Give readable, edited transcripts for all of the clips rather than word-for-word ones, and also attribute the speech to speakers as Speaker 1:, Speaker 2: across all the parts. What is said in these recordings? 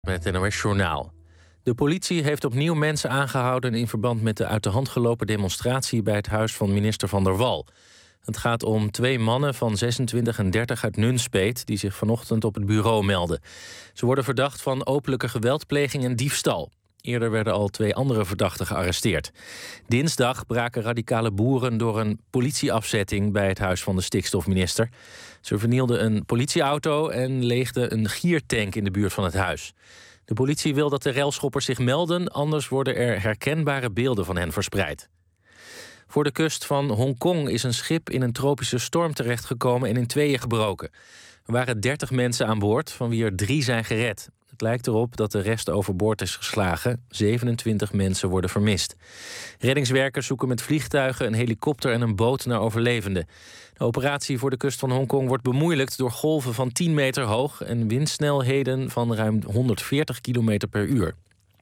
Speaker 1: Met het NOS-journaal. De politie heeft opnieuw mensen aangehouden in verband met de uit de hand gelopen demonstratie bij het huis van minister Van der Wal. Het gaat om 2 mannen van 26 en 30 uit Nunspeet die zich vanochtend op het bureau melden. Ze worden verdacht van openlijke geweldpleging en diefstal. Eerder werden al 2 andere verdachten gearresteerd. Dinsdag braken radicale boeren door een politieafzetting bij het huis van de stikstofminister. Ze vernielden een politieauto en leegden een giertank in de buurt van het huis. De politie wil dat de relschoppers zich melden, anders worden er herkenbare beelden van hen verspreid. Voor de kust van Hongkong is een schip in een tropische storm terechtgekomen en in tweeën gebroken. Er waren 30 mensen aan boord, van wie er 3 zijn gered. Het lijkt erop dat de rest overboord is geslagen. 27 mensen worden vermist. Reddingswerkers zoeken met vliegtuigen, een helikopter en een boot naar overlevenden. De operatie voor de kust van Hongkong wordt bemoeilijkt door golven van 10 meter hoog en windsnelheden van ruim 140 km per uur.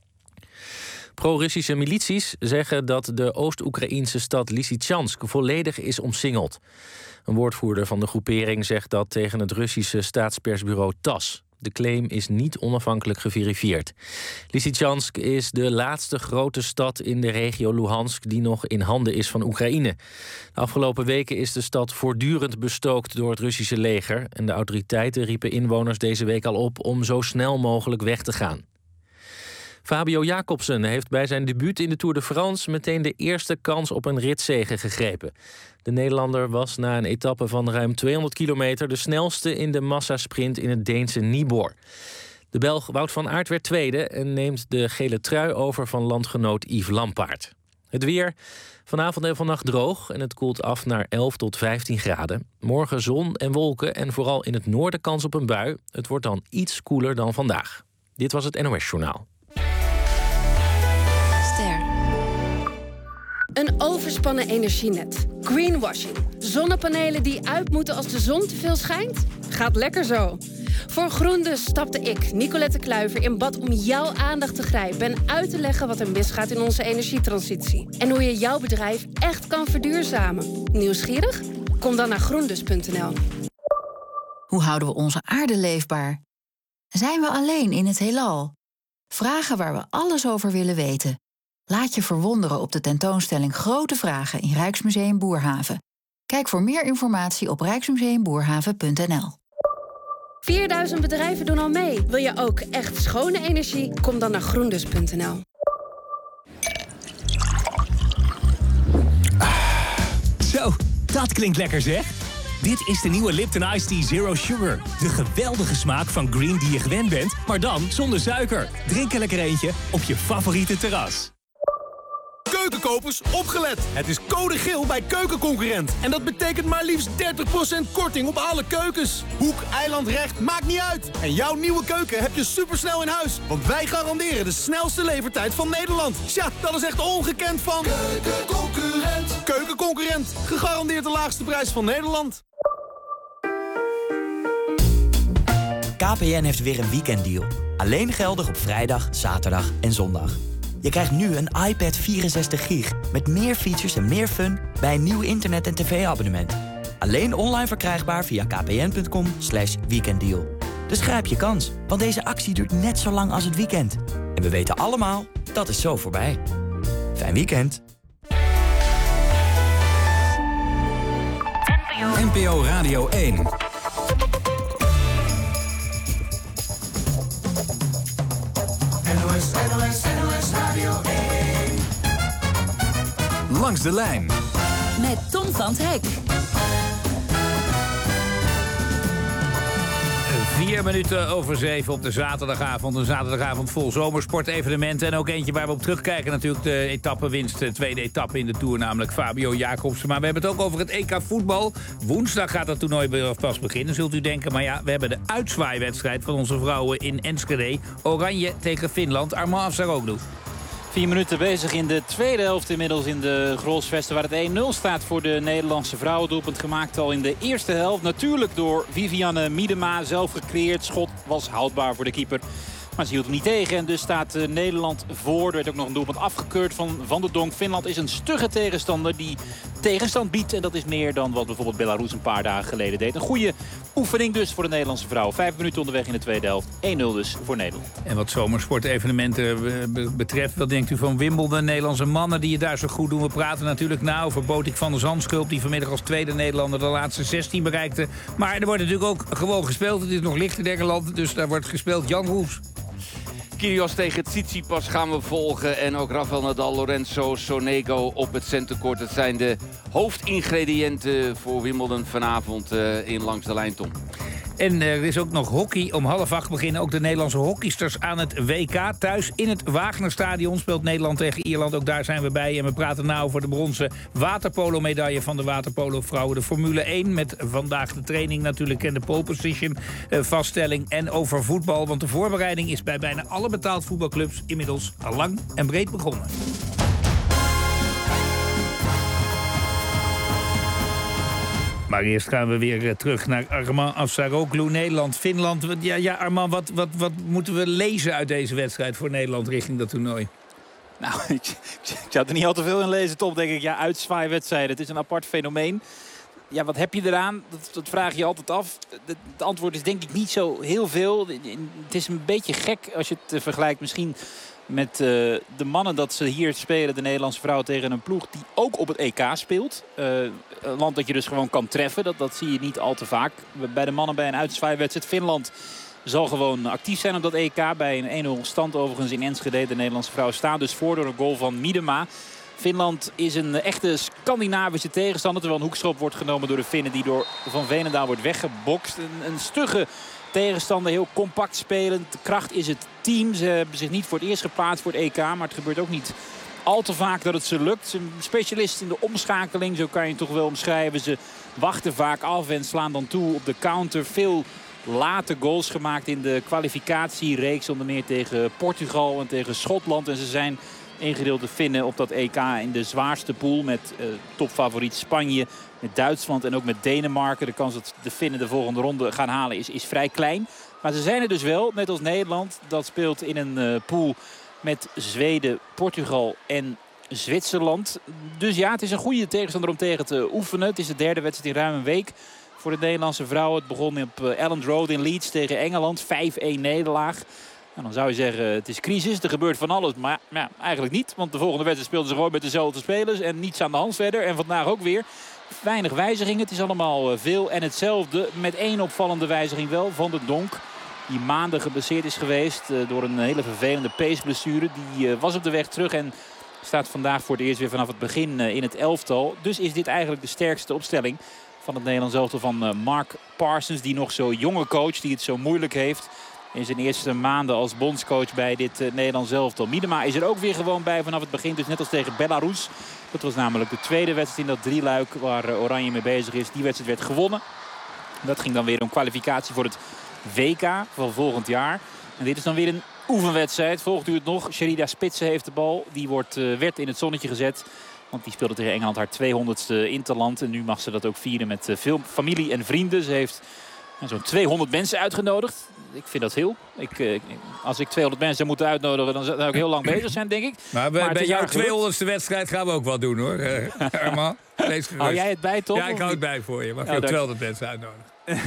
Speaker 1: Pro-Russische milities zeggen dat de Oost-Oekraïnse stad Lysychansk volledig is omsingeld. Een woordvoerder van de groepering zegt dat tegen het Russische staatspersbureau TASS. De claim is niet onafhankelijk geverifieerd. Lysychansk is de laatste grote stad in de regio Luhansk die nog in handen is van Oekraïne. De afgelopen weken is de stad voortdurend bestookt door het Russische leger en de autoriteiten riepen inwoners deze week al op om zo snel mogelijk weg te gaan. Fabio Jacobsen heeft bij zijn debuut in de Tour de France meteen de eerste kans op een ritzege gegrepen. De Nederlander was na een etappe van ruim 200 kilometer de snelste in de massasprint in het Deense Nibor. De Belg Wout van Aert werd tweede en neemt de gele trui over van landgenoot Yves Lampaert. Het weer, vanavond en vannacht droog en het koelt af naar 11 tot 15 graden. Morgen zon en wolken en vooral in het noorden kans op een bui. Het wordt dan iets koeler dan vandaag. Dit was het NOS-journaal.
Speaker 2: Een overspannen energienet. Greenwashing. Zonnepanelen die uit moeten als de zon te veel schijnt? Gaat lekker zo. Voor GroenDus stapte ik, Nicolette Kluiver, in bad om jouw aandacht te grijpen en uit te leggen wat er misgaat in onze energietransitie. En hoe je jouw bedrijf echt kan verduurzamen. Nieuwsgierig? Kom dan naar groendus.nl.
Speaker 3: Hoe houden we onze aarde leefbaar? Zijn we alleen in het heelal? Vragen waar we alles over willen weten. Laat je verwonderen op de tentoonstelling Grote Vragen in Rijksmuseum Boerhaven. Kijk voor meer informatie op rijksmuseumboerhaven.nl.
Speaker 2: 4000 bedrijven doen al mee. Wil je ook echt schone energie? Kom dan naar groendus.nl.
Speaker 4: Zo, dat klinkt lekker zeg. Dit is de nieuwe Lipton Ice Tea Zero Sugar. De geweldige smaak van green die je gewend bent, maar dan zonder suiker. Drink er lekker eentje op je favoriete terras.
Speaker 5: Keukenkopers, opgelet! Het is code geel bij Keukenconcurrent. En dat betekent maar liefst 30% korting op alle keukens. Hoek, eiland, recht, maakt niet uit. En jouw nieuwe keuken heb je supersnel in huis. Want wij garanderen de snelste levertijd van Nederland. Tja, dat is echt ongekend van... Keukenconcurrent. Keukenconcurrent. Gegarandeerd de laagste prijs van Nederland.
Speaker 6: KPN heeft weer een weekenddeal. Alleen geldig op vrijdag, zaterdag en zondag. Je krijgt nu een iPad 64 gig met meer features en meer fun bij een nieuw internet- en tv-abonnement. Alleen online verkrijgbaar via kpn.com/weekenddeal. Dus grijp je kans, want deze actie duurt net zo lang als het weekend. En we weten allemaal, dat is zo voorbij. Fijn weekend.
Speaker 7: NPO Radio 1. NOS Radio 1. Langs de lijn.
Speaker 3: Met Tom van 't Hek.
Speaker 8: 7:04 op de zaterdagavond. Een zaterdagavond vol zomersportevenementen. En ook eentje waar we op terugkijken natuurlijk. De etappenwinst, de tweede etappe in de Tour, namelijk Fabio Jacobsen. Maar we hebben het ook over het EK voetbal. Woensdag gaat dat toernooi pas beginnen, zult u denken. Maar ja, we hebben de uitzwaaiwedstrijd van onze vrouwen in Enschede. Oranje tegen Finland. Armand Afsaroglu.
Speaker 9: 4 minuten bezig in de tweede helft inmiddels in de Grolsvesten, waar het 1-0 staat voor de Nederlandse vrouwen. Doelpunt gemaakt al in de eerste helft. Natuurlijk door Vivianne Miedema, zelf gecreëerd. Schot was houdbaar voor de keeper. Maar ze hield hem niet tegen en dus staat Nederland voor. Er werd ook nog een doelpunt afgekeurd van der Donk. Finland is een stugge tegenstander die tegenstand biedt. En dat is meer dan wat bijvoorbeeld Belarus een paar dagen geleden deed. Een goede oefening dus voor de Nederlandse vrouw. 5 minuten onderweg in de tweede helft. 1-0 dus voor Nederland.
Speaker 8: En wat zomersportevenementen betreft, wat denkt u van Wimbledon, Nederlandse mannen die het daar zo goed doen? We praten natuurlijk over Botik van der Zandschulp, die vanmiddag als tweede Nederlander de laatste 16 bereikte. Maar er wordt natuurlijk ook gewoon gespeeld. Het is nog licht in Engeland, dus daar wordt gespeeld. Jan Roels.
Speaker 10: Kyrgios tegen Tsitsipas gaan we volgen. En ook Rafael Nadal, Lorenzo Sonego op het centercourt. Dat zijn de hoofdingrediënten voor Wimbledon vanavond in Langs de Lijn, Tom.
Speaker 8: En er is ook nog hockey. Om 7:30 beginnen ook de Nederlandse hockeysters aan het WK. Thuis in het Wagnerstadion speelt Nederland tegen Ierland. Ook daar zijn we bij. En we praten nou over de bronzen waterpolo-medaille van de waterpolo-vrouwen. De Formule 1 met vandaag de training natuurlijk en de pole position vaststelling. En over voetbal, want de voorbereiding is bij bijna alle betaald voetbalclubs inmiddels al lang en breed begonnen. Maar eerst gaan we weer terug naar Armand Afsaroglu, Nederland, Finland. Ja, Armand, wat moeten we lezen uit deze wedstrijd voor Nederland richting dat toernooi?
Speaker 9: Nou, ik zou er niet al te veel in lezen, Tom, denk ik. Ja, uitzwaaiwedstrijden. Het is een apart fenomeen. Ja, wat heb je eraan? Dat vraag je altijd af. Het antwoord is denk ik niet zo heel veel. Het is een beetje gek als je het vergelijkt misschien met de mannen dat ze hier spelen, de Nederlandse vrouw, tegen een ploeg die ook op het EK speelt. Een land dat je dus gewoon kan treffen. Dat zie je niet al te vaak. Bij de mannen bij een uitzwaaiwedstrijd. Finland zal gewoon actief zijn op dat EK. Bij een 1-0 stand overigens in Enschede. De Nederlandse vrouw staat dus voor door een goal van Miedema. Finland is een echte Scandinavische tegenstander. Terwijl een hoekschop wordt genomen door de Finnen die door Van Veenendaal wordt weggebokst. Een stugge tegenstander, heel compact spelend. De kracht is het team. Ze hebben zich niet voor het eerst geplaatst voor het EK. Maar het gebeurt ook niet al te vaak dat het ze lukt. Ze zijn specialist in de omschakeling, zo kan je het toch wel omschrijven. Ze wachten vaak af en slaan dan toe op de counter. Veel late goals gemaakt in de kwalificatiereeks. Onder meer tegen Portugal en tegen Schotland. En ze zijn ingedeelde Finnen op dat EK in de zwaarste pool. Met topfavoriet Spanje, met Duitsland en ook met Denemarken. De kans dat de Finnen de volgende ronde gaan halen is vrij klein. Maar ze zijn er dus wel, net als Nederland. Dat speelt in een pool met Zweden, Portugal en Zwitserland. Dus ja, het is een goede tegenstander om tegen te oefenen. Het is de derde wedstrijd in ruim een week voor de Nederlandse vrouwen. Het begon op Elland Road in Leeds tegen Engeland. 5-1 nederlaag. En dan zou je zeggen, het is crisis, er gebeurt van alles. Maar ja, eigenlijk niet, want de volgende wedstrijd speelden ze gewoon met dezelfde spelers. En niets aan de hand verder. En vandaag ook weer. Weinig wijzigingen, het is allemaal veel en hetzelfde. Met één opvallende wijziging wel, Van der Donk. Die maanden geblesseerd is geweest door een hele vervelende peesblessure. Die was op de weg terug en staat vandaag voor het eerst weer vanaf het begin in het elftal. Dus is dit eigenlijk de sterkste opstelling van het Nederlands elftal van Mark Parsons. Die nog zo jonge coach, die het zo moeilijk heeft in zijn eerste maanden als bondscoach bij dit Nederlands elftal. Miedema is er ook weer gewoon bij vanaf het begin. Dus net als tegen Belarus. Dat was namelijk de tweede wedstrijd in dat drieluik waar Oranje mee bezig is. Die wedstrijd werd gewonnen. Dat ging dan weer om kwalificatie voor het WK van volgend jaar. En dit is dan weer een oefenwedstrijd. Volgt u het nog? Sherida Spitsen heeft de bal. Die werd in het zonnetje gezet. Want die speelde tegen Engeland haar 200ste interland. En nu mag ze dat ook vieren met veel familie en vrienden. Ze heeft zo'n 200 mensen uitgenodigd. Ik vind dat heel. Als ik 200 mensen zou moeten uitnodigen, dan zou ik heel lang bezig zijn, denk ik.
Speaker 8: Maar bij jouw 200ste wedstrijd gaan we ook wat doen, hoor. Armand, lees gerust.
Speaker 9: Hou jij het bij, Tom?
Speaker 8: Ja, ik hou het bij voor je. Mag je ook 200 mensen uitnodigen.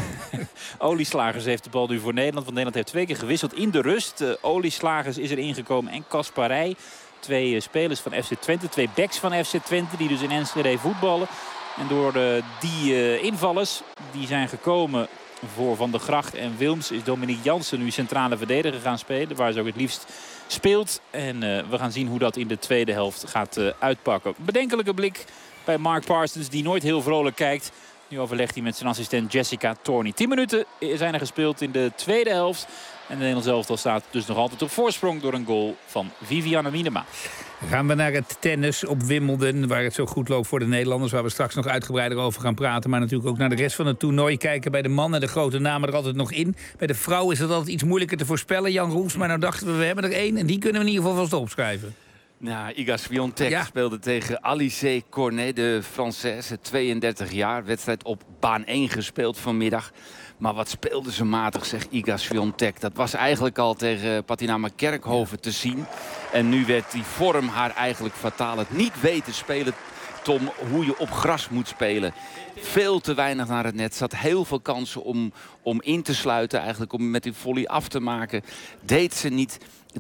Speaker 9: Olieslagers heeft de bal nu voor Nederland. Want Nederland heeft 2 keer gewisseld in de rust. Olieslagers is er ingekomen en Kasparij. 2 spelers van FC Twente. 2 backs van FC Twente die dus in Enschede voetballen. En door die invallers die zijn gekomen voor Van der Gracht en Wilms is Dominique Jansen nu centrale verdediger gaan spelen. Waar ze ook het liefst speelt. En we gaan zien hoe dat in de tweede helft gaat uitpakken. Bedenkelijke blik bij Mark Parsons die nooit heel vrolijk kijkt. Nu overlegt hij met zijn assistent Jessica Torney. 10 minuten zijn er gespeeld in de tweede helft. En de Nederlands elftal staat dus nog altijd op voorsprong door een goal van Vivianne Miedema.
Speaker 8: Gaan we naar het tennis op Wimbledon, waar het zo goed loopt voor de Nederlanders, waar we straks nog uitgebreider over gaan praten. Maar natuurlijk ook naar de rest van het toernooi kijken. Bij de mannen, de grote namen er altijd nog in. Bij de vrouwen is dat altijd iets moeilijker te voorspellen, Jan Roels. Maar nou dachten we hebben er 1 en die kunnen we in ieder geval vast opschrijven.
Speaker 10: Nou, Iga Swiatek speelde tegen Alizé Cornet, de Française, 32 jaar. Wedstrijd op baan 1 gespeeld vanmiddag. Maar wat speelde ze matig, zegt Iga Swiatek. Dat was eigenlijk al tegen Patinama Kerkhoven te zien. En nu werd die vorm haar eigenlijk fataal. Het niet weten spelen, Tom, hoe je op gras moet spelen. Veel te weinig naar het net. Zat heel veel kansen om in te sluiten, eigenlijk om met die volley af te maken. Deed ze niet.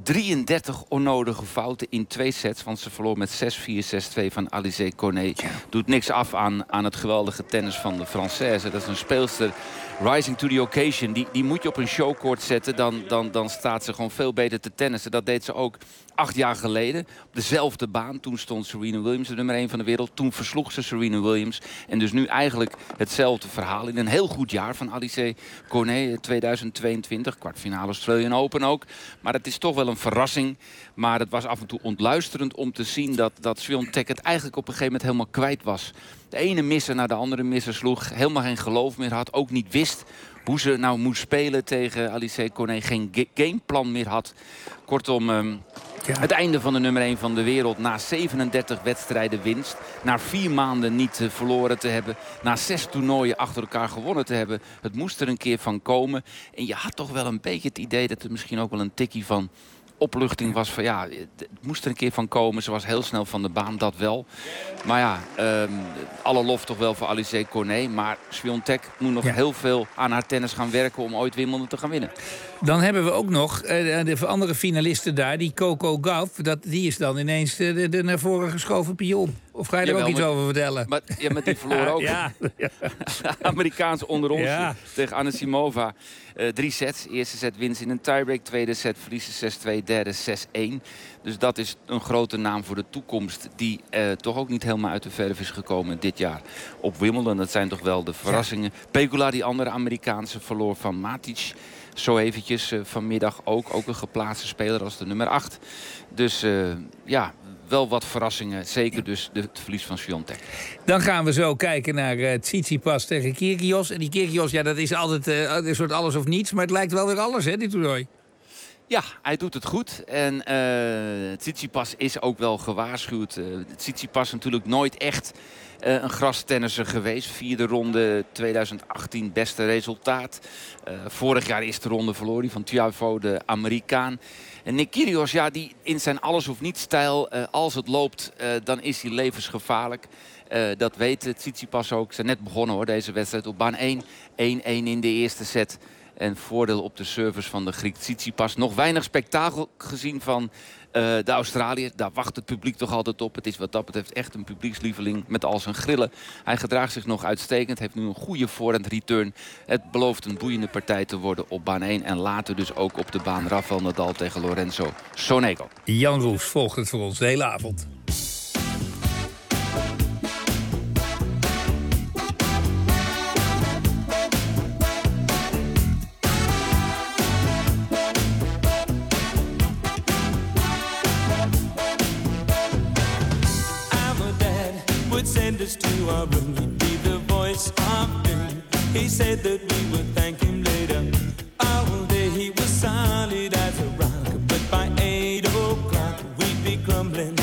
Speaker 10: 33 onnodige fouten in 2 sets. Want ze verloor met 6-4, 6-2 van Alizé Cornet. Ja. Doet niks af aan het geweldige tennis van de Française. Dat is een speelster rising to the occasion. Die moet je op een showcourt zetten. Dan staat ze gewoon veel beter te tennissen. Dat deed ze ook 8 jaar geleden. Op dezelfde baan. Toen stond Serena Williams de nummer 1 van de wereld. Toen versloeg ze Serena Williams. En dus nu eigenlijk hetzelfde verhaal. In een heel goed jaar van Alizé Cornet 2022. Kwartfinale Australian Open ook. Maar het is toch wel een verrassing. Maar het was af en toe ontluisterend om te zien dat Swiatek het eigenlijk op een gegeven moment helemaal kwijt was. De ene misser naar de andere misser sloeg. Helemaal geen geloof meer had. Ook niet wist hoe ze nou moest spelen tegen Alizé Cornet. Geen gameplan meer had. Kortom, het einde van de nummer 1 van de wereld. Na 37 wedstrijden winst. Na 4 maanden niet verloren te hebben. Na 6 toernooien achter elkaar gewonnen te hebben. Het moest er een keer van komen. En je had toch wel een beetje het idee dat er misschien ook wel een tikkie van opluchting was van ja, het moest er een keer van komen. Ze was heel snel van de baan, dat wel. Maar ja, alle lof toch wel voor Alizé Cornet. Maar Swiatek moet nog heel veel aan haar tennis gaan werken om ooit Wimbledon te gaan winnen.
Speaker 8: Dan hebben we ook nog de andere finalisten daar. Die Coco Gauff, die is dan ineens de naar voren geschoven pion. Of ga je er ook iets over vertellen?
Speaker 10: Maar die verloor ook. Amerikaans onder ons tegen Anisimova. 3 sets. Eerste set wint ze in een tiebreak. Tweede set verliezen 6-2. Derde 6-1. Dus dat is een grote naam voor de toekomst. Die toch ook niet helemaal uit de verf is gekomen dit jaar. Op Wimbledon, dat zijn toch wel de verrassingen. Pegula, die andere Amerikaanse, verloor van Matic. Zo eventjes vanmiddag ook een geplaatste speler als de nummer 8. Dus wel wat verrassingen. Zeker dus het verlies van Swiatek.
Speaker 8: Dan gaan we zo kijken naar Tsitsipas tegen Kyrgios. En die Kyrgios, dat is altijd een soort alles of niets. Maar het lijkt wel weer alles, hè, dit toernooi.
Speaker 10: Ja, hij doet het goed. En Tsitsipas is ook wel gewaarschuwd. Tsitsipas natuurlijk nooit echt een grastennisser geweest. 4e ronde 2018, beste resultaat. Vorig jaar eerste ronde verloor hij van Tiafoe, de Amerikaan. En Nick Kyrgios, die in zijn alles of niets stijl, als het loopt, dan is hij levensgevaarlijk. Dat weet Tsitsipas ook. Ze zijn net begonnen hoor, deze wedstrijd op baan 1. 1-1 in de eerste set. En voordeel op de service van de Griek Tsitsipas. Nog weinig spektakel gezien van de Australiër. Daar wacht het publiek toch altijd op. Het is wat dat betreft echt een publiekslieveling met al zijn grillen. Hij gedraagt zich nog uitstekend. Heeft nu een goede voorhand return. Het belooft een boeiende partij te worden op baan 1. En later dus ook op de baan Rafael Nadal tegen Lorenzo Sonego.
Speaker 8: Jan Roes volgt het voor ons de hele avond.
Speaker 11: Send us to our room, he'd be the voice of doom. He said that we would thank him later. All day he was solid as a rock, but by 8 o'clock we'd be crumbling.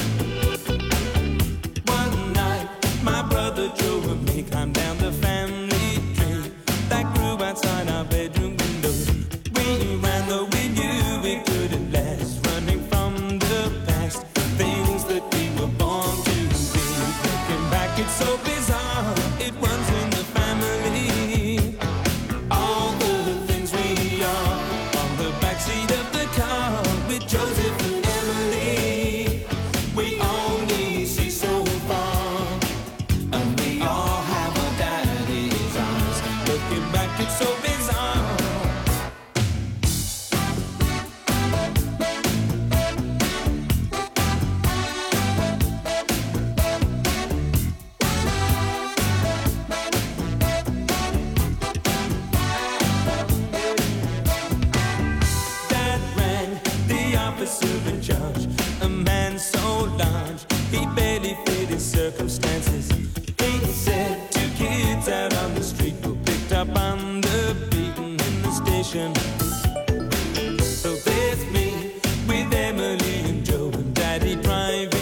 Speaker 11: One night my brother drove me, climbed down the family tree that grew outside our bedroom window. We ran though we knew we couldn't last, running from the past, things that we were born to. It's so bizarre, it runs in the family. All the things we are on the backseat of the car with Joseph and Emily. We only see so far, and we all have our daddy's eyes. Looking back, it's so bizarre. In charge, a man so large, he barely fit his circumstances. He said 2 kids out on the street were picked up on the beaten in the station. So there's me with Emily and Joe and Daddy driving.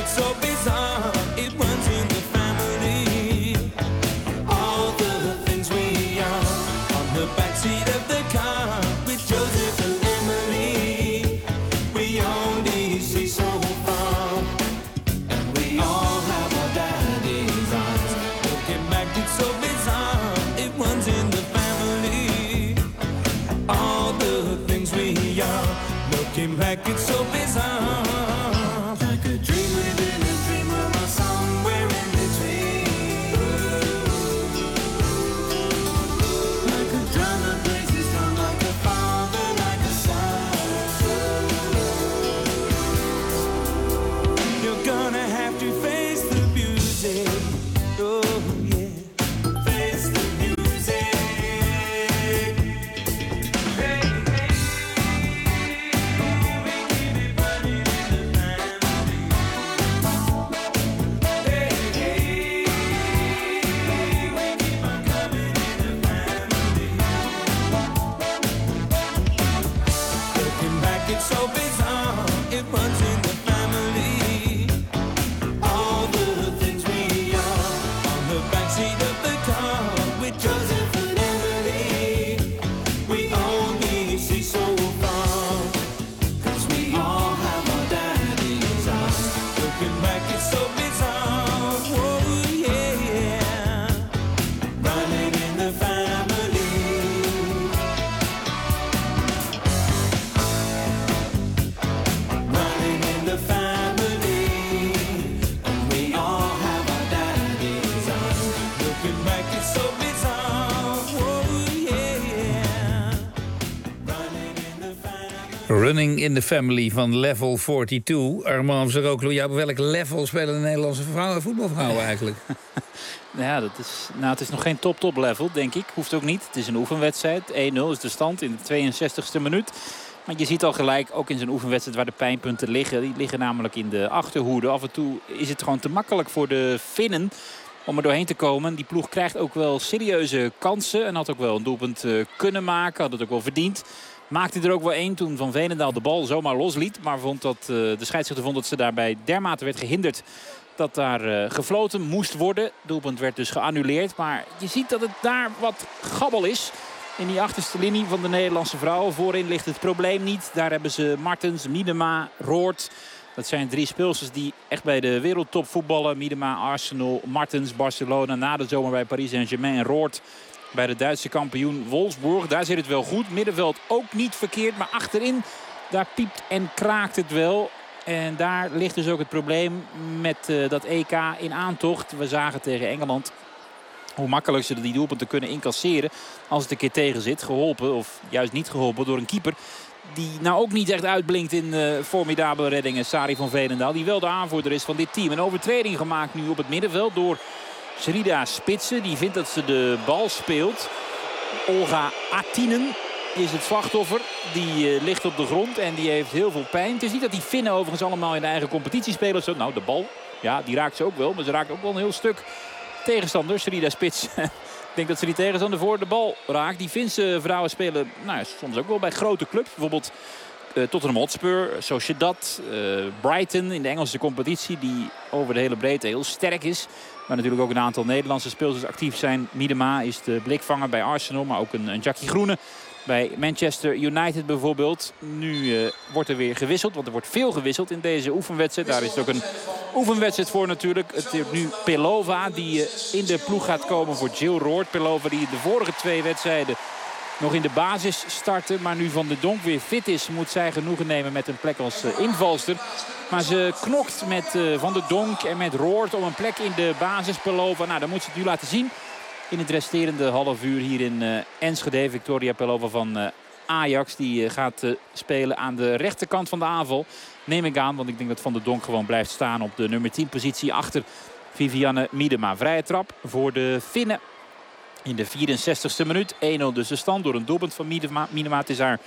Speaker 11: it's so bizarre. It runs in the family. All the things we are on the backseat of the car with Joseph and Emily. We only see so far, and we all have our daddy's eyes. Looking back, it's so bizarre. It runs in the family. All the things we are. Looking back, it's so bizarre. Like a dream within a dream, or somewhere in between. Like a drum that plays its drum, like a father, like a son. You're gonna have to face the music. Oh yeah, face the music. Looking back, it's so bizarre. It runs in the family. All the things we are on the backseat of the car with Joseph and Emily. We only see so far, 'cause we all have our daddy's eyes. Looking back, it's so bizarre. Oh yeah, yeah. Running in the family. Running in the family, and we all have our daddy's eyes. Looking back, it's so bizarre. Oh yeah, yeah. Running in the family.
Speaker 8: Running in the Family van Level 42. Armand Zaroklo, ja, op welk level spelen de Nederlandse voetbalvrouwen eigenlijk?
Speaker 9: Ja, het is nog geen top level, denk ik. Hoeft ook niet. Het is een oefenwedstrijd. 1-0 is de stand in de 62e minuut. Maar je ziet al gelijk, ook in zo'n oefenwedstrijd waar de pijnpunten liggen. Die liggen namelijk in de achterhoede. Af en toe is het gewoon te makkelijk voor de Finnen om er doorheen te komen. Die ploeg krijgt ook wel serieuze kansen. En had ook wel een doelpunt kunnen maken. Had het ook wel verdiend. Maakte er ook wel één toen Van Veenendaal de bal zomaar losliet. Maar de scheidsrechter vond dat ze daarbij dermate werd gehinderd dat daar gefloten moest worden. Het doelpunt werd dus geannuleerd. Maar je ziet dat het daar wat gabbel is. In die achterste linie van de Nederlandse vrouwen. Voorin ligt het probleem niet. Daar hebben ze Martens, Miedema, Roord. Dat zijn 3 speelsters die echt bij de wereldtop voetballen. Miedema, Arsenal, Martens, Barcelona. Na de zomer bij Paris Saint-Germain. En Roord bij de Duitse kampioen Wolfsburg. Daar zit het wel goed. Middenveld ook niet verkeerd. Maar achterin, daar piept en kraakt het wel. En daar ligt dus ook het probleem met dat EK in aantocht. We zagen tegen Engeland hoe makkelijk ze die doelpunten kunnen incasseren als het een keer tegen zit. Geholpen, of juist niet geholpen, door een keeper die nou ook niet echt uitblinkt in formidabele reddingen. Sari van Veenendaal, die wel de aanvoerder is van dit team. Een overtreding gemaakt nu op het middenveld door Srida Spitsen. Die vindt dat ze de bal speelt. Olga Attinen is het slachtoffer. Die ligt op de grond en die heeft heel veel pijn. Het is niet dat die Finnen overigens allemaal in de eigen competitie spelen. Zo. Nou, de bal, ja, die raakt ze ook wel. Maar ze raakt ook wel een heel stuk tegenstander. Srida Spits. Ik denk dat ze die tegenstander voor de bal raakt. Die Finse vrouwen spelen soms ook wel bij grote clubs. Bijvoorbeeld Tottenham Hotspur, Sociedad, Brighton in de Engelse competitie. Die over de hele breedte heel sterk is. Maar natuurlijk ook een aantal Nederlandse speelsters actief zijn. Miedema is de blikvanger bij Arsenal. Maar ook een Jackie Groene bij Manchester United bijvoorbeeld. Nu wordt er weer gewisseld. Want er wordt veel gewisseld in deze oefenwedstrijd. Daar is het ook een oefenwedstrijd voor natuurlijk. Het is nu Pelova die in de ploeg gaat komen voor Jill Roord. Pelova die de vorige 2 wedstrijden nog in de basis startte. Maar nu Van de Donk weer fit is, moet zij genoegen nemen met een plek als invalster. Maar ze knokt met Van de Donk en met Roord om een plek in de basis. Pelova, nou dan moet ze het nu laten zien. In het resterende half uur hier in Enschede. Victoria Pelova van Ajax. Die gaat spelen aan de rechterkant van de aanval. Neem ik aan, want ik denk dat Van der Donk gewoon blijft staan op de nummer 10 positie achter Vivianne Miedema. Vrije trap voor de Finnen. In de 64ste minuut. 1-0 dus de stand door een doelpunt van Miedema. Het is haar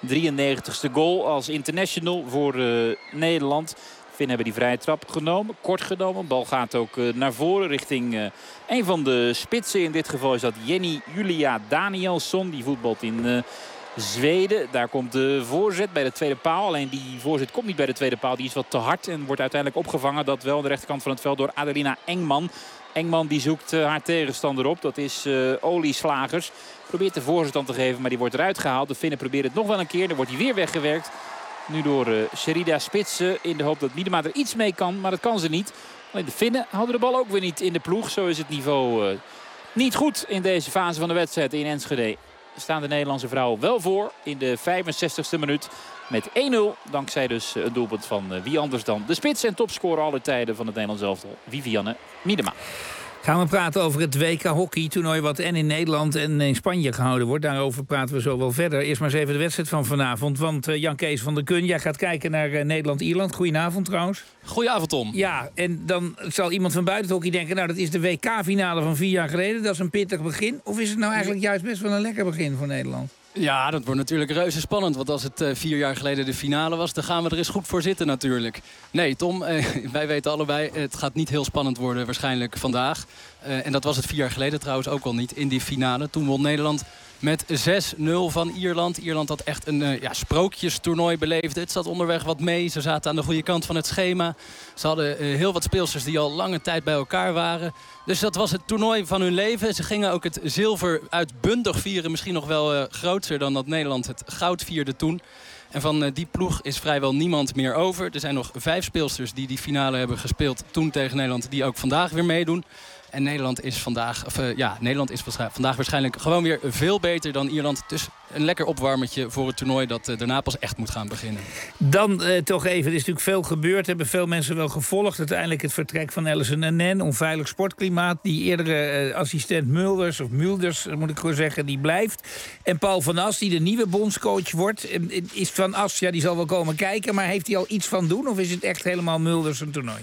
Speaker 9: 93ste goal als international voor Nederland. Finnen hebben die vrije trap genomen. Kort genomen. Bal gaat ook naar voren richting een van de spitsen. In dit geval is dat Jenny Julia Danielsson. Die voetbalt in Zweden. Daar komt de voorzet bij de tweede paal. Alleen die voorzet komt niet bij de tweede paal. Die is wat te hard en wordt uiteindelijk opgevangen. Dat wel aan de rechterkant van het veld door Adelina Engman. Engman die zoekt haar tegenstander op. Dat is Oli Slagers. Probeert de voorzet dan te geven, maar die wordt eruit gehaald. De Finnen proberen het nog wel een keer. Dan wordt hij weer weggewerkt. Nu door Sherida Spitsen in de hoop dat Miedema er iets mee kan. Maar dat kan ze niet. Alleen de Finnen houden de bal ook weer niet in de ploeg. Zo is het niveau niet goed in deze fase van de wedstrijd in Enschede. Staan de Nederlandse vrouwen wel voor in de 65e minuut. Met 1-0. Dankzij dus een doelpunt van wie anders dan de spits en topscorer aller tijden van het Nederlands elftal. Vivianne Miedema.
Speaker 8: Gaan we praten over het WK hockey-toernooi wat en in Nederland en in Spanje gehouden wordt. Daarover praten we zo wel verder. Eerst maar eens even de wedstrijd van vanavond. Want Jan Kees van der Kun, jij gaat kijken naar Nederland-Ierland. Goedenavond trouwens.
Speaker 12: Goedenavond, Tom.
Speaker 8: Ja, en dan zal iemand van buiten het hockey denken, nou dat is de WK-finale van 4 jaar geleden. Dat is een pittig begin. Of is het nou eigenlijk juist best wel een lekker begin voor Nederland?
Speaker 12: Ja, dat wordt natuurlijk reuze spannend. Want als het 4 jaar geleden de finale was, dan gaan we er eens goed voor zitten natuurlijk. Nee, Tom, wij weten allebei, het gaat niet heel spannend worden waarschijnlijk vandaag. En dat was het 4 jaar geleden trouwens ook al niet in die finale. Toen won Nederland met 6-0 van Ierland. Ierland had echt een sprookjestoernooi beleefd. Het zat onderweg wat mee. Ze zaten aan de goede kant van het schema. Ze hadden heel wat speelsters die al lange tijd bij elkaar waren. Dus dat was het toernooi van hun leven. Ze gingen ook het zilver uitbundig vieren. Misschien nog wel groter dan dat Nederland het goud vierde toen. En van die ploeg is vrijwel niemand meer over. Er zijn nog 5 speelsters die finale hebben gespeeld toen tegen Nederland. Die ook vandaag weer meedoen. En Nederland is vandaag waarschijnlijk gewoon weer veel beter dan Ierland. Dus een lekker opwarmertje voor het toernooi dat daarna pas echt moet gaan beginnen.
Speaker 8: Dan toch even, er is natuurlijk veel gebeurd. Hebben veel mensen wel gevolgd. Uiteindelijk het vertrek van Alison Henin. Onveilig sportklimaat. Die eerdere assistent Mulders, moet ik gewoon zeggen, die blijft. En Paul van As, die de nieuwe bondscoach wordt. Is Van As, ja, die zal wel komen kijken. Maar heeft hij al iets van doen? Of is het echt helemaal Mulders een toernooi?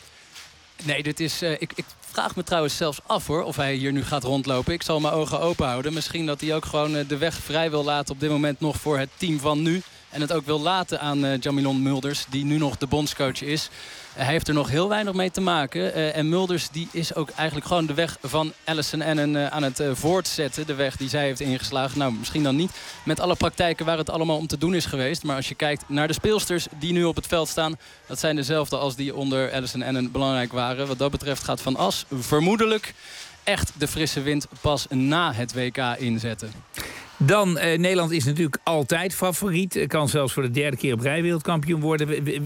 Speaker 12: Nee, dit is... Ik vraag me trouwens zelfs af hoor, of hij hier nu gaat rondlopen. Ik zal mijn ogen open houden. Misschien dat hij ook gewoon de weg vrij wil laten op dit moment nog voor het team van nu. En het ook wil laten aan Jamilon Mulders, die nu nog de bondscoach is. Hij heeft er nog heel weinig mee te maken. En Mulders die is ook eigenlijk gewoon de weg van Alison Henin aan het voortzetten. De weg die zij heeft ingeslagen. Nou, misschien dan niet met alle praktijken waar het allemaal om te doen is geweest. Maar als je kijkt naar de speelsters die nu op het veld staan, dat zijn dezelfde als die onder Alison Henin belangrijk waren. Wat dat betreft gaat Van As vermoedelijk echt de frisse wind pas na het WK inzetten.
Speaker 8: Dan, Nederland is natuurlijk altijd favoriet. Kan zelfs voor de 3e keer op rij wereldkampioen worden.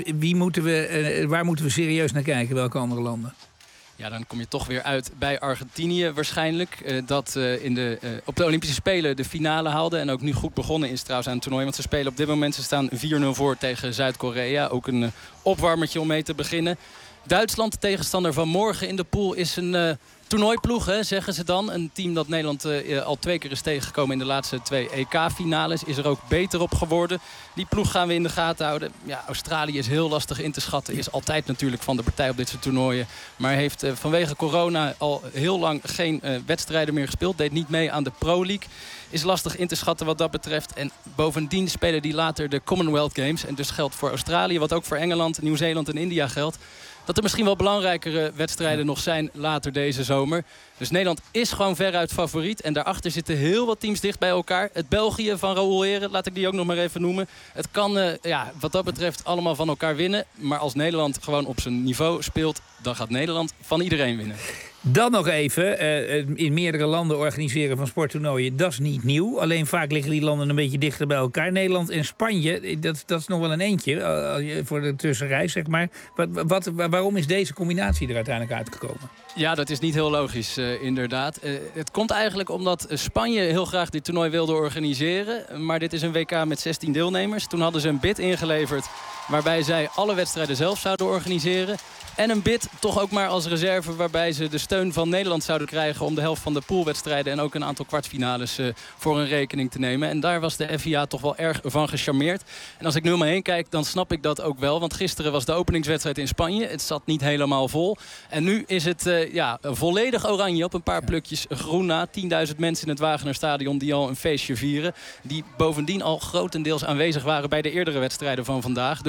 Speaker 8: Waar moeten we serieus naar kijken? Welke andere landen?
Speaker 12: Ja, dan kom je toch weer uit bij Argentinië waarschijnlijk. Dat op de Olympische Spelen de finale haalde. En ook nu goed begonnen is trouwens aan het toernooi. Want ze spelen op dit moment, ze staan 4-0 voor tegen Zuid-Korea. Ook een opwarmertje om mee te beginnen. Duitsland, de tegenstander van morgen in de pool, is een toernooiploeg, hè, zeggen ze dan. Een team dat Nederland al 2 keer is tegengekomen in de laatste 2 EK-finales. Is er ook beter op geworden. Die ploeg gaan we in de gaten houden. Ja, Australië is heel lastig in te schatten. Is altijd natuurlijk van de partij op dit soort toernooien. Maar heeft vanwege corona al heel lang geen wedstrijden meer gespeeld. Deed niet mee aan de Pro League. Is lastig in te schatten wat dat betreft. En bovendien spelen die later de Commonwealth Games. En dus geldt voor Australië, wat ook voor Engeland, Nieuw-Zeeland en India geldt, dat er misschien wel belangrijkere wedstrijden nog zijn later deze zomer. Dus Nederland is gewoon veruit favoriet. En daarachter zitten heel wat teams dicht bij elkaar. Het België van Raoul Heren, laat ik die ook nog maar even noemen. Het kan wat dat betreft allemaal van elkaar winnen. Maar als Nederland gewoon op zijn niveau speelt, dan gaat Nederland van iedereen winnen.
Speaker 8: Dan nog even, in meerdere landen organiseren van sporttoernooien, dat is niet nieuw. Alleen vaak liggen die landen een beetje dichter bij elkaar. Nederland en Spanje, dat is nog wel een eentje voor de tussenreis, zeg maar. Waarom is deze combinatie er uiteindelijk uitgekomen?
Speaker 12: Ja, dat is niet heel logisch, inderdaad. Het komt eigenlijk omdat Spanje heel graag dit toernooi wilde organiseren. Maar dit is een WK met 16 deelnemers. Toen hadden ze een bid ingeleverd waarbij zij alle wedstrijden zelf zouden organiseren. En een bid toch ook maar als reserve waarbij ze de steun van Nederland zouden krijgen om de helft van de poolwedstrijden en ook een aantal kwartfinales voor hun rekening te nemen. En daar was de FIA toch wel erg van gecharmeerd. En als ik nu om me heen kijk, dan snap ik dat ook wel. Want gisteren was de openingswedstrijd in Spanje. Het zat niet helemaal vol. En nu is het volledig oranje op een paar plukjes groen na. 10.000 mensen in het Wagenerstadion die al een feestje vieren. Die bovendien al grotendeels aanwezig waren bij de eerdere wedstrijden van vandaag. Dus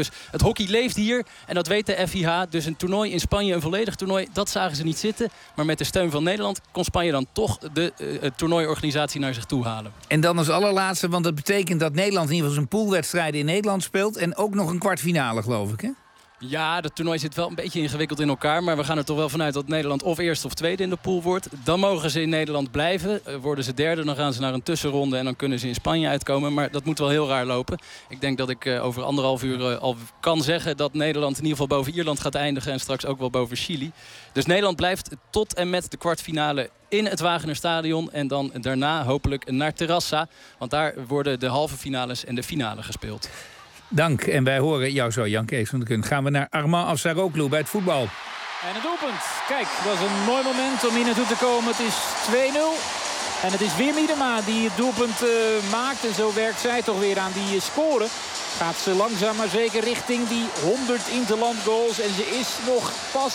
Speaker 12: Dus het hockey leeft hier en dat weet de FIH. Dus een toernooi in Spanje, een volledig toernooi, dat zagen ze niet zitten. Maar met de steun van Nederland kon Spanje dan toch de toernooiorganisatie naar zich toe halen.
Speaker 13: En dan als allerlaatste, want dat betekent dat Nederland in ieder geval zijn poolwedstrijden in Nederland speelt. En ook nog een kwartfinale, geloof ik, hè?
Speaker 12: Ja, dat toernooi zit wel een beetje ingewikkeld in elkaar. Maar we gaan er toch wel vanuit dat Nederland of eerste of tweede in de pool wordt. Dan mogen ze in Nederland blijven. Worden ze derde, dan gaan ze naar een tussenronde en dan kunnen ze in Spanje uitkomen. Maar dat moet wel heel raar lopen. Ik denk dat ik over 1,5 uur al kan zeggen dat Nederland in ieder geval boven Ierland gaat eindigen. En straks ook wel boven Chili. Dus Nederland blijft tot en met de kwartfinale in het Wagenerstadion. En dan daarna hopelijk naar Terrassa. Want daar worden de halve finales en de finale gespeeld.
Speaker 13: Dank. En wij horen jou zo, Jan Kees van de Kun. Gaan we naar Armand Afsaroglu bij het voetbal.
Speaker 9: En het doelpunt. Kijk, dat is een mooi moment om hier naartoe te komen. Het is 2-0. En het is weer Miedema die het doelpunt maakt. En zo werkt zij toch weer aan die score. Gaat ze langzaam maar zeker richting die 100 interland goals. En ze is nog pas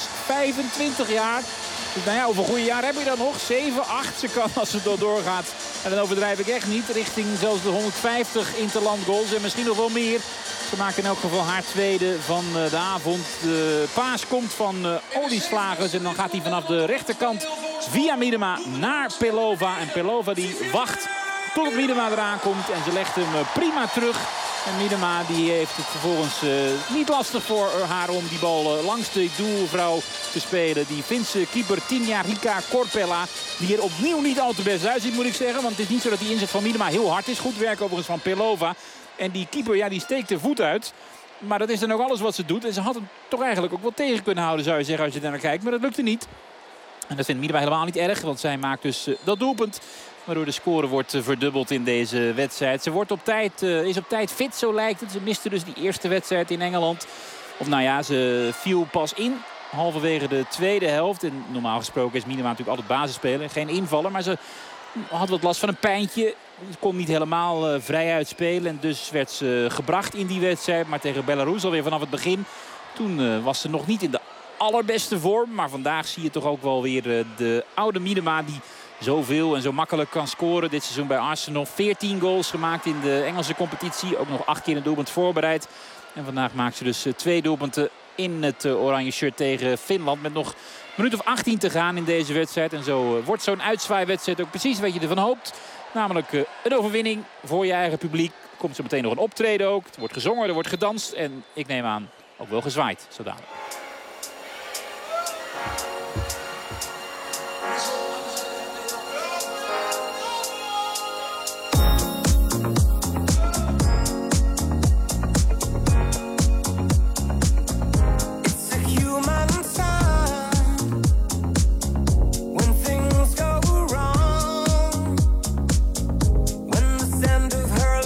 Speaker 9: 25 jaar. Dus nou ja, hoeveel goede jaar heb je dan nog? 7, 8. Ze kan als ze doorgaat. En dan overdrijf ik echt niet. Richting zelfs de 150 interland goals. En misschien nog wel meer. Ze maakt in elk geval haar tweede van de avond. De paas komt van Olieslagers. En dan gaat hij vanaf de rechterkant via Miedema naar Pelova. En Pelova die wacht tot Miedema eraan komt. En ze legt hem prima terug. En Miedema die heeft het vervolgens niet lastig voor haar om die bal langs de doelvrouw te spelen. Die Finse keeper Tinja Rika Korpela. Die er opnieuw niet al te best uitziet, moet ik zeggen. Want het is niet zo dat die inzet van Miedema heel hard is. Goed werk overigens van Pelova. En die keeper, ja, die steekt de voet uit. Maar dat is dan ook alles wat ze doet. En ze had hem toch eigenlijk ook wel tegen kunnen houden, zou je zeggen, als je daar naar kijkt. Maar dat lukte niet. En dat vindt Miedema helemaal niet erg. Want zij maakt dus dat doelpunt. Waardoor de score wordt verdubbeld in deze wedstrijd. Ze wordt is op tijd fit, zo lijkt het. Ze miste dus die eerste wedstrijd in Engeland. Of nou ja, ze viel pas in. Halverwege de tweede helft. En normaal gesproken is Miedema natuurlijk altijd basisspeler. Geen invaller, maar ze had wat last van een pijntje. Ze kon niet helemaal vrij uitspelen. En dus werd ze gebracht in die wedstrijd. Maar tegen Belarus alweer vanaf het begin. Toen was ze nog niet in de allerbeste vorm. Maar vandaag zie je toch ook wel weer de oude Miedema die zoveel en zo makkelijk kan scoren. Dit seizoen bij Arsenal 14 goals gemaakt in de Engelse competitie. Ook nog 8 keer een doelpunt voorbereid. En vandaag maakt ze dus 2 doelpunten in het oranje shirt tegen Finland. Met nog een minuut of 18 te gaan in deze wedstrijd. En zo wordt zo'n uitzwaaiwedstrijd ook precies wat je ervan hoopt. Namelijk een overwinning voor je eigen publiek. Er komt zo meteen nog een optreden ook. Er wordt gezongen, er wordt gedanst. En ik neem aan ook wel gezwaaid. Zo dadelijk.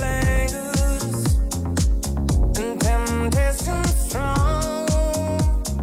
Speaker 11: Strong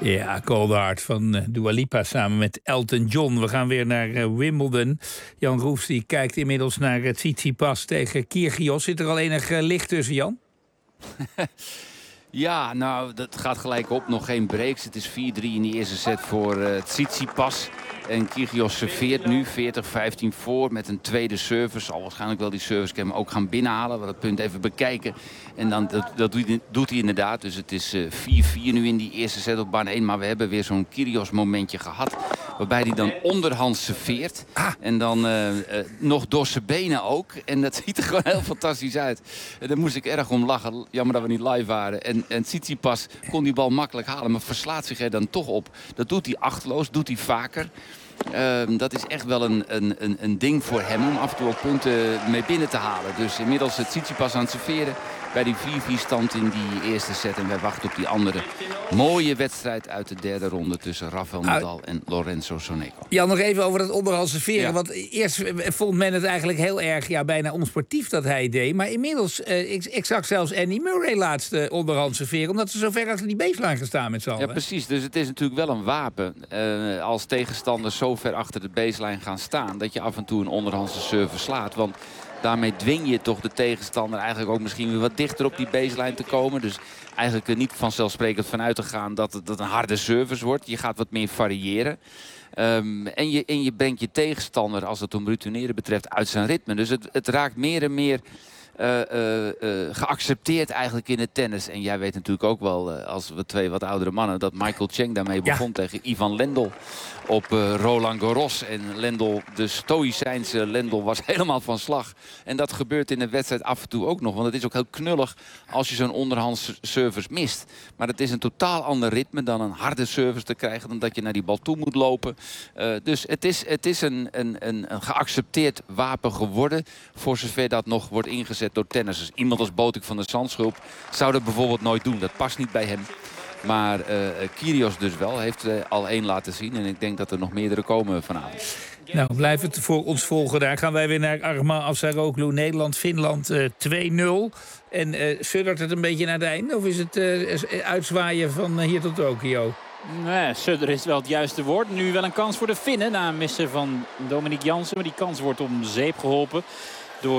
Speaker 13: Ja, Cold Heart van Dua Lipa samen met Elton John. We gaan weer naar Wimbledon. Jan Roefs die kijkt inmiddels naar Tsitsipas tegen Kyrgios. Zit er al enig licht tussen, Jan?
Speaker 10: Ja, nou, dat gaat gelijk op. Nog geen breaks. Het is 4-3 in die eerste set voor Tsitsipas. En Kyrgios serveert nu 40-15 voor met een tweede service. Zal waarschijnlijk wel die service ook gaan binnenhalen. We dat punt even bekijken. En dan, dat doet hij inderdaad. Dus het is 4-4 nu in die eerste set op baan 1. Maar we hebben weer zo'n Kyrgios momentje gehad. Waarbij hij dan onderhand serveert. En dan nog door zijn benen ook. En dat ziet er gewoon heel fantastisch uit. En daar moest ik erg om lachen. Jammer dat we niet live waren. En Tsitsipas kon die bal makkelijk halen. Maar verslaat zich er dan toch op. Dat doet hij achteloos. Doet hij vaker. Dat is echt wel een ding voor hem om af en toe ook punten mee binnen te halen. Dus inmiddels het Tsitsipas aan het serveren bij die 4-4 stand in die eerste set. En wij wachten op die andere mooie wedstrijd uit de derde ronde tussen Rafael Nadal en Lorenzo Sonego.
Speaker 13: Jan, nog even over dat onderhand serveren.
Speaker 10: Ja.
Speaker 13: Want eerst vond men het eigenlijk heel erg, bijna onsportief dat hij deed. Maar inmiddels, ik zag zelfs Andy Murray laatst onderhand serveren. Omdat ze zo ver achter die baseline gaan staan met z'n allen.
Speaker 10: Ja, precies. Dus het is natuurlijk wel een wapen als tegenstanders zo ver achter de baseline gaan staan. Dat je af en toe een onderhandse serve slaat. Want daarmee dwing je toch de tegenstander eigenlijk ook misschien weer wat dichter op die baseline te komen. Dus eigenlijk er niet vanzelfsprekend vanuit te gaan dat het een harde service wordt. Je gaat wat meer variëren. En je brengt je tegenstander, als het om retourneren betreft, uit zijn ritme. Dus het raakt meer en meer geaccepteerd eigenlijk in het tennis. En jij weet natuurlijk ook wel, als we twee wat oudere mannen, dat Michael Cheng daarmee begon tegen Ivan Lendl op Roland Garros. En Lendl, de stoïcijnse Lendl, was helemaal van slag. En dat gebeurt in de wedstrijd af en toe ook nog. Want het is ook heel knullig als je zo'n onderhands service mist. Maar het is een totaal ander ritme dan een harde service te krijgen, dan dat je naar die bal toe moet lopen. Dus het is een geaccepteerd wapen geworden, voor zover dat nog wordt ingezet door tennissers. Iemand als Botik van der Zandschulp zou dat bijvoorbeeld nooit doen. Dat past niet bij hem. Maar Kyrgios dus wel. Heeft al 1 laten zien. En ik denk dat er nog meerdere komen vanavond.
Speaker 13: Nou, blijf het voor ons volgen. Daar gaan wij weer naar Arman Afsaroglu. Nederland-Finland 2-0. En suddert het een beetje naar het einde? Of is het uitzwaaien van hier tot Tokio?
Speaker 9: Nee, sudder is wel het juiste woord. Nu wel een kans voor de Finnen na een missen van Dominique Jansen. Maar die kans wordt om zeep geholpen door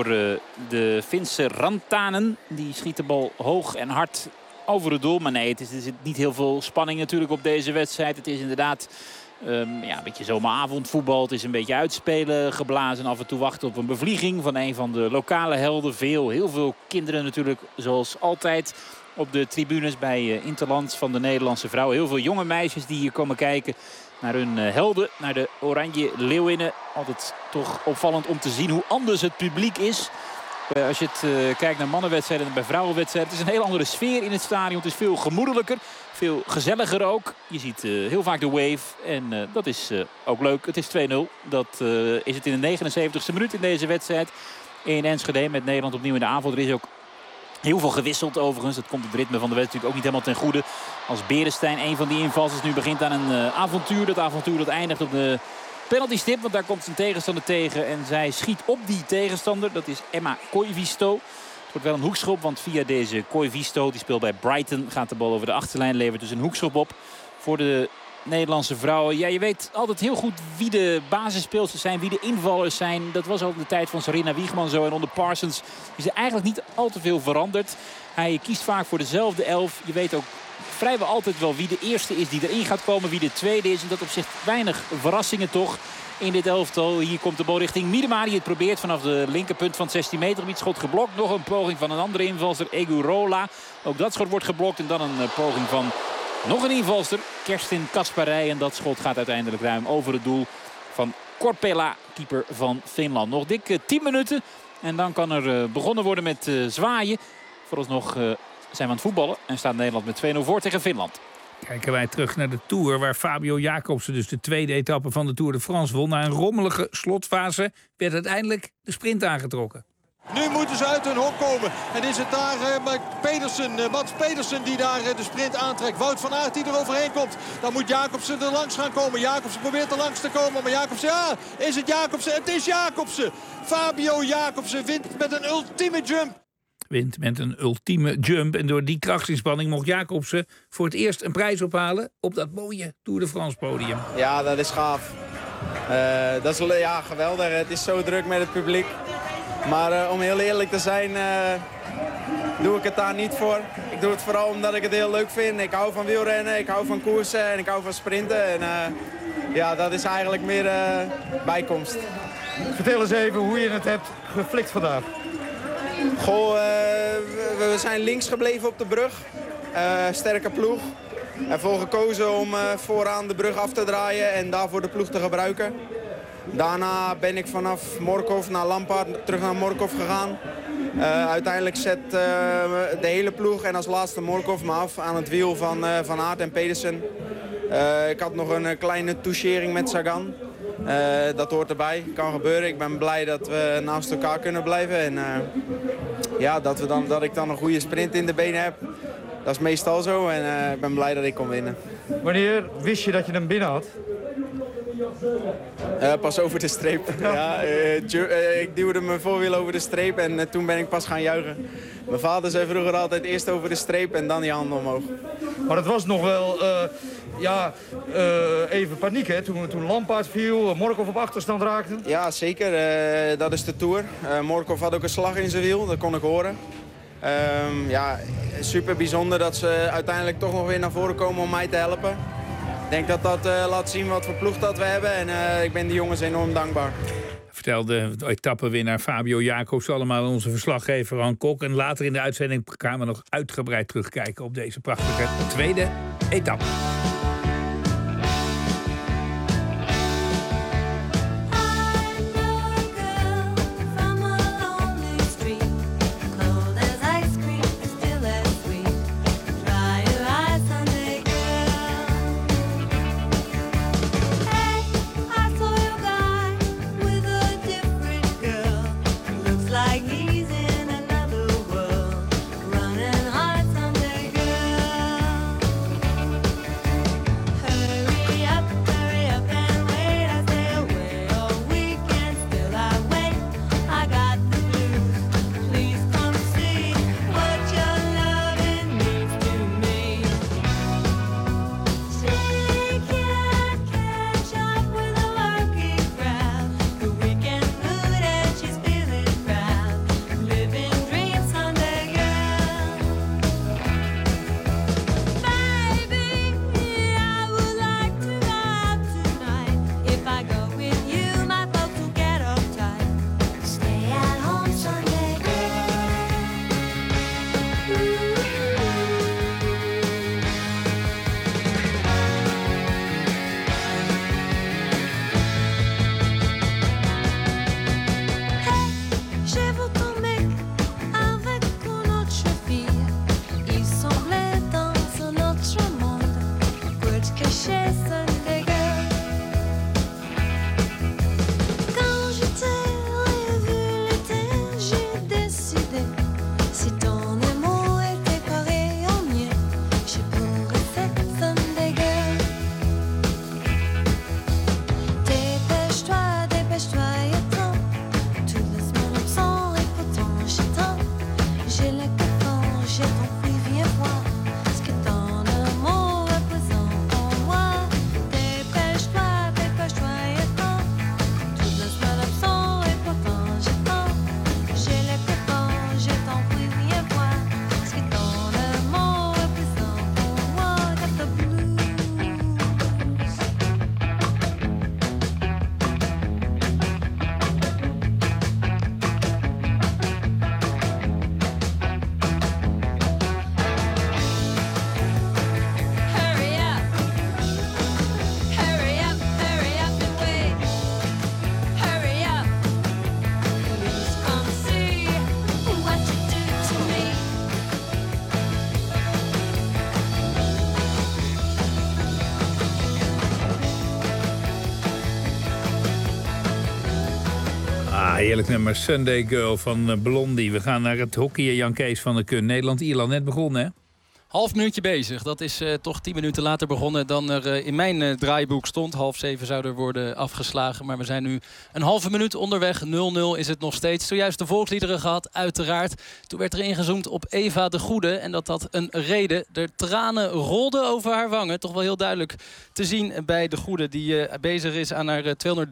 Speaker 9: de Finse Rantanen. Die schiet de bal hoog en hard over het doel. Maar nee, er zit niet heel veel spanning natuurlijk op deze wedstrijd. Het is inderdaad een beetje zomeravondvoetbal. Het is een beetje uitspelen, geblazen. Af en toe wachten op een bevlieging van een van de lokale helden. Heel veel kinderen natuurlijk, zoals altijd, op de tribunes bij Interland van de Nederlandse vrouwen. Heel veel jonge meisjes die hier komen kijken naar hun helden, naar de Oranje Leeuwinnen. Altijd toch opvallend om te zien hoe anders het publiek is. Als je het kijkt naar mannenwedstrijden en bij vrouwenwedstrijden. Het is een hele andere sfeer in het stadion. Het is veel gemoedelijker, veel gezelliger ook. Je ziet heel vaak de wave en dat is ook leuk. Het is 2-0. Dat is het in de 79e minuut in deze wedstrijd. In Enschede met Nederland opnieuw in de aanval. Er is ook heel veel gewisseld overigens. Dat komt het ritme van de wedstrijd natuurlijk ook niet helemaal ten goede. Als Beresteyn, een van die invalsers, nu begint aan een avontuur. Dat avontuur dat eindigt op de penaltystip. Want daar komt zijn tegenstander tegen. En zij schiet op die tegenstander. Dat is Emma Koivisto. Het wordt wel een hoekschop. Want via deze Koivisto, die speelt bij Brighton, gaat de bal over de achterlijn. Levert dus een hoekschop op voor de Nederlandse vrouwen. Ja, je weet altijd heel goed wie de basisspeelsters zijn, wie de invallers zijn. Dat was al in de tijd van Sarina Wiegman zo. En onder Parsons is er eigenlijk niet al te veel veranderd. Hij kiest vaak voor dezelfde 11. Je weet ook vrijwel altijd wel wie de eerste is die erin gaat komen, wie de tweede is. En dat op zich weinig verrassingen toch in dit elftal. Hier komt de bal richting Miedema, die het probeert vanaf de linkerpunt van het 16 meter gebied. Schot geblokt. Nog een poging van een andere invalster, Egurola. Ook dat schot wordt geblokt. En dan een poging van nog een invalster, Kerstin Kasparij. En dat schot gaat uiteindelijk ruim over het doel van Korpela, keeper van Finland. Nog dik 10 minuten. En dan kan er begonnen worden met zwaaien. Vooralsnog zijn we aan het voetballen. En staat Nederland met 2-0 voor tegen Finland.
Speaker 13: Kijken wij terug naar de Tour, waar Fabio Jacobsen dus de tweede etappe van de Tour de France won. Na een rommelige slotfase werd uiteindelijk de sprint aangetrokken.
Speaker 14: Nu moeten ze uit hun hok komen. En is het daar Mats Pedersen die daar de sprint aantrekt. Wout van Aert die er overheen komt. Dan moet Jacobsen er langs gaan komen. Jacobsen probeert er langs te komen. Maar Jacobsen, is het Jacobsen? Het is Jacobsen. Fabio Jacobsen wint met een ultieme jump.
Speaker 13: Wint met een ultieme jump. En door die krachtsinspanning mocht Jacobsen voor het eerst een prijs ophalen op dat mooie Tour de France podium.
Speaker 15: Ja, dat is gaaf. Dat is geweldig. Het is zo druk met het publiek. Maar om heel eerlijk te zijn, doe ik het daar niet voor. Ik doe het vooral omdat ik het heel leuk vind. Ik hou van wielrennen, ik hou van koersen en ik hou van sprinten. En dat is eigenlijk meer bijkomst.
Speaker 16: Vertel eens even hoe je het hebt geflikt vandaag.
Speaker 15: Goh, we zijn links gebleven op de brug. Sterke ploeg. Ervoor gekozen om vooraan de brug af te draaien en daarvoor de ploeg te gebruiken. Daarna ben ik vanaf Morkov naar Lampaard terug naar Morkov gegaan. Uiteindelijk zet de hele ploeg en als laatste Morkov me af aan het wiel van Van Aert en Pedersen. Ik had nog een kleine touchering met Sagan. Dat hoort erbij, kan gebeuren. Ik ben blij dat we naast elkaar kunnen blijven. En dat ik dan een goede sprint in de benen heb. Dat is meestal zo en ik ben blij dat ik kon winnen.
Speaker 16: Wanneer wist je dat je hem binnen had?
Speaker 15: Pas over de streep. Ik duwde mijn voorwiel over de streep en toen ben ik pas gaan juichen. Mijn vader zei vroeger altijd eerst over de streep en dan je handen omhoog.
Speaker 16: Maar het was nog wel even paniek, hè? Toen Lampaard viel, Morkov op achterstand raakte.
Speaker 15: Ja, zeker. Dat is de Tour. Morkov had ook een slag in zijn wiel, dat kon ik horen. Super bijzonder dat ze uiteindelijk toch nog weer naar voren komen om mij te helpen. Ik denk dat dat laat zien wat voor ploeg dat we hebben en ik ben die jongens enorm dankbaar.
Speaker 13: Vertelde de etappenwinnaar Fabio Jacobs allemaal onze verslaggever Han Kok. En later in de uitzending gaan we nog uitgebreid terugkijken op deze prachtige tweede etappe. Heerlijk nummer Sunday Girl van Blondie. We gaan naar het hockeyen, Jan Kees van der Kun. Nederland-Ierland net begonnen, hè?
Speaker 12: Half minuutje bezig. Dat is toch 10 minuten later begonnen dan er in mijn draaiboek stond. 6:30 zou er worden afgeslagen. Maar we zijn nu een halve minuut onderweg. 0-0 is het nog steeds. Zojuist de volksliederen gehad, uiteraard. Toen werd er ingezoomd op Eva de Goede. En dat had een reden. De tranen rolden over haar wangen. Toch wel heel duidelijk te zien bij de Goede. Die bezig is aan haar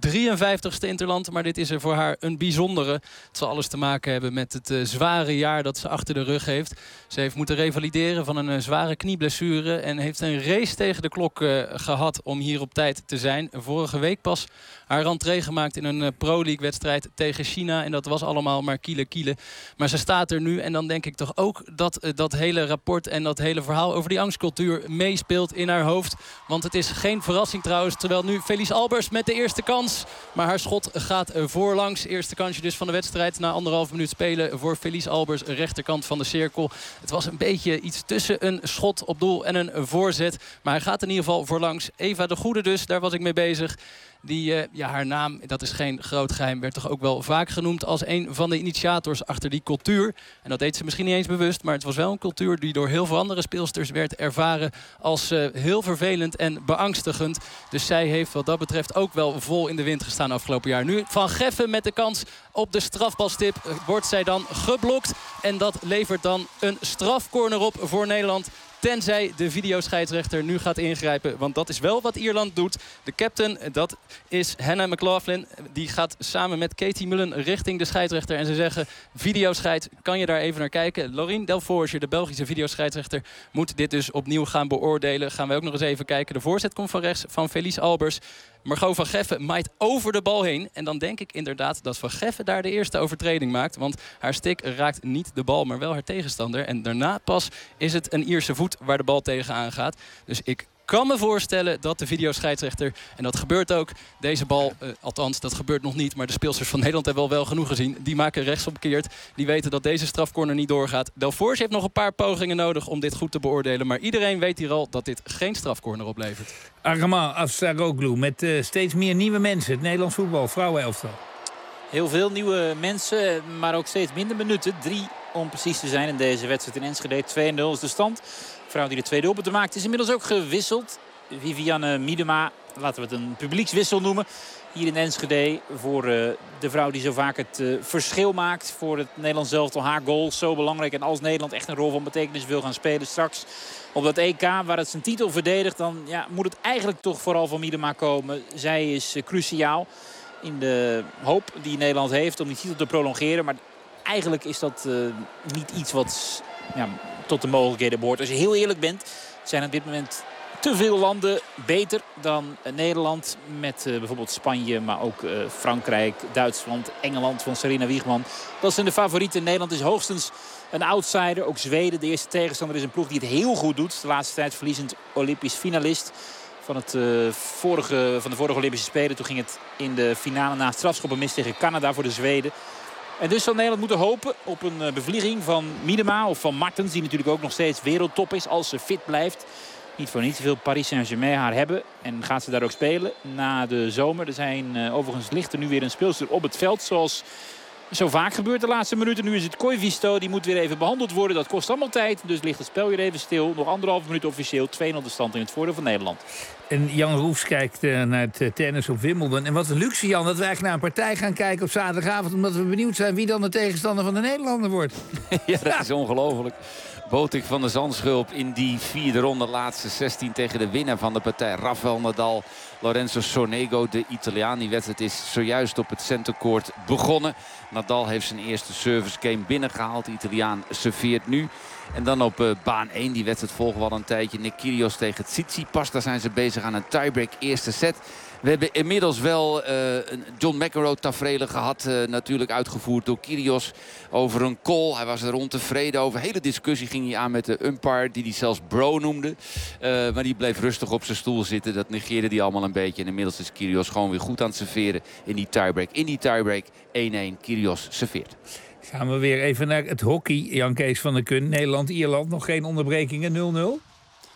Speaker 12: 253ste interland. Maar dit is er voor haar een bijzondere. Het zal alles te maken hebben met het zware jaar dat ze achter de rug heeft. Ze heeft moeten revalideren van een zware knieblessure. En heeft een race tegen de klok gehad om hier op tijd te zijn. Vorige week pas haar rentree gemaakt in een Pro League wedstrijd tegen China. En dat was allemaal maar kiele. Maar ze staat er nu. En dan denk ik toch ook dat dat hele rapport en dat hele verhaal over die angstcultuur meespeelt in haar hoofd. Want het is geen verrassing trouwens. Terwijl nu Felice Albers met de eerste kans. Maar haar schot gaat voorlangs. Eerste kansje dus van de wedstrijd. Na 1,5 minuut spelen voor Felice Albers. Rechterkant van de cirkel. Het was een beetje iets tussen een schot op doel en een voorzet. Maar hij gaat in ieder geval voorlangs. Eva de Goede dus, daar was ik mee bezig. Die, haar naam, dat is geen groot geheim, werd toch ook wel vaak genoemd als een van de initiators achter die cultuur. En dat deed ze misschien niet eens bewust, maar het was wel een cultuur die door heel veel andere speelsters werd ervaren als heel vervelend en beangstigend. Dus zij heeft wat dat betreft ook wel vol in de wind gestaan afgelopen jaar. Nu Van Geffen met de kans op de strafbalstip wordt zij dan geblokt. En dat levert dan een strafcorner op voor Nederland. Tenzij de videoscheidsrechter nu gaat ingrijpen. Want dat is wel wat Ierland doet. De captain, dat is Hannah McLaughlin. Die gaat samen met Katie Mullen richting de scheidsrechter. En ze zeggen, videoscheids, kan je daar even naar kijken? Laurien Delforge, de Belgische videoscheidsrechter, moet dit dus opnieuw gaan beoordelen. Gaan we ook nog eens even kijken. De voorzet komt van rechts van Felice Albers. Margot van Geffen maait over de bal heen. En dan denk ik inderdaad dat Van Geffen daar de eerste overtreding maakt. Want haar stick raakt niet de bal, maar wel haar tegenstander. En daarna pas is het een Ierse voet waar de bal tegenaan gaat. Dus ik kan me voorstellen dat de videoscheidsrechter, en dat gebeurt ook, deze bal, althans dat gebeurt nog niet, maar de speelsters van Nederland hebben wel genoeg gezien. Die maken rechtsomkeerd. Die weten dat deze strafcorner niet doorgaat. Delforge heeft nog een paar pogingen nodig om dit goed te beoordelen. Maar iedereen weet hier al dat dit geen strafcorner oplevert.
Speaker 13: Armand Afsaroglu met steeds meer nieuwe mensen. Het Nederlands voetbal, vrouwenelftal.
Speaker 9: Heel veel nieuwe mensen, maar ook steeds minder minuten. 3 om precies te zijn in deze wedstrijd in Enschede. 2-0 is de stand. De vrouw die de tweede doelpunt maakt is inmiddels ook gewisseld. Vivianne Miedema, laten we het een publiekswissel noemen. Hier in Enschede voor de vrouw die zo vaak het verschil maakt. Voor het Nederlands elftal. Haar goal zo belangrijk. En als Nederland echt een rol van betekenis wil gaan spelen straks op dat EK waar het zijn titel verdedigt, dan moet het eigenlijk toch vooral van Miedema komen. Zij is cruciaal in de hoop die Nederland heeft om die titel te prolongeren. Maar eigenlijk is dat niet iets wat tot de mogelijkheden behoort. Als je heel eerlijk bent, zijn op dit moment te veel landen beter dan Nederland. Met bijvoorbeeld Spanje, maar ook Frankrijk, Duitsland, Engeland van Sarina Wiegman. Dat zijn de favorieten. Nederland is hoogstens een outsider. Ook Zweden, de eerste tegenstander, is een ploeg die het heel goed doet. De laatste tijd verliezend Olympisch finalist van de vorige Olympische Spelen. Toen ging het in de finale na strafschoppen mis tegen Canada voor de Zweden. En dus zal Nederland moeten hopen op een bevlieging van Miedema of van Martens. Die natuurlijk ook nog steeds wereldtop is als ze fit blijft. Niet voor niets veel Paris Saint-Germain haar hebben. En gaat ze daar ook spelen na de zomer. Er zijn overigens ligt er nu weer een speelster op het veld. Zoals zo vaak gebeurt de laatste minuten. Nu is het Koivisto. Die moet weer even behandeld worden. Dat kost allemaal tijd. Dus ligt het spel weer even stil. Nog 1,5 minuut officieel. 2-0 de stand in het voordeel van Nederland.
Speaker 13: En Jan Roefs kijkt naar het tennis op Wimbledon. En wat een luxe, Jan, dat we eigenlijk naar een partij gaan kijken op zaterdagavond. Omdat we benieuwd zijn wie dan de tegenstander van de Nederlander wordt.
Speaker 10: Ja, dat is ongelooflijk. Botik van de Zandschulp in die vierde ronde, laatste 16 tegen de winnaar van de partij. Rafael Nadal, Lorenzo Sonego, de Italiaan. Die wedstrijd is zojuist op het centercourt begonnen. Nadal heeft zijn eerste service game binnengehaald. De Italiaan serveert nu. En dan op baan 1, die wedstrijd volgen we al een tijdje. Nick Kyrgios tegen Tsitsipas. Daar zijn ze bezig aan een tiebreak eerste set. We hebben inmiddels wel een John McEnroe tafereel gehad. Natuurlijk uitgevoerd door Kyrgios over een call. Hij was er ontevreden over. Hele discussie ging hij aan met de umpire die hij zelfs bro noemde. Maar die bleef rustig op zijn stoel zitten. Dat negeerde hij allemaal een beetje. En inmiddels is Kyrgios gewoon weer goed aan het serveren in die tiebreak. In die tiebreak 1-1. Kyrgios serveert.
Speaker 13: Gaan we weer even naar het hockey. Jan Kees van der Kun, Nederland-Ierland. Nog geen onderbrekingen, 0-0?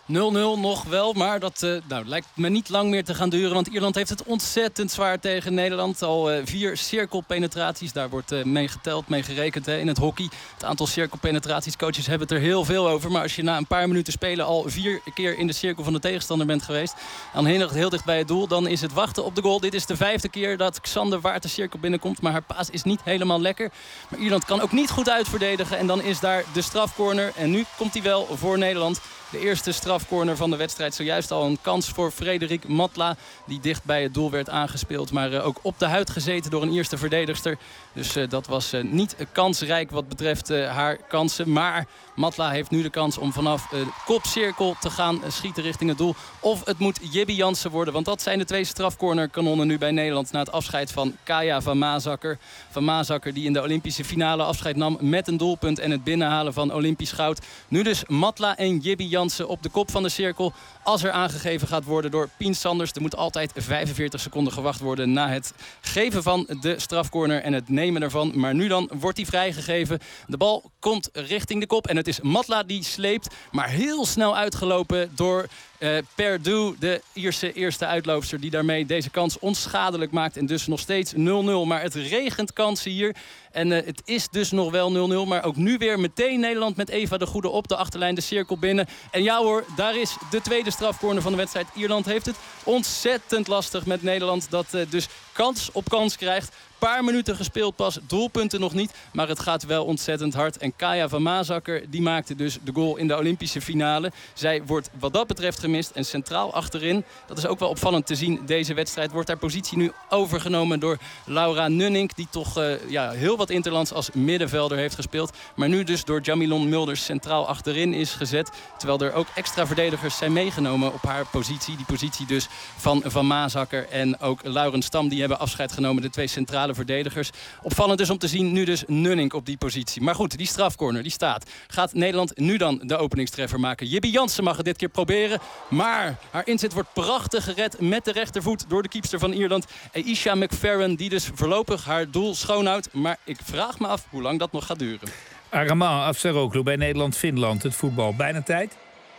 Speaker 12: nog wel, maar dat lijkt me niet lang meer te gaan duren. Want Ierland heeft het ontzettend zwaar tegen Nederland. Al 4 cirkelpenetraties, daar wordt mee geteld, mee gerekend in het hockey. Het aantal cirkelpenetraties, coaches hebben het er heel veel over. Maar als je na een paar minuten spelen al 4 keer in de cirkel van de tegenstander bent geweest, dan heel dicht bij het doel, dan is het wachten op de goal. Dit is de 5e keer dat Xander Waard de cirkel binnenkomt, maar haar paas is niet helemaal lekker. Maar Ierland kan ook niet goed uitverdedigen en dan is daar de strafcorner. En nu komt hij wel voor Nederland. De eerste strafcorner van de wedstrijd. Zojuist al een kans voor Frederik Matla. Die dicht bij het doel werd aangespeeld. Maar ook op de huid gezeten door een eerste verdedigster. Dus dat was niet kansrijk wat betreft haar kansen. Maar Matla heeft nu de kans om vanaf de kopcirkel te gaan schieten richting het doel. Of het moet Jibby Jansen worden. Want dat zijn de 2 strafcornerkanonnen nu bij Nederland. Na het afscheid van Kaya van Maasakker. Van Maasakker die in de Olympische finale afscheid nam met een doelpunt. En het binnenhalen van Olympisch goud. Nu dus Matla en Jibby Jansen op de kop van de cirkel. Als er aangegeven gaat worden door Pien Sanders. Er moet altijd 45 seconden gewacht worden na het geven van de strafcorner en het nemen ervan. Maar nu dan wordt hij vrijgegeven. De bal komt richting de kop en het is Matla die sleept. Maar heel snel uitgelopen door Perdue, de Ierse eerste uitloopster, die daarmee deze kans onschadelijk maakt. En dus nog steeds 0-0. Maar het regent kansen hier. En het is dus nog wel 0-0. Maar ook nu weer meteen Nederland met Eva de Goede op de achterlijn de cirkel binnen. En ja hoor, daar is de tweede strafcorner van de wedstrijd. Ierland heeft het ontzettend lastig met Nederland. Dat dus kans op kans krijgt. Paar minuten gespeeld pas, doelpunten nog niet. Maar het gaat wel ontzettend hard. En Kaya van Maasakker, die maakte dus de goal in de Olympische finale. Zij wordt wat dat betreft gemist. En centraal achterin, dat is ook wel opvallend te zien, deze wedstrijd, wordt haar positie nu overgenomen door Laura Nunnink. Die toch heel wat interlands als middenvelder heeft gespeeld. Maar nu dus door Jamilon Mulders centraal achterin is gezet. Terwijl er ook extra verdedigers zijn meegenomen op haar positie. Die positie dus van Maasakker en ook Lauren Stam. Die hebben afscheid genomen, de 2 centrale verdedigers. Opvallend is om te zien nu dus Nunnink op die positie. Maar goed, die strafcorner die staat. Gaat Nederland nu dan de openingstreffer maken? Jibby Jansen mag het dit keer proberen. Maar haar inzet wordt prachtig gered met de rechtervoet door de keepster van Ierland. Aisha McFerrin, die dus voorlopig haar doel schoonhoudt. Maar ik vraag me af hoe lang dat nog gaat duren.
Speaker 13: Arama Afsaroglu bij Nederland-Finland. Het voetbal. Bijna tijd?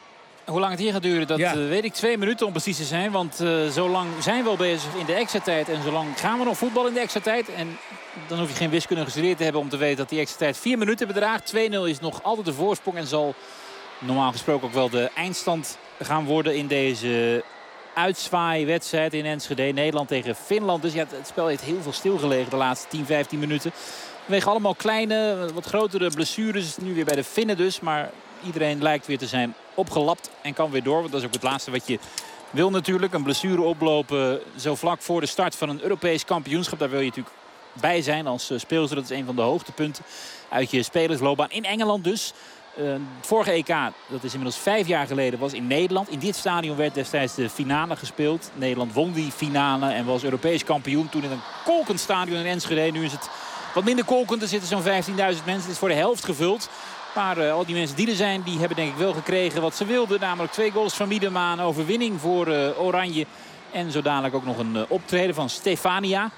Speaker 9: Hoe lang het hier gaat duren, dat weet ik. 2 minuten om precies te zijn. Want zo lang zijn we al bezig in de extra tijd. En zo lang gaan we nog voetballen in de extra tijd. En dan hoef je geen wiskunde gestudeerd te hebben om te weten dat die extra tijd 4 minuten bedraagt. 2-0 is nog altijd de voorsprong. En zal normaal gesproken ook wel de eindstand gaan worden in deze uitzwaaiwedstrijd in Enschede. Nederland tegen Finland. Dus ja, het spel heeft heel veel stilgelegen de laatste 10, 15 minuten. Vanwege allemaal kleine, wat grotere blessures. Nu weer bij de Finnen dus. Maar iedereen lijkt weer te zijn opgelapt en kan weer door. Want dat is ook het laatste wat je wil natuurlijk. Een blessure oplopen zo vlak voor de start van een Europees kampioenschap. Daar wil je natuurlijk bij zijn als speelster. Dat is een van de hoogtepunten uit je spelersloopbaan. In Engeland dus. Het vorige EK, dat is inmiddels 5 jaar geleden, was in Nederland. In dit stadion werd destijds de finale gespeeld. Nederland won die finale en was Europees kampioen. Toen in een kolkend stadion in Enschede. Nu is het wat minder kolkend. Er zitten zo'n 15.000 mensen. Het is voor de helft gevuld. Maar al die mensen die er zijn, die hebben denk ik wel gekregen wat ze wilden. Namelijk 2 goals van Miedema, een overwinning voor Oranje. En zo dadelijk ook nog een optreden van Stefania.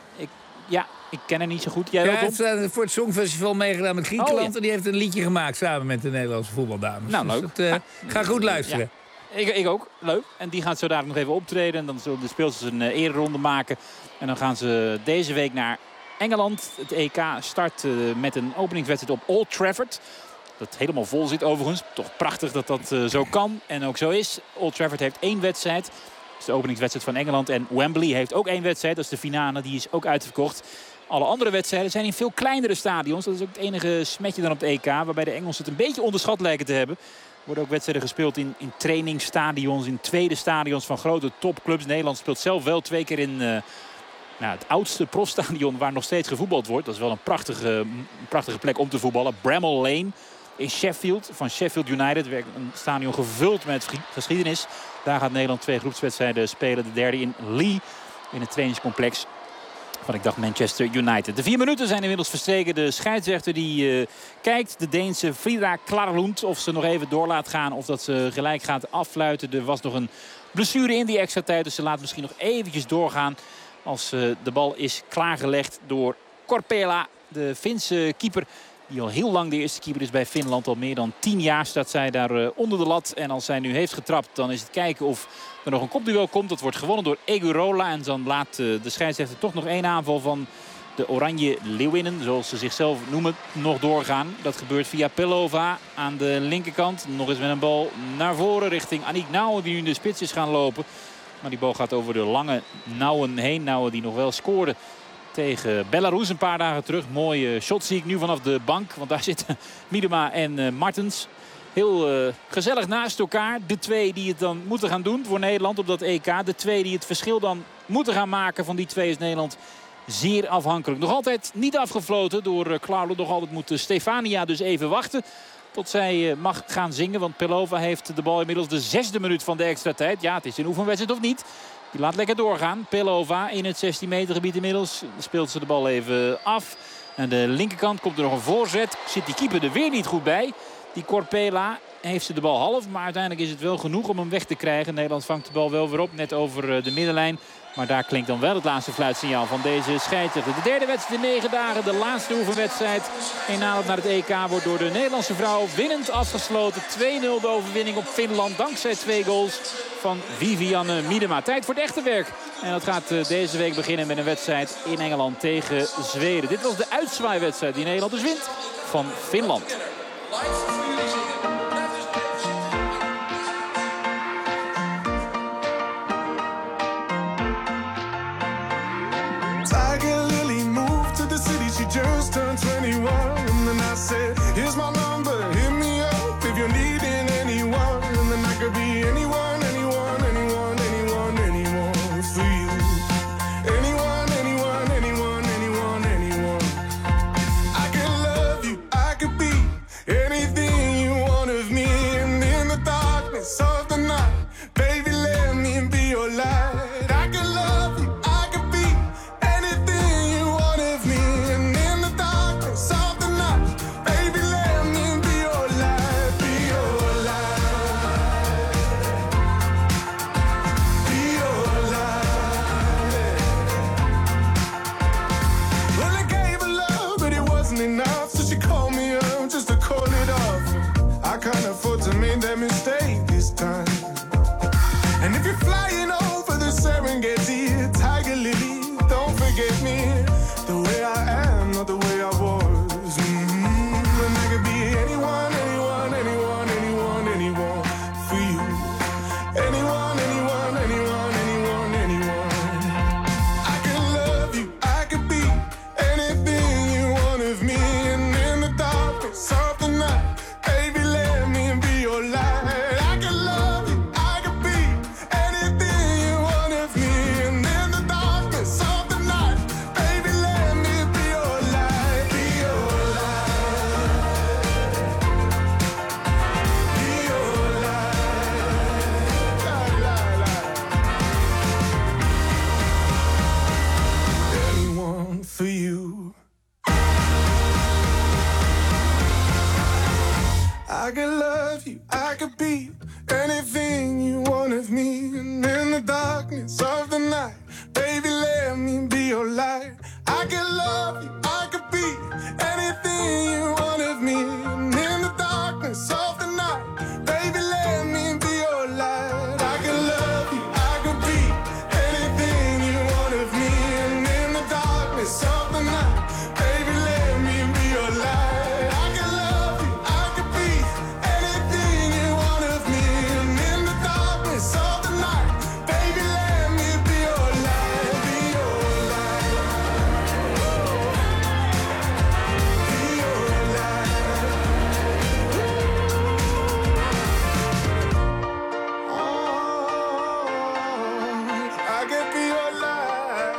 Speaker 13: Ja.
Speaker 9: Ik ken haar niet zo goed. Jij
Speaker 13: heeft voor het Songfestival meegedaan met Griekenland.
Speaker 9: Oh, ja.
Speaker 13: En die heeft een liedje gemaakt samen met de Nederlandse voetbaldames.
Speaker 9: Nou,
Speaker 13: dus
Speaker 9: leuk.
Speaker 13: Ga goed luisteren.
Speaker 9: Ja. Ik ook. Leuk. En die gaat zo dadelijk nog even optreden. En dan zullen de speelsters een ereronde maken. En dan gaan ze deze week naar Engeland. Het EK start met een openingswedstrijd op Old Trafford. Dat helemaal vol zit overigens. Toch prachtig dat dat zo kan. En ook zo is. Old Trafford heeft 1 wedstrijd. Dat is de openingswedstrijd van Engeland. En Wembley heeft ook 1 wedstrijd. Dat is de finale. Die is ook uitverkocht. Alle andere wedstrijden zijn in veel kleinere stadions. Dat is ook het enige smetje dan op het EK. Waarbij de Engelsen het een beetje onderschat lijken te hebben. Er worden ook wedstrijden gespeeld in trainingsstadions. In tweede stadions van grote topclubs. Nederland speelt zelf wel 2 keer in het oudste profstadion waar nog steeds gevoetbald wordt. Dat is wel een prachtige plek om te voetballen. Bramall Lane in Sheffield. Van Sheffield United. Een stadion gevuld met geschiedenis. Daar gaat Nederland 2 groepswedstrijden spelen. De derde in Lee. In het trainingscomplex van, ik dacht, Manchester United. De 4 minuten zijn inmiddels verstreken. De scheidsrechter die kijkt. De Deense Frida Klarlund. Of ze nog even door laat gaan. Of dat ze gelijk gaat affluiten. Er was nog een blessure in die extra tijd. Dus ze laat misschien nog eventjes doorgaan. Als de bal is klaargelegd door Korpela. De Finse keeper Die al heel lang de eerste keeper is bij Finland. Al meer dan 10 jaar staat zij daar onder de lat. En als zij nu heeft getrapt, dan is het kijken of er nog een kopduel komt. Dat wordt gewonnen door Egurola. En dan laat de scheidsrechter toch nog 1 aanval van de Oranje Leeuwinnen, zoals ze zichzelf noemen, nog doorgaan. Dat gebeurt via Pelova aan de linkerkant. Nog eens met een bal naar voren richting Aniek Nouwen, die nu in de spits is gaan lopen. Maar die bal gaat over de lange Nouwen heen. Nouwen die nog wel scoorde tegen Belarus een paar dagen terug. Mooie shot zie ik nu vanaf de bank. Want daar zitten Miedema en Martens. Heel gezellig naast elkaar. De twee die het dan moeten gaan doen voor Nederland op dat EK. De twee die het verschil dan moeten gaan maken. Van die twee is Nederland zeer afhankelijk. Nog altijd niet afgefloten door Klaarlo. Nog altijd moet Stefania dus even wachten tot zij mag gaan zingen. Want Pelova heeft de bal inmiddels de 6e minuut van de extra tijd. Ja, het is een oefenwedstrijd of niet. Die laat lekker doorgaan. Pelova in het 16 meter gebied inmiddels. Speelt ze de bal even af. Aan de linkerkant komt er nog een voorzet. Zit die keeper er weer niet goed bij. Die Korpela heeft ze de bal half. Maar uiteindelijk is het wel genoeg om hem weg te krijgen. Nederland vangt de bal wel weer op. Net over de middenlijn. Maar daar klinkt dan wel het laatste fluitsignaal van deze scheidsrechter. De derde wedstrijd in 9 dagen. De laatste oefenwedstrijd. In aanloop naar het EK wordt door de Nederlandse vrouw winnend afgesloten. 2-0 de overwinning op Finland. Dankzij 2 goals van Vivianne Miedema. Tijd voor het echte werk. En dat gaat deze week beginnen met een wedstrijd in Engeland tegen Zweden. Dit was de uitzwaaiwedstrijd die Nederland dus wint van Finland.
Speaker 17: Just turned 21 and then I said, here's my number, hit me up if you're needing anyone. And then I could be anyone, anyone, anyone, anyone, anyone for you. Anyone, anyone, anyone, anyone, anyone. I could love you, I could be anything you want of me. And in the darkness of the night, baby, let me be your light. I could love you, I could be anything you want of me. That mistake this time. And if you're flying over the Serengeti, Tiger Lily, don't forget me. The way I am, not the way I was. And I could be anyone, anyone, anyone, anyone, anyone for you. Anyone, anyone, anyone, anyone, anyone. I could love you, I could be anything you want of me. And in the darkness of the night, baby, let me be your light. I can love you, I can be anything you want of me. And in the darkness of the night, baby, let me be your light. Be your light. Be your light. Anyone for you. I could love you, I could be anything you want of me. And in the darkness of the night, baby, let me be your light. I could love you, I could be anything you want of me. And in the darkness of the night, baby, let me be your light. I could love you, I could be anything you want of me. And in the darkness of the night, baby, let me be your light. I could love you, I could be anything you want of me. And in the darkness of the night, baby, let me be your light. Be your light. Be your light. Oh, I could be your light.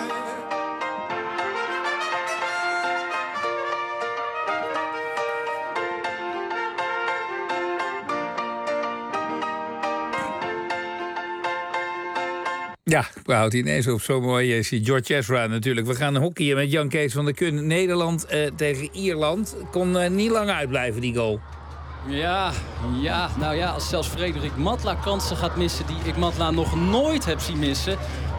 Speaker 13: Ja, we houden ineens op zo mooi. Je ziet George Ezra natuurlijk. We gaan hockeyen met Jan Kees van der Kun. Nederland tegen Ierland. Kon niet lang uitblijven, die goal.
Speaker 12: Ja, nou ja, als zelfs Frederik Matla kansen gaat missen die ik Matla nog nooit heb zien missen,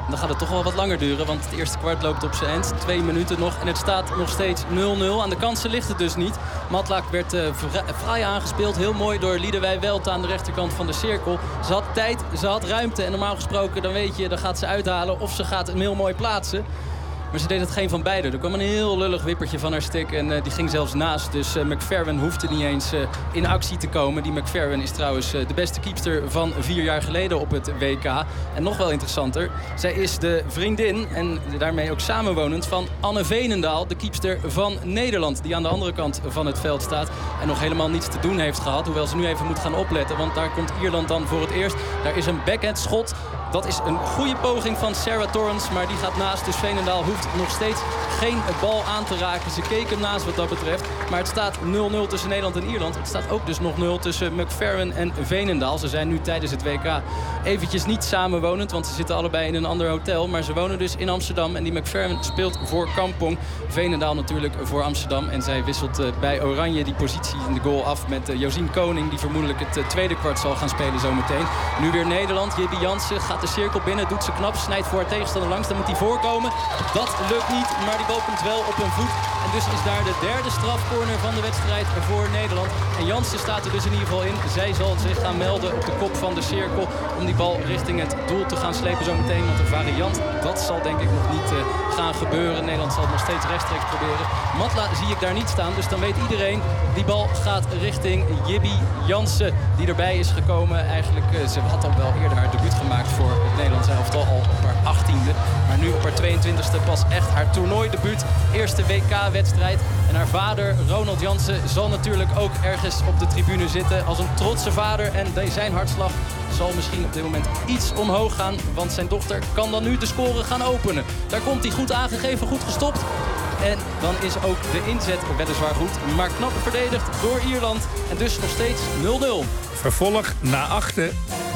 Speaker 12: dan gaat het toch wel wat langer duren, want het eerste kwart loopt op zijn eind. 2 minuten nog en het staat nog steeds 0-0. Aan de kansen ligt het dus niet. Matlaak werd fraai aangespeeld. Heel mooi door Liedewij Welt aan de rechterkant van de cirkel. Ze had tijd, ze had ruimte. En normaal gesproken, dan weet je, dan gaat ze uithalen of ze gaat hem heel mooi plaatsen. Maar ze deed het geen van beide. Er kwam een heel lullig wippertje van haar stick en die ging zelfs naast. Dus McFerrin hoefde niet eens in actie te komen. Die McFerrin is trouwens de beste keepster van 4 jaar geleden op het WK. En nog wel interessanter, zij is de vriendin en daarmee ook samenwonend van Anne Veenendaal, de keepster van Nederland. Die aan de andere kant van het veld staat en nog helemaal niets te doen heeft gehad. Hoewel ze nu even moet gaan opletten, want daar komt Ierland dan voor het eerst. Daar is een backhand schot. Dat is een goede poging van Sarah Torrance, maar die gaat naast. Dus Veenendaal hoeft nog steeds geen bal aan te raken. Ze keek hem naast wat dat betreft. Maar het staat 0-0 tussen Nederland en Ierland. Het staat ook dus nog 0 tussen McFerrin en Veenendaal. Ze zijn nu tijdens het WK eventjes niet samenwonend, want ze zitten allebei in een ander hotel. Maar ze wonen dus in Amsterdam en die McFerrin speelt voor Kampong. Veenendaal natuurlijk voor Amsterdam. En zij wisselt bij Oranje die positie in de goal af met Josien Koning, die vermoedelijk het tweede kwart zal gaan spelen zometeen. Nu weer Nederland. Jibby Jansen gaat de cirkel binnen, doet ze knap, snijdt voor haar tegenstander langs. Dan moet hij voorkomen. Dat lukt niet, maar die bal komt wel op een voet. En dus is daar de derde strafcorner van de wedstrijd voor Nederland. En Jansen staat er dus in ieder geval in. Zij zal zich gaan melden op de kop van de cirkel om die bal richting het doel te gaan slepen zometeen. Want een variant, dat zal denk ik nog niet gaan gebeuren. Nederland zal het nog steeds rechtstreeks proberen. Matla zie ik daar niet staan, dus dan weet iedereen, die bal gaat richting Jibby Jansen, die erbij is gekomen. Eigenlijk, ze had al wel eerder haar debuut gemaakt voor het Nederlandse elftal, al op haar 18e. Maar nu op haar 22e pas echt haar toernooidebuut. Eerste WK-wedstrijd. En haar vader, Ronald Jansen, zal natuurlijk ook ergens op de tribune zitten als een trotse vader. En zijn hartslag zal misschien op dit moment iets omhoog gaan, want zijn dochter kan dan nu de score gaan openen. Daar komt hij, goed aangegeven, goed gestopt. En dan is ook de inzet weliswaar goed, maar knap verdedigd door Ierland. En dus nog steeds 0-0.
Speaker 13: Vervolg na achten.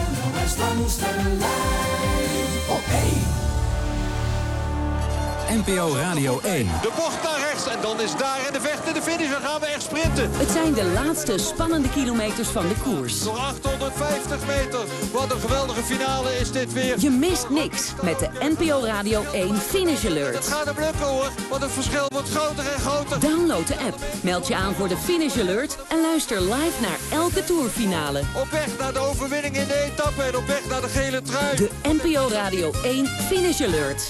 Speaker 7: NPO Radio 1.
Speaker 14: De bocht naar rechts en dan is daar in de vecht in de finish. Dan gaan we echt sprinten.
Speaker 18: Het zijn de laatste spannende kilometers van de koers.
Speaker 14: Nog 850 meter. Wat een geweldige finale is dit weer.
Speaker 18: Je mist niks met de NPO Radio 1 Finish Alert.
Speaker 14: Het gaat hem lukken hoor, want het verschil wordt groter en groter.
Speaker 18: Download de app, meld je aan voor de Finish Alert en luister live naar elke tourfinale.
Speaker 14: Op weg naar de overwinning in de etappe en op weg naar de gele trui.
Speaker 18: De NPO Radio 1 Finish Alert.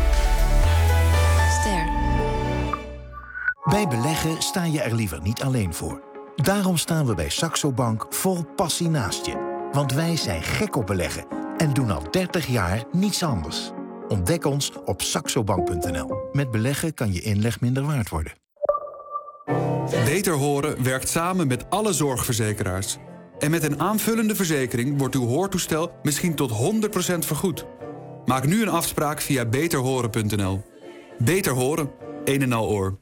Speaker 19: Bij beleggen sta je er liever niet alleen voor. Daarom staan we bij Saxo Bank vol passie naast je. Want wij zijn gek op beleggen en doen al 30 jaar niets anders. Ontdek ons op saxobank.nl. Met beleggen kan je inleg minder waard worden.
Speaker 20: Beter Horen werkt samen met alle zorgverzekeraars. En met een aanvullende verzekering wordt uw hoortoestel misschien tot 100% vergoed. Maak nu een afspraak via beterhoren.nl. Beter Horen, een en al oor.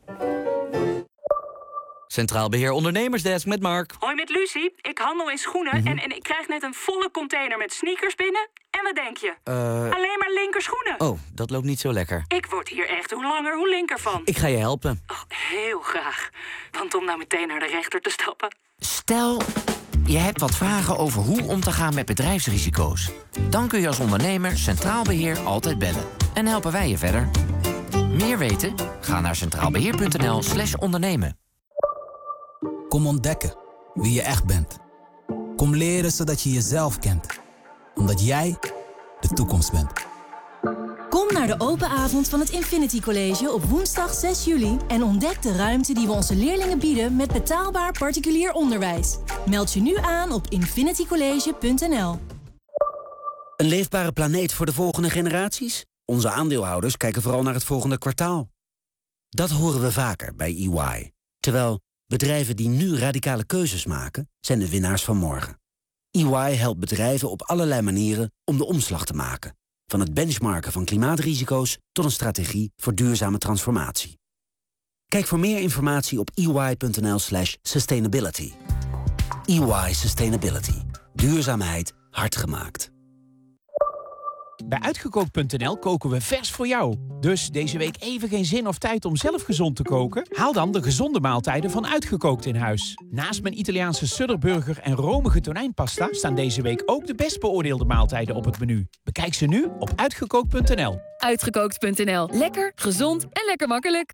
Speaker 6: Centraal Beheer Ondernemersdesk met Mark.
Speaker 21: Hoi, met Lucie. Ik handel in schoenen en ik krijg net een volle container met sneakers binnen. En wat denk je? Alleen maar linkerschoenen.
Speaker 6: Oh, dat loopt niet zo lekker.
Speaker 21: Ik word hier echt hoe langer hoe linker van.
Speaker 6: Ik ga je helpen.
Speaker 21: Oh, heel graag. Want om nou meteen naar de rechter te stappen.
Speaker 22: Stel, je hebt wat vragen over hoe om te gaan met bedrijfsrisico's. Dan kun je als ondernemer Centraal Beheer altijd bellen. En helpen wij je verder. Meer weten? Ga naar centraalbeheer.nl/ondernemen.
Speaker 23: Kom ontdekken wie je echt bent. Kom leren zodat je jezelf kent. Omdat jij de toekomst bent.
Speaker 24: Kom naar de open avond van het Infinity College op woensdag 6 juli... en ontdek de ruimte die we onze leerlingen bieden met betaalbaar particulier onderwijs. Meld je nu aan op infinitycollege.nl.
Speaker 25: Een leefbare planeet voor de volgende generaties? Onze aandeelhouders kijken vooral naar het volgende kwartaal. Dat horen we vaker bij EY. Terwijl bedrijven die nu radicale keuzes maken, zijn de winnaars van morgen. EY helpt bedrijven op allerlei manieren om de omslag te maken. Van het benchmarken van klimaatrisico's tot een strategie voor duurzame transformatie. Kijk voor meer informatie op ey.nl/sustainability. EY Sustainability. Duurzaamheid hard gemaakt.
Speaker 26: Bij Uitgekookt.nl koken we vers voor jou. Dus deze week even geen zin of tijd om zelf gezond te koken? Haal dan de gezonde maaltijden van Uitgekookt in huis. Naast mijn Italiaanse Sudderburger en romige tonijnpasta staan deze week ook de best beoordeelde maaltijden op het menu. Bekijk Bekijk ze nu op uitgekookt.nl.
Speaker 1: Uitgekookt.nl. Lekker, gezond en lekker makkelijk.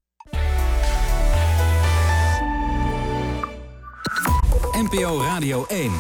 Speaker 7: NPO Radio 1.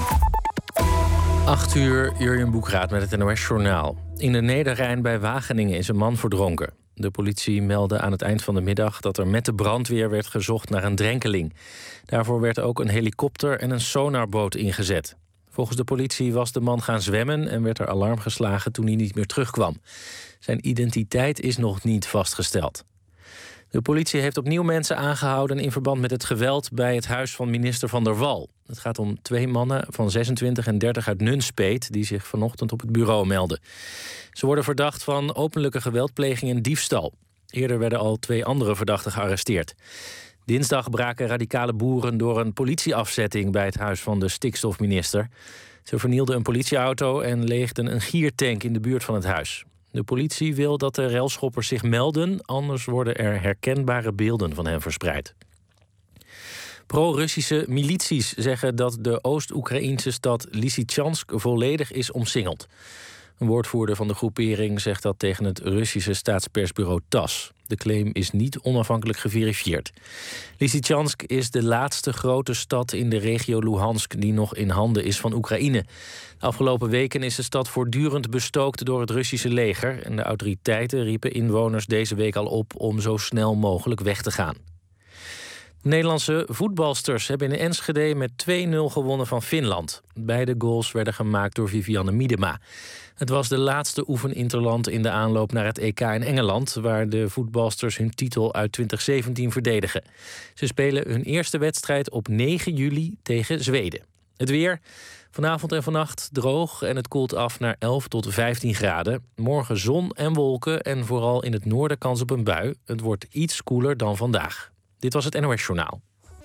Speaker 2: 8 uur, Jurjen Boekraat met het NOS-journaal. In de Nederrijn bij Wageningen is een man verdronken. De politie meldde aan het eind van de middag dat er met de brandweer werd gezocht naar een drenkeling. Daarvoor werd ook een helikopter en een sonarboot ingezet. Volgens de politie was de man gaan zwemmen en werd er alarm geslagen toen hij niet meer terugkwam. Zijn identiteit is nog niet vastgesteld. De politie heeft opnieuw mensen aangehouden in verband met het geweld bij het huis van minister Van der Wal. Het gaat om 2 mannen van 26 en 30 uit Nunspeet die zich vanochtend op het bureau melden. Ze worden verdacht van openlijke geweldpleging en diefstal. Eerder werden al 2 andere verdachten gearresteerd. Dinsdag braken radicale boeren door een politieafzetting bij het huis van de stikstofminister. Ze vernielden een politieauto en leegden een giertank in de buurt van het huis. De politie wil dat de relschoppers zich melden, anders worden er herkenbare beelden van hen verspreid. Pro-Russische milities zeggen dat de Oost-Oekraïnse stad Lysychansk volledig is omsingeld. Een woordvoerder van de groepering zegt dat tegen het Russische staatspersbureau TASS. De claim is niet onafhankelijk geverifieerd. Lysychansk is de laatste grote stad in de regio Luhansk die nog in handen is van Oekraïne. De afgelopen weken is de stad voortdurend bestookt door het Russische leger en de autoriteiten riepen inwoners deze week al op om zo snel mogelijk weg te gaan. De Nederlandse voetbalsters hebben in Enschede met 2-0 gewonnen van Finland. Beide goals werden gemaakt door Vivianne Miedema. Het was de laatste oefeninterland in de aanloop naar het EK in Engeland, waar de voetbalsters hun titel uit 2017 verdedigen. Ze spelen hun eerste wedstrijd op 9 juli tegen Zweden. Het weer. Vanavond en vannacht droog en het koelt af naar 11 tot 15 graden. Morgen zon en wolken en vooral in het noorden kans op een bui. Het wordt iets koeler dan vandaag. Dit was het NOS Journaal.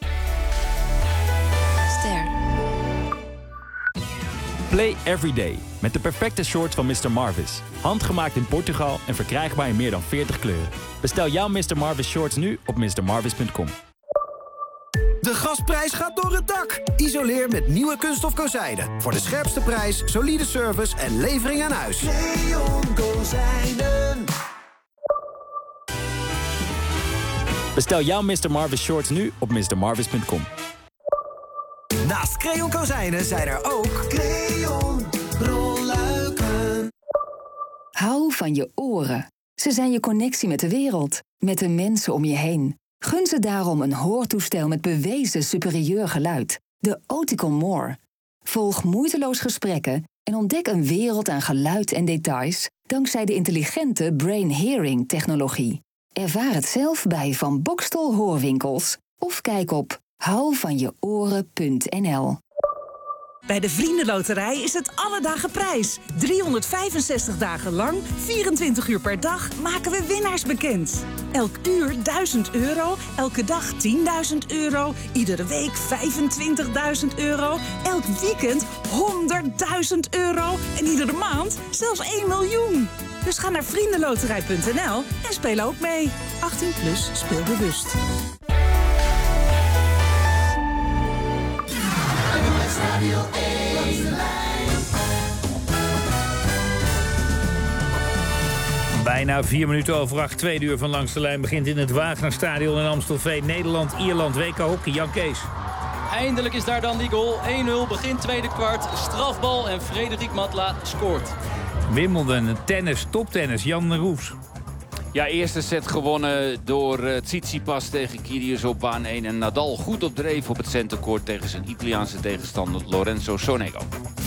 Speaker 3: Play every day met de perfecte shorts van Mr. Marvis. Handgemaakt in Portugal en verkrijgbaar in meer dan 40 kleuren. Bestel jouw Mr. Marvis shorts nu op mrmarvis.com.
Speaker 4: De gasprijs gaat door het dak. Isoleer met nieuwe kunststof kozijnen. Voor de scherpste prijs, solide service en levering aan huis. Leon Kozijnen.
Speaker 3: Bestel jouw Mr. Marvis shorts nu op mrmarvis.com.
Speaker 4: Naast Creon Kozijnen zijn er ook Creon rolluiken.
Speaker 5: Hou van je oren. Ze zijn je connectie met de wereld, met de mensen om je heen. Gun ze daarom een hoortoestel met bewezen superieur geluid. De Oticon More. Volg moeiteloos gesprekken en ontdek een wereld aan geluid en details dankzij de intelligente Brain Hearing technologie. Ervaar het zelf bij Van Bokstel Hoorwinkels of kijk op houvanjeoren.nl.
Speaker 8: Bij de Vriendenloterij is het alle dagen prijs. 365 dagen lang, 24 uur per dag maken we winnaars bekend. Elk uur 1000 euro, elke dag 10.000 euro, iedere week 25.000 euro, elk weekend 100.000 euro en iedere maand zelfs 1 miljoen. Dus ga naar vriendenloterij.nl en speel ook mee. 18 plus, speel bewust.
Speaker 13: Bijna 4 minuten over 8, tweede uur van Langs de Lijn begint in het Wagnerstadion in Amstelveen. Nederland, Ierland, WK Hockey, Jan Kees.
Speaker 12: Eindelijk is daar dan die goal. 1-0, begin tweede kwart, strafbal en Frederik Matla scoort.
Speaker 13: Wimbledon, tennis, toptennis, Jan Roefs.
Speaker 10: Ja, eerste set gewonnen door Tsitsipas tegen Kyrgios op baan 1. En Nadal goed op dreef op het centercourt tegen zijn Italiaanse tegenstander Lorenzo Sonego.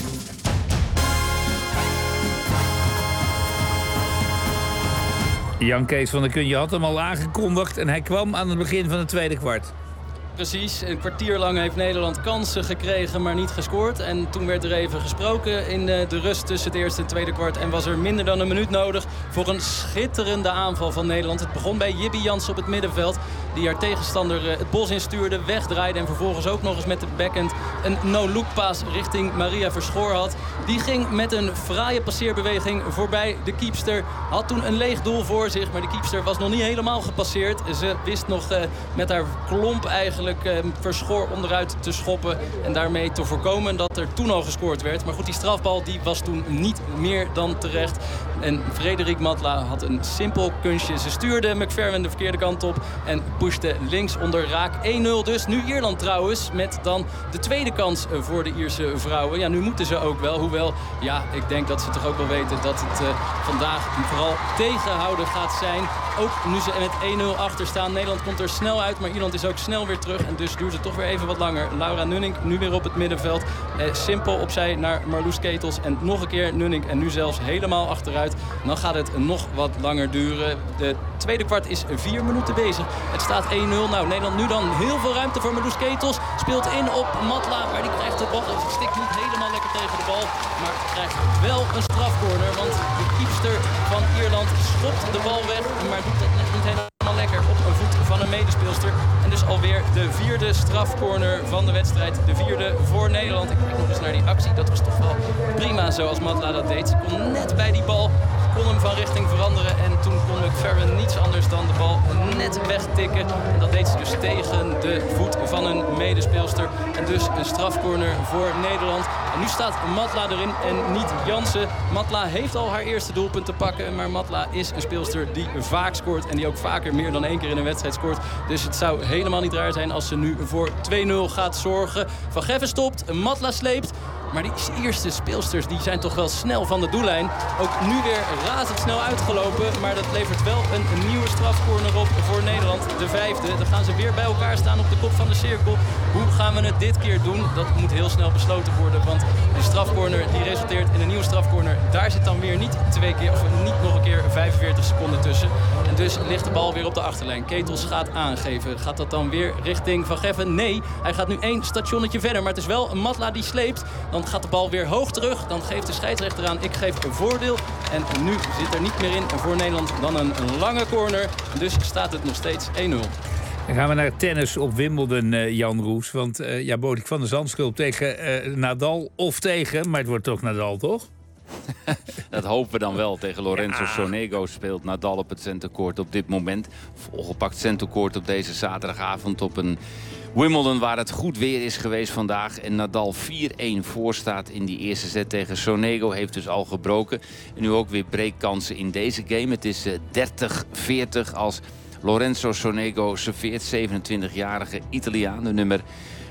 Speaker 13: Jan Kees van der Kun, je had hem al aangekondigd en hij kwam aan het begin van het tweede kwart.
Speaker 12: Precies, een kwartier lang heeft Nederland kansen gekregen, maar niet gescoord. En toen werd er even gesproken in de rust tussen het eerste en het tweede kwart. En was er minder dan een minuut nodig voor een schitterende aanval van Nederland. Het begon bij Jibby Jansen op het middenveld, die haar tegenstander het bos instuurde, wegdraaide. En vervolgens ook nog eens met de backhand een no-look paas richting Maria Verschoor had. Die ging met een fraaie passeerbeweging voorbij de keepster. Had toen een leeg doel voor zich, maar de keepster was nog niet helemaal gepasseerd. Ze wist nog met haar klomp eigenlijk eigenlijk Verschoor onderuit te schoppen. En daarmee te voorkomen dat er toen al gescoord werd. Maar goed, die strafbal die was toen niet meer dan terecht. En Frederik Matla had een simpel kunstje. Ze stuurde McFerrin de verkeerde kant op en pushte links onder raak. 1-0 dus. Nu Ierland trouwens met dan de tweede kans voor de Ierse vrouwen. Ja, nu moeten ze ook wel. Hoewel, ja, ik denk dat ze toch ook wel weten dat het vandaag vooral tegenhouden gaat zijn. Ook nu ze met 1-0 achter staan. Nederland komt er snel uit, maar Ierland is ook snel weer terug. En dus duurt het toch weer even wat langer. Laura Nunnink nu weer op het middenveld. Simpel opzij naar Marloes Ketels. En nog een keer Nunnink en nu zelfs helemaal achteruit. Dan gaat het nog wat langer duren. De tweede kwart is 4 minuten bezig. Het staat 1-0. Nou, Nederland nu dan heel veel ruimte voor Marloes Ketels. Speelt in op Matla, maar die krijgt de bal. Het stikt niet helemaal lekker tegen de bal. Maar krijgt wel een strafcorner. Want de keepster van Ierland schopt de bal weg. Maar doet dat net niet helemaal lekker op een voet van een medespeelster. En dus alweer de 4e strafcorner van de wedstrijd. De 4e voor Nederland. Ik kijk nog eens naar die actie. Dat was toch wel prima zoals Matla dat deed. Ze kon net bij die bal. Kon hem van richting veranderen. En toen kon McFerrin niets anders dan de bal net wegtikken. En dat deed ze dus tegen de voet van een medespeelster. En dus een strafcorner voor Nederland. En nu staat Matla erin en niet Jansen. Matla heeft al haar eerste doelpunt te pakken. Maar Matla is een speelster die vaak scoort. En die ook vaker meer dan 1 keer in een wedstrijd scoort. Dus het zou helemaal niet raar zijn als ze nu voor 2-0 gaat zorgen. Van Geffen stopt, Matla sleept. Maar die eerste speelsters die zijn toch wel snel van de doellijn. Ook nu weer razendsnel uitgelopen. Maar dat levert wel een nieuwe strafcorner op voor Nederland. De 5e. Dan gaan ze weer bij elkaar staan op de kop van de cirkel. Hoe gaan we het dit keer doen? Dat moet heel snel besloten worden. Want de strafcorner die resulteert in een nieuwe strafcorner. Daar zit dan weer niet 2 keer of niet nog een keer 45 seconden tussen. En dus ligt de bal weer op de achterlijn. Ketels gaat aangeven. Gaat dat dan weer richting Van Geffen? Nee, hij gaat nu 1 stationnetje verder. Maar het is wel een Matla die sleept. Dan gaat de bal weer hoog terug. Dan geeft de scheidsrechter aan, ik geef een voordeel. En nu zit er niet meer in voor Nederland dan een lange corner. Dus staat het nog steeds 1-0.
Speaker 13: Dan gaan we naar tennis op Wimbledon, Jan Roes. Want Botik van der Zandschulp tegen Nadal of tegen... maar het wordt toch Nadal, toch?
Speaker 10: Dat hopen we dan wel. Tegen Lorenzo Sonego speelt Nadal op het centercourt op dit moment. Volgepakt centercourt op deze zaterdagavond op een Wimbledon waar het goed weer is geweest vandaag. En Nadal 4-1 voor staat in die eerste set tegen Sonego. Heeft dus al gebroken. En nu ook weer breakkansen in deze game. Het is 30-40 als Lorenzo Sonego serveert. 27-jarige Italiaan, de nummer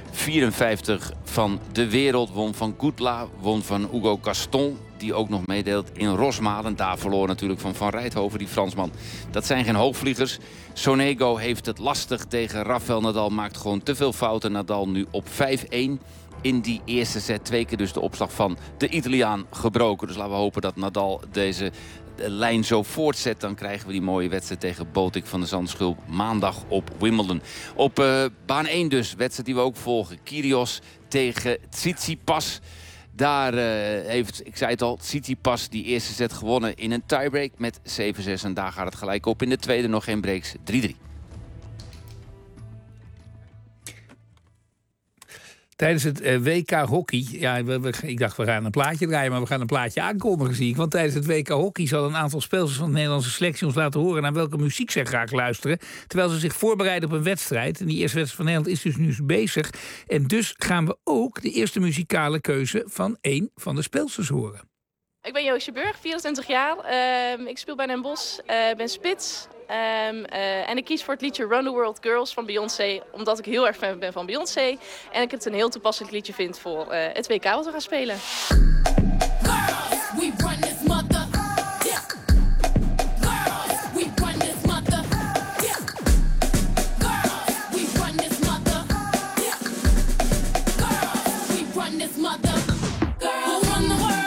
Speaker 10: 54 van de wereld. Won van Gutla, won van Hugo Gaston, die ook nog meedeelt in Rosmalen. Daar verloor natuurlijk van Rijthoven, die Fransman. Dat zijn geen hoogvliegers. Sonego heeft het lastig tegen Rafael Nadal. Maakt gewoon te veel fouten. Nadal nu op 5-1 in die eerste set. 2 keer dus de opslag van de Italiaan gebroken. Dus laten we hopen dat Nadal deze lijn zo voortzet. Dan krijgen we die mooie wedstrijd tegen Botik van der Zandschulp maandag op Wimbledon. Op baan 1 dus, wedstrijd die we ook volgen. Kyrgios tegen Tsitsipas. Daar heeft, ik zei het al, Tsitsipas die eerste set gewonnen in een tiebreak met 7-6. En daar gaat het gelijk op. In de tweede nog geen breaks, 3-3.
Speaker 13: Tijdens het WK hockey, ja, ik dacht we gaan een plaatje draaien, maar we gaan een plaatje aankondigen, zie ik. Want tijdens het WK hockey zal een aantal speelsters van de Nederlandse selectie ons laten horen naar welke muziek zij graag luisteren, terwijl ze zich voorbereiden op een wedstrijd. En die eerste wedstrijd van Nederland is dus nu bezig. En dus gaan we ook de eerste muzikale keuze van één van de speelsters horen.
Speaker 9: Ik ben Joosje Burg, 24 jaar. Ik speel bij Den Bosch, ben spits. En ik kies voor het liedje Run the World Girls van Beyoncé, omdat ik heel erg fan ben van Beyoncé. En ik het een heel toepasselijk liedje vind voor het WK wat we gaan spelen. Girls, we run this mother. Yeah. Girls, we run this mother. Yeah. Girls, we run this mother. Yeah. Girls, we run this mother. Girls, who run the world?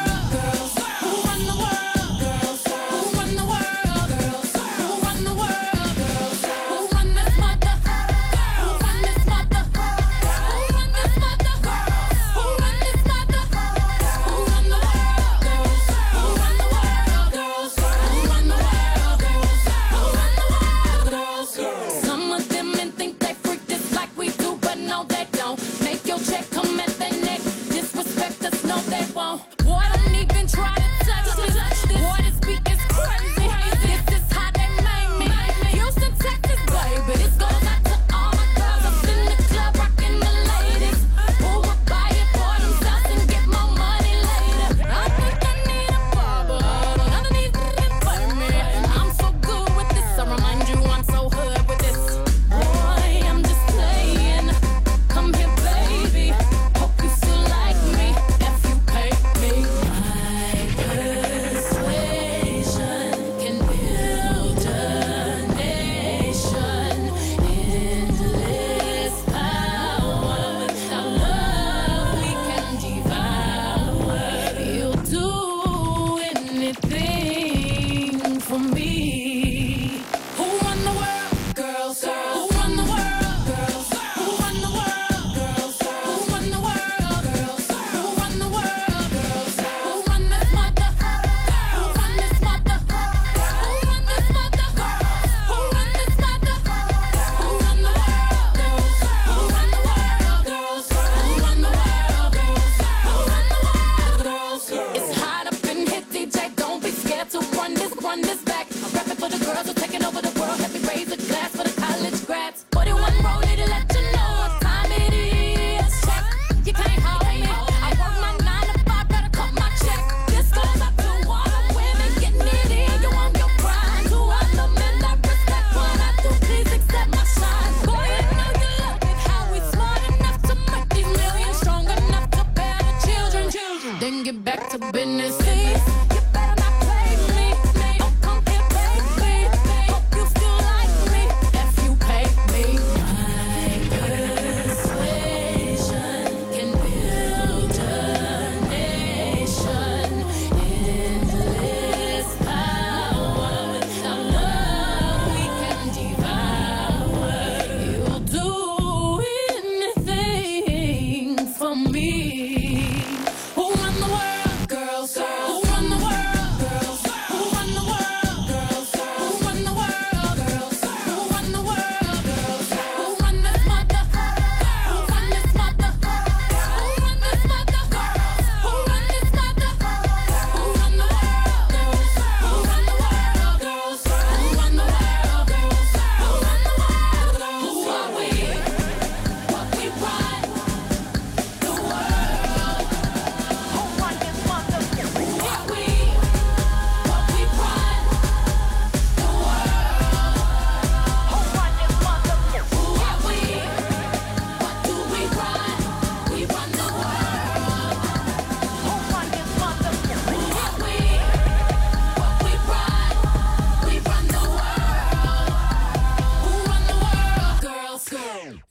Speaker 9: Who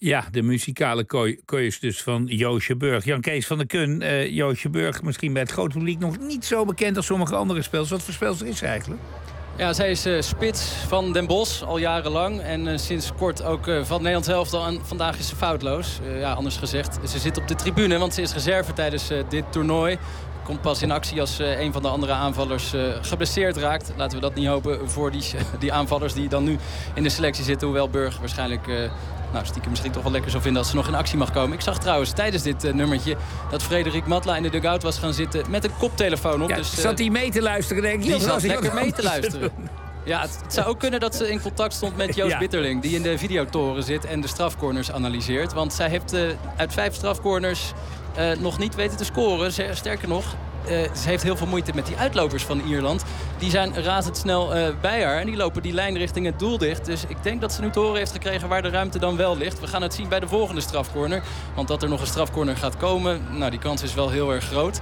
Speaker 13: Ja, de muzikale keus dus van Joosje Burg. Jan Kees van der Kun, Joosje Burg, misschien bij het grote publiek nog niet zo bekend als sommige andere spelers. Wat voor speelster is ze eigenlijk?
Speaker 12: Ja, zij is spits van Den Bosch al jarenlang. En sinds kort ook van het Nederlands elftal. En vandaag is ze foutloos. Anders gezegd, ze zit op de tribune, want ze is reserve tijdens dit toernooi. Komt pas in actie als een van de andere aanvallers geblesseerd raakt. Laten we dat niet hopen voor die aanvallers die dan nu in de selectie zitten. Hoewel Burg waarschijnlijk stiekem misschien toch wel lekker zou vinden als ze nog in actie mag komen. Ik zag trouwens tijdens dit nummertje dat Frederik Matla in de dugout was gaan zitten met een koptelefoon op.
Speaker 13: Ja,
Speaker 12: dus,
Speaker 13: zat hij mee te luisteren, denk ik?
Speaker 12: Die zat lekker mee te luisteren. Ja, het zou ook kunnen dat ze in contact stond met Joost Bitterling, die in de videotoren zit en de strafcorners analyseert. Want zij heeft uit 5 strafcorners nog niet weten te scoren. Sterker nog, ze heeft heel veel moeite met die uitlopers van Ierland. Die zijn razendsnel bij haar en die lopen die lijn richting het doel dicht. Dus ik denk dat ze nu te horen heeft gekregen waar de ruimte dan wel ligt. We gaan het zien bij de volgende strafcorner. Want dat er nog een strafcorner gaat komen, die kans is wel heel erg groot.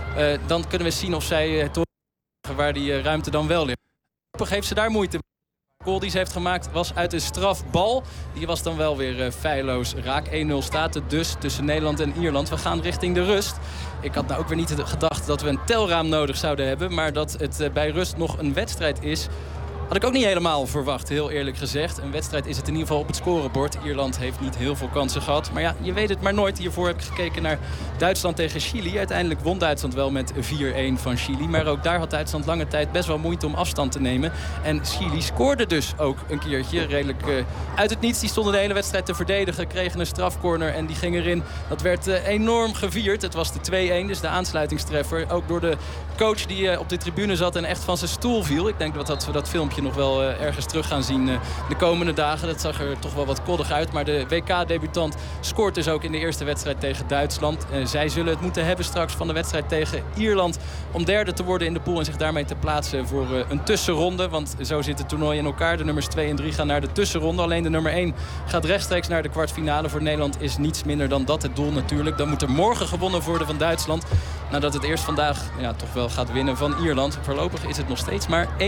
Speaker 12: Dan kunnen we zien of zij waar die ruimte dan wel ligt. Heeft ze daar moeite mee. De goal die ze heeft gemaakt was uit een strafbal. Die was dan wel weer feilloos raak. 1-0 staat het dus tussen Nederland en Ierland. We gaan richting de rust. Ik had nou ook weer niet gedacht dat we een telraam nodig zouden hebben. Maar dat het bij rust nog een wedstrijd is, had ik ook niet helemaal verwacht, heel eerlijk gezegd. Een wedstrijd is het in ieder geval op het scorebord. Ierland heeft niet heel veel kansen gehad. Maar ja, je weet het maar nooit. Hiervoor heb ik gekeken naar Duitsland tegen Chili. Uiteindelijk won Duitsland wel met 4-1 van Chili. Maar ook daar had Duitsland lange tijd best wel moeite om afstand te nemen. En Chili scoorde dus ook een keertje. Redelijk uit het niets. Die stonden de hele wedstrijd te verdedigen. Kregen een strafcorner en die ging erin. Dat werd enorm gevierd. Het was de 2-1, dus de aansluitingstreffer. Ook door de coach die op de tribune zat en echt van zijn stoel viel. Ik denk dat we dat filmpje nog wel ergens terug gaan zien de komende dagen. Dat zag er toch wel wat koddig uit. Maar de WK-debutant scoort dus ook in de eerste wedstrijd tegen Duitsland. Zij zullen het moeten hebben straks van de wedstrijd tegen Ierland om derde te worden in de pool en zich daarmee te plaatsen voor een tussenronde. Want zo zit het toernooi in elkaar. De nummers 2 en 3 gaan naar de tussenronde. Alleen de nummer 1 gaat rechtstreeks naar de kwartfinale. Voor Nederland is niets minder dan dat het doel natuurlijk. Dan moet er morgen gewonnen worden van Duitsland. Nadat het eerst vandaag toch wel gaat winnen van Ierland. Voorlopig is het nog steeds maar 1-0.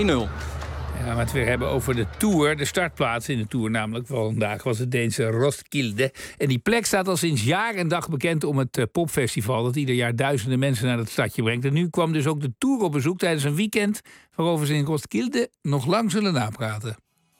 Speaker 13: Ja, maar het weer hebben over de Tour. De startplaats in de Tour namelijk. Vandaag was het Deense Roskilde. En die plek staat al sinds jaar en dag bekend om het popfestival dat ieder jaar duizenden mensen naar het stadje brengt. En nu kwam dus ook de Tour op bezoek tijdens een weekend waarover ze in Roskilde nog lang zullen napraten.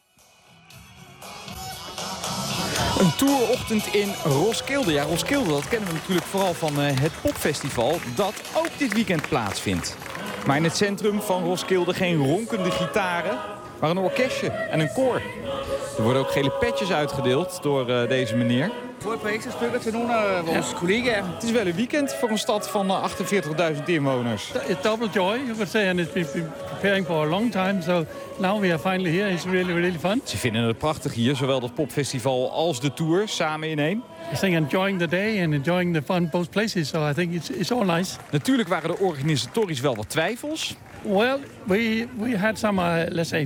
Speaker 11: Een toerochtend in Roskilde. Ja, Roskilde, dat kennen we natuurlijk vooral van het popfestival dat ook dit weekend plaatsvindt. Maar in het centrum van Roskilde geen ronkende gitaren, maar een orkestje en een koor. Er worden ook gele petjes uitgedeeld door deze meneer.
Speaker 14: Voor het extra stukken te doen aan onze collega's.
Speaker 11: Het is wel een weekend voor een stad van 48.000 inwoners.
Speaker 14: It's double joy, you could say, and it's been preparing for a long time. So now we are finally here. It's really, really fun.
Speaker 11: Ze vinden het prachtig hier, zowel dat popfestival als de Tour, samen in één.
Speaker 14: I think enjoying the day and enjoying the fun both places. So I think it's all nice.
Speaker 11: Natuurlijk waren er organisatorisch wel wat twijfels.
Speaker 14: Well, we had some, let's say,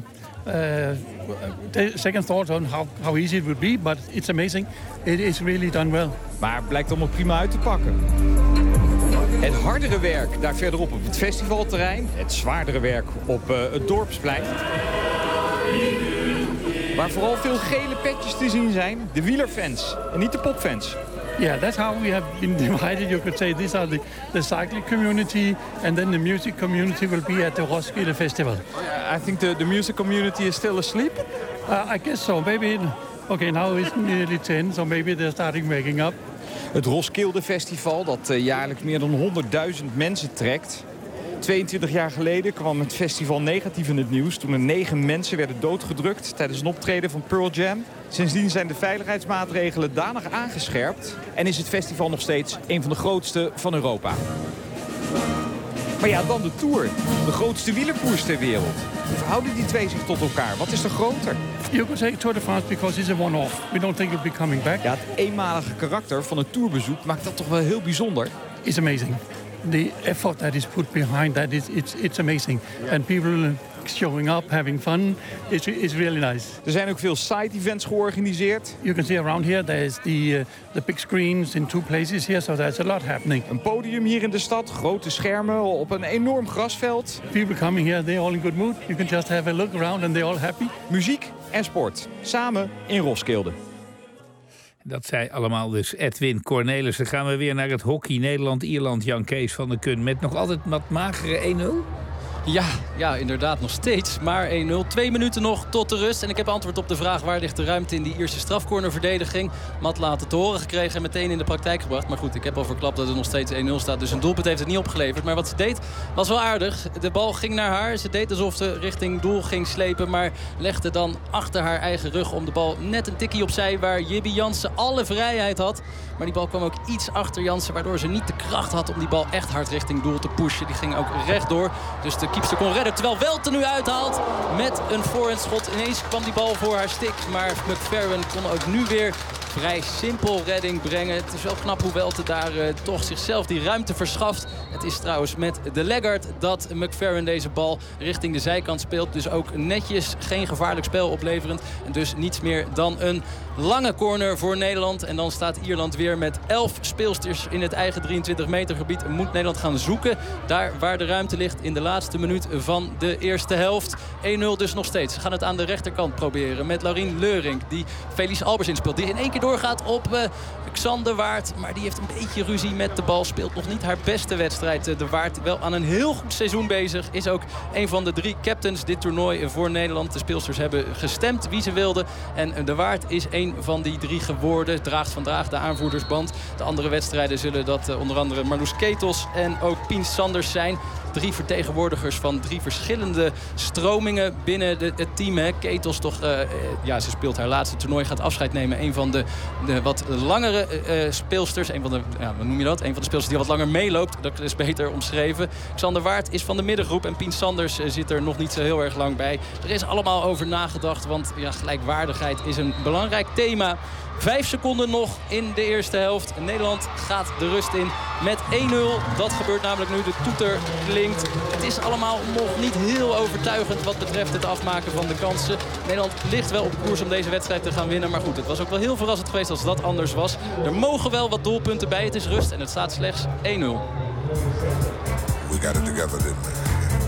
Speaker 14: second thoughts on how easy it would be, but it's amazing. It is really done well.
Speaker 11: Maar het blijkt allemaal prima uit te pakken. Het hardere werk daar verderop op het festivalterrein. Het zwaardere werk op het dorpsplein. Waar vooral veel gele petjes te zien zijn. De wielerfans en niet de popfans.
Speaker 14: Yeah, that's how we have been divided. You could say these are the cycling community, and then the music community will be at the Roskilde Festival.
Speaker 11: I think the music community is still asleep.
Speaker 14: I guess so. Maybe. Okay, now it's nearly 10, so maybe they're starting waking up.
Speaker 11: Het Roskilde Festival, dat jaarlijks meer dan 100.000 mensen trekt. 22 jaar geleden kwam het festival negatief in het nieuws toen er 9 mensen werden doodgedrukt tijdens een optreden van Pearl Jam. Sindsdien zijn de veiligheidsmaatregelen danig aangescherpt en is het festival nog steeds een van de grootste van Europa. Maar ja, dan de Tour. De grootste wielerkoers ter wereld. Hoe verhouden die twee zich tot elkaar? Wat is er groter?
Speaker 14: You could say Tour de France because it's a one-off. We don't think it'll be coming back.
Speaker 11: Ja, het eenmalige karakter van een tourbezoek maakt dat toch wel heel bijzonder.
Speaker 14: It's amazing. The effort that is put behind that it's amazing. And people showing up, having fun, it's really nice.
Speaker 11: Er zijn ook veel side-events georganiseerd.
Speaker 14: You can see around here, there's the big screens in 2 places here, so there's a lot happening.
Speaker 11: Een podium hier in de stad, grote schermen op een enorm grasveld.
Speaker 14: People coming here, they're all in good mood. You can just have a look around and they're all happy.
Speaker 11: Muziek en sport, samen in Roskilde.
Speaker 13: Dat zei allemaal dus Edwin Cornelissen. Dan gaan we weer naar het hockey. Nederland-Ierland, Jan Kees van der Kun. Met nog altijd wat magere 1-0.
Speaker 12: Ja, inderdaad nog steeds. Maar 1-0. 2 minuten nog tot de rust. En ik heb antwoord op de vraag waar ligt de ruimte in die eerste strafcornerverdediging. Matt laten te horen gekregen en meteen in de praktijk gebracht. Maar goed, ik heb al verklapt dat het nog steeds 1-0 staat. Dus een doelpunt heeft het niet opgeleverd. Maar wat ze deed was wel aardig. De bal ging naar haar. Ze deed alsof ze richting doel ging slepen. Maar legde dan achter haar eigen rug om de bal net een tikkie opzij. Waar Jibby Jansen alle vrijheid had. Maar die bal kwam ook iets achter Jansen. Waardoor ze niet de kracht had om die bal echt hard richting doel te pushen. Die ging ook rechtdoor. Dus de keepster kon redden. Terwijl Welte nu uithaalt met een voorhandschot. Ineens kwam die bal voor haar stick. Maar McFerrin kon ook nu weer vrij simpel redding brengen. Het is wel knap hoe Welte daar toch zichzelf die ruimte verschaft. Het is trouwens met de Laggard dat McFerrin deze bal richting de zijkant speelt. Dus ook netjes geen gevaarlijk spel opleverend. En dus niets meer dan een lange corner voor Nederland. En dan staat Ierland weer met 11 speelsters in het eigen 23 meter gebied. Moet Nederland gaan zoeken daar waar de ruimte ligt in de laatste minuut van de eerste helft. 1-0 dus nog steeds. Ze gaan het aan de rechterkant proberen met Laurien Leurink. Die Felice Albers inspeelt. Die in één keer doorgaat op Xander Waard. Maar die heeft een beetje ruzie met de bal. Speelt nog niet haar beste wedstrijd. De Waard wel aan een heel goed seizoen bezig. Is ook een van de 3 captains dit toernooi voor Nederland. De speelsters hebben gestemd wie ze wilden. En de Waard is een van die 3 geworden. Draagt vandaag de aanvoerdersband. De andere wedstrijden zullen dat onder andere Marloes Ketels en ook Pien Sanders zijn. 3 vertegenwoordigers van 3 verschillende stromingen binnen het team. Hè. Ketels toch, ze speelt haar laatste toernooi, gaat afscheid nemen. Een van de wat langere speelsters. Een van de, wat noem je dat? Een van de speelsters die wat langer meeloopt. Dat is beter omschreven. Xander Waard is van de middengroep en Pien Sanders zit er nog niet zo heel erg lang bij. Er is allemaal over nagedacht, want gelijkwaardigheid is een belangrijk thema. 5 seconden nog in de eerste helft. Nederland gaat de rust in met 1-0. Dat gebeurt namelijk nu. De toeter klinkt. Het is allemaal nog niet heel overtuigend wat betreft het afmaken van de kansen. Nederland ligt wel op koers om deze wedstrijd te gaan winnen. Maar goed, het was ook wel heel verrassend geweest als dat anders was. Er mogen wel wat doelpunten bij. Het is rust en het staat slechts 1-0.
Speaker 15: We got it together, didn't we?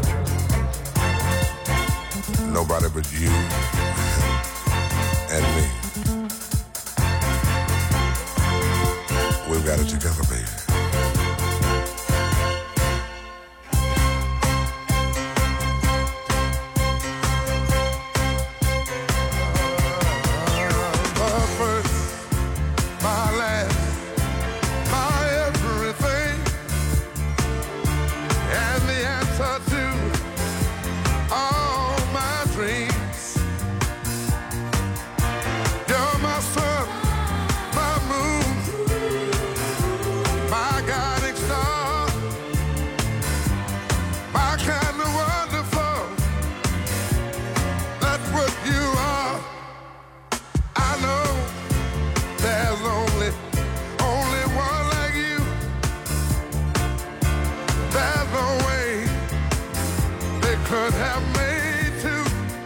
Speaker 15: Nobody but you and me. We've got it together, baby. My first, my last, my everything, and the answer to all my dreams. You're my sun, my moon, my guiding star, my kind of wonderful. That's what you are. I know there's only one like you. There's no way they could have made two.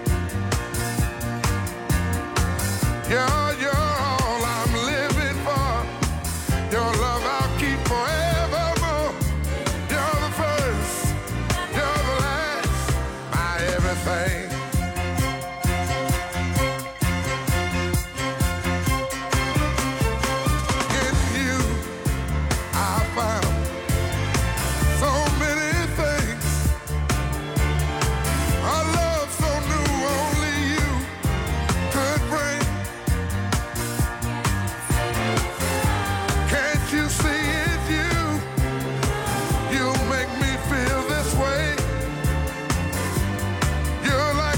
Speaker 15: You're all I'm living for. Your love I'll keep forevermore. You're the first, you're the last, my everything. In you, I found so many things. A love so new, only you could bring. Can't you see it's you? You make me feel this way. You're like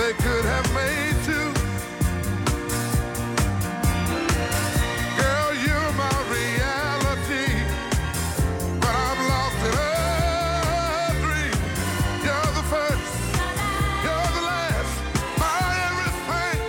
Speaker 15: they could have made two. Girl, you're my reality, but I'm lost in a dream. You're the first, you're the last, my everything.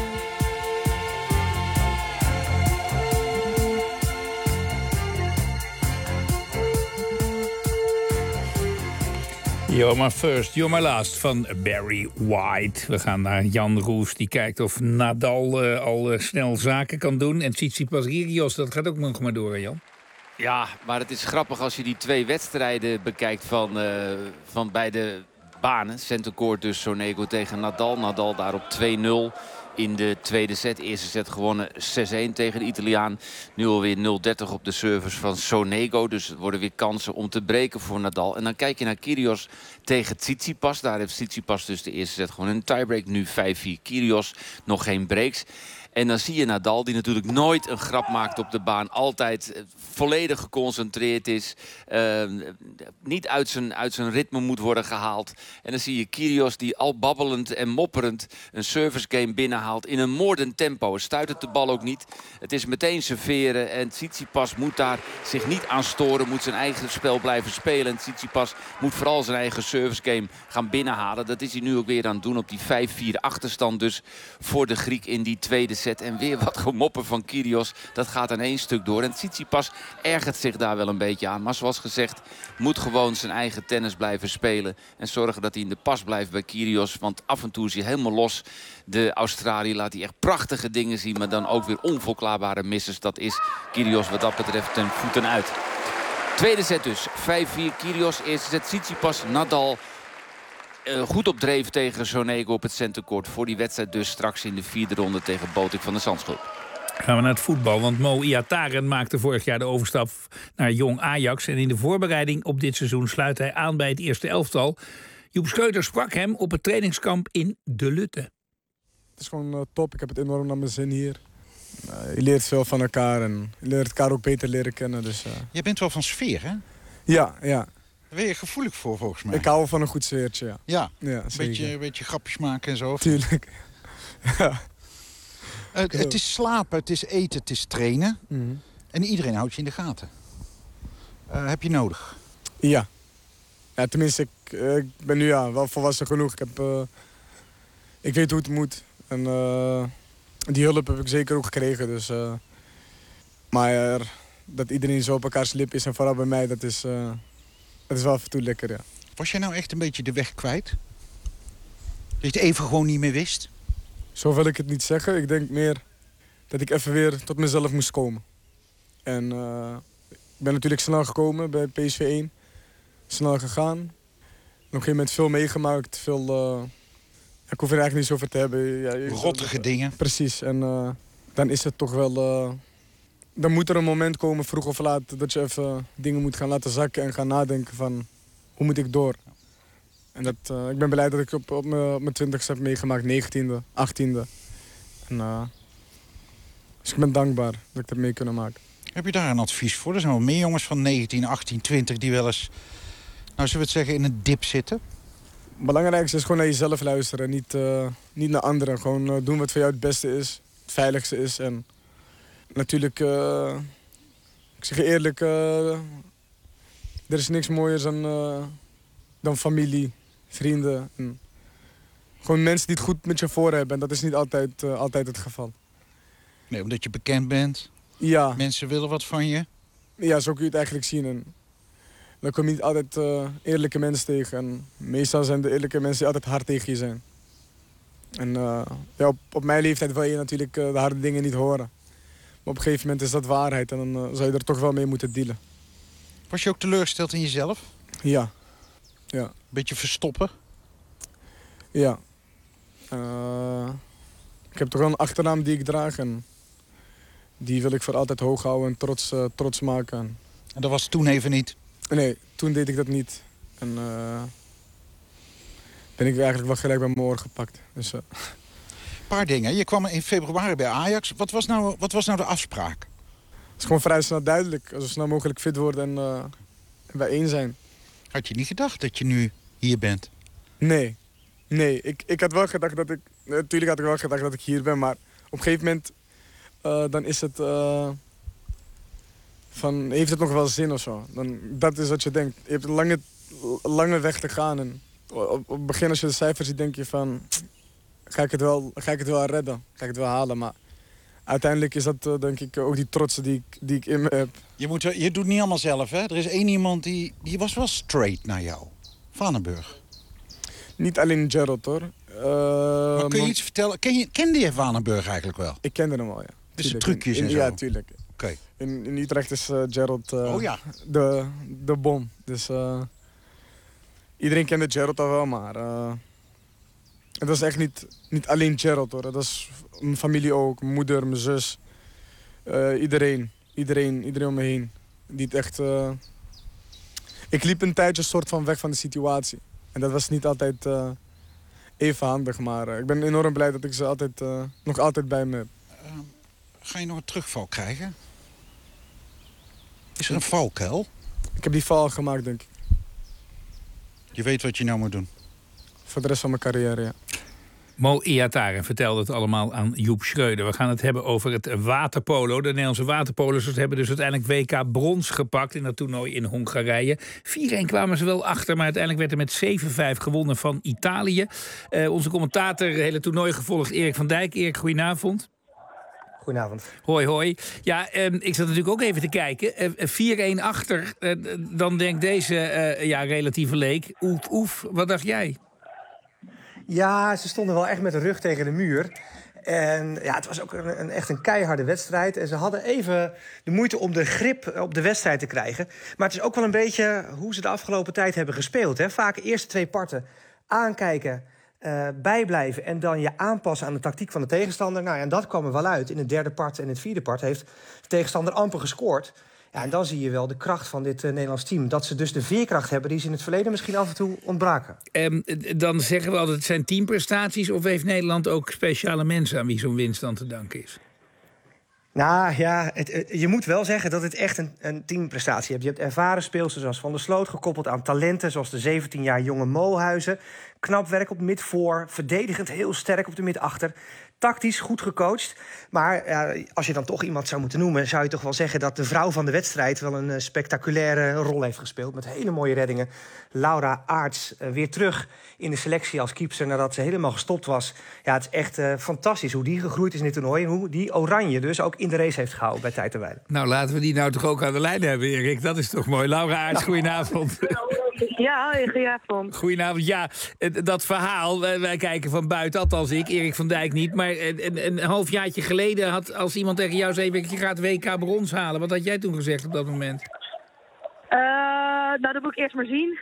Speaker 13: You're my first, you're my last van Barry White. We gaan naar Jan Roes, die kijkt of Nadal al snel zaken kan doen. En Tsitsipas Kyrgios, dat gaat ook nog maar door, hè, Jan?
Speaker 10: Ja, maar het is grappig als je die 2 wedstrijden bekijkt van beide banen. Centercourt dus Sonego tegen Nadal. Nadal daar op 2-0 in de tweede set. Eerste set gewonnen 6-1 tegen de Italiaan. Nu alweer 0-30 op de service van Sonego. Dus er worden weer kansen om te breken voor Nadal. En dan kijk je naar Kyrgios tegen Tsitsipas. Daar heeft Tsitsipas dus de eerste set gewoon een tiebreak. Nu 5-4 Kyrgios. Nog geen breaks. En dan zie je Nadal, die natuurlijk nooit een grap maakt op de baan. Altijd volledig geconcentreerd is. Niet uit zijn ritme moet worden gehaald. En dan zie je Kyrgios die al babbelend en mopperend een service game binnenhaalt in een moordend tempo. Stuit het de bal ook niet. Het is meteen serveren. En Tsitsipas moet daar zich niet aan storen. Moet zijn eigen spel blijven spelen. En Tsitsipas moet vooral zijn eigen service game gaan binnenhalen. Dat is hij nu ook weer aan het doen op die 5-4 achterstand. Dus voor de Griek in die tweede set. En weer wat gemoppen van Kyrgios. Dat gaat aan één stuk door. En Tsitsipas ergert zich daar wel een beetje aan. Maar zoals gezegd, moet gewoon zijn eigen tennis blijven spelen. En zorgen dat hij in de pas blijft bij Kyrgios. Want af en toe is hij helemaal los. De Australiër laat hij echt prachtige dingen zien. Maar dan ook weer onverklaarbare misses. Dat is Kyrgios wat dat betreft ten voeten uit. Tweede set dus. 5-4 Kyrgios. Eerste set Tsitsipas, Nadal. Goed op dreef tegen Sonego op het centercourt. Voor die wedstrijd dus straks in de 4e ronde tegen Botik van de Zandschulp.
Speaker 13: Gaan we naar het voetbal, want Mo Iataren maakte vorig jaar de overstap naar Jong Ajax. En in de voorbereiding op dit seizoen sluit hij aan bij het eerste elftal. Joep Scheuter sprak hem op het trainingskamp in De Lutte.
Speaker 6: Het is gewoon top, ik heb het enorm naar mijn zin hier. Je leert veel van elkaar en je leert elkaar ook beter leren kennen. Dus,
Speaker 16: Je bent wel van sfeer, hè?
Speaker 6: Ja.
Speaker 16: Daar ben je gevoelig voor, volgens mij.
Speaker 6: Ik hou wel van een goed sfeertje, ja.
Speaker 16: Een beetje grapjes maken en zo.
Speaker 6: Tuurlijk. Ja.
Speaker 16: Het is slapen, het is eten, het is trainen.
Speaker 6: Mm-hmm.
Speaker 16: En iedereen houdt je in de gaten. Heb je nodig?
Speaker 6: Ja. Ja, tenminste, ik ben nu wel volwassen genoeg. Ik weet hoe het moet. En die hulp heb ik zeker ook gekregen. Dus, maar dat iedereen zo op elkaars lip is en vooral bij mij, dat is wel af en toe lekker, ja.
Speaker 16: Was jij nou echt een beetje de weg kwijt? Dat je het even gewoon niet meer wist?
Speaker 6: Zo wil ik het niet zeggen. Ik denk meer dat ik even weer tot mezelf moest komen. En ik ben natuurlijk snel gekomen bij PSV 1. Snel gegaan. Op een gegeven moment veel meegemaakt. Ik hoef er eigenlijk niet zo over te hebben. Ja,
Speaker 16: rottige dingen.
Speaker 6: Precies. En dan is het toch wel... dan moet er een moment komen, vroeg of laat, dat je even dingen moet gaan laten zakken en gaan nadenken van hoe moet ik door. En ik ben blij dat ik op mijn 20ste heb meegemaakt, 19e, 18e. En, dus ik ben dankbaar dat ik dat mee kunnen maken.
Speaker 16: Heb je daar een advies voor? Er zijn wel meer jongens van 19, 18, 20 die wel eens, nou zullen we het zeggen, in een dip zitten.
Speaker 6: Het belangrijkste is gewoon naar jezelf luisteren, niet naar anderen. Gewoon doen wat voor jou het beste is, het veiligste is. En natuurlijk, ik zeg je eerlijk, er is niks mooiers dan familie, vrienden. En gewoon mensen die het goed met je voor hebben. En dat is niet altijd het geval.
Speaker 16: Nee, omdat je bekend bent.
Speaker 6: Ja.
Speaker 16: Mensen willen wat van je.
Speaker 6: Ja, zo kun je het eigenlijk zien. En dan kom je niet altijd eerlijke mensen tegen. En meestal zijn de eerlijke mensen die altijd hard tegen je zijn. En op mijn leeftijd wil je natuurlijk de harde dingen niet horen. Maar op een gegeven moment is dat waarheid en dan zou je er toch wel mee moeten dealen.
Speaker 16: Was je ook teleurgesteld in jezelf?
Speaker 6: Ja.
Speaker 16: Beetje verstoppen?
Speaker 6: Ja. Ik heb toch wel een achternaam die ik draag en die wil ik voor altijd hoog houden en trots maken.
Speaker 16: En dat was toen even niet?
Speaker 6: Nee, toen deed ik dat niet. En ben ik eigenlijk wel gelijk bij mijn oor gepakt. Dus,
Speaker 16: Een paar dingen. Je kwam in februari bij Ajax. Wat was nou de afspraak?
Speaker 6: Het is gewoon vrij snel duidelijk. Als we snel mogelijk fit worden en bijeen zijn.
Speaker 16: Had je niet gedacht dat je nu hier bent?
Speaker 6: Nee. Nee, ik had wel gedacht dat ik... Natuurlijk had ik wel gedacht dat ik hier ben, maar op een gegeven moment... dan is het... heeft het nog wel zin of zo? Dat is wat je denkt. Je hebt een lange weg te gaan. En op het begin als je de cijfers ziet, denk je van... Ga ik het wel redden? Ga ik het wel halen? Maar uiteindelijk is dat denk ik ook die trots die ik in me heb.
Speaker 16: Je doet niet allemaal zelf, hè? Er is één iemand die was wel straight naar jou. Vanenburg.
Speaker 6: Niet alleen Gerald, hoor.
Speaker 16: Maar kun je iets vertellen? Kende je Vanenburg eigenlijk wel?
Speaker 6: Ik kende hem al, ja.
Speaker 16: Dus de trucjes en zo?
Speaker 6: Ja, tuurlijk.
Speaker 16: Okay.
Speaker 6: In Utrecht is Gerald de bom. Dus iedereen kende Gerald al wel, maar... het was echt niet alleen Gerald, hoor. Dat is mijn familie ook, mijn moeder, mijn zus. Iedereen om me heen. Die het echt... Ik liep een tijdje soort van weg van de situatie. En dat was niet altijd even handig, maar ik ben enorm blij dat ik ze nog altijd bij me heb.
Speaker 16: Ga je nog een terugval krijgen? Is er een valkuil?
Speaker 6: Ik heb die val gemaakt, denk ik.
Speaker 16: Je weet wat je nou moet doen?
Speaker 6: Voor de rest van mijn carrière, ja.
Speaker 13: Mo Iataren vertelde het allemaal aan Joep Schreuder. We gaan het hebben over het waterpolo. De Nederlandse waterpolers hebben dus uiteindelijk WK brons gepakt in dat toernooi in Hongarije. 4-1 kwamen ze wel achter, maar uiteindelijk werd er met 7-5 gewonnen van Italië. Onze commentator, het hele toernooi gevolgd, Erik van Dijk. Erik, goedenavond.
Speaker 17: Goedenavond.
Speaker 13: Hoi, hoi. Ja, ik zat natuurlijk ook even te kijken. 4-1 achter, dan denkt deze relatieve leek. Oef, wat dacht jij?
Speaker 17: Ja, ze stonden wel echt met de rug tegen de muur. En ja, het was ook echt een keiharde wedstrijd. En ze hadden even de moeite om de grip op de wedstrijd te krijgen. Maar het is ook wel een beetje hoe ze de afgelopen tijd hebben gespeeld. Hè? Vaak de eerste 2 parten aankijken, bijblijven en dan je aanpassen aan de tactiek van de tegenstander. Nou ja, en dat kwam er wel uit. In het 3e part en het 4e part heeft de tegenstander amper gescoord. Ja, en dan zie je wel de kracht van dit Nederlands team. Dat ze dus de veerkracht hebben die ze in het verleden misschien af en toe ontbraken.
Speaker 13: Dan zeggen we altijd, het zijn teamprestaties. Of heeft Nederland ook speciale mensen aan wie zo'n winst dan te danken is?
Speaker 17: Nou ja, je moet wel zeggen dat het echt een teamprestatie hebt. Je hebt ervaren speelsters zoals Van der Sloot, gekoppeld aan talenten zoals de 17 jaar jonge Mohuizen. Knap werk op mid-voor, verdedigend heel sterk op de mid-achter. Tactisch goed gecoacht. Maar als je dan toch iemand zou moeten noemen, zou je toch wel zeggen dat de vrouw van de wedstrijd wel een spectaculaire rol heeft gespeeld. Met hele mooie reddingen. Laura Aarts weer terug in de selectie als keepster nadat ze helemaal gestopt was. Ja, het is echt fantastisch hoe die gegroeid is in dit toernooi. En hoe die oranje dus ook in de race heeft gehouden bij Tijd en Weile.
Speaker 13: Nou, laten we die nou toch ook aan de lijn hebben, Erik. Dat is toch mooi. Laura Aarts, goedenavond.
Speaker 18: Ja, goedenavond.
Speaker 13: Goedenavond. Ja, dat verhaal, wij kijken van buiten, althans ik, Erik van Dijk niet. Maar een halfjaartje geleden had, als iemand tegen jou zei, je gaat WK brons halen. Wat had jij toen gezegd op dat moment?
Speaker 18: Nou, dat moet ik eerst maar zien.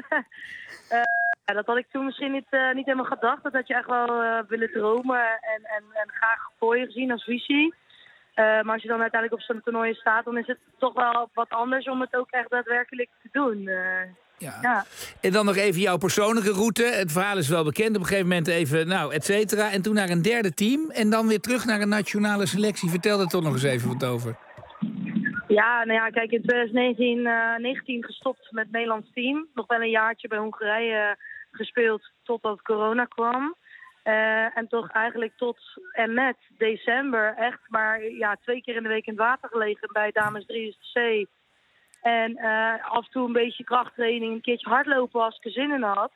Speaker 18: Dat had ik toen misschien niet helemaal gedacht. Dat had je echt wel willen dromen en graag voor je gezien als visie. Maar als je dan uiteindelijk op zo'n toernooi staat, dan is het toch wel wat anders om het ook echt daadwerkelijk te doen. Ja.
Speaker 13: En dan nog even jouw persoonlijke route. Het verhaal is wel bekend. Op een gegeven moment even, et cetera. En toen naar een 3e team. En dan weer terug naar een nationale selectie. Vertel er toch nog eens even wat over.
Speaker 18: Ja, nou ja, kijk, in 2019 gestopt met het Nederlands team. Nog wel een jaartje bij Hongarije gespeeld totdat corona kwam. En toch eigenlijk tot en met december echt maar 2 keer in de week in het water gelegen bij dames 3C. En af en toe een beetje krachttraining, een keertje hardlopen als ik er zin in had.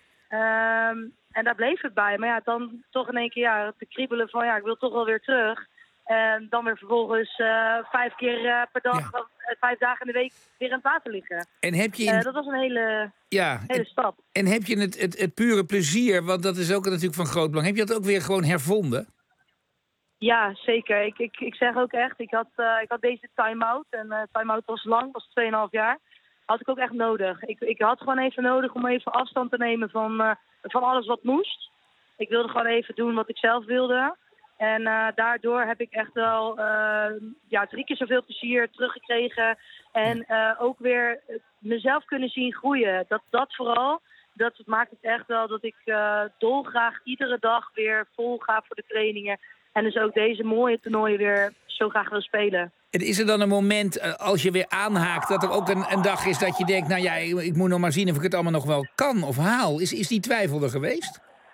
Speaker 18: En daar bleef het bij. Maar ja, dan toch in één keer te kriebelen van ik wil toch wel weer terug. En dan weer vervolgens 5 keer per dag, 5 dagen in de week weer in het water liggen.
Speaker 13: En heb je
Speaker 18: dat was een hele stap.
Speaker 13: En heb je het pure plezier, want dat is ook natuurlijk van groot belang. Heb je dat ook weer gewoon hervonden?
Speaker 18: Ja, zeker. Ik zeg ook echt, ik had deze time-out. En time-out was lang, was 2,5 jaar. Had ik ook echt nodig. Ik had gewoon even nodig om even afstand te nemen van alles wat moest. Ik wilde gewoon even doen wat ik zelf wilde. En daardoor heb ik echt wel 3 keer zoveel plezier teruggekregen. En ook weer mezelf kunnen zien groeien. Dat vooral, dat maakt het echt wel dat ik dolgraag iedere dag weer vol ga voor de trainingen. En dus ook deze mooie toernooien weer zo graag wil spelen.
Speaker 13: En is er dan een moment, als je weer aanhaakt, dat er ook een dag is dat je denkt, ik moet nog maar zien of ik het allemaal nog wel kan of haal? Is die twijfel er geweest?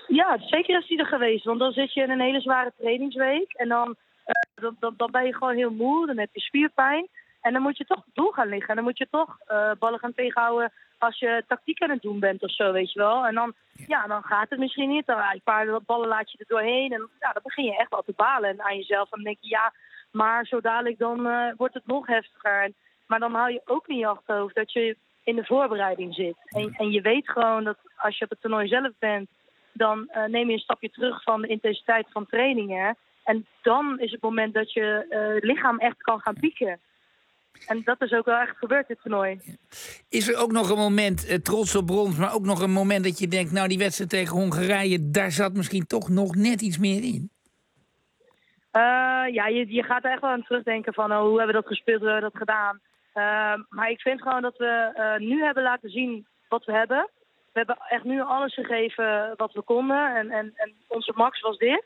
Speaker 18: Ja, zeker is die er geweest. Want dan zit je in een hele zware trainingsweek. En dan ben je gewoon heel moe. Dan heb je spierpijn. En dan moet je toch doel gaan liggen. En dan moet je toch ballen gaan tegenhouden als je tactiek aan het doen bent of zo, weet je wel. En dan gaat het misschien niet. Dan een paar ballen laat je er doorheen. En dan begin je echt wel te balen aan jezelf. En dan denk je, maar zo dadelijk dan wordt het nog heftiger. Maar dan hou je ook in je achterhoofd dat je in de voorbereiding zit. En je weet gewoon dat als je op het toernooi zelf bent, dan neem je een stapje terug van de intensiteit van trainingen. En dan is het moment dat je lichaam echt kan gaan pieken. En dat is ook wel echt gebeurd, dit toernooi.
Speaker 13: Is er ook nog een moment, trots op brons, maar ook nog een moment dat je denkt, nou, die wedstrijd tegen Hongarije, daar zat misschien toch nog net iets meer in?
Speaker 18: Je gaat er echt wel aan terugdenken van hoe hebben we dat gespeeld, hoe hebben we dat gedaan. Maar ik vind gewoon dat we nu hebben laten zien wat we hebben. We hebben echt nu alles gegeven wat we konden. En onze max was dit.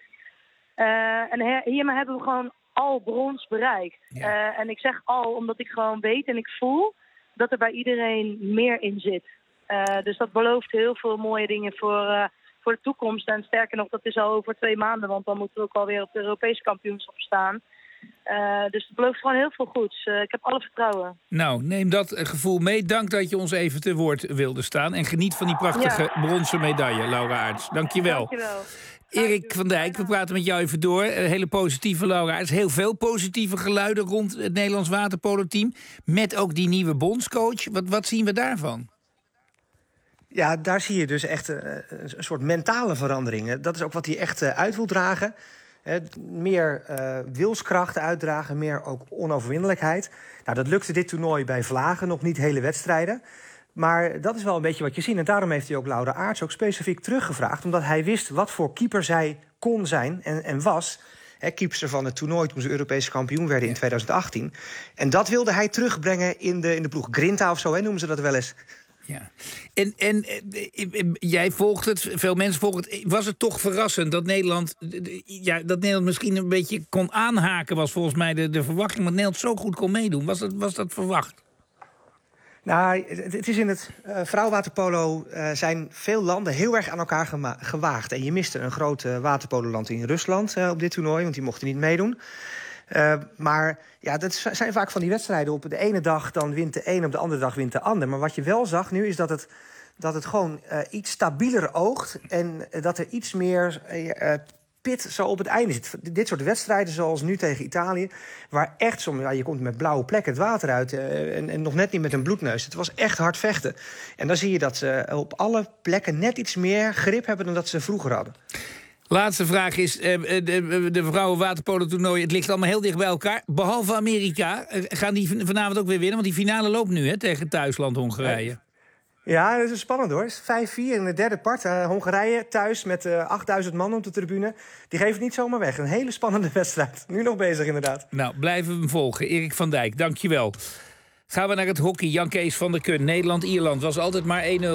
Speaker 18: En hiermee hebben we gewoon al brons bereikt. Ja. En ik zeg al omdat ik gewoon weet en ik voel dat er bij iedereen meer in zit. Dus dat belooft heel veel mooie dingen voor de toekomst. En sterker nog, dat is al over 2 maanden. Want dan moeten we ook alweer op de Europese kampioenschap staan. Dus het belooft gewoon heel veel goeds. Ik heb alle vertrouwen.
Speaker 13: Nou, neem dat gevoel mee. Dank dat je ons even te woord wilde staan. En geniet van die prachtige bronzen medaille, Laura Aerts. Dank je wel.
Speaker 18: Dank je wel.
Speaker 13: Erik van Dijk, we praten met jou even door. Een hele positieve Laura Aerts. Heel veel positieve geluiden rond het Nederlands waterpolo-team. Met ook die nieuwe bondscoach. Wat zien we daarvan?
Speaker 17: Ja, daar zie je dus echt een soort mentale veranderingen. Dat is ook wat hij echt uit wil dragen. Meer wilskracht uitdragen, meer ook onoverwinnelijkheid. Nou, dat lukte dit toernooi bij Vlagen, nog niet hele wedstrijden. Maar dat is wel een beetje wat je ziet. En daarom heeft hij ook Laura Aerts ook specifiek teruggevraagd, omdat hij wist wat voor keeper zij kon zijn en was. Keepster van het toernooi toen ze Europese kampioen werden in 2018. En dat wilde hij terugbrengen in de ploeg. Grinta of zo, noemen ze dat wel eens.
Speaker 13: Ja. En jij volgt het, veel mensen volgen het. Was het toch verrassend dat Nederland misschien een beetje kon aanhaken, was volgens mij de verwachting, dat Nederland zo goed kon meedoen? Was dat verwacht?
Speaker 17: Nou, het is in het vrouwenwaterpolo zijn veel landen heel erg aan elkaar gewaagd. En je miste een groot waterpololand in Rusland op dit toernooi, want die mochten niet meedoen. Maar ja, dat zijn vaak van die wedstrijden. Op de ene dag dan wint de een, op de andere dag wint de ander. Maar wat je wel zag nu is dat het gewoon iets stabieler oogt. En dat er iets meer pit zo op het einde zit. Dit soort wedstrijden zoals nu tegen Italië, waar echt soms, je komt met blauwe plekken het water uit en nog net niet met een bloedneus. Het was echt hard vechten. En dan zie je dat ze op alle plekken net iets meer grip hebben dan dat ze vroeger hadden.
Speaker 13: Laatste vraag is, de vrouwenwaterpolo-toernooi, het ligt allemaal heel dicht bij elkaar. Behalve Amerika, gaan die vanavond ook weer winnen? Want die finale loopt nu tegen thuisland Hongarije.
Speaker 17: Ja, dat is spannend hoor. 5-4 in de derde part. Hongarije thuis met 8000 man op de tribune. Die geven het niet zomaar weg. Een hele spannende wedstrijd. Nu nog bezig inderdaad.
Speaker 13: Nou, blijven we hem volgen. Erik van Dijk, dankjewel. Gaan we naar het hockey. Jan Kees van der Kun. Nederland-Ierland was altijd maar 1-0.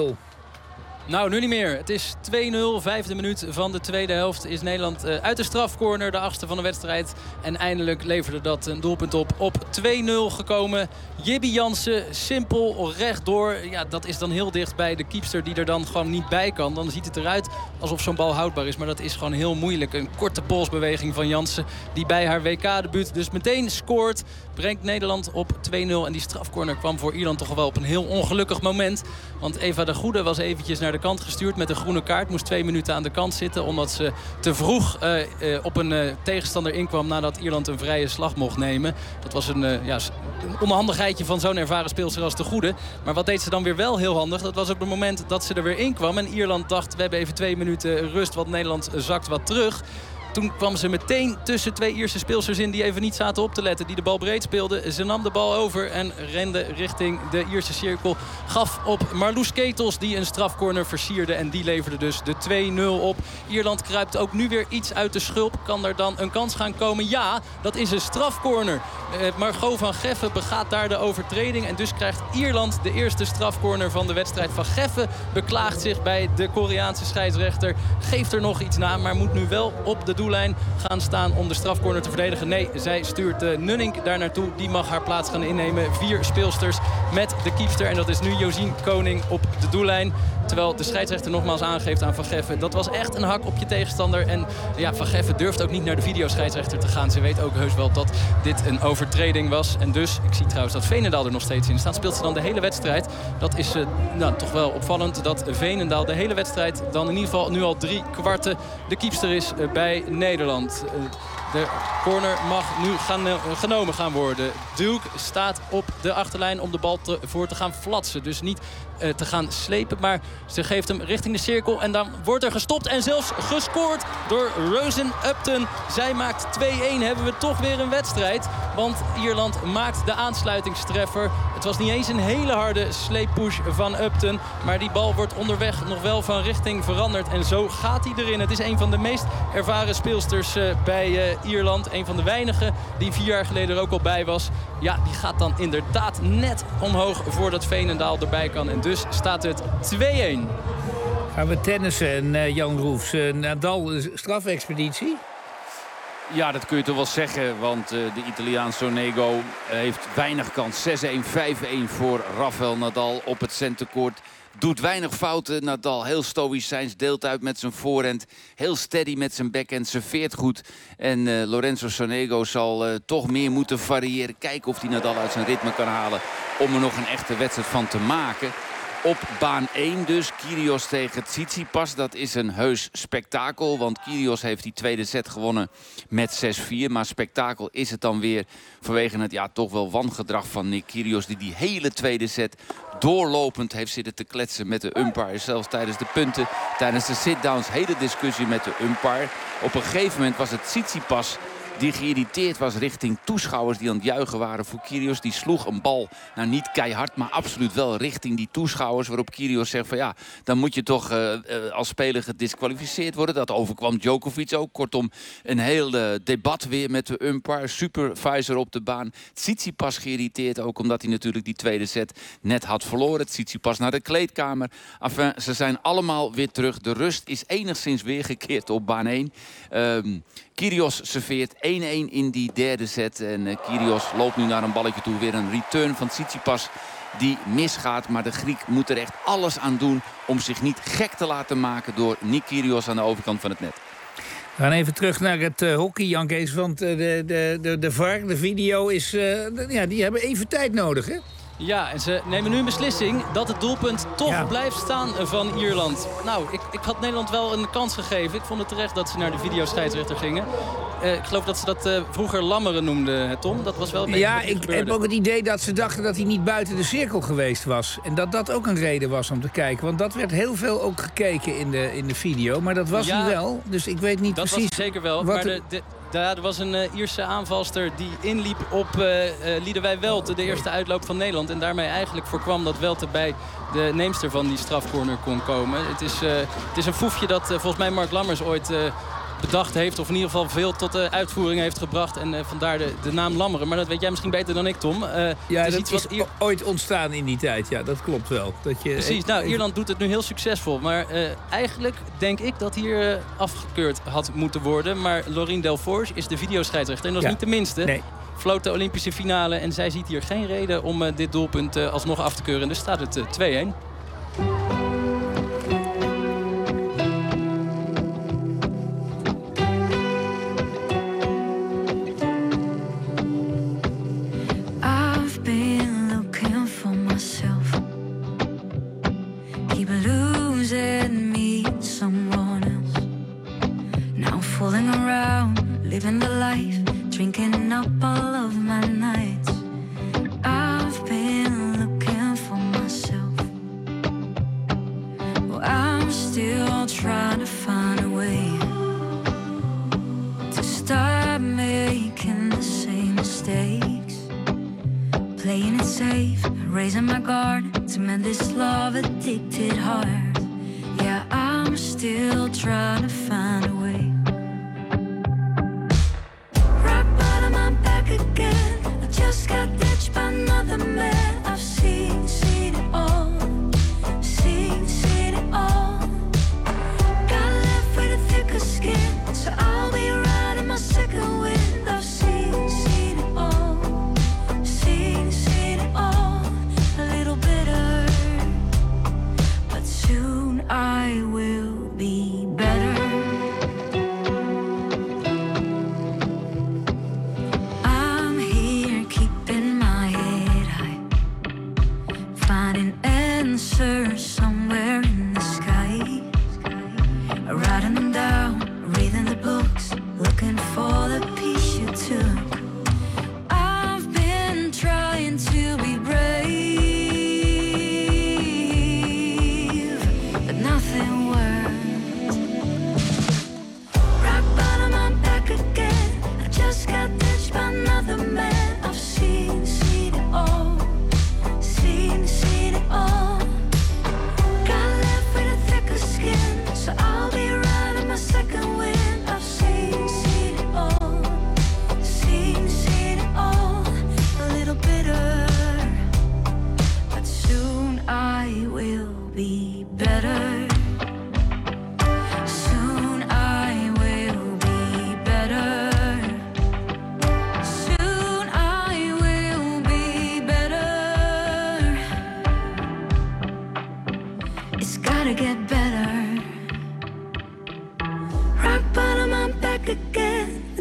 Speaker 12: Nou, nu niet meer. Het is 2-0. 5e minuut van de tweede helft is Nederland uit de strafcorner. De 8e van de wedstrijd. En eindelijk leverde dat een doelpunt op 2-0 gekomen. Jibby Jansen, simpel, rechtdoor. Ja, dat is dan heel dicht bij de keepster die er dan gewoon niet bij kan. Dan ziet het eruit alsof zo'n bal houdbaar is. Maar dat is gewoon heel moeilijk. Een korte polsbeweging van Jansen die bij haar WK-debuut dus meteen scoort. Brengt Nederland op 2-0. En die strafcorner kwam voor Ierland toch wel op een heel ongelukkig moment. Want Eva de Goede was eventjes naar de kant gestuurd met een groene kaart. Moest 2 minuten aan de kant zitten omdat ze te vroeg op een tegenstander inkwam nadat Ierland een vrije slag mocht nemen. Dat was een onhandigheidje van zo'n ervaren speelster als de Goede. Maar wat deed ze dan weer wel heel handig? Dat was op het moment dat ze er weer in kwam. En Ierland dacht, we hebben even 2 minuten rust, want Nederland zakt wat terug. Toen kwam ze meteen tussen 2 Ierse speelsters in die even niet zaten op te letten. Die de bal breed speelden. Ze nam de bal over en rende richting de Ierse cirkel. Gaf op Marloes Ketels die een strafcorner versierde. En die leverde dus de 2-0 op. Ierland kruipt ook nu weer iets uit de schulp. Kan er dan een kans gaan komen? Ja, dat is een strafcorner. Margot van Geffen begaat daar de overtreding. En dus krijgt Ierland de eerste strafcorner van de wedstrijd. Van Geffen beklaagt zich bij de Koreaanse scheidsrechter. Geeft er nog iets na, maar moet nu wel op de doellijn gaan staan om de strafcorner te verdedigen. Nee, zij stuurt Nunnink daar naartoe. Die mag haar plaats gaan innemen. 4 speelsters met de keepster. En dat is nu Josien Koning op de doellijn. Terwijl de scheidsrechter nogmaals aangeeft aan Van Geffen. Dat was echt een hak op je tegenstander. En ja, Van Geffen durft ook niet naar de videoscheidsrechter te gaan. Ze weet ook heus wel dat dit een overtreding was. En dus, ik zie trouwens dat Veenendaal er nog steeds in staat. Speelt ze dan de hele wedstrijd. Dat is toch wel opvallend dat Veenendaal de hele wedstrijd dan in ieder geval nu al 3 kwarten de keepster is bij Nederland. De corner mag nu genomen gaan worden. Duke staat op de achterlijn om de bal voor te gaan flatsen. Dus niet te gaan slepen, maar ze geeft hem richting de cirkel. En dan wordt er gestopt en zelfs gescoord door Rosen Upton. Zij maakt 2-1. Hebben we toch weer een wedstrijd. Want Ierland maakt de aansluitingstreffer. Het was niet eens een hele harde sleeppush van Upton. Maar die bal wordt onderweg nog wel van richting veranderd. En zo gaat hij erin. Het is een van de meest ervaren speelsters bij Ierland. Een van de weinigen die 4 jaar geleden er ook al bij was. Ja, die gaat dan inderdaad net omhoog voordat Veenendaal erbij kan. En dus staat het 2-1.
Speaker 13: Gaan we tennissen, Jan Roefs. Nadal, strafexpeditie?
Speaker 10: Ja, dat kun je toch wel zeggen, want de Italiaan Sonego heeft weinig kans. 6-1, 5-1 voor Rafael Nadal op het centercourt. Doet weinig fouten. Nadal heel stoïcijns, deelt uit met zijn voorhand. Heel steady met zijn backhand, serveert goed. En Lorenzo Sonego zal toch meer moeten variëren. Kijken of hij Nadal uit zijn ritme kan halen om er nog een echte wedstrijd van te maken. Op baan 1 dus, Kyrgios tegen Tsitsipas. Dat is een heus spektakel, want Kyrgios heeft die tweede set gewonnen met 6-4. Maar spektakel is het dan weer vanwege het toch wel wangedrag van Nick Kyrgios, die hele tweede set doorlopend heeft zitten te kletsen met de umpire. Zelfs tijdens de punten, tijdens de sit-downs, hele discussie met de umpire. Op een gegeven moment was het Tsitsipas die geïrriteerd was richting toeschouwers die aan het juichen waren voor Kyrgios. Die sloeg een bal, niet keihard, maar absoluut wel richting die toeschouwers. Waarop Kyrgios zegt van dan moet je toch als speler gedisqualificeerd worden. Dat overkwam Djokovic ook. Kortom, een heel debat weer met de umpire. Supervisor op de baan. Tsitsipas geïrriteerd ook, omdat hij natuurlijk die tweede set net had verloren. Tsitsipas naar de kleedkamer. Enfin, ze zijn allemaal weer terug. De rust is enigszins weergekeerd op baan 1. Kyrgios serveert 1-1 in die derde set. En Kyrgios loopt nu naar een balletje toe. Weer een return van Tsitsipas die misgaat. Maar de Griek moet er echt alles aan doen om zich niet gek te laten maken door Nick Kyrgios aan de overkant van het net.
Speaker 13: We gaan even terug naar het hockey, Jan Kees. Want de VAR, de video, is, die hebben even tijd nodig, hè?
Speaker 12: Ja, en ze nemen nu een beslissing dat het doelpunt toch blijft staan van Ierland. Nou, ik had Nederland wel een kans gegeven. Ik vond het terecht dat ze naar de videoscheidsrechter gingen. Ik geloof dat ze dat vroeger lammeren noemden, Tom. Dat was wel een beetje wat
Speaker 13: ik heb ook het idee dat ze dachten dat hij niet buiten de cirkel geweest was. En dat dat ook een reden was om te kijken. Want dat werd heel veel ook gekeken in de video. Maar dat was hij wel. Dus ik weet niet precies.
Speaker 12: Dat was zeker wel. Maar er was een Ierse aanvalster die inliep op Liedewij Welte, de eerste uitloop van Nederland. En daarmee eigenlijk voorkwam dat Welte bij de neemster van die strafcorner kon komen. Het is een foefje dat volgens mij Mark Lammers ooit bedacht heeft. Of in ieder geval veel tot de uitvoering heeft gebracht. En vandaar de naam Lammeren. Maar dat weet jij misschien beter dan ik, Tom.
Speaker 13: Dat is ooit ontstaan in die tijd. Ja, dat klopt wel.
Speaker 12: Precies. Nou, Ierland doet het nu heel succesvol. Maar eigenlijk denk ik dat hier afgekeurd had moeten worden. Maar Laurine Delforge is de videoscheidsrechter. En dat is niet de minste. Nee. Floot de Olympische finale. En zij ziet hier geen reden om dit doelpunt alsnog af te keuren. Dus staat het 2-1.
Speaker 19: Living the life, drinking up all of my nights. I've been looking for myself. Well, I'm still trying to find a way to stop making the same mistakes. Playing it safe, raising my guard to mend this love-addicted heart. Yeah, I'm still trying to find a way. Again, I just got ditched by another man. I've seen it all, seen it all. Got left with a thicker skin, so I'll be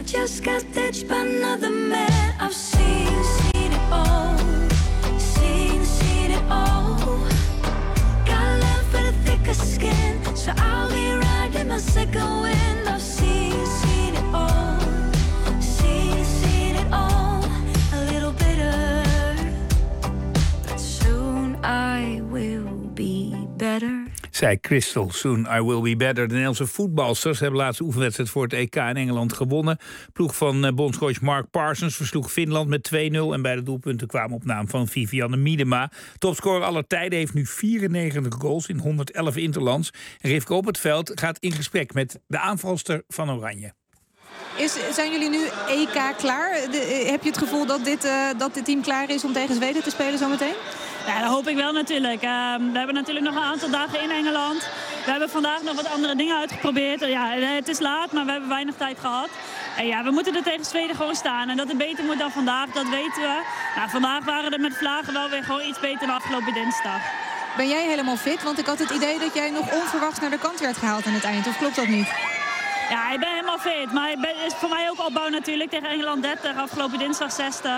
Speaker 19: just got ditched by another man. I've seen it all. Seen it all. Got love for the thicker skin, so I'll be riding my second wind. I've seen it all. Seen it all. A little bitter, but soon I will be better.
Speaker 13: Zei Crystal, soon I will be better. De Nederlandse voetbalsters hebben de laatste oefenwedstrijd voor het EK in Engeland gewonnen. Ploeg van bondscoach Mark Parsons versloeg Finland met 2-0... en beide doelpunten kwamen op naam van Vivianne Miedema. Topscorer aller tijden heeft nu 94 goals in 111 interlands. En Rivka op het veld gaat in gesprek met de aanvalster van Oranje.
Speaker 20: Zijn jullie nu EK klaar? Heb je het gevoel dat dit team klaar is om tegen Zweden te spelen zometeen?
Speaker 21: Ja, dat hoop ik wel natuurlijk. We hebben natuurlijk nog een aantal dagen in Engeland. We hebben vandaag nog wat andere dingen uitgeprobeerd. Ja, het is laat, maar we hebben weinig tijd gehad. En ja, we moeten er tegen Zweden gewoon staan. En dat het beter moet dan vandaag, dat weten we. Nou, vandaag waren er met vlagen wel weer gewoon iets beter dan afgelopen dinsdag.
Speaker 20: Ben jij helemaal fit? Want ik had het idee dat jij nog onverwachts naar de kant werd gehaald aan het eind. Of klopt dat niet?
Speaker 21: Ja, ik ben helemaal fit. Maar het is voor mij ook opbouw natuurlijk. Tegen Engeland 30, afgelopen dinsdag 60.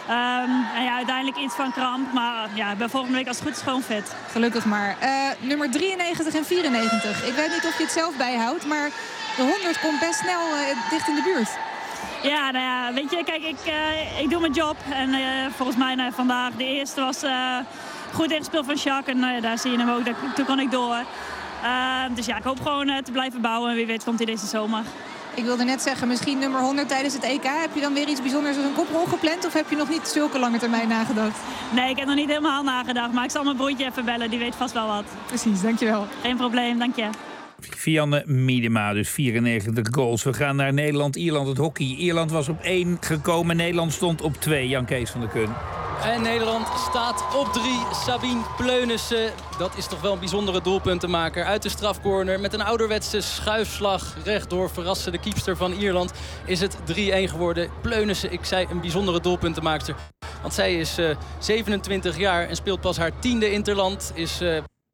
Speaker 21: En ja, uiteindelijk iets van kramp. Maar ja, ik ben volgende week als het goed is gewoon fit.
Speaker 20: Gelukkig maar. Nummer 93 en 94. Ik weet niet of je het zelf bijhoudt, maar de 100 komt best snel dicht in de buurt.
Speaker 21: Ja, nou ja, weet je, kijk, ik doe mijn job. En volgens mij vandaag de eerste was goed ingespeeld van Jacques. En daar zie je hem ook, toen kon ik door. Dus ja, ik hoop gewoon te blijven bouwen. En wie weet komt hij deze zomer.
Speaker 20: Ik wilde net zeggen, misschien nummer 100 tijdens het EK. Heb je dan weer iets bijzonders als een koprol gepland? Of heb je nog niet zulke lange termijn nagedacht?
Speaker 21: Nee, ik heb nog niet helemaal nagedacht. Maar ik zal mijn broertje even bellen. Die weet vast wel wat.
Speaker 20: Precies, dankjewel.
Speaker 21: Geen probleem, dank je.
Speaker 13: Vivianne Miedema, dus 94 goals. We gaan naar Nederland, Ierland, het hockey. Ierland was op 1 gekomen, Nederland stond op 2. Jan Kees van der Kun.
Speaker 12: En Nederland staat op 3. Sabine Pleunissen, dat is toch wel een bijzondere doelpuntenmaker. Uit de strafcorner met een ouderwetse schuifslag rechtdoor. Verrassen de keepster van Ierland is het 3-1 geworden. Pleunissen, ik zei een bijzondere doelpuntenmaakster. Want zij is 27 jaar en speelt pas haar 10e interland. Is...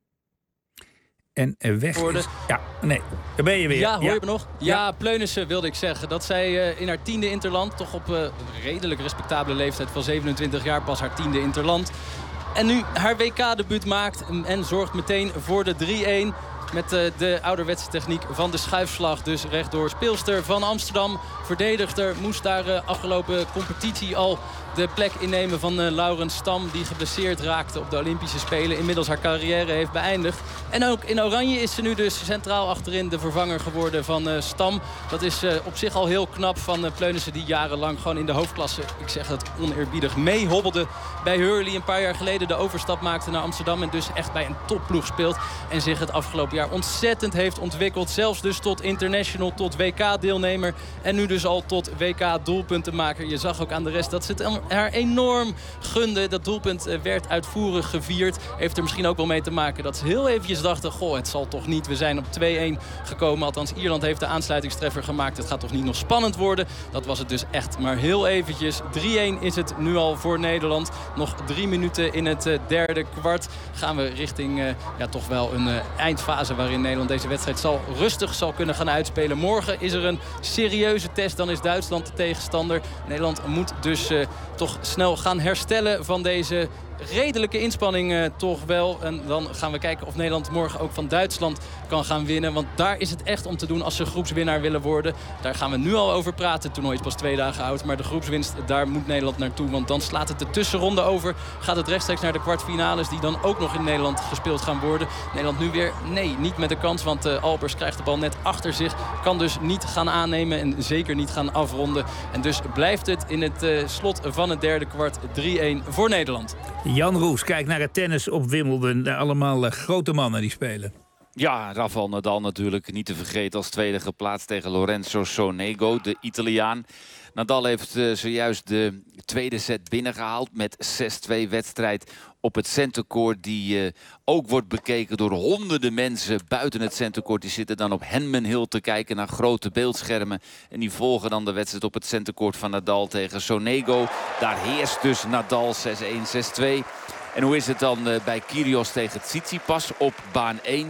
Speaker 13: En weg is... Ja, nee, daar ben je weer.
Speaker 12: Ja, hoor je me nog? Ja, Pleunissen wilde ik zeggen. Dat zij in haar 10e interland, toch op redelijk respectabele leeftijd van 27 jaar, pas haar 10e interland. En nu haar WK-debuut maakt en zorgt meteen voor de 3-1. Met de ouderwetse techniek van de schuifslag. Dus rechtdoor. Speelster van Amsterdam, verdedigster, moest daar afgelopen competitie al de plek innemen van Laurens Stam, die geblesseerd raakte op de Olympische Spelen. Inmiddels haar carrière heeft beëindigd. En ook in Oranje is ze nu dus centraal achterin de vervanger geworden van Stam. Dat is op zich al heel knap van Pleunissen, die jarenlang gewoon in de hoofdklasse, ik zeg het oneerbiedig, meehobbelde bij Hurley. Een paar jaar geleden de overstap maakte naar Amsterdam en dus echt bij een topploeg speelt. En zich het afgelopen jaar ontzettend heeft ontwikkeld. Zelfs dus tot international, tot WK-deelnemer. En nu dus al tot WK-doelpuntenmaker. Je zag ook aan de rest dat ze het haar enorm gunde. Dat doelpunt werd uitvoerig gevierd. Heeft er misschien ook wel mee te maken dat ze heel eventjes dachten, goh, het zal toch niet. We zijn op 2-1 gekomen. Althans, Ierland heeft de aansluitingstreffer gemaakt. Het gaat toch niet nog spannend worden. Dat was het dus echt maar heel eventjes. 3-1 is het nu al voor Nederland. Nog 3 minuten in het derde kwart. Gaan we richting toch wel een eindfase waarin Nederland deze wedstrijd rustig zal kunnen gaan uitspelen. Morgen is er een serieuze test. Dan is Duitsland de tegenstander. Nederland moet dus toch snel gaan herstellen van deze redelijke inspanning toch wel. En dan gaan we kijken of Nederland morgen ook van Duitsland kan gaan winnen. Want daar is het echt om te doen als ze groepswinnaar willen worden. Daar gaan we nu al over praten. Het toernooi is pas 2 dagen oud. Maar de groepswinst, daar moet Nederland naartoe. Want dan slaat het de tussenronde over. Gaat het rechtstreeks naar de kwartfinales die dan ook nog in Nederland gespeeld gaan worden. Nederland nu weer, nee, niet met de kans. Want Albers krijgt de bal net achter zich. Kan dus niet gaan aannemen en zeker niet gaan afronden. En dus blijft het in het slot van het derde kwart 3-1 voor Nederland.
Speaker 13: Jan Roes, kijk naar het tennis op Wimbledon. Zoallemaal grote mannen die spelen.
Speaker 10: Ja, Rafael Nadal natuurlijk niet te vergeten als tweede geplaatst tegen Lorenzo Sonego, de Italiaan. Nadal heeft zojuist de tweede set binnengehaald met 6-2 wedstrijd op het centercourt. Die ook wordt bekeken door honderden mensen buiten het centercourt. Die zitten dan op Henman Hill te kijken naar grote beeldschermen. En die volgen dan de wedstrijd op het centercourt van Nadal tegen Sonego. Daar heerst dus Nadal 6-1, 6-2. En hoe is het dan bij Kyrgios tegen Tsitsipas op baan 1?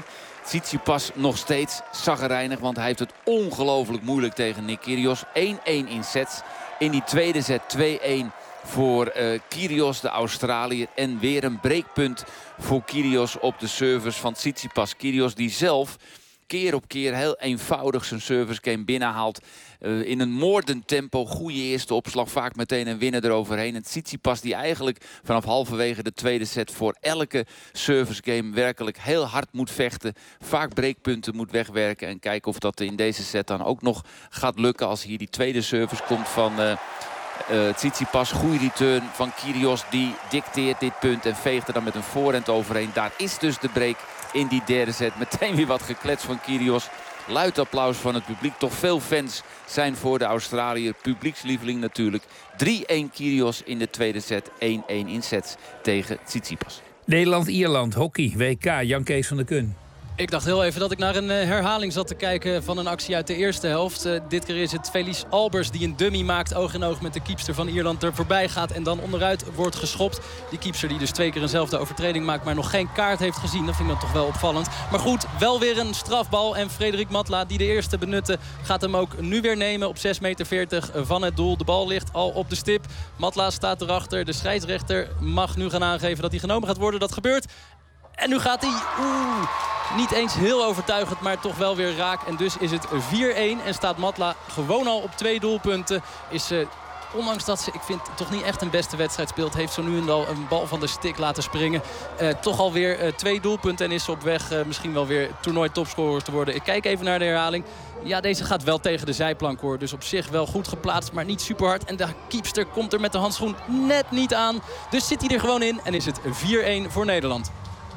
Speaker 10: Tsitsipas nog steeds chagrijnig, want hij heeft het ongelooflijk moeilijk tegen Nick Kyrgios. 1-1 in sets. In die tweede set 2-1 voor Kyrgios, de Australiër. En weer een breekpunt voor Kyrgios op de service van Tsitsipas. Kyrgios die zelf keer op keer heel eenvoudig zijn service game binnenhaalt. In een moordend tempo, goede eerste opslag, vaak meteen een winner eroverheen. En Tsitsipas die eigenlijk vanaf halverwege de tweede set voor elke service game werkelijk heel hard moet vechten. Vaak breekpunten moet wegwerken en kijken of dat in deze set dan ook nog gaat lukken. Als hier die tweede service komt van Tsitsipas, goede return van Kyrgios. Die dicteert dit punt en veegt er dan met een voorhand overheen. Daar is dus de break in die derde set. Meteen weer wat geklets van Kyrgios. Luid applaus van het publiek. Toch veel fans zijn voor de Australiër. Publiekslieveling natuurlijk. 3-1 Kyrgios in de tweede set. 1-1 in sets tegen Tsitsipas.
Speaker 13: Nederland-Ierland, hockey, WK, Jan Kees van der Kun.
Speaker 12: Ik dacht heel even dat ik naar een herhaling zat te kijken van een actie uit de eerste helft. Dit keer is het Felice Albers die een dummy maakt. Oog in oog met de keepster van Ierland er voorbij gaat. En dan onderuit wordt geschopt. Die keepster die dus 2 keer eenzelfde overtreding maakt. Maar nog geen kaart heeft gezien. Dat vind ik dan toch wel opvallend. Maar goed, wel weer een strafbal. En Frederik Matla die de eerste benutte gaat hem ook nu weer nemen. Op 6,40 meter van het doel. De bal ligt al op de stip. Matla staat erachter. De scheidsrechter mag nu gaan aangeven dat hij genomen gaat worden. Dat gebeurt. En nu gaat hij... Niet eens heel overtuigend, maar toch wel weer raak. En dus is het 4-1 en staat Matla gewoon al op 2 doelpunten. Is ondanks dat ze, ik vind, toch niet echt een beste wedstrijd speelt... heeft zo nu en dan een bal van de stick laten springen. Toch alweer 2 doelpunten en is ze op weg misschien wel weer toernooi-topscorer te worden. Ik kijk even naar de herhaling. Ja, deze gaat wel tegen de zijplank hoor. Dus op zich wel goed geplaatst, maar niet super hard. En de keepster komt er met de handschoen net niet aan. Dus zit hij er gewoon in en is het 4-1 voor Nederland.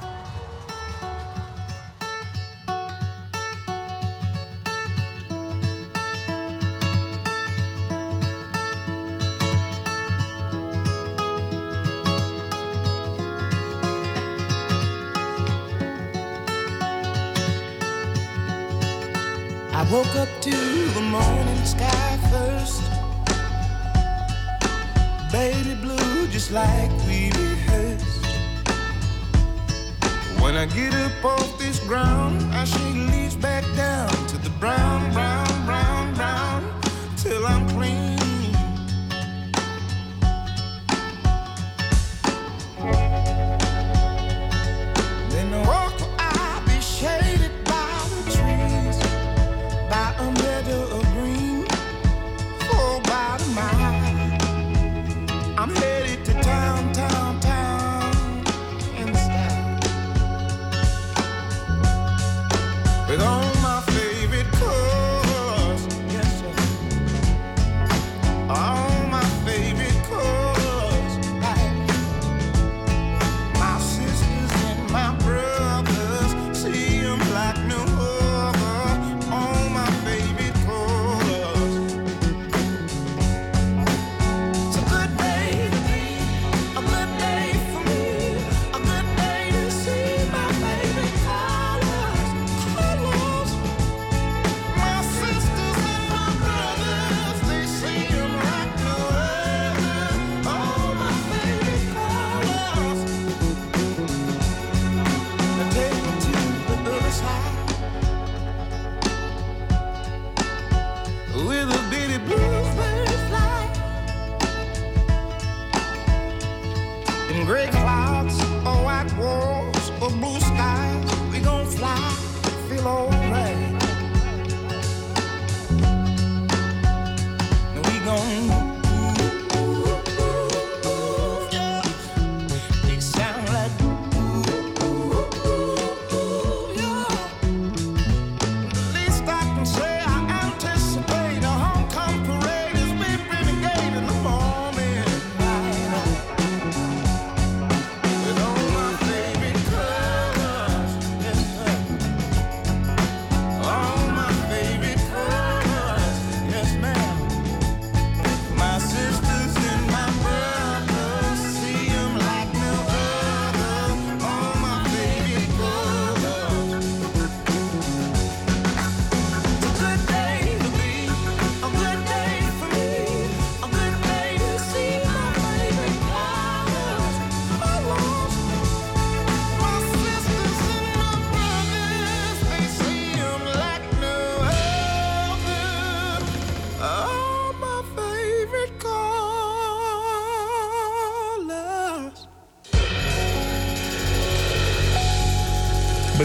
Speaker 1: I woke up to the morning sky first. Baby blue just like we rehearsed. When I get up off this ground, I shake leaves back down to the brown, brown, brown, brown, till I'm clean. Then I walk where I'll be shaded by the trees, by a meadow of green, for about a mile. I'm headed to town, town, town, in style, with all my favorite colors.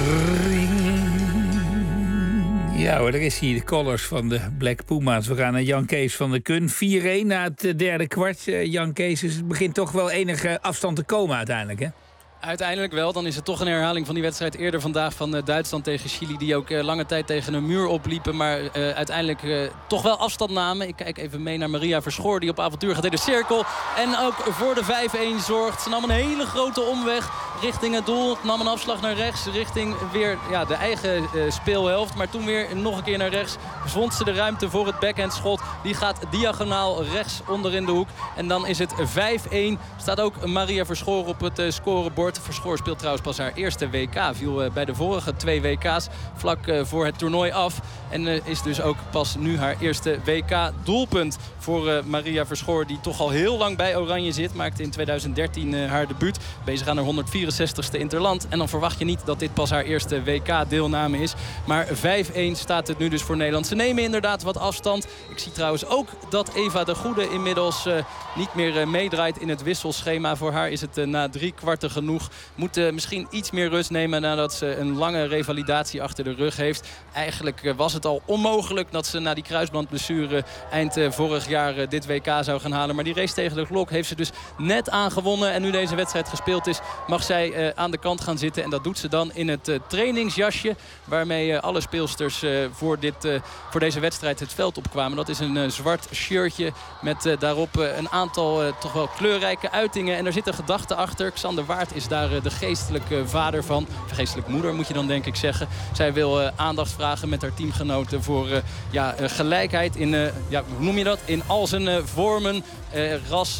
Speaker 13: Ja hoor, daar is hij, de Colors van de Black Puma's. We gaan naar Jan Kees van der Kun. 4-1 na het derde kwart. Jan Kees, het begint toch wel enige afstand te komen uiteindelijk, hè?
Speaker 12: Uiteindelijk wel. Dan is het toch een herhaling van die wedstrijd eerder vandaag van Duitsland tegen Chili. Die ook lange tijd tegen een muur opliepen. Maar uiteindelijk toch wel afstand namen. Ik kijk even mee naar Maria Verschoor. Die op avontuur gaat in de cirkel. En ook voor de 5-1 zorgt. Ze nam een hele grote omweg richting het doel. Nam een afslag naar rechts. Richting weer de eigen speelhelft. Maar toen weer nog een keer naar rechts. Vond ze de ruimte voor het backhandschot. Die gaat diagonaal rechts onder in de hoek. En dan is het 5-1. Staat ook Maria Verschoor op het scorebord. Verschoor speelt trouwens pas haar eerste WK. Viel bij de vorige 2 WK's vlak voor het toernooi af. En is dus ook pas nu haar eerste WK-doelpunt voor Maria Verschoor. Die toch al heel lang bij Oranje zit. Maakte in 2013 haar debuut. Bezig aan haar 164ste interland. En dan verwacht je niet dat dit pas haar eerste WK-deelname is. Maar 5-1 staat het nu dus voor Nederland. Ze nemen inderdaad wat afstand. Ik zie trouwens ook dat Eva de Goede inmiddels niet meer meedraait in het wisselschema. Voor haar is het na 3 kwarten genoeg. Moet misschien iets meer rust nemen nadat ze een lange revalidatie achter de rug heeft. Eigenlijk was het al onmogelijk dat ze na die kruisbandblessure eind vorig jaar dit WK zou gaan halen. Maar die race tegen de klok heeft ze dus net aangewonnen. En nu deze wedstrijd gespeeld is, mag zij aan de kant gaan zitten. En dat doet ze dan in het trainingsjasje waarmee alle speelsters voor deze wedstrijd het veld opkwamen. Dat is een zwart shirtje met daarop een aantal toch wel kleurrijke uitingen. En daar zit een gedachte achter. Xander Waard is daar de geestelijke vader van. Of geestelijke moeder moet je dan denk ik zeggen. Zij wil aandacht vragen met haar teamgenoten voor gelijkheid in, hoe noem je dat? In al zijn vormen. Ras,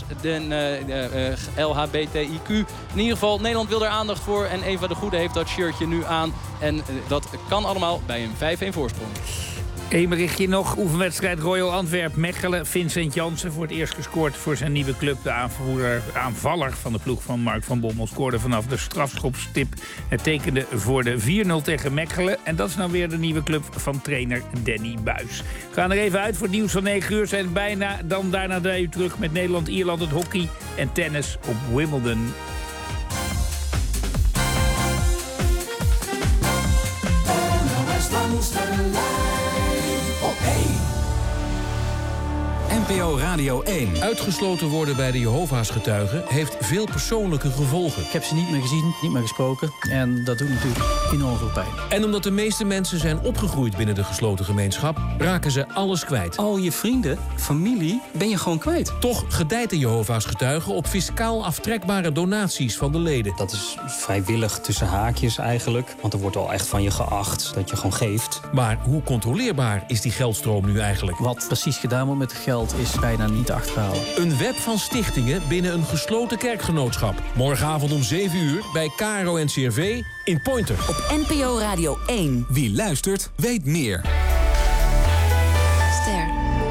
Speaker 12: LHBTIQ. In ieder geval, Nederland wil er aandacht voor. En Eva de Goede heeft dat shirtje nu aan. En dat kan allemaal bij een 5-1 voorsprong.
Speaker 13: Eén berichtje nog. Oefenwedstrijd Royal Antwerp-Mechelen. Vincent Janssen voor het eerst gescoord voor zijn nieuwe club. De aanvaller van de ploeg van Mark van Bommel scoorde vanaf de strafschopstip. Het tekende voor de 4-0 tegen Mechelen. En dat is nou weer de nieuwe club van trainer Danny Buijs. We gaan er even uit voor het nieuws van 9 uur. Zijn bijna dan daarna bij u terug met Nederland-Ierland, het hockey en tennis op Wimbledon.
Speaker 7: NPO Radio 1. Uitgesloten worden bij de Jehovah's getuigen heeft veel persoonlijke gevolgen.
Speaker 22: Ik heb ze niet meer gezien, niet meer gesproken. En dat doet natuurlijk enorm veel pijn.
Speaker 7: En omdat de meeste mensen zijn opgegroeid binnen de gesloten gemeenschap, raken ze alles kwijt.
Speaker 22: Al je vrienden, familie, ben je gewoon kwijt.
Speaker 7: Toch gedijt de Jehovah's getuigen op fiscaal aftrekbare donaties van de leden.
Speaker 22: Dat is vrijwillig tussen haakjes eigenlijk. Want er wordt al echt van je geacht dat je gewoon geeft.
Speaker 7: Maar hoe controleerbaar is die geldstroom nu eigenlijk?
Speaker 22: Wat precies gedaan wordt met het geld is bijna niet te achterhalen.
Speaker 7: Een web van stichtingen binnen een gesloten kerkgenootschap. Morgenavond om 7 uur bij KRO-NCRV in Pointer.
Speaker 23: Op NPO Radio 1.
Speaker 7: Wie luistert, weet meer.
Speaker 23: Ster.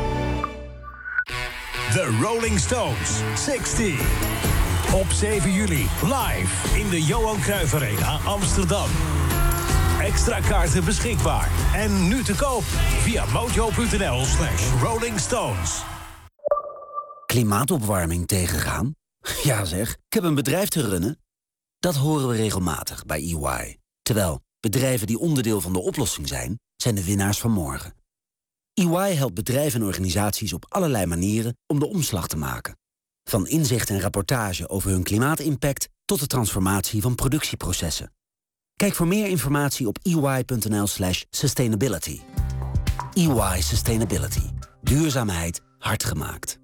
Speaker 24: The Rolling Stones, 60. Op 7 juli, live in de Johan Cruijff Arena, Amsterdam. Extra kaarten beschikbaar. En nu te koop via mojo.nl/Rolling Stones.
Speaker 25: Klimaatopwarming tegengaan? Ja zeg, ik heb een bedrijf te runnen. Dat horen we regelmatig bij EY. Terwijl bedrijven die onderdeel van de oplossing zijn de winnaars van morgen. EY helpt bedrijven en organisaties op allerlei manieren om de omslag te maken. Van inzicht en rapportage over hun klimaatimpact tot de transformatie van productieprocessen. Kijk voor meer informatie op ey.nl/sustainability. EY Sustainability. Duurzaamheid hard gemaakt.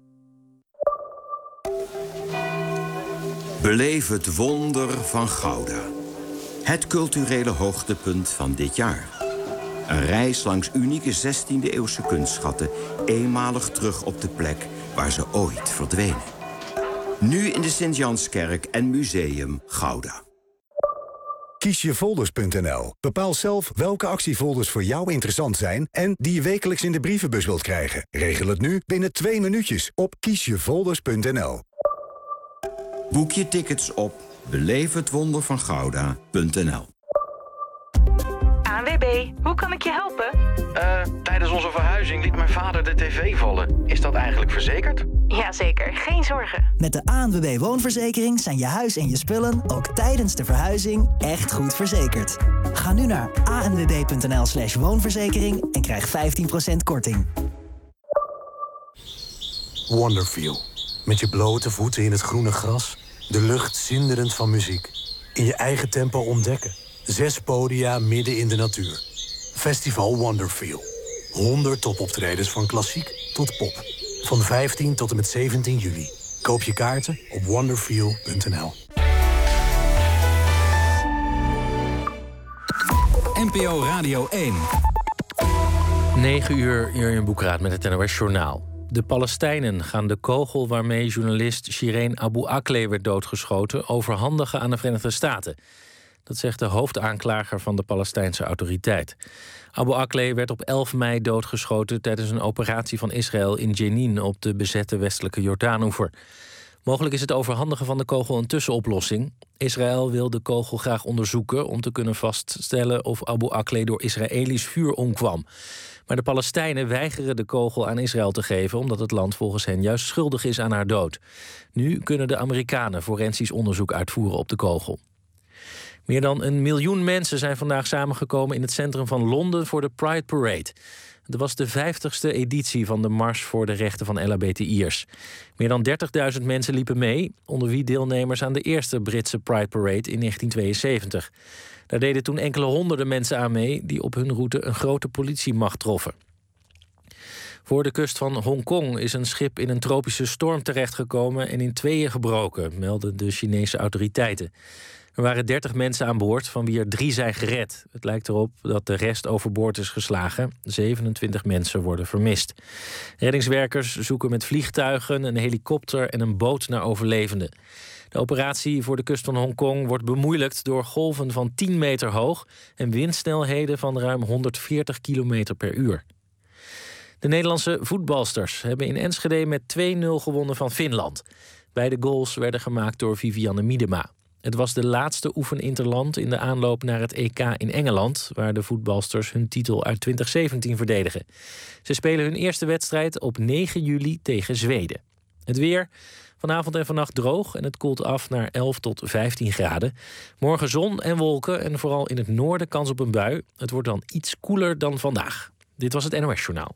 Speaker 26: Beleef het wonder van Gouda. Het culturele hoogtepunt van dit jaar. Een reis langs unieke 16e-eeuwse kunstschatten, eenmalig terug op de plek waar ze ooit verdwenen. Nu in de Sint-Janskerk en Museum Gouda.
Speaker 27: Kiesjefolders.nl. Bepaal zelf welke actiefolders voor jou interessant zijn en die je wekelijks in de brievenbus wilt krijgen. Regel het nu binnen 2 minuutjes op kiesjefolders.nl.
Speaker 26: Boek je tickets op beleefhetwondervangouda.nl.
Speaker 28: ANWB
Speaker 2: ANWB, hoe kan ik je helpen?
Speaker 3: Tijdens onze verhuizing liet mijn vader de tv vallen. Is dat eigenlijk verzekerd?
Speaker 2: Jazeker, geen zorgen.
Speaker 4: Met de ANWB Woonverzekering zijn je huis en je spullen ook tijdens de verhuizing echt goed verzekerd. Ga nu naar anwb.nl/woonverzekering en krijg 15% korting.
Speaker 5: Wonderfeel. Met je blote voeten in het groene gras. De lucht zinderend van muziek. In je eigen tempo ontdekken. 6 podia midden in de natuur. Festival Wonderfeel. 100 topoptredens van klassiek tot pop. Van 15 tot en met 17 juli. Koop je kaarten op wonderfeel.nl.
Speaker 8: NPO Radio 1.
Speaker 7: 9 uur, Jurjen Boekraat met het NOS Journaal. De Palestijnen gaan de kogel waarmee journalist Shireen Abu Akleh werd doodgeschoten overhandigen aan de Verenigde Staten. Dat zegt de hoofdaanklager van de Palestijnse autoriteit. Abu Akleh werd op 11 mei doodgeschoten tijdens een operatie van Israël in Jenin op de bezette westelijke Jordaanoever. Mogelijk is het overhandigen van de kogel een tussenoplossing. Israël wil de kogel graag onderzoeken om te kunnen vaststellen of Abu Akleh door Israëlisch vuur omkwam. Maar de Palestijnen weigeren de kogel aan Israël te geven omdat het land volgens hen juist schuldig is aan haar dood. Nu kunnen de Amerikanen forensisch onderzoek uitvoeren op de kogel. Meer dan 1 miljoen mensen zijn vandaag samengekomen in het centrum van Londen voor de Pride Parade. Het was de 50ste editie van de Mars voor de Rechten van LHBTI'ers. Meer dan 30.000 mensen liepen mee, onder wie deelnemers aan de eerste Britse Pride Parade in 1972. Daar deden toen enkele honderden mensen aan mee die op hun route een grote politiemacht troffen. Voor de kust van Hongkong is een schip in een tropische storm terechtgekomen en in tweeën gebroken, melden de Chinese autoriteiten. Er waren 30 mensen aan boord, van wie er 3 zijn gered. Het lijkt erop dat de rest overboord is geslagen. 27 mensen worden vermist. Reddingswerkers zoeken met vliegtuigen, een helikopter en een boot naar overlevenden. De operatie voor de kust van Hongkong wordt bemoeilijkt door golven van 10 meter hoog en windsnelheden van ruim 140 km per uur. De Nederlandse voetbalsters hebben in Enschede met 2-0 gewonnen van Finland. Beide goals werden gemaakt door Vivianne Miedema. Het was de laatste oefeninterland in de aanloop naar het EK in Engeland, waar de voetbalsters hun titel uit 2017 verdedigen. Ze spelen hun eerste wedstrijd op 9 juli tegen Zweden. Het weer, vanavond en vannacht droog en het koelt af naar 11 tot 15 graden. Morgen zon en wolken en vooral in het noorden kans op een bui. Het wordt dan iets koeler dan vandaag. Dit was het NOS Journaal.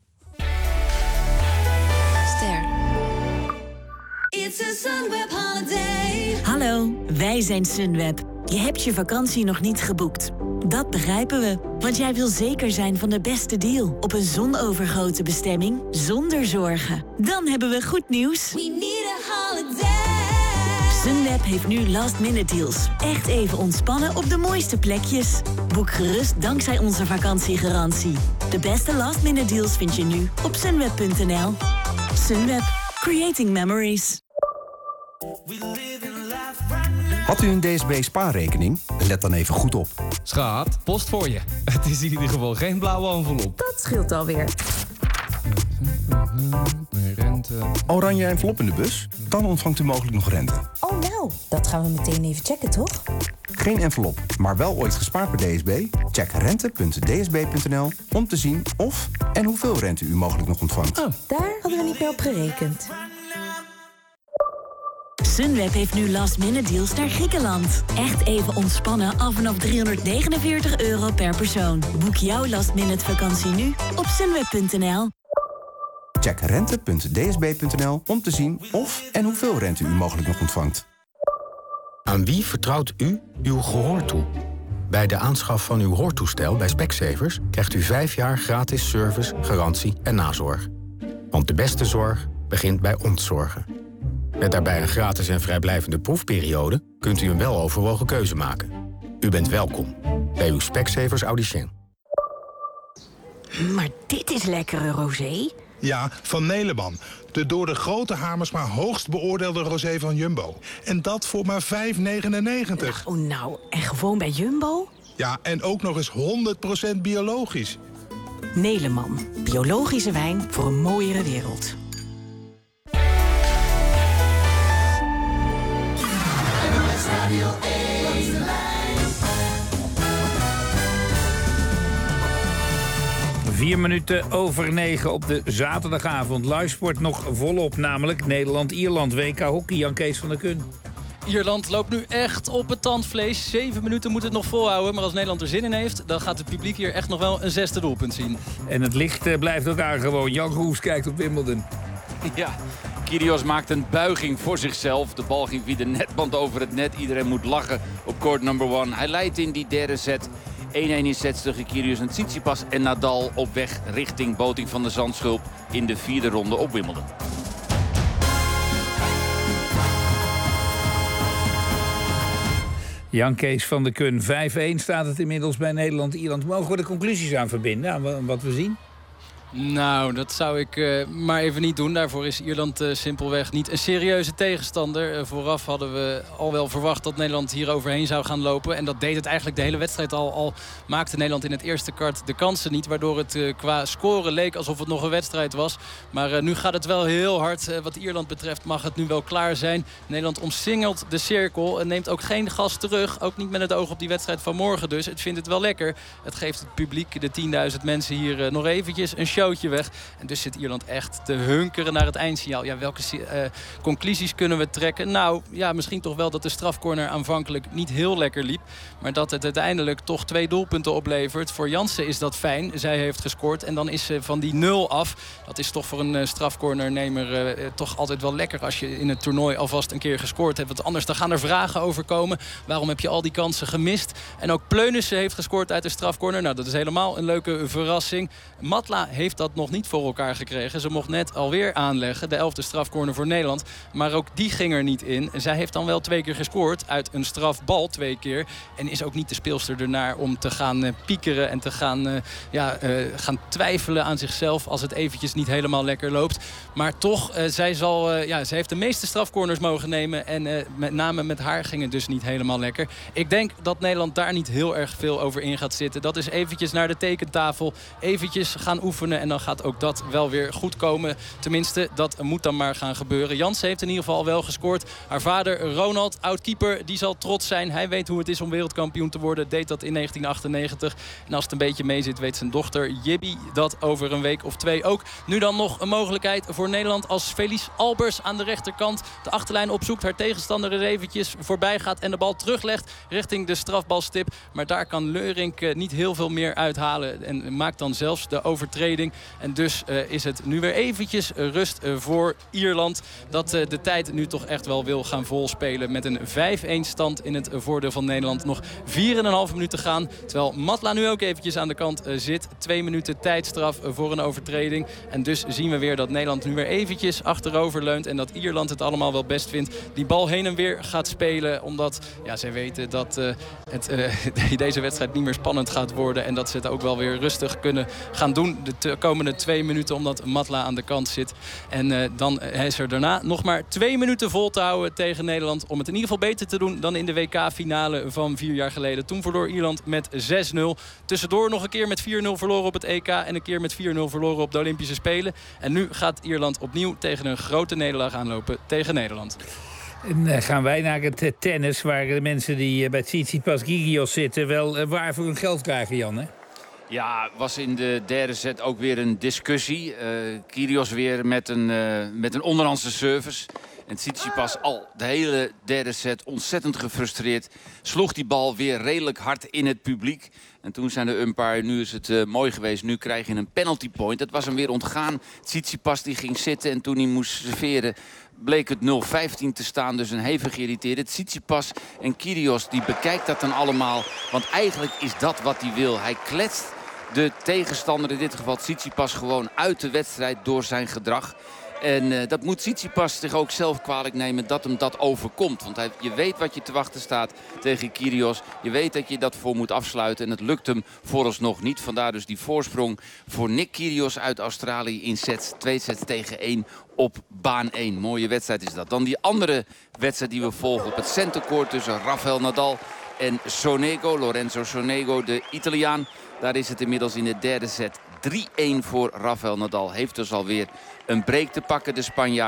Speaker 19: It's a Sunweb holiday.
Speaker 23: Hallo, wij zijn Sunweb. Je hebt je vakantie nog niet geboekt. Dat begrijpen we, want jij wil zeker zijn van de beste deal op een zonovergoten bestemming zonder zorgen. Dan hebben we goed nieuws.
Speaker 19: We need a holiday.
Speaker 23: Sunweb heeft nu last-minute deals. Echt even ontspannen op de mooiste plekjes. Boek gerust dankzij onze vakantiegarantie. De beste last-minute deals vind je nu op sunweb.nl. Sunweb, creating memories.
Speaker 9: Had u een DSB spaarrekening? Let dan even goed op.
Speaker 14: Schat, post voor je. Het is in ieder geval geen blauwe envelop.
Speaker 28: Dat scheelt alweer.
Speaker 14: Rente.
Speaker 9: Oranje envelop in de bus? Dan ontvangt u mogelijk nog rente.
Speaker 28: Oh nou, dat gaan we meteen even checken, toch?
Speaker 9: Geen envelop, maar wel ooit gespaard bij DSB? Check rente.dsb.nl om te zien of en hoeveel rente u mogelijk nog ontvangt.
Speaker 28: Oh, daar hadden we niet meer op gerekend.
Speaker 23: Sunweb heeft nu last-minute deals naar Griekenland. Echt even ontspannen al vanaf €349 per persoon. Boek jouw last-minute vakantie nu op sunweb.nl.
Speaker 9: Check rente.dsb.nl om te zien of en hoeveel rente u mogelijk nog ontvangt.
Speaker 29: Aan wie vertrouwt u uw gehoor toe? Bij de aanschaf van uw hoortoestel bij Specsavers krijgt u 5 jaar gratis service, garantie en nazorg. Want de beste zorg begint bij ons zorgen. Met daarbij een gratis en vrijblijvende proefperiode kunt u een weloverwogen keuze maken. U bent welkom bij uw Specsavers Audicien.
Speaker 28: Maar dit is lekkere rosé.
Speaker 30: Ja, van Neleman. De door de grote Hamersma hoogst beoordeelde rosé van Jumbo. En dat voor maar €5,99.
Speaker 28: Nou, en gewoon bij Jumbo?
Speaker 30: Ja, en ook nog eens 100% biologisch.
Speaker 28: Neleman. Biologische wijn voor een mooiere wereld.
Speaker 13: 4 minuten over 9 op de zaterdagavond. Livesport nog volop, namelijk Nederland-Ierland. WK hockey, Jan Kees van der Kun.
Speaker 12: Ierland loopt nu echt op het tandvlees. 7 minuten moet het nog volhouden. Maar als Nederland er zin in heeft, dan gaat het publiek hier echt nog wel een 6e doelpunt zien.
Speaker 13: En het licht blijft ook aangewoon. Jan Roes kijkt op Wimbledon.
Speaker 1: Ja, Kyrgios maakt een buiging voor zichzelf. De bal ging via de netband over het net. Iedereen moet lachen op court number 1. Hij leidt in die derde set. 1-1 in sets tegen Kyrgios en Tsitsipas en Nadal op weg richting Boting van de Zandschulp in de 4e ronde op Wimbledon.
Speaker 13: Jan Kees van der Kun, 5-1 staat het inmiddels bij Nederland-Ierland. Mogen we de conclusies aan verbinden aan wat we zien?
Speaker 12: Nou, dat zou ik maar even niet doen. Daarvoor is Ierland simpelweg niet een serieuze tegenstander. Vooraf hadden we al wel verwacht dat Nederland hier overheen zou gaan lopen. En dat deed het eigenlijk de hele wedstrijd al. Al maakte Nederland in het eerste kwart de kansen niet. Waardoor het qua scoren leek alsof het nog een wedstrijd was. Maar nu gaat het wel heel hard. Wat Ierland betreft mag het nu wel klaar zijn. Nederland omsingelt de cirkel en neemt ook geen gas terug. Ook niet met het oog op die wedstrijd van morgen dus. Het vindt het wel lekker. Het geeft het publiek, de 10.000 mensen hier nog eventjes een showtje weg. En dus zit Ierland echt te hunkeren naar het eindsignaal. Ja, welke conclusies kunnen we trekken? Nou, ja, misschien toch wel dat de strafcorner aanvankelijk niet heel lekker liep. Maar dat het uiteindelijk toch 2 doelpunten oplevert. Voor Jansen is dat fijn. Zij heeft gescoord. En dan is ze van die 0 af. Dat is toch voor een strafcornernemer toch altijd wel lekker als je in het toernooi alvast een keer gescoord hebt. Want anders dan gaan er vragen over komen. Waarom heb je al die kansen gemist? En ook Pleunissen heeft gescoord uit de strafcorner. Nou, dat is helemaal een leuke verrassing. Matla heeft dat nog niet voor elkaar gekregen. Ze mocht net alweer aanleggen. De 11e strafcorner voor Nederland. Maar ook die ging er niet in. Zij heeft dan wel 2 keer gescoord. Uit een strafbal 2 keer. En is ook niet de speelster ernaar om te gaan piekeren. En te gaan twijfelen aan zichzelf. Als het eventjes niet helemaal lekker loopt. Maar toch, zij heeft de meeste strafcorners mogen nemen. En met name met haar ging het dus niet helemaal lekker. Ik denk dat Nederland daar niet heel erg veel over in gaat zitten. Dat is eventjes naar de tekentafel. Eventjes gaan oefenen. En dan gaat ook dat wel weer goed komen. Tenminste, dat moet dan maar gaan gebeuren. Jansen heeft in ieder geval wel gescoord. Haar vader Ronald, oud-keeper, die zal trots zijn. Hij weet hoe het is om wereldkampioen te worden. Deed dat in 1998. En als het een beetje mee zit, weet zijn dochter Jibby dat over een week of 2 ook. Nu dan nog een mogelijkheid voor Nederland als Felice Albers aan de rechterkant de achterlijn opzoekt. Haar tegenstander er eventjes voorbij gaat en de bal teruglegt richting de strafbalstip. Maar daar kan Leurink niet heel veel meer uithalen. En maakt dan zelfs de overtreding. En dus is het nu weer eventjes rust voor Ierland. Dat de tijd nu toch echt wel wil gaan volspelen. Met een 5-1 stand in het voordeel van Nederland. Nog 4,5 minuten gaan. Terwijl Matla nu ook eventjes aan de kant zit. 2 minuten tijdstraf voor een overtreding. En dus zien we weer dat Nederland nu weer eventjes achterover leunt. En dat Ierland het allemaal wel best vindt. Die bal heen en weer gaat spelen. Omdat zij weten dat deze wedstrijd niet meer spannend gaat worden. En dat ze het ook wel weer rustig kunnen gaan doen. De komende 2 minuten omdat Matla aan de kant zit. En dan is er daarna nog maar 2 minuten vol te houden tegen Nederland. Om het in ieder geval beter te doen dan in de WK-finale van 4 jaar geleden. Toen verloor Ierland met 6-0. Tussendoor nog een keer met 4-0 verloren op het EK. En een keer met 4-0 verloren op de Olympische Spelen. En nu gaat Ierland opnieuw tegen een grote nederlaag aanlopen tegen Nederland.
Speaker 13: En gaan wij naar het tennis, waar de mensen die bij Tsitsipas Kyrgios zitten wel waar voor hun geld krijgen, Jan, hè?
Speaker 1: Ja, was in de derde set ook weer een discussie. Kyrgios weer met een onderhandse service. En Tsitsipas al de hele derde set ontzettend gefrustreerd. Sloeg die bal weer redelijk hard in het publiek. En toen zijn de umpire, nu is het mooi geweest. Nu krijg je een penalty point. Dat was hem weer ontgaan. Tsitsipas die ging zitten en toen hij moest serveren bleek het 0-15 te staan. Dus een hevig geïrriteerde Tsitsipas en Kyrgios die bekijkt dat dan allemaal. Want eigenlijk is dat wat hij wil. Hij kletst de tegenstander, in dit geval Tsitsipas, gewoon uit de wedstrijd door zijn gedrag. En dat moet Tsitsipas zich ook zelf kwalijk nemen dat hem dat overkomt. Want je weet wat je te wachten staat tegen Kyrgios. Je weet dat je dat voor moet afsluiten. En het lukt hem vooralsnog niet. Vandaar dus die voorsprong voor Nick Kyrgios uit Australië in sets. 2 sets tegen 1 op baan 1. Mooie wedstrijd is dat. Dan die andere wedstrijd die we volgen op het centercourt tussen Rafael Nadal en Sonego. Lorenzo Sonego, de Italiaan. Daar is het inmiddels in de derde set 3-1 voor Rafael Nadal. Heeft dus alweer een break te pakken, de Spanjaard.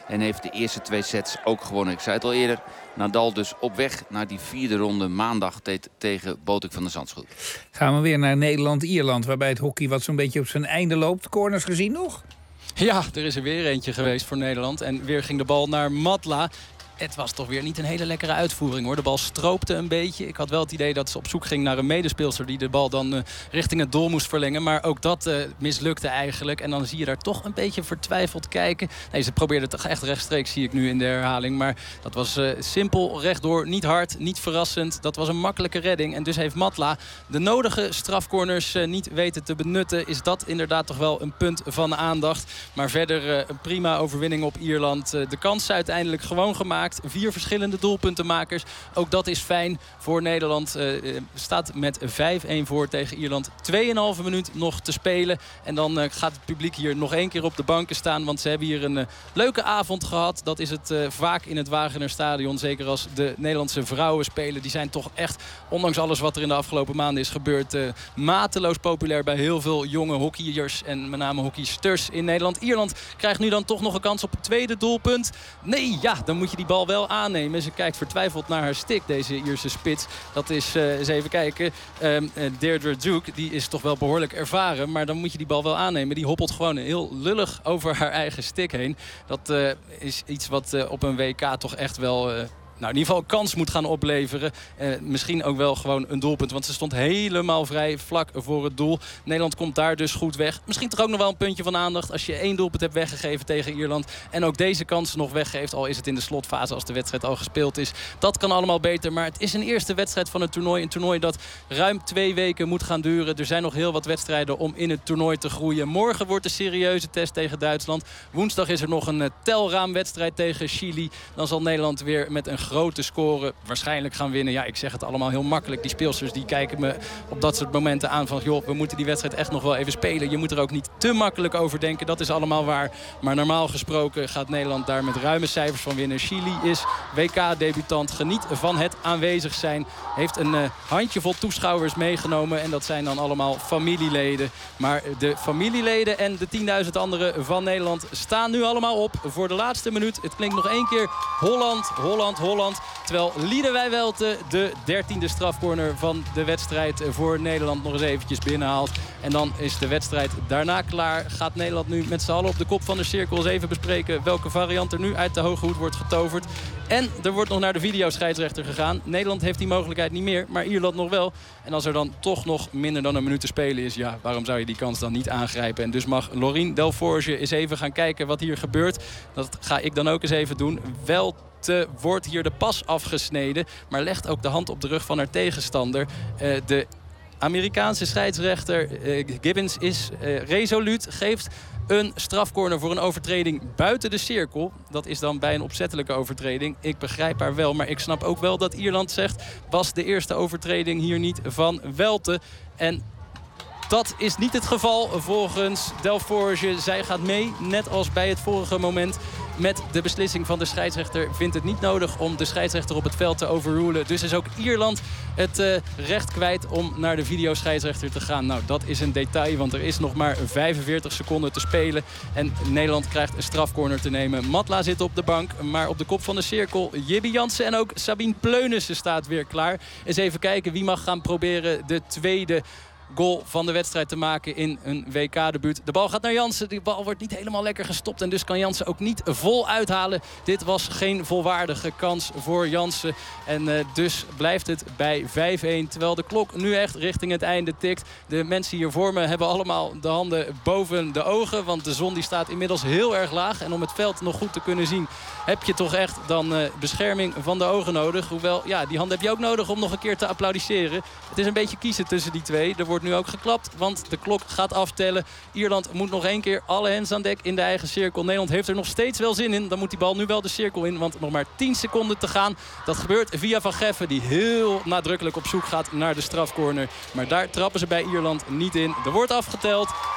Speaker 1: En heeft de eerste 2 sets ook gewonnen. Ik zei het al eerder. Nadal dus op weg naar die 4e ronde maandag tegen Botik van der Zandschulp.
Speaker 13: Gaan we weer naar Nederland-Ierland, waarbij het hockey wat zo'n beetje op zijn einde loopt. Corners gezien nog?
Speaker 12: Ja, er is er weer eentje geweest voor Nederland. En weer ging de bal naar Matla. Het was toch weer niet een hele lekkere uitvoering, hoor. De bal stroopte een beetje. Ik had wel het idee dat ze op zoek ging naar een medespeelster die de bal dan richting het doel moest verlengen. Maar ook dat mislukte eigenlijk. En dan zie je daar toch een beetje vertwijfeld kijken. Nee, ze probeerde toch echt rechtstreeks, zie ik nu in de herhaling. Maar dat was simpel, rechtdoor, niet hard, niet verrassend. Dat was een makkelijke redding. En dus heeft Matla de nodige strafcorners niet weten te benutten. Is dat inderdaad toch wel een punt van aandacht. Maar verder een prima overwinning op Ierland. De kans uiteindelijk gewoon gemaakt. 4 verschillende doelpuntenmakers. Ook dat is fijn voor Nederland. Staat met 5-1 voor tegen Ierland. 2,5 minuut nog te spelen. En dan gaat het publiek hier nog 1 keer op de banken staan. Want ze hebben hier een leuke avond gehad. Dat is het vaak in het Wagenerstadion. Zeker als de Nederlandse vrouwen spelen. Die zijn toch echt, ondanks alles wat er in de afgelopen maanden is gebeurd, mateloos populair bij heel veel jonge hockeyers. En met name hockeysters in Nederland. Ierland krijgt nu dan toch nog een kans op het tweede doelpunt. Nee, ja, dan moet je die bal wel aannemen. Ze kijkt vertwijfeld naar haar stick, deze Ierse spits. Dat is, eens even kijken, Deirdre Duke. Die is toch wel behoorlijk ervaren. Maar dan moet je die bal wel aannemen. Die hoppelt gewoon heel lullig over haar eigen stick heen. Dat is iets wat op een WK toch echt wel in ieder geval kans moet gaan opleveren. Misschien ook wel gewoon een doelpunt. Want ze stond helemaal vrij vlak voor het doel. Nederland komt daar dus goed weg. Misschien toch ook nog wel een puntje van aandacht als je 1 doelpunt hebt weggegeven tegen Ierland. En ook deze kans nog weggeeft. Al is het in de slotfase als de wedstrijd al gespeeld is. Dat kan allemaal beter. Maar het is een eerste wedstrijd van het toernooi. Een toernooi dat ruim 2 weken moet gaan duren. Er zijn nog heel wat wedstrijden om in het toernooi te groeien. Morgen wordt de serieuze test tegen Duitsland. Woensdag is er nog een telraamwedstrijd tegen Chili. Dan zal Nederland weer met een grote score waarschijnlijk gaan winnen. Ja, ik zeg het allemaal heel makkelijk. Die speelsters die kijken me op dat soort momenten aan van, joh, we moeten die wedstrijd echt nog wel even spelen. Je moet er ook niet te makkelijk over denken. Dat is allemaal waar. Maar normaal gesproken gaat Nederland daar met ruime cijfers van winnen. Chili is WK-debutant. Geniet van het aanwezig zijn. Heeft een handjevol toeschouwers meegenomen. En dat zijn dan allemaal familieleden. Maar de familieleden en de 10.000 anderen van Nederland staan nu allemaal op voor de laatste minuut. Het klinkt nog 1 keer Holland, Holland, Holland. Terwijl Liedewij Welte de 13e strafcorner van de wedstrijd voor Nederland nog eens eventjes binnenhaalt. En dan is de wedstrijd daarna klaar. Gaat Nederland nu met z'n allen op de kop van de cirkel eens even bespreken welke variant er nu uit de hoge hoed wordt getoverd. En er wordt nog naar de videoscheidsrechter gegaan. Nederland heeft die mogelijkheid niet meer, maar Ierland nog wel. En als er dan toch nog minder dan een minuut te spelen is, ja, waarom zou je die kans dan niet aangrijpen? En dus mag Laurien Delforge eens even gaan kijken wat hier gebeurt. Dat ga ik dan ook eens even doen. Wordt hier de pas afgesneden, maar legt ook de hand op de rug van haar tegenstander. De Amerikaanse scheidsrechter Gibbons is resoluut, geeft een strafcorner voor een overtreding buiten de cirkel. Dat is dan bij een opzettelijke overtreding. Ik begrijp haar wel, maar ik snap ook wel dat Ierland zegt, was de eerste overtreding hier niet van Welte? En dat is niet het geval volgens Delforge. Zij gaat mee, net als bij het vorige moment, met de beslissing van de scheidsrechter. Vindt het niet nodig om de scheidsrechter op het veld te overrulen. Dus is ook Ierland het recht kwijt om naar de videoscheidsrechter te gaan. Nou, dat is een detail, want er is nog maar 45 seconden te spelen. En Nederland krijgt een strafcorner te nemen. Matla zit op de bank, maar op de kop van de cirkel Jibby Jansen en ook Sabine Pleunissen staat weer klaar. Eens even kijken wie mag gaan proberen de tweede goal van de wedstrijd te maken in een WK-debuut. De bal gaat naar Jansen. Die bal wordt niet helemaal lekker gestopt. En dus kan Jansen ook niet vol uithalen. Dit was geen volwaardige kans voor Jansen. En dus blijft het bij 5-1. Terwijl de klok nu echt richting het einde tikt. De mensen hier voor me hebben allemaal de handen boven de ogen. Want de zon die staat inmiddels heel erg laag. En om het veld nog goed te kunnen zien, heb je toch echt dan bescherming van de ogen nodig. Hoewel, ja, die handen heb je ook nodig om nog een keer te applaudisseren. Het is een beetje kiezen tussen die twee. Er wordt nu ook geklapt, want de klok gaat aftellen. Ierland moet nog 1 keer alle hens aan dek in de eigen cirkel. Nederland heeft er nog steeds wel zin in. Dan moet die bal nu wel de cirkel in, want nog maar 10 seconden te gaan. Dat gebeurt via Van Geffen, die heel nadrukkelijk op zoek gaat naar de strafcorner. Maar daar trappen ze bij Ierland niet in. Er wordt afgeteld.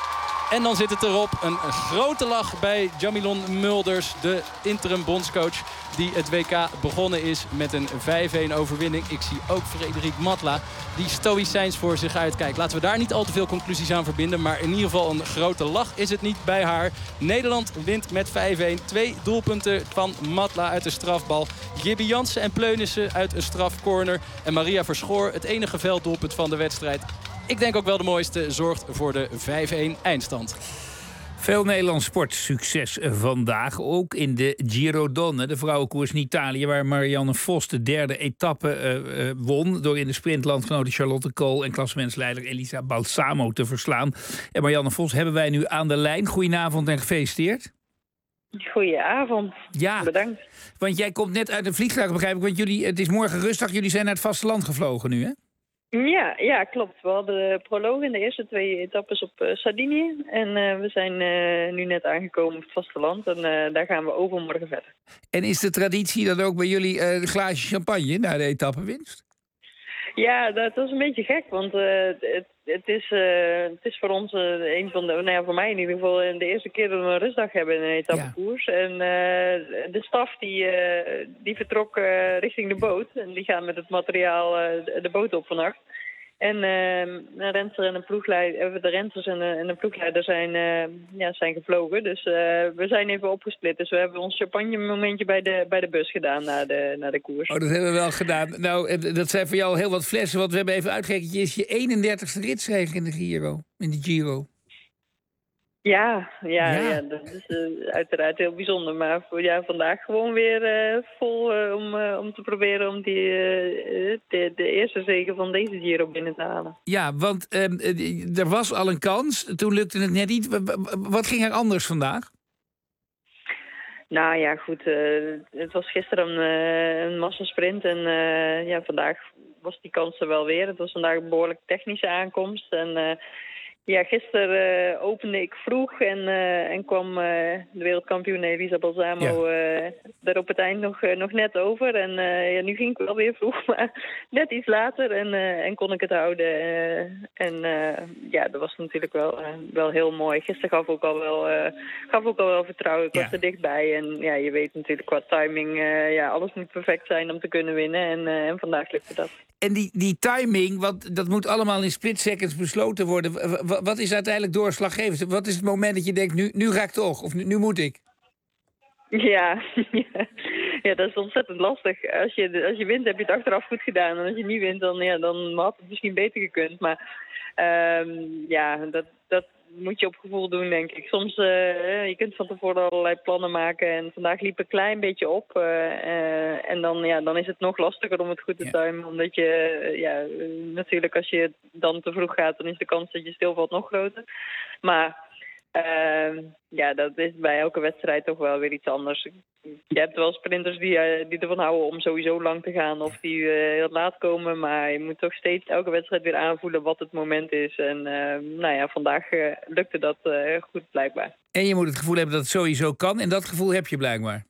Speaker 12: En dan zit het erop. Een grote lach bij Jamilon Mulders, de interim bondscoach, die het WK begonnen is met een 5-1 overwinning. Ik zie ook Frederik Matla, die stoïcijns voor zich uitkijkt. Laten we daar niet al te veel conclusies aan verbinden. Maar in ieder geval een grote lach is het niet bij haar. Nederland wint met 5-1. 2 doelpunten van Matla uit de strafbal. Gibby Jansen en Pleunissen uit een strafcorner. En Maria Verschoor, het enige velddoelpunt van de wedstrijd. Ik denk ook wel de mooiste, zorgt voor de 5-1 eindstand.
Speaker 13: Veel Nederlands sportsucces vandaag. Ook in de Giro Donne, de vrouwenkoers in Italië, waar Marianne Vos de derde etappe won door in de sprint landgenote Charlotte Kool en klassementsleider Elisa Balsamo te verslaan. En Marianne Vos hebben wij nu aan de lijn. Goedenavond en gefeliciteerd.
Speaker 6: Goedenavond.
Speaker 13: Ja,
Speaker 6: bedankt.
Speaker 13: Want jij komt net uit een vliegtuig, begrijp ik. Want het is morgen rustdag. Jullie zijn naar het vasteland gevlogen nu, hè?
Speaker 6: Ja, klopt. We hadden de proloog in de eerste 2 etappes op Sardinië. En we zijn nu net aangekomen op het vasteland. En daar gaan we overmorgen verder.
Speaker 13: En is de traditie dan ook bij jullie een glaasje champagne na de etappewinst?
Speaker 6: Ja, dat was een beetje gek. Want het is voor ons een van de... voor mij in ieder geval de eerste keer dat we een rustdag hebben in een etappekoers. Ja. En de staf die vertrok richting de boot. En die gaan met het materiaal de boot op vannacht. En een renster en een ploegleider, de rensters en een ploegleider zijn gevlogen. Dus we zijn even opgesplit. Dus we hebben ons champagne momentje bij de bus gedaan naar de koers.
Speaker 13: Oh, dat hebben we wel gedaan. Nou, dat zijn voor jou heel wat flessen. Want we hebben even uitgerekend. Je is je 31ste ritzege in de Giro. Ja, dat is uiteraard heel bijzonder. Maar vandaag gewoon weer vol om te proberen om de eerste zege van deze Giro binnen te halen. Ja, want er was al een kans. Toen lukte het net niet. Wat ging er anders vandaag?
Speaker 6: Nou ja, goed. Het was gisteren een massasprint. En vandaag was die kans er wel weer. Het was vandaag een behoorlijk technische aankomst. En... gisteren opende ik vroeg en kwam de wereldkampioen Elisa Balsamo er op het eind nog net over. En nu ging ik wel weer vroeg, maar net iets later en kon ik het houden. Dat was natuurlijk wel heel mooi. Gisteren gaf ook al wel vertrouwen. Ik was er dichtbij en je weet natuurlijk qua timing, alles moet perfect zijn om te kunnen winnen. En vandaag lukte dat.
Speaker 13: En die timing, want dat moet allemaal in split seconds besloten worden. Wat is uiteindelijk doorslaggevend? Wat is het moment dat je denkt, nu ga ik toch? Of nu moet ik?
Speaker 6: Ja, dat is ontzettend lastig. Als je wint, heb je het achteraf goed gedaan. En als je niet wint, dan had het misschien beter gekund. Maar dat moet je op gevoel doen, denk ik. Soms, je kunt van tevoren allerlei plannen maken. En vandaag liep een klein beetje op. En dan is het nog lastiger om het goed te timen. Omdat je, natuurlijk als je dan te vroeg gaat, dan is de kans dat je stilvalt nog groter. Maar... dat is bij elke wedstrijd toch wel weer iets anders. Je hebt wel sprinters die ervan houden om sowieso lang te gaan of die heel laat komen. Maar je moet toch steeds elke wedstrijd weer aanvoelen wat het moment is. En vandaag lukte dat goed blijkbaar. En je moet het gevoel hebben dat het sowieso kan. En dat gevoel heb je blijkbaar.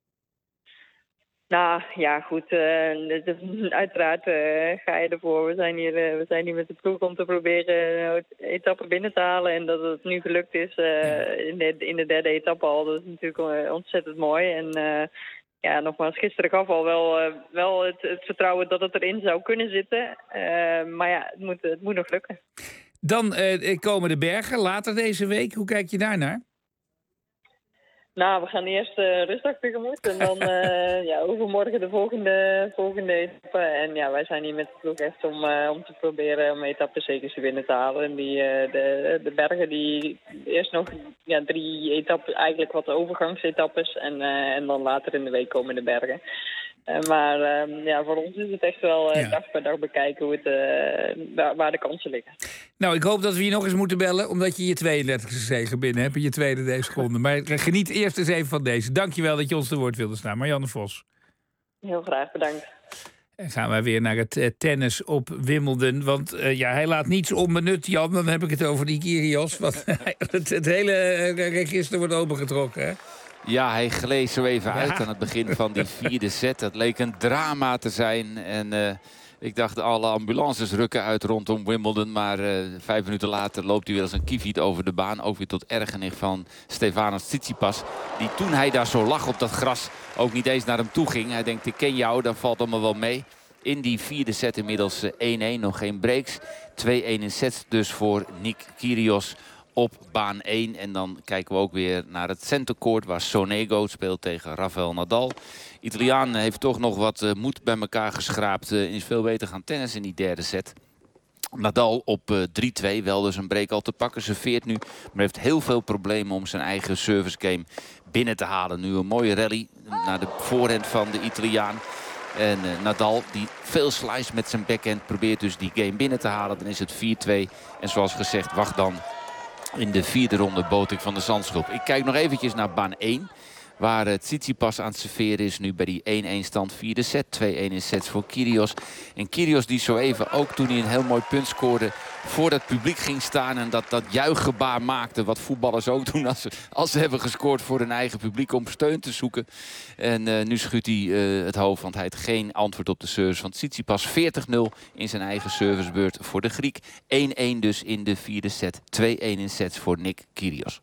Speaker 6: Nou, ja, goed. Uiteraard ga je ervoor. We zijn hier met de ploeg om te proberen etappen binnen te halen. En dat het nu gelukt is in de derde etappe al. Dat is natuurlijk ontzettend mooi. En nogmaals, gisteren gaf al wel het vertrouwen dat het erin zou kunnen zitten. Maar het moet nog lukken. Dan komen de bergen later deze week. Hoe kijk je daarnaar? Nou, we gaan eerst rustdag tegemoet en dan overmorgen de volgende etappe. En wij zijn hier met de ploeg echt om te proberen om etappes zeker te winnen te halen. En de bergen die eerst nog 3 etappes, eigenlijk wat overgangsetappes en dan later in de week komen de bergen. Maar voor ons is het echt wel dag per dag bekijken hoe waar de kansen liggen. Nou, ik hoop dat we je nog eens moeten bellen, omdat je 32e zege binnen hebt in je tweede deze ronde. Maar geniet eerst eens even van deze. Dankjewel dat je ons te woord wilde staan. Marianne Vos. Heel graag, bedankt. En gaan wij weer naar het tennis op Wimbledon. Want hij laat niets onbenut, Jan. Dan heb ik het over die Kyrgios. Want het hele register wordt opengetrokken, hè?
Speaker 1: Ja, hij gleed zo even uit aan het begin van die 4e set. Dat leek een drama te zijn. En Ik dacht, alle ambulances rukken uit rondom Wimbledon. Maar 5 minuten later loopt hij weer als een kieviet over de baan. Ook weer tot ergernis van Stefanos Tsitsipas. Die toen hij daar zo lag op dat gras ook niet eens naar hem toe ging. Hij denkt, ik ken jou, dan valt allemaal wel mee. In die vierde set inmiddels 1-1, nog geen breaks. 2-1 in sets dus voor Nick Kyrgios op baan 1. En dan kijken we ook weer naar het centercourt waar Sonego speelt tegen Rafael Nadal. Italiaan heeft toch nog wat moed bij elkaar geschraapt. Is veel beter gaan tennis in die derde set. Nadal op 3-2, wel dus een break al te pakken. Serveert nu, maar heeft heel veel problemen om zijn eigen service game binnen te halen. Nu een mooie rally naar de voorhand van de Italiaan. En Nadal, die veel slice met zijn backhand, probeert dus die game binnen te halen. Dan is het 4-2. En zoals gezegd, wacht dan in de vierde ronde Botik van de Zandschulp. Ik kijk nog eventjes naar baan 1. Waar Tsitsipas aan het serveren is nu bij die 1-1 stand. Vierde set, 2-1 in sets voor Kyrgios. En Kyrgios die zo even, ook toen hij een heel mooi punt scoorde, voor het publiek ging staan en dat juichgebaar maakte. Wat voetballers ook doen als ze hebben gescoord voor hun eigen publiek om steun te zoeken. En nu schudt hij het hoofd, want hij heeft geen antwoord op de service van Tsitsipas. 40-0 in zijn eigen servicebeurt voor de Griek. 1-1 dus in de vierde set. 2-1 in sets voor Nick Kyrgios.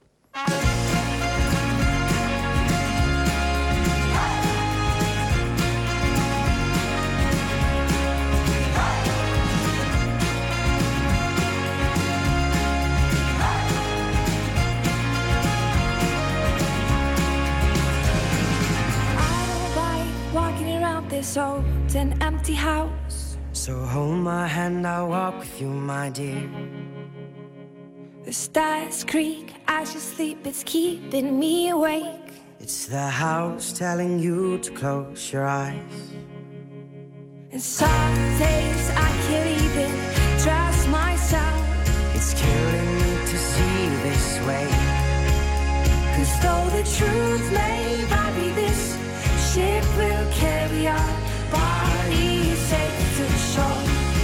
Speaker 19: This old and empty house.
Speaker 10: So hold my hand, I'll walk with you, my dear.
Speaker 19: The stars creak as you sleep, it's keeping me awake.
Speaker 10: It's the house telling you to close your eyes.
Speaker 19: And some days I can't even trust myself.
Speaker 10: It's killing me to see you this way.
Speaker 19: 'Cause though the truth may vary, this ship will carry our bodies safe to shore.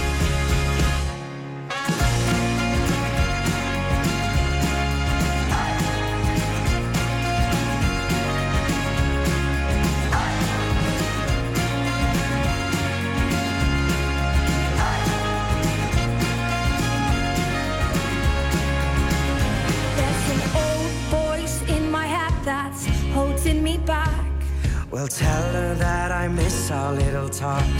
Speaker 19: There's an old voice in my head that's holding me back.
Speaker 10: Well, tell her that I miss our little talks.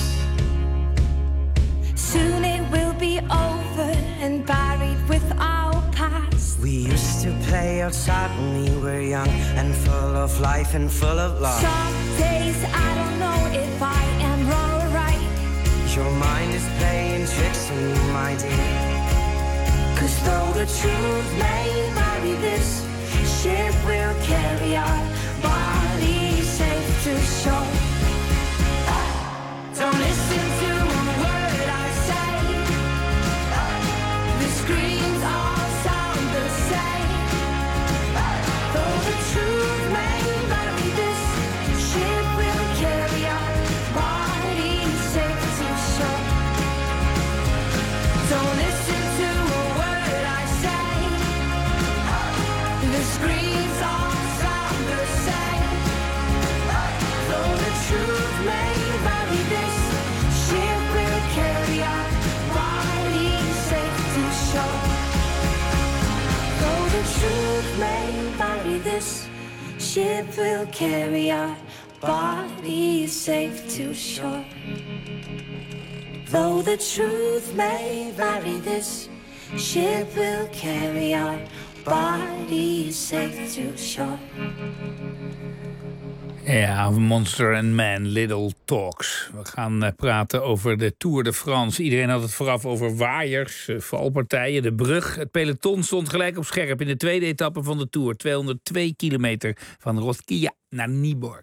Speaker 19: Soon it will be over and buried with our past.
Speaker 10: We used to play outside when we were young and full of life and full of love.
Speaker 19: Some days I don't know if I am wrong or right.
Speaker 10: Your mind is playing tricks on you, my dear.
Speaker 19: 'Cause though the truth may vary, this ship will carry our bodies safe to shore. Don't listen to a word I say. The screams all sound the same. Though the truth may vary, this ship will carry our bodies safe to shore. Don't listen to a word I say. The screams all sound the same. Though the truth may vary, this ship will carry our bodies safe to shore. Though the truth may vary, this ship will carry our bodies safe to shore. Though the truth may vary, this ship will carry our bodies safe to shore.
Speaker 13: Ja, Monster and Man, Little Talks. We gaan praten over de Tour de France. Iedereen had het vooraf over waaiers, valpartijen, de brug. Het peloton stond gelijk op scherp in de tweede etappe van de Tour. 202 kilometer van Rothkija naar Nibor.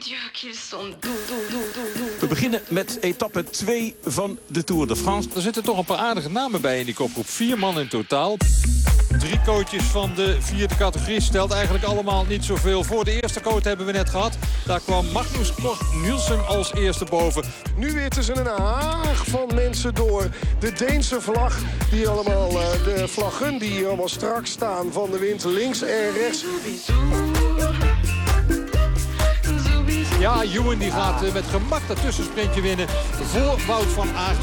Speaker 11: We beginnen met etappe 2 van de Tour de France.
Speaker 15: Er zitten toch een paar aardige namen bij in die kopgroep. 4 man in totaal. 3 coaches van de vierde categorie stelt eigenlijk allemaal niet zoveel voor. De eerste coach hebben we net gehad. Daar kwam Magnus Kort Nielsen als eerste boven.
Speaker 16: Nu witten ze een haag van mensen door. De Deense vlag, die allemaal, de vlaggen die allemaal strak staan van de wind links en rechts.
Speaker 15: Ja, Maar Ewan die gaat met gemak dat tussensprintje winnen voor Wout van Aert.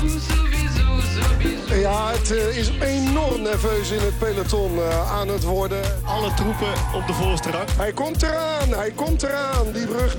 Speaker 16: Ja, het is enorm nerveus in het peloton aan het worden.
Speaker 3: Alle troepen op de voorste rang.
Speaker 16: Hij komt eraan. Die brug.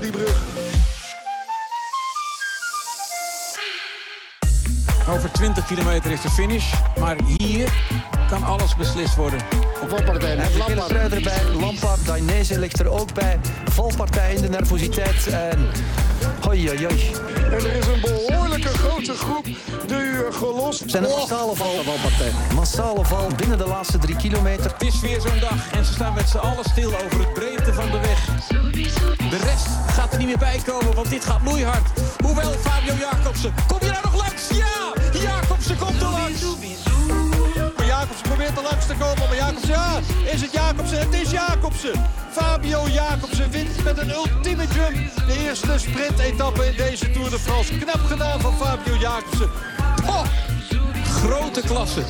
Speaker 11: Over 20 kilometer is de finish. Maar hier kan alles beslist worden.
Speaker 17: Valpartij met Lampaard erbij. Lampaard, Dainese ligt er ook bij. Valpartij in de nervositeit. En hoi.
Speaker 16: En er is een behoorlijke grote groep nu gelost.
Speaker 17: Zijn een massale val binnen de laatste 3 kilometer.
Speaker 11: Het is weer zo'n dag en ze staan met z'n allen stil over het breedte van de weg. De rest gaat er niet meer bij komen, want dit gaat loeihard. Hoewel Fabio Jacobsen, kom je daar nog langs? Ja! Jacobsen komt er langs!
Speaker 15: Jacobsen probeert er langs te komen, maar Jacobsen, ja, is het Jacobsen? Het is Jacobsen. Fabio Jacobsen wint met een ultieme jump de eerste sprintetappe in deze Tour de France. Knap gedaan van Fabio Jacobsen.
Speaker 11: Oh, grote klasse.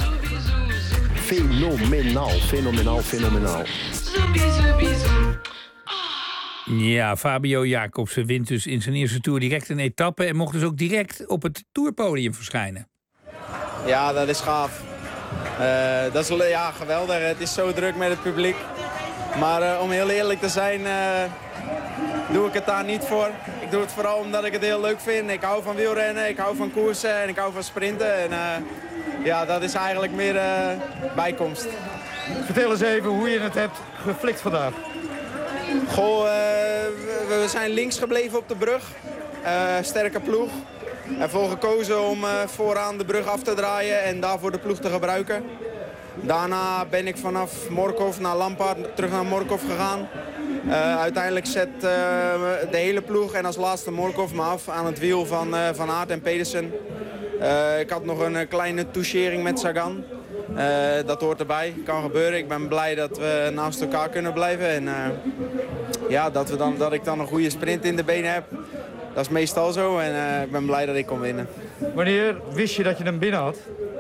Speaker 17: Fenomenaal.
Speaker 13: Ja, Fabio Jacobsen wint dus in zijn eerste Tour direct een etappe en mocht dus ook direct op het Tourpodium verschijnen.
Speaker 18: Ja, dat is gaaf. Dat is geweldig. Het is zo druk met het publiek. Maar om heel eerlijk te zijn, doe ik het daar niet voor. Ik doe het vooral omdat ik het heel leuk vind. Ik hou van wielrennen, ik hou van koersen en ik hou van sprinten. En dat is eigenlijk meer bijkomst.
Speaker 3: Vertel eens even hoe je het hebt geflikt vandaag.
Speaker 18: Goh, we zijn links gebleven op de brug. Sterke ploeg. Ervoor gekozen om vooraan de brug af te draaien en daarvoor de ploeg te gebruiken. Daarna ben ik vanaf Morkov naar Lampaard terug naar Morkov gegaan. Uiteindelijk zet de hele ploeg en als laatste Morkov me af aan het wiel van Van Aert en Pedersen. Ik had nog een kleine touchering met Sagan. Dat hoort erbij, kan gebeuren. Ik ben blij dat we naast elkaar kunnen blijven. En dat ik dan een goede sprint in de benen heb. Dat is meestal zo en ik ben blij dat ik kon winnen.
Speaker 3: Wanneer wist je dat je hem binnen had?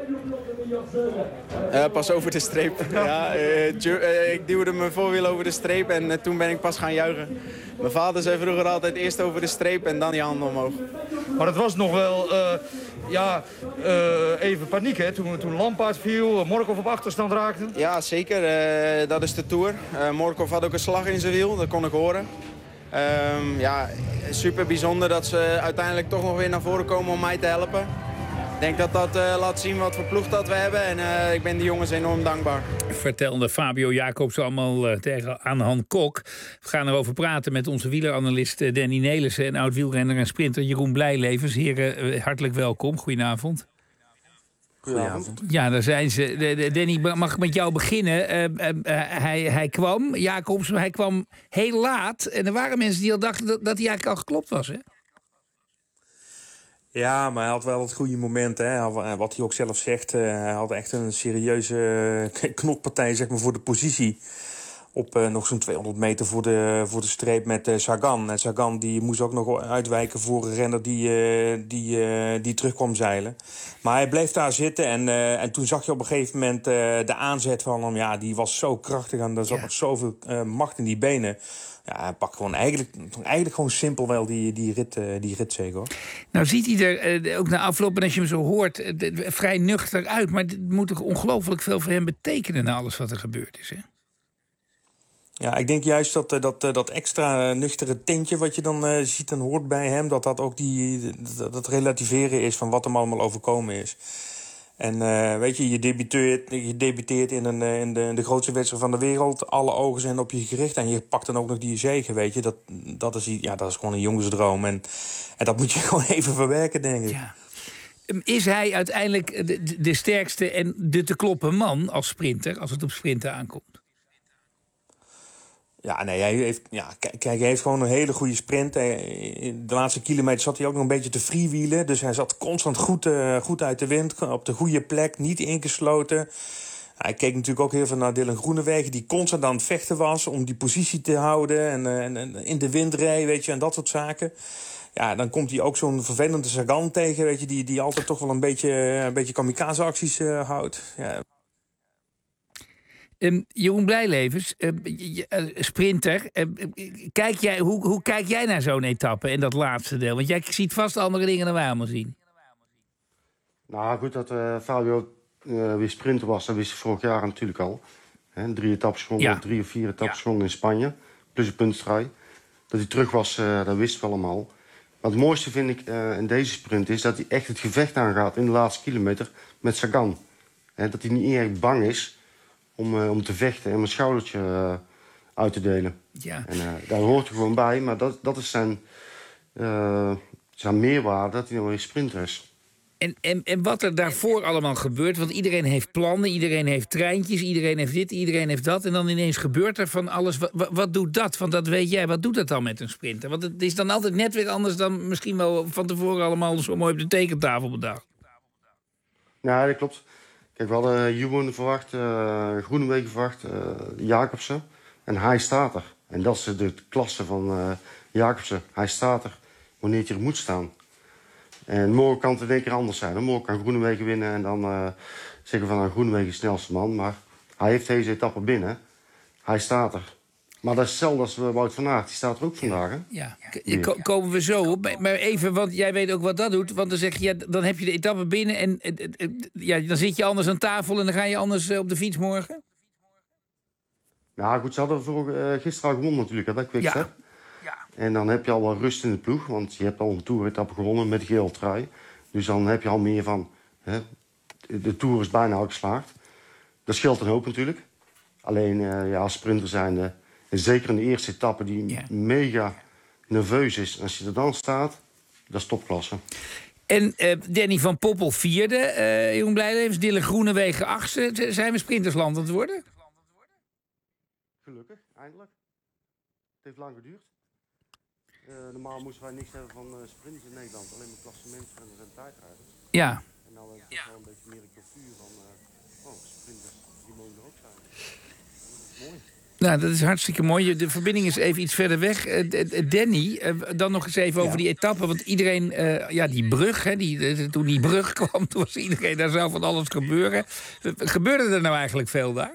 Speaker 18: Pas over de streep. Ik duwde mijn voorwiel over de streep en toen ben ik pas gaan juichen. Mijn vader zei vroeger altijd eerst over de streep en dan die handen omhoog.
Speaker 3: Maar het was nog wel even paniek, hè? Toen Lampaard viel, Morkov op achterstand raakte.
Speaker 18: Ja, zeker. Dat is de Tour. Morkov had ook een slag in zijn wiel, dat kon ik horen. Super bijzonder dat ze uiteindelijk toch nog weer naar voren komen om mij te helpen. Ik denk dat dat laat zien wat voor ploeg dat we hebben en ik ben die jongens enorm dankbaar.
Speaker 13: Vertelde Fabio Jacobs allemaal tegen Han Kok. We gaan erover praten met onze wieleranalist Danny Nelissen en oud-wielrenner en sprinter Jeroen Blijlevens. Heren, hartelijk welkom. Goedenavond.
Speaker 18: Goedenavond.
Speaker 13: Ja, daar zijn ze. Danny, mag ik met jou beginnen? Hij kwam, Jacobs, hij kwam heel laat. En er waren mensen die al dachten dat hij eigenlijk al geklopt was, hè?
Speaker 20: Ja, maar hij had wel het goede moment, hè. Wat hij ook zelf zegt, hij had echt een serieuze knokpartij, zeg maar, voor de positie. Op nog zo'n 200 meter voor de streep met Sagan. En Sagan die moest ook nog uitwijken voor een renner die terug kwam zeilen. Maar hij bleef daar zitten en toen zag je op een gegeven moment de aanzet van hem. Ja, die was zo krachtig en er zat nog zoveel macht in die benen. Ja, hij pakt gewoon eigenlijk gewoon simpel wel die ritzege, hoor.
Speaker 13: Nou ziet hij er ook na afloop, en als je hem zo hoort, vrij nuchter uit. Maar het moet toch ongelooflijk veel voor hem betekenen na alles wat er gebeurd is, hè?
Speaker 20: Ja, ik denk juist dat extra nuchtere tintje wat je dan ziet en hoort bij hem, dat ook dat relativeren is van wat hem allemaal overkomen is. En weet je, je debuteert in de grootste wedstrijd van de wereld. Alle ogen zijn op je gericht en je pakt dan ook nog die zege, weet je. Dat is gewoon een jongensdroom. En dat moet je gewoon even verwerken, denk ik. Ja.
Speaker 13: Is hij uiteindelijk de sterkste en de te kloppen man als sprinter, als het op sprinten aankomt?
Speaker 20: Ja, nee, hij heeft gewoon een hele goede sprint. De laatste kilometer zat hij ook nog een beetje te freewheelen. Dus hij zat constant goed uit de wind, op de goede plek, niet ingesloten. Hij keek natuurlijk ook heel veel naar Dylan Groenewegen, die constant aan het vechten was om die positie te houden en in de wind reed, weet je, en dat soort zaken. Ja, dan komt hij ook zo'n vervelende Sagan tegen, weet je, die altijd toch wel een beetje kamikaze-acties houdt. Ja.
Speaker 13: Jeroen Blijlevens, sprinter. Hoe kijk jij naar zo'n etappe en dat laatste deel? Want jij ziet vast andere dingen dan wij allemaal zien.
Speaker 2: Nou goed, dat Fabio weer sprinter was, dat wist hij vorig jaar natuurlijk al. 3 etappes gewonnen, 3 of 4 etappes gewonnen in Spanje. Plus een puntstrijd. Dat hij terug was, dat wisten we allemaal. Maar het mooiste vind ik in deze sprint is dat hij echt het gevecht aangaat in de laatste kilometer met Sagan. Dat hij niet erg bang is om te vechten en een schoudertje uit te delen.
Speaker 13: Ja.
Speaker 2: En daar hoort hij gewoon bij, maar dat is zijn meerwaarde dat hij nou weer sprinter is.
Speaker 13: En wat er daarvoor allemaal gebeurt, want iedereen heeft plannen, iedereen heeft treintjes, iedereen heeft dit, iedereen heeft dat. En dan ineens gebeurt er van alles. Wat doet dat? Want dat weet jij, wat doet dat dan met een sprinter? Want het is dan altijd net weer anders dan misschien wel van tevoren allemaal zo mooi op de tekentafel bedacht.
Speaker 2: Ja, dat klopt. Kijk, we hadden Juwen verwacht, Groenewegen verwacht, Jacobsen. En hij staat er. En dat is de klasse van Jacobsen. Hij staat er wanneer hij er moet staan. En morgen kan het in één keer anders zijn. Morgen kan Groenewegen winnen en dan zeggen we van Groenewegen is de snelste man. Maar hij heeft deze etappe binnen. Hij staat er. Maar dat is hetzelfde als Wout van Aert. Die staat er ook vandaag. Hè?
Speaker 13: Ja, komen we zo op. Maar even, want jij weet ook wat dat doet. Want dan zeg je, dan heb je de etappe binnen en dan zit je anders aan tafel en dan ga je anders op de fiets morgen.
Speaker 2: Nou goed, ze hadden gisteren al gewonnen natuurlijk, hè, dat Quickstep. Ja. En dan heb je al wel rust in de ploeg, want je hebt al een Tour-etappe gewonnen met de geel trui. Dus dan heb je al meer van, de Tour is bijna al geslaagd. Dat scheelt een hoop natuurlijk. Alleen als sprinter zijnde, en zeker in de eerste etappe die mega nerveus is. Als je er dan staat, dat is topklasse.
Speaker 13: En Danny van Poppel vierde, Jeroen Blijlevens, Dylan Groenewegen achtste. Zijn we sprintersland aan het worden?
Speaker 2: Gelukkig, eindelijk. Het heeft lang geduurd. Normaal moesten wij niks hebben van sprinters in Nederland. Alleen maar klassementsrenners en tijdrijders.
Speaker 13: Ja.
Speaker 2: En nou hebben we wel een beetje meer een cultuur van sprinters. Die mogen er ook zijn. Mooi.
Speaker 13: Nou, dat is hartstikke mooi. De verbinding is even iets verder weg. Danny, dan nog eens even over die etappe. Want iedereen, die brug, toen die brug kwam, toen was iedereen, daar zou van alles gebeuren. Gebeurde er nou eigenlijk veel daar?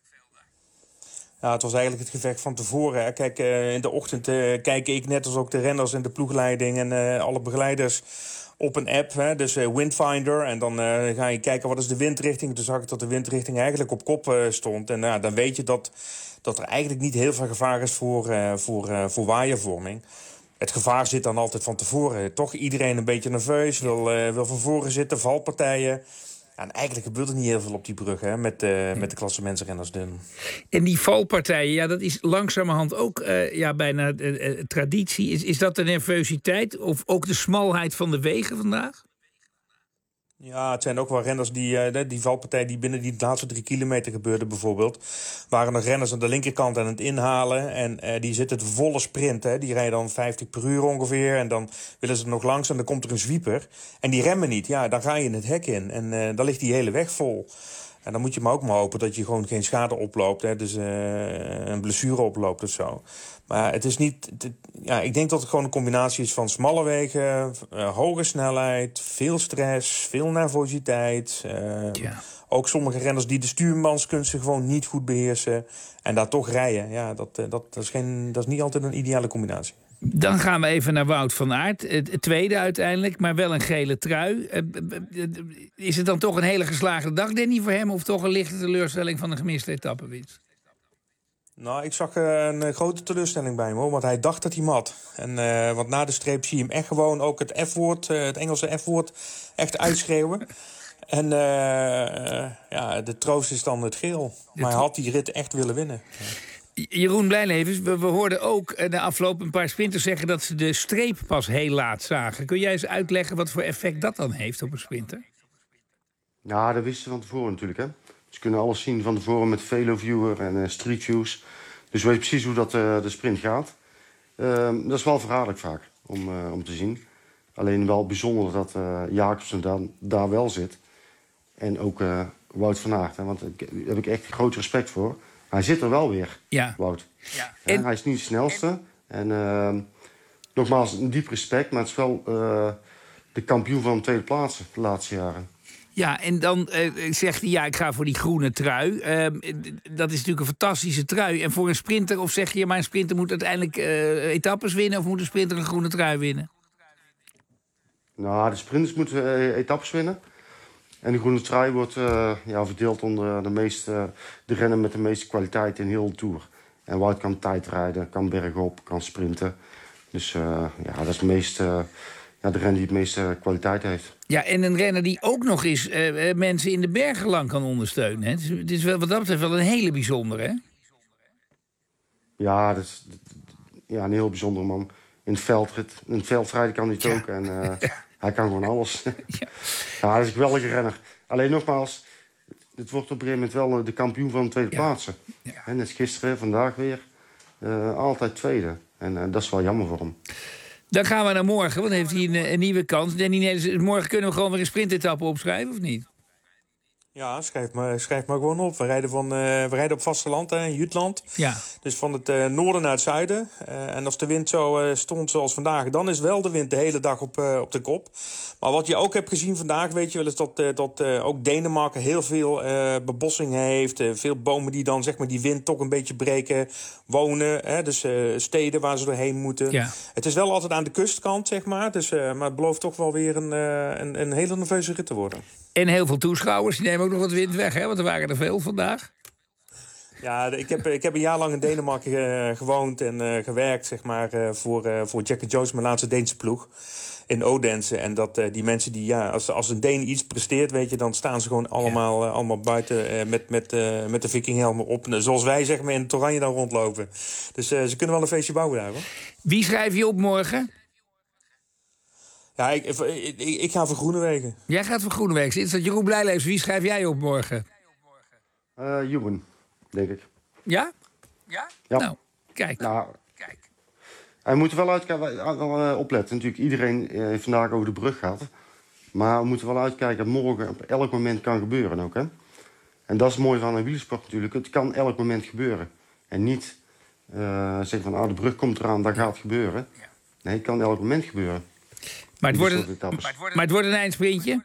Speaker 20: Ja, het was eigenlijk het gevecht van tevoren. Hè. Kijk, in de ochtend kijk ik net als ook de renners en de ploegleiding en alle begeleiders op een app. Hè, dus Windfinder. En dan ga je kijken wat is de windrichting. Toen zag ik dat de windrichting eigenlijk op kop stond. En dan weet je dat er eigenlijk niet heel veel gevaar is voor waaiervorming. Het gevaar zit dan altijd van tevoren. Toch iedereen een beetje nerveus, wil van voren zitten, valpartijen. Ja, en eigenlijk gebeurt er niet heel veel op die brug, hè, met de klassementsrenners.
Speaker 13: En die valpartijen, dat is langzamerhand ook bijna traditie. Is dat de nervositeit of ook de smalheid van de wegen vandaag?
Speaker 20: Ja, het zijn ook wel renners die valpartij die binnen die laatste 3 kilometer gebeurde bijvoorbeeld. Waren nog renners aan de linkerkant aan het inhalen. En die zitten het volle sprint. Hè. Die rijden dan 50 per uur ongeveer. En dan willen ze er nog langs en dan komt er een zwieper. En die remmen niet. Ja, dan ga je in het hek in. En dan ligt die hele weg vol. En dan moet je maar ook maar hopen dat je gewoon geen schade oploopt. Hè. Dus een blessure oploopt of zo. Maar het is niet. Ik denk dat het gewoon een combinatie is van smalle wegen, hoge snelheid, veel stress, veel nervositeit. Ook sommige renners die de stuurmanskunsten gewoon niet goed beheersen en daar toch rijden. Ja, dat is niet altijd een ideale combinatie.
Speaker 13: Dan gaan we even naar Wout van Aert. Het tweede uiteindelijk, maar wel een gele trui. Is het dan toch een hele geslaagde dag, Danny, voor hem? Of toch een lichte teleurstelling van een gemiste etappenwinst?
Speaker 20: Nou, ik zag een grote teleurstelling bij hem, hoor, want hij dacht dat hij hem had. Want na de streep zie je hem echt gewoon ook het F-woord, het Engelse F-woord, echt uitschreeuwen. En de troost is dan het geel. Maar hij had die rit echt willen winnen.
Speaker 13: Jeroen Blijlevens, we hoorden ook na afloop een paar sprinters zeggen dat ze de streep pas heel laat zagen. Kun jij eens uitleggen wat voor effect dat dan heeft op een sprinter?
Speaker 2: Ja, dat wisten ze van tevoren natuurlijk. Hè. Ze kunnen alles zien van tevoren met VeloViewer en Street Views. Dus we weten precies hoe dat de sprint gaat. Dat is wel verraderlijk vaak om te zien. Alleen wel bijzonder dat Jacobsen daar wel zit. En ook Wout van Aert. Hè, want daar heb ik echt groot respect voor. Hij zit er wel weer, Wout. Ja. En hij is niet de snelste. En nogmaals, een diep respect. Maar het is wel de kampioen van de tweede plaats de laatste jaren.
Speaker 13: Ja, en dan zegt hij, ja, ik ga voor die groene trui. Dat is natuurlijk een fantastische trui. En voor een sprinter, of zeg je, maar een sprinter moet uiteindelijk etappes winnen... of moet een sprinter een groene trui winnen?
Speaker 2: Nou, de sprinters moeten etappes winnen. En de groene trui wordt verdeeld onder de renner met de meeste kwaliteit in heel de Tour. En Wout kan tijdrijden, kan bergop, kan sprinten. Dus dat is de renner die het meeste kwaliteit heeft. Ja, en een renner die ook nog eens mensen in de bergen lang kan ondersteunen. Hè? Het is wel, wat dat betreft wel een hele bijzondere, hè? Ja, dat is een heel bijzondere man. In het veldrijden kan hij het ook. En hij kan gewoon alles. Ja, dat is een geweldige renner. Alleen nogmaals, het wordt op een gegeven moment wel de kampioen van de tweede plaatsen. Ja. En net gisteren, vandaag weer, altijd tweede. En dat is wel jammer voor hem. Dan gaan we naar morgen, want dan heeft hij een nieuwe kans. Danny Nelissen, morgen kunnen we gewoon weer een sprintetappe opschrijven, of niet?
Speaker 20: Ja, schrijf maar gewoon op. We rijden op vasteland, in Jutland. Ja. Dus van het noorden naar het zuiden. En als de wind zo stond zoals vandaag, dan is wel de wind de hele dag op de kop. Maar wat je ook hebt gezien vandaag, weet je wel, is dat ook Denemarken heel veel bebossing heeft. Veel bomen die dan, zeg maar, die wind toch een beetje breken, wonen. Dus steden waar ze doorheen moeten. Ja. Het is wel altijd aan de kustkant, zeg maar. Dus, maar het belooft toch wel weer een hele nerveuze rit te worden.
Speaker 13: En heel veel toeschouwers, die nemen ook nog wat wind weg, hè? Want er waren er veel vandaag.
Speaker 20: Ja, ik heb een jaar lang in Denemarken gewoond en gewerkt, zeg maar, voor Jack & Jones, mijn laatste Deense ploeg, in Odense. En dat die mensen die, als een Deen iets presteert, weet je, dan staan ze gewoon allemaal buiten met de vikinghelmen op. Zoals wij, zeg maar, in het oranje dan rondlopen. Dus ze kunnen wel een feestje bouwen daar, hoor.
Speaker 13: Wie schrijf je op morgen?
Speaker 20: Ja, ik ga voor Groenewegen. Jij
Speaker 13: gaat voor Groenewegen. Is dat Jeroen Blijlevens? Wie schrijf jij op morgen?
Speaker 2: Juwen, denk ik.
Speaker 13: Ja? Ja? Nou, kijk.
Speaker 2: Kijk. Hij moet er wel opletten. Natuurlijk, iedereen heeft vandaag over de brug gehad. Maar we moeten wel uitkijken dat morgen op elk moment kan gebeuren ook, hè? En dat is het mooie van een wielersport natuurlijk. Het kan elk moment gebeuren. En niet zeggen van, de brug komt eraan, dat gaat gebeuren. Nee, het kan elk moment gebeuren.
Speaker 13: Maar het wordt een eindsprintje?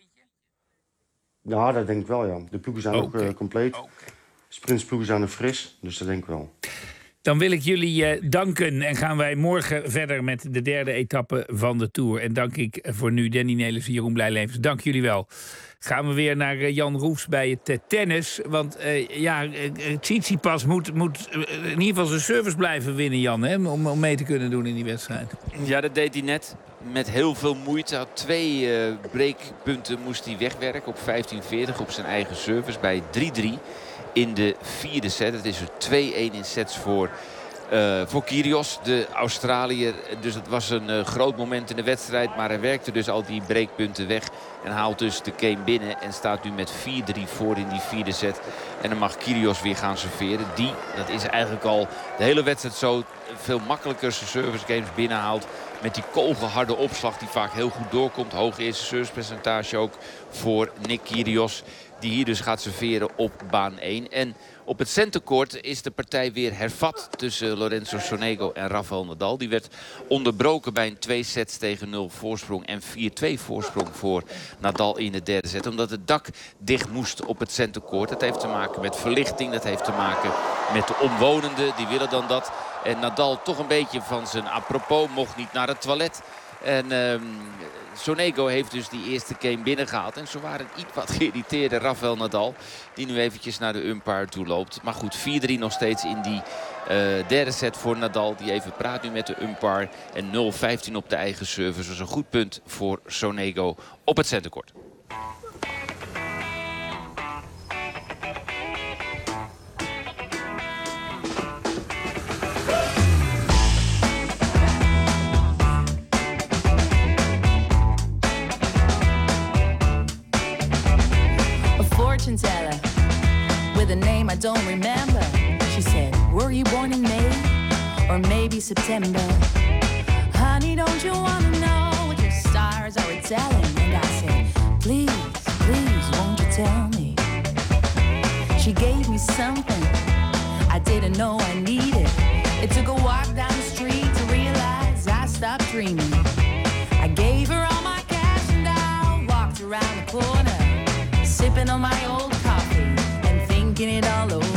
Speaker 2: Ja, dat denk ik wel, ja. De ploegen zijn ook compleet. Sprintsploegen zijn nog fris, dus dat denk ik wel.
Speaker 13: Dan wil ik jullie danken en gaan wij morgen verder met de derde etappe van de Tour. En dank ik voor nu Danny Nelissen en Jeroen Blijlevens. Dank jullie wel. Gaan we weer naar Jan Roefs bij het tennis. Want Tsitsipas moet in ieder geval zijn service blijven winnen, Jan. Hè, om mee te kunnen doen in die wedstrijd.
Speaker 1: Ja, dat deed hij net. Met heel veel moeite. Had 2 breakpunten moest hij wegwerken op 15-40 op zijn eigen service bij 3-3 in de 4e set. Het is er 2-1 in sets voor Kyrgios, de Australiër. Dus het was een groot moment in de wedstrijd. Maar hij werkte dus al die breakpunten weg. En haalt dus de game binnen. En staat nu met 4-3 voor in die 4e set. En dan mag Kyrgios weer gaan serveren. Dat is eigenlijk al de hele wedstrijd zo veel makkelijker zijn service games binnenhaalt. Met die kogelharde opslag die vaak heel goed doorkomt. Hoog eerste servicepercentage ook voor Nick Kyrgios. Die hier dus gaat serveren op baan 1. En op het centercourt is de partij weer hervat tussen Lorenzo Sonego en Rafael Nadal. Die werd onderbroken bij een 2 sets tegen 0 voorsprong en 4-2 voorsprong voor Nadal in de derde set. Omdat het dak dicht moest op het centercourt. Dat heeft te maken met verlichting, dat heeft te maken met de omwonenden. Die willen dan dat. En Nadal toch een beetje van zijn apropos, mocht niet naar het toilet. En Sonego heeft dus die eerste game binnengehaald. En zo waren een iets wat geïrriteerde Rafael Nadal. Die nu eventjes naar de umpire toe loopt. Maar goed, 4-3 nog steeds in die derde set voor Nadal. Die even praat nu met de umpire. En 0-15 op de eigen service. Dus een goed punt voor Sonego op het centercourt.
Speaker 19: Teller with a name I don't remember. She said, were you born in May or maybe September? Honey, don't you want to know what your stars are telling? And I said, please, won't you tell me? She gave me something I didn't know I needed. It took a walk down the street to realize I stopped dreaming. I gave her all my cash and I walked around the corner. on my old coffee and thinking it all over.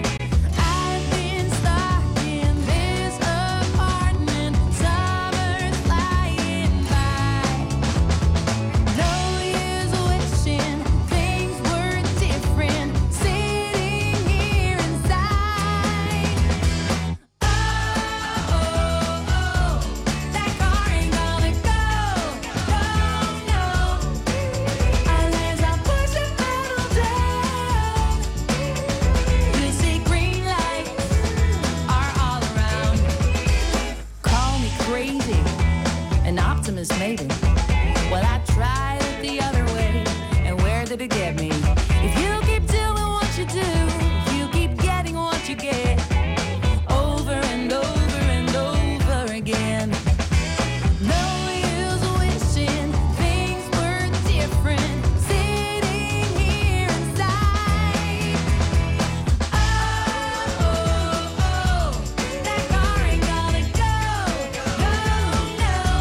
Speaker 19: Maybe. Well, I tried it the other way, and where did it get me? If you keep doing what you do, if you keep getting what you get, over and over and over again. No use wishing things were different, sitting here inside. Oh, oh, oh, that car ain't gonna go, no, no.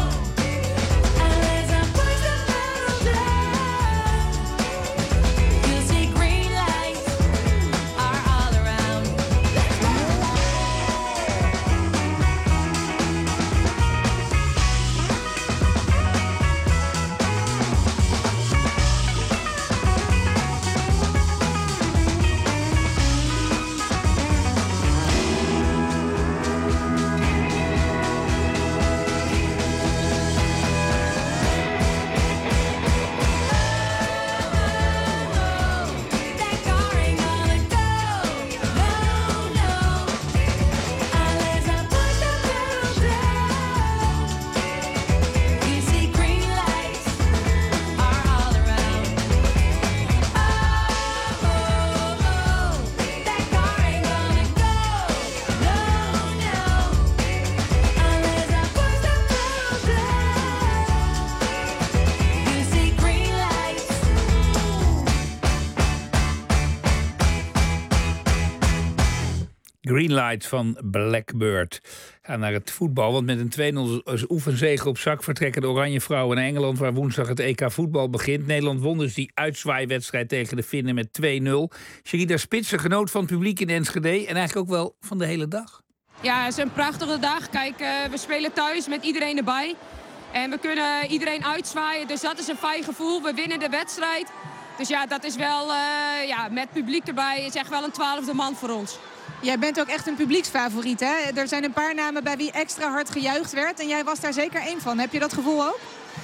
Speaker 13: Greenlight van Blackbird. Gaan naar het voetbal, want met een 2-0 oefenzege op zak vertrekken de Oranje Vrouwen naar Engeland, waar woensdag het EK voetbal begint. Nederland won dus die uitzwaaiwedstrijd tegen de Finnen met 2-0. Sherida Spitsen genoot van het publiek in Enschede en eigenlijk ook wel van de hele dag.
Speaker 4: Ja, het is een prachtige dag. Kijk, we spelen thuis met iedereen erbij. En we kunnen iedereen uitzwaaien, dus dat is een fijn gevoel. We winnen de wedstrijd. Dus ja, dat is wel, met publiek erbij, is echt wel een 12e man voor ons.
Speaker 5: Jij bent ook echt een publieksfavoriet, hè? Er zijn een paar namen bij wie extra hard gejuicht werd. En jij was daar zeker één van. Heb je dat gevoel ook?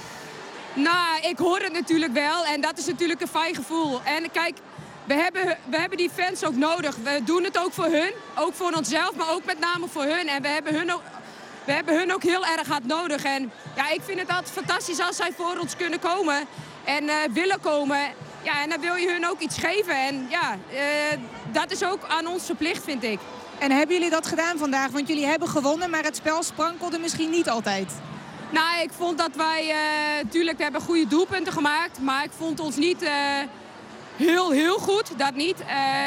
Speaker 4: Nou, ik hoor het natuurlijk wel. En dat is natuurlijk een fijn gevoel. En kijk, we hebben die fans ook nodig. We doen het ook voor hun. Ook voor onszelf, maar ook met name voor hun. En we hebben hun ook heel erg hard nodig. En ja, ik vind het altijd fantastisch als zij voor ons kunnen komen. En willen komen. Ja, en dan wil je hun ook iets geven. En ja, dat is ook aan ons verplicht, vind ik.
Speaker 5: En hebben jullie dat gedaan vandaag? Want jullie hebben gewonnen, maar het spel sprankelde misschien niet altijd.
Speaker 4: Nou, ik vond dat wij... Tuurlijk, we hebben goede doelpunten gemaakt. Maar ik vond ons niet heel goed. Dat niet.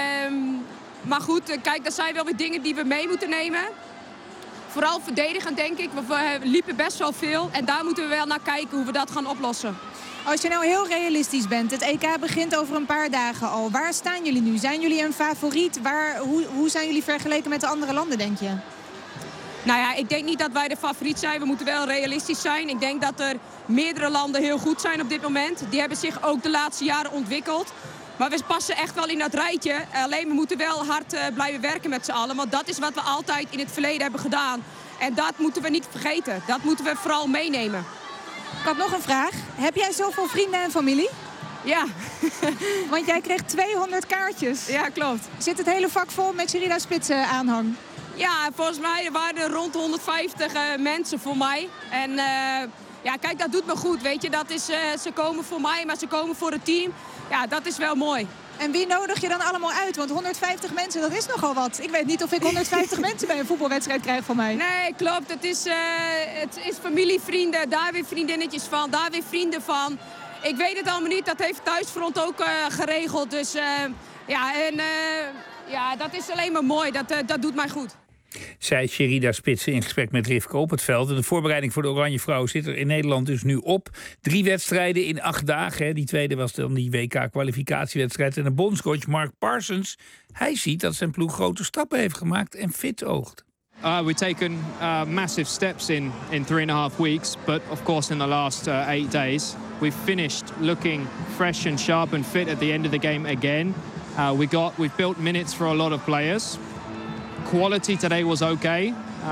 Speaker 4: Maar goed, kijk, dat zijn wel weer dingen die we mee moeten nemen. Vooral verdedigend, denk ik. We liepen best wel veel. En daar moeten we wel naar kijken hoe we dat gaan oplossen.
Speaker 5: Als je nou heel realistisch bent, het EK begint over een paar dagen al. Waar staan jullie nu? Zijn jullie een favoriet? Hoe zijn jullie vergeleken met de andere landen, denk je?
Speaker 4: Nou ja, ik denk niet dat wij de favoriet zijn. We moeten wel realistisch zijn. Ik denk dat er meerdere landen heel goed zijn op dit moment. Die hebben zich ook de laatste jaren ontwikkeld. Maar we passen echt wel in dat rijtje. Alleen we moeten wel hard blijven werken met z'n allen. Want dat is wat we altijd in het verleden hebben gedaan. En dat moeten we niet vergeten. Dat moeten we vooral meenemen.
Speaker 5: Ik had nog een vraag. Heb jij zoveel vrienden en familie?
Speaker 4: Ja.
Speaker 5: Want jij kreeg 200 kaartjes.
Speaker 4: Ja, klopt.
Speaker 5: Zit het hele vak vol met Sherida Spitsen aanhang?
Speaker 4: Ja, volgens mij waren er rond 150 mensen voor mij. En ja, kijk, dat doet me goed, weet je. Dat is, ze komen voor mij, maar ze komen voor het team. Ja, dat is wel mooi.
Speaker 5: En wie nodig je dan allemaal uit? Want 150 mensen, dat is nogal wat. Ik weet niet of ik 150 mensen bij een voetbalwedstrijd krijg van mij.
Speaker 4: Nee, klopt. Het is familie, vrienden, daar weer vriendinnetjes van, daar weer vrienden van. Ik weet het allemaal niet, dat heeft Thuisfront ook geregeld. Dus ja, dat is alleen maar mooi. Dat doet mij goed.
Speaker 13: zei Sherida Spitsen in gesprek met Rivka op het veld. En de voorbereiding voor de Oranje Vrouwen zit er in Nederland dus nu op. 3 wedstrijden in 8 dagen. Hè. Die tweede was dan die WK-kwalificatiewedstrijd. En de bondscoach Mark Parsons, hij ziet dat zijn ploeg grote stappen heeft gemaakt en fit oogt.
Speaker 7: We've taken massive steps in 3.5 weeks, but of course in the last 8 days we've finished looking fresh and sharp and fit at the end of the game again. We've built minutes for a lot of players. Quality today was okay.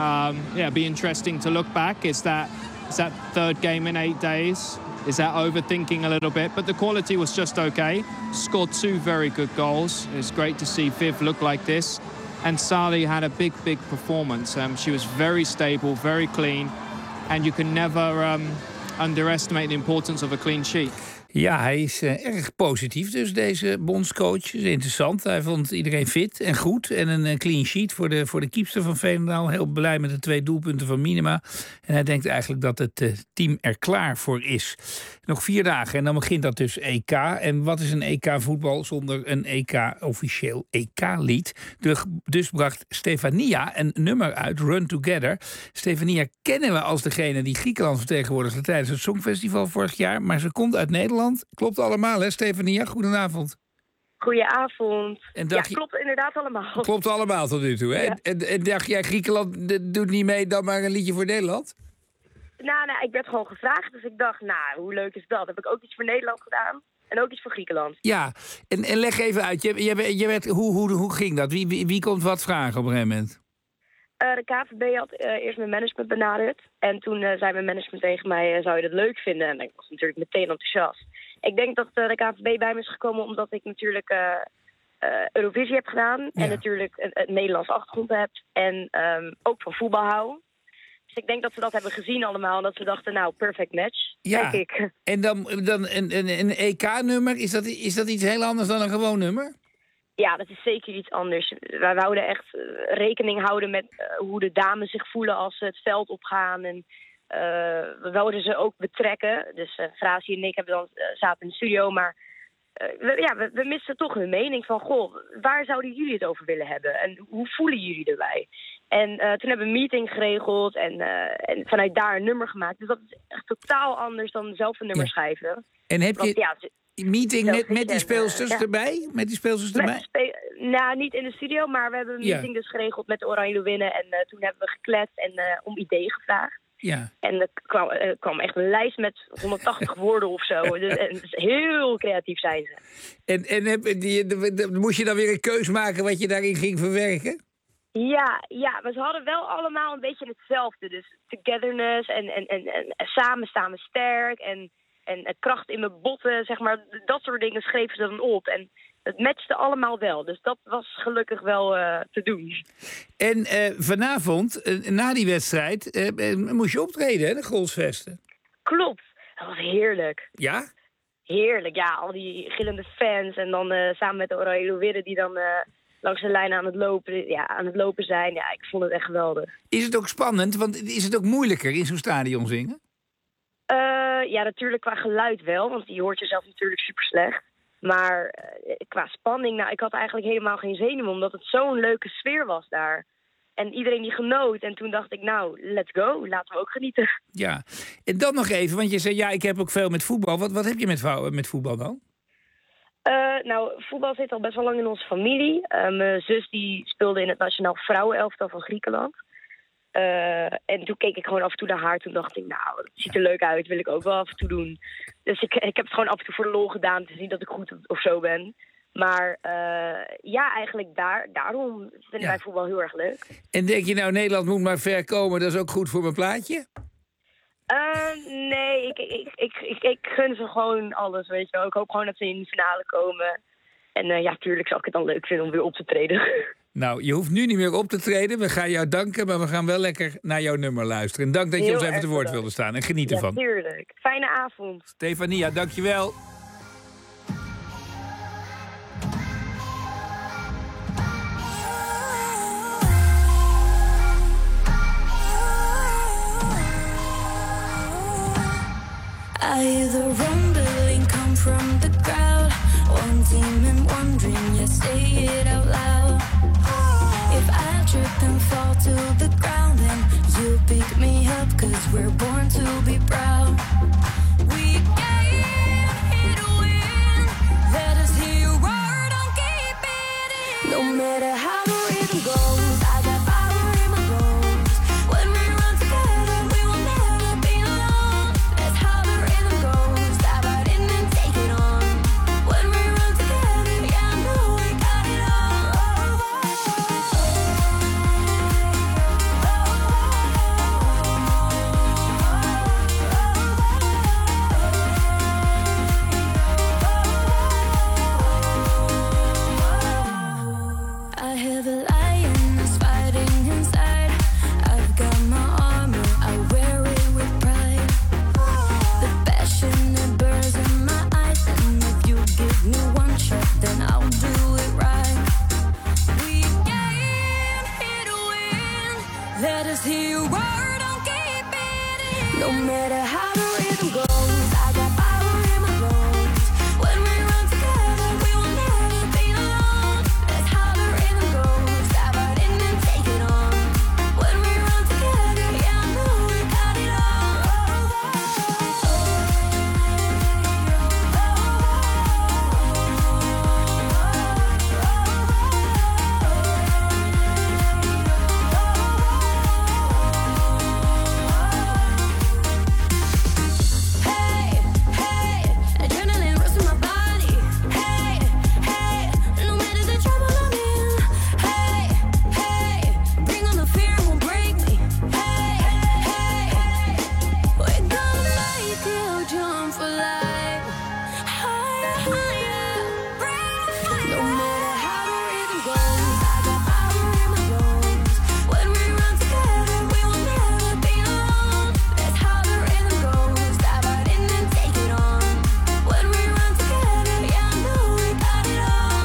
Speaker 7: Be interesting to look back. Is that third game in 8 days? Is that overthinking a little bit? But the quality was just okay. Scored 2 very good goals. It's great to see Viv look like this. And Sally had a big performance. She was very stable, very clean. And you can never underestimate the importance of a clean sheet.
Speaker 13: Ja, hij is erg positief, dus deze bondscoach. Is interessant. Hij vond iedereen fit en goed. En een clean sheet voor de keepster van Veenendaal. Heel blij met de 2 doelpunten van Minima. En hij denkt eigenlijk dat het team er klaar voor is. Nog 4 dagen en dan begint dat dus EK. En wat is een EK-voetbal zonder een EK-officieel EK-lied? Dus bracht Stefania een nummer uit, Run Together. Stefania kennen we als degene die Griekenland vertegenwoordigde tijdens het Songfestival vorig jaar. Maar ze komt uit Nederland. Klopt allemaal, hè, Stefania? Goedenavond.
Speaker 8: Goedenavond.
Speaker 13: Ja,
Speaker 8: klopt inderdaad allemaal.
Speaker 13: Klopt allemaal tot nu toe, hè? Ja. En dacht jij, Griekenland doet niet mee, dan maar een liedje voor Nederland?
Speaker 8: Nou, ik werd gewoon gevraagd, dus ik dacht, hoe leuk is dat? Heb ik ook iets voor Nederland gedaan en ook iets voor Griekenland. Ja,
Speaker 13: en leg even uit, hoe ging dat? Wie komt wat vragen op een gegeven moment?
Speaker 8: De KVB had eerst mijn management benaderd. En toen zei mijn management tegen mij, zou je dat leuk vinden? En ik was natuurlijk meteen enthousiast. Ik denk dat de KVB bij me is gekomen omdat ik natuurlijk Eurovisie heb gedaan. Ja. En natuurlijk een Nederlands achtergrond heb. En ook van voetbal hou. Dus ik denk dat ze dat hebben gezien allemaal. En dat ze dachten, perfect match.
Speaker 13: Ja,
Speaker 8: denk ik.
Speaker 13: En dan een EK-nummer, is dat iets heel anders dan een gewoon nummer?
Speaker 8: Ja, dat is zeker iets anders. Wij wouden echt rekening houden met hoe de dames zich voelen als ze het veld opgaan. En we wilden ze ook betrekken. Dus Frasie en ik zaten in de studio. Maar we misten toch hun mening van, waar zouden jullie het over willen hebben? En hoe voelen jullie erbij? En toen hebben we een meeting geregeld en vanuit daar een nummer gemaakt. Dus dat is echt totaal anders dan zelf een nummer schrijven.
Speaker 13: En heb je... meeting met die speelsters erbij? Met die speelsters erbij?
Speaker 8: Niet in de studio, maar we hebben een meeting dus geregeld met de Oranje Leeuwinnen. En toen hebben we gekletst en om ideeën gevraagd. Ja. En er kwam echt een lijst met 180 woorden of zo. Dus heel creatief zijn ze.
Speaker 13: En moest je dan weer een keus maken wat je daarin ging verwerken?
Speaker 8: Ja, maar ze hadden wel allemaal een beetje hetzelfde. Dus togetherness en samen staan we sterk en kracht in mijn botten, zeg maar. Dat soort dingen schreven ze dan op. En het matchte allemaal wel. Dus dat was gelukkig wel te doen.
Speaker 13: En vanavond, na die wedstrijd, moest je optreden, hè, de Grolsvesten?
Speaker 8: Klopt. Dat was heerlijk.
Speaker 13: Ja?
Speaker 8: Heerlijk, ja. Al die gillende fans. En dan samen met de Oranje Leeuwinnen die dan langs de lijn aan het lopen zijn. Ja, ik vond het echt geweldig.
Speaker 13: Is het ook spannend? Want is het ook moeilijker in zo'n stadion zingen?
Speaker 8: Ja, natuurlijk qua geluid wel, want je hoort jezelf natuurlijk super slecht. Maar qua spanning, ik had eigenlijk helemaal geen zenuwen, omdat het zo'n leuke sfeer was daar. En iedereen die genoot. En toen dacht ik, let's go, laten we ook genieten. Ja,
Speaker 13: en dan nog even, want je zei, ik heb ook veel met voetbal. Wat heb je met voetbal dan?
Speaker 8: Voetbal zit al best wel lang in onze familie. Mijn zus die speelde in het nationaal vrouwenelftal van Griekenland. En toen keek ik gewoon af en toe naar haar. Toen dacht ik, dat ziet er leuk uit. Wil ik ook wel af en toe doen. Dus ik heb het gewoon af en toe voor de lol gedaan. Te zien dat ik goed of zo ben. Maar eigenlijk daarom vinden wij voetbal heel erg leuk.
Speaker 13: En denk je Nederland moet maar ver komen. Dat is ook goed voor mijn plaatje?
Speaker 8: Nee, ik gun ze gewoon alles, weet je wel. Ik hoop gewoon dat ze in de finale komen. En tuurlijk zou ik het dan leuk vinden om weer op te treden. Nou, je hoeft nu niet meer op te treden. We gaan jou danken, maar we gaan wel lekker naar jouw nummer luisteren. En dank dat je ons even te woord wilde staan. En geniet ervan. Ja, tuurlijk. Fijne avond.
Speaker 13: Stefania, dankjewel.
Speaker 19: I hear the rumbling come from the crowd. One demon wondering, say it out loud. If If I trip and fall to the ground, then you pick me up, 'cause we're born to be proud. We came here to win. Let us hear your word, don't keep it in. No matter how the rhythm goes, I got power in my bones. When we run together, we will never be alone. That's how the rhythm goes. Dive right in and take it on. When we run together, yeah, I know we got it all. I have a lion that's fighting inside. I've got my armor, I wear it with pride. The passion that burns in my eyes, and if you give me one shot, then I'll do it right. We came here to win. Let us hear your word, don't keep it in. No matter how the rhythm goes, I got power in my bones. When we run together, we will never be alone. That's how the rhythm goes. Dive right in and take it on. When we run together, yeah, I know we got it Hey, hey, adrenaline rush through my body. Hey, hey, no matter the trouble I'm in. Hey, hey, bring on the fear, it won't break me. Hey, hey, we're gonna make you jump for life. Higher, higher, bring the fire. No matter how the rhythm goes, I got power in my bones. When we run together, we will never be alone. That's how the rhythm goes. Dive right in and take it on. When we run together, yeah, I know we got it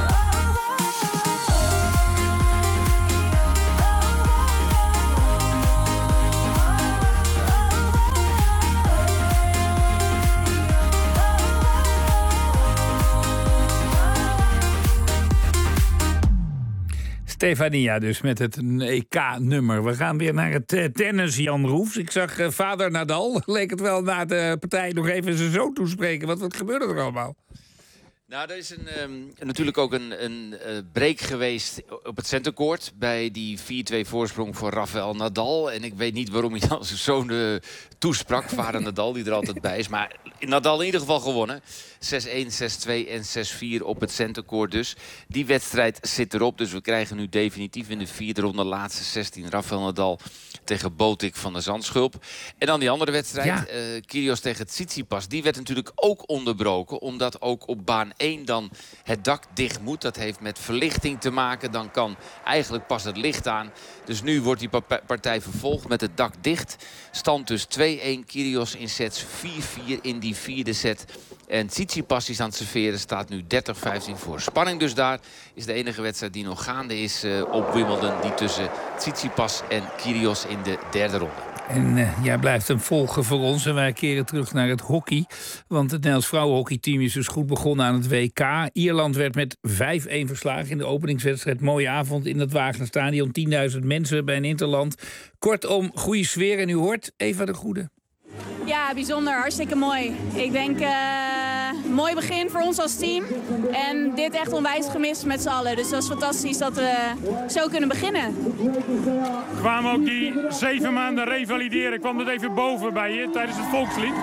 Speaker 13: Stefania dus met het EK-nummer. We gaan weer naar het tennis, Jan Roefs. Ik zag vader Nadal, leek het wel na de partij nog even zijn zoon toespreken. Wat gebeurde er allemaal?
Speaker 1: Nou, er is natuurlijk ook een break geweest op het centercourt bij die 4-2 voorsprong voor Rafael Nadal. En ik weet niet waarom hij dan zijn zoon toesprak, vader Nadal, die er altijd bij is. Maar Nadal in ieder geval gewonnen. 6-1, 6-2 en 6-4 op het centercourt dus. Die wedstrijd zit erop, dus we krijgen nu definitief in de vierde ronde laatste 16 Rafael Nadal tegen Botic van der Zandschulp. En dan die andere wedstrijd, Kyrgios tegen Tsitsipas. Die werd natuurlijk ook onderbroken, omdat ook op baan 1 dan het dak dicht moet. Dat heeft met verlichting te maken. Dan kan eigenlijk pas het licht aan. Dus nu wordt die partij vervolgd met het dak dicht. Stand dus 2-1. Kyrgios in sets 4-4 in die vierde set. En Tsitsipas is aan het serveren, staat nu 30-15 voor. Spanning dus daar is de enige wedstrijd die nog gaande is op Wimbledon. Die tussen Tsitsipas en Kyrgios in de derde ronde.
Speaker 13: En jij blijft hem volgen voor ons. En wij keren terug naar het hockey. Want het Nederlands vrouwenhockeyteam is dus goed begonnen aan het WK. Ierland werd met 5-1 verslagen in de openingswedstrijd. Mooie avond in het Wagnerstadion. 10.000 mensen bij een interland. Kortom, goede sfeer. En u hoort Eva de Goede.
Speaker 9: Ja, bijzonder. Hartstikke mooi. Ik denk, mooi begin voor ons als team. En dit echt onwijs gemist met z'n allen. Dus dat is fantastisch dat we zo kunnen beginnen.
Speaker 14: Kwamen ook die 7 maanden revalideren. Kwam dat even boven bij je tijdens het volkslied?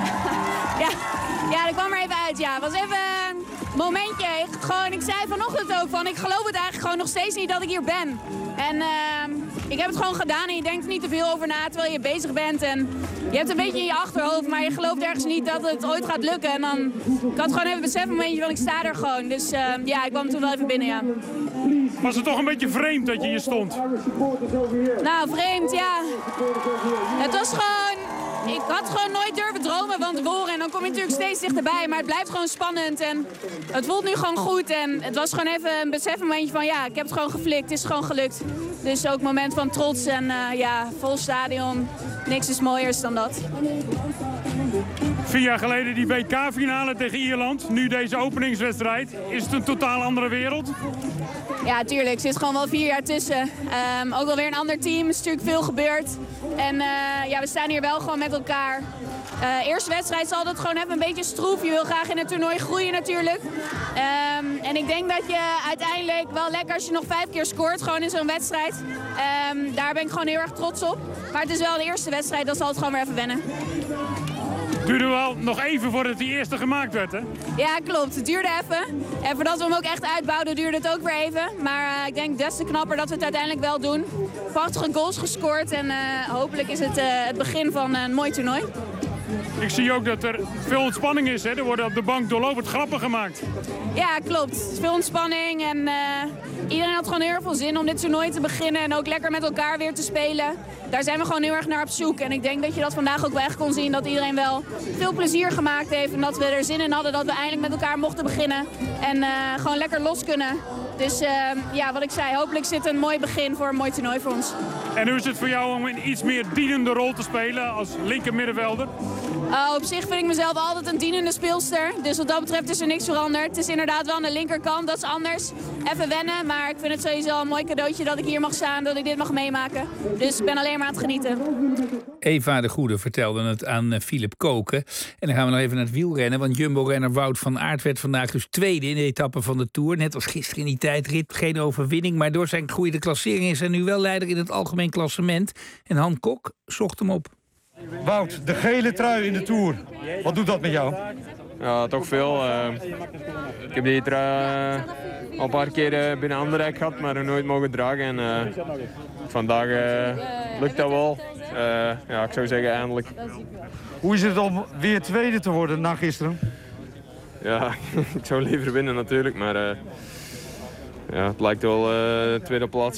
Speaker 9: Ja, dat kwam er even uit. Ja, het was even een momentje. Ik zei vanochtend ook van, ik geloof het eigenlijk gewoon nog steeds niet dat ik hier ben. En ik heb het gewoon gedaan en je denkt er niet te veel over na terwijl je bezig bent. En je hebt een beetje in je achterhoofd, maar je gelooft ergens niet dat het ooit gaat lukken. En dan, ik had gewoon even besef een momentje van, ik sta er gewoon. Dus ja, ik kwam toen wel even binnen, ja.
Speaker 14: Was het toch een beetje vreemd dat je hier stond?
Speaker 9: Nou, vreemd, ja. Het was gewoon... Ik had gewoon nooit durven dromen van tevoren. En dan kom je natuurlijk steeds dichterbij. Maar het blijft gewoon spannend. En het voelt nu gewoon goed. En het was gewoon even een besefmomentje van... ja, ik heb het gewoon geflikt. Het is gewoon gelukt. Dus ook een moment van trots. En ja, vol stadion. Niks is mooiers dan dat.
Speaker 14: 4 jaar geleden die WK-finale tegen Ierland. Nu deze openingswedstrijd. Is het een totaal andere wereld?
Speaker 9: Ja, tuurlijk. Er zit gewoon wel 4 jaar tussen. Ook wel weer een ander team. Er is natuurlijk veel gebeurd. En we staan hier wel gewoon met elkaar. Eerste wedstrijd is altijd gewoon even een beetje stroef. Je wil graag in het toernooi groeien natuurlijk. En ik denk dat je uiteindelijk wel lekker als je nog 5 keer scoort gewoon in zo'n wedstrijd. Daar ben ik gewoon heel erg trots op. Maar het is wel de eerste wedstrijd, dat zal het gewoon weer even wennen.
Speaker 14: Het duurde wel nog even voordat die eerste gemaakt werd, hè?
Speaker 9: Ja, klopt. Het duurde even. En voordat we hem ook echt uitbouwden, duurde het ook weer even. Maar ik denk des te knapper dat we het uiteindelijk wel doen. Prachtige goals gescoord en hopelijk is het het begin van een mooi toernooi.
Speaker 14: Ik zie ook dat er veel ontspanning is, hè? Er worden op de bank doorlopend grappen gemaakt.
Speaker 9: Ja, klopt. Veel ontspanning en iedereen had gewoon heel erg veel zin om dit toernooi te beginnen. En ook lekker met elkaar weer te spelen. Daar zijn we gewoon heel erg naar op zoek. En ik denk dat je dat vandaag ook wel echt kon zien. Dat iedereen wel veel plezier gemaakt heeft. En dat we er zin in hadden dat we eindelijk met elkaar mochten beginnen. En gewoon lekker los kunnen. Dus wat ik zei, hopelijk zit een mooi begin voor een mooi toernooi voor ons.
Speaker 14: En hoe is het voor jou om een iets meer dienende rol te spelen als linker middenvelder?
Speaker 9: Op zich vind ik mezelf altijd een dienende speelster. Dus wat dat betreft is er niks veranderd. Het is inderdaad wel aan de linkerkant, dat is anders. Even wennen, maar ik vind het sowieso een mooi cadeautje dat ik hier mag staan, dat ik dit mag meemaken. Dus ik ben alleen maar aan het genieten.
Speaker 13: Eva de Goede vertelde het aan Philip Koken. En dan gaan we nog even naar het wielrennen. Want Jumbo-renner Wout van Aert werd vandaag dus tweede in de etappe van de Tour. Net als gisteren in die tijdrit. Geen overwinning, maar door zijn goede klassering is hij nu wel leider in het algemeen klassement. En Han Kok zocht hem op.
Speaker 3: Wout, de gele trui in de Tour. Wat doet dat met jou?
Speaker 2: Ja, toch veel. Ik heb die trui al een paar keer binnen Anderlecht gehad, maar nog nooit mogen dragen. En vandaag lukt dat wel. Ik zou zeggen eindelijk.
Speaker 3: Hoe is het om weer tweede te worden na gisteren?
Speaker 2: Ja, ik zou liever winnen natuurlijk, maar het lijkt wel tweede plaats.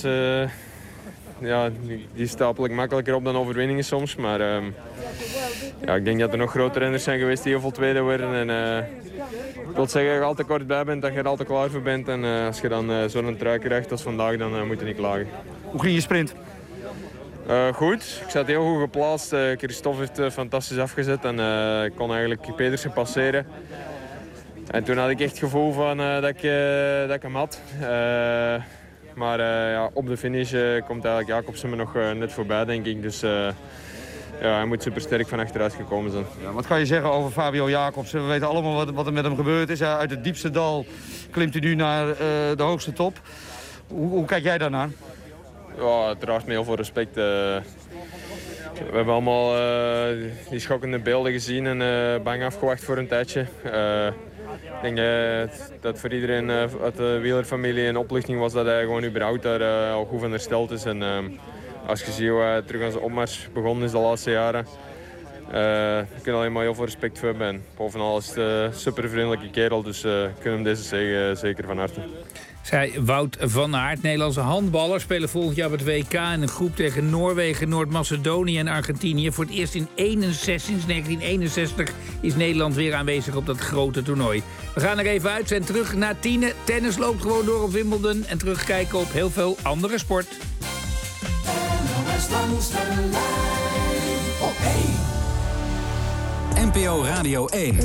Speaker 2: Die stapel ik makkelijker op dan overwinningen soms. Maar ik denk dat er nog grote renners zijn geweest die heel veel tweede worden. En ik wil zeggen, als je altijd kort bij bent, dat je er altijd klaar voor bent. En als je dan zo'n trui krijgt als vandaag, dan moet je niet klagen.
Speaker 3: Hoe ging je sprint?
Speaker 2: Goed, ik zat heel goed geplaatst. Christophe heeft fantastisch afgezet en ik kon eigenlijk Pedersen passeren. En toen had ik echt het gevoel van, dat ik hem had. Maar op de finish komt eigenlijk Jacobsen me nog net voorbij, denk ik. Dus hij moet super sterk van achteruit gekomen zijn.
Speaker 3: Ja, wat kan je zeggen over Fabio Jacobsen? We weten allemaal wat er met hem gebeurd is. Uit het diepste dal klimt hij nu naar de hoogste top. Hoe kijk jij daarnaar?
Speaker 2: Ja, het draagt me heel veel respect. We hebben allemaal die schokkende beelden gezien en bang afgewacht voor een tijdje. Ik denk dat voor iedereen uit de wielerfamilie een opluchting was dat hij gewoon überhaupt daar al goed van hersteld is. En als je ziet hoe hij terug aan zijn opmars begonnen is de laatste jaren, ik kan alleen maar heel veel respect voor hebben. Bovenal is het een super vriendelijke kerel, dus ik gun hem deze zege zeker van harte.
Speaker 13: Zij Wout van Aert, Nederlandse handballers spelen volgend jaar op het WK in een groep tegen Noorwegen, Noord-Macedonië en Argentinië. Voor het eerst sinds 1961 is Nederland weer aanwezig op dat grote toernooi. We gaan er even uit, zijn terug naar Tiene. Tennis loopt gewoon door op Wimbledon en terugkijken op heel veel andere sport.
Speaker 21: NPO Radio 1.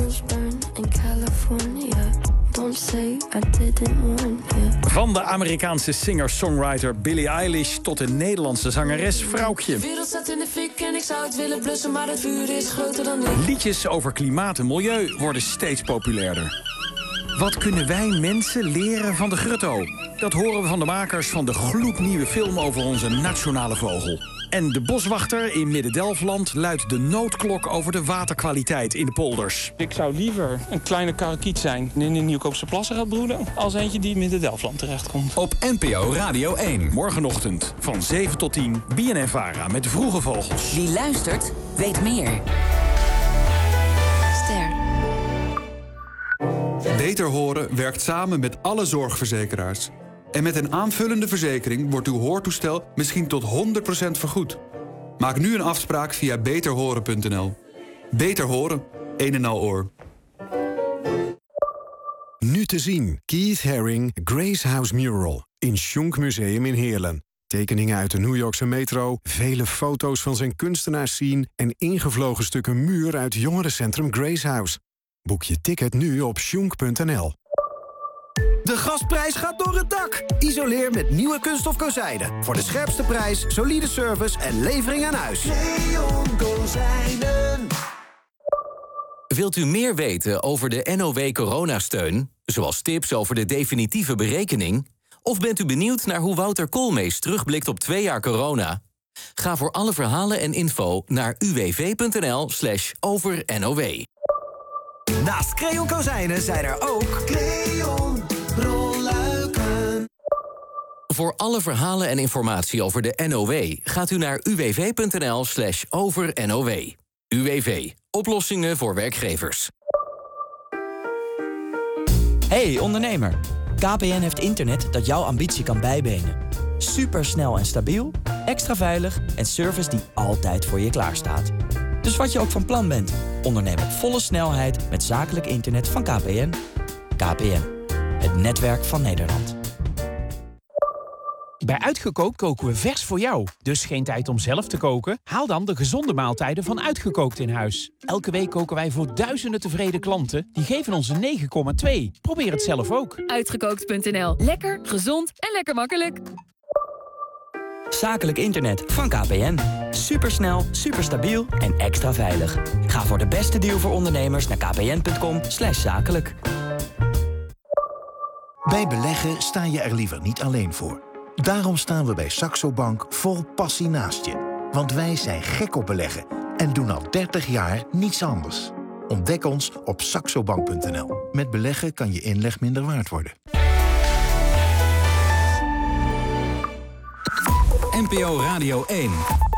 Speaker 21: Van de Amerikaanse singer-songwriter Billie Eilish tot de Nederlandse zangeres Vrouwtje.
Speaker 22: De wereld staat in de fik en ik zou het willen blussen, maar het vuur is groter dan ik.
Speaker 21: Liedjes over klimaat en milieu worden steeds populairder. Wat kunnen wij mensen leren van de grutto? Dat horen we van de makers van de gloednieuwe film over onze nationale vogel. En de boswachter in Midden-Delfland luidt de noodklok over de waterkwaliteit in de polders.
Speaker 23: Ik zou liever een kleine karakiet zijn die in de Nieuwkoopse plassen gaat broeden, als eentje die in Midden-Delfland terechtkomt.
Speaker 21: Op NPO Radio 1, morgenochtend van 7 tot 10, BNN-Vara met Vroege Vogels.
Speaker 22: Wie luistert, weet meer. Ster.
Speaker 24: Beter Horen werkt samen met alle zorgverzekeraars. En met een aanvullende verzekering wordt uw hoortoestel misschien tot 100% vergoed. Maak nu een afspraak via beterhoren.nl. Beter Horen, een en al oor.
Speaker 25: Nu te zien, Keith Haring, Grace House Mural in Schunk Museum in Heerlen. Tekeningen uit de New Yorkse metro, vele foto's van zijn kunstenaarsscene en ingevlogen stukken muur uit jongerencentrum Grace House. Boek je ticket nu op schunk.nl.
Speaker 6: De gasprijs gaat door het dak. Isoleer met nieuwe kunststof kozijnen. Voor de scherpste prijs, solide service en levering aan huis.
Speaker 10: Leon Kozijnen.
Speaker 12: Wilt u meer weten over de NOW coronasteun? Zoals tips over de definitieve berekening? Of bent u benieuwd naar hoe Wouter Koolmees terugblikt op 2 jaar corona? Ga voor alle verhalen en info naar uwv.nl/over-NOW.
Speaker 6: Naast Creon Kozijnen zijn er ook Creon rolluiken.
Speaker 12: Voor alle verhalen en informatie over de NOW gaat u naar uwv.nl/over-NOW. UWV. Oplossingen voor werkgevers.
Speaker 15: Hey ondernemer, KPN heeft internet dat jouw ambitie kan bijbenen. Supersnel en stabiel, extra veilig en service die altijd voor je klaarstaat. Dus wat je ook van plan bent, onderneem op volle snelheid met zakelijk internet van KPN. KPN, het netwerk van Nederland.
Speaker 16: Bij Uitgekookt koken we vers voor jou. Dus geen tijd om zelf te koken? Haal dan de gezonde maaltijden van Uitgekookt in huis. Elke week koken wij voor duizenden tevreden klanten. Die geven ons een 9,2. Probeer het zelf ook.
Speaker 26: Uitgekookt.nl. Lekker, gezond en lekker makkelijk.
Speaker 15: Zakelijk internet van KPN. Supersnel, superstabiel en extra veilig. Ga voor de beste deal voor ondernemers naar kpn.com/zakelijk.
Speaker 27: Bij beleggen sta je er liever niet alleen voor. Daarom staan we bij Saxo Bank vol passie naast je. Want wij zijn gek op beleggen en doen al 30 jaar niets anders. Ontdek ons op saxobank.nl. Met beleggen kan je inleg minder waard worden.
Speaker 28: NPO Radio 1.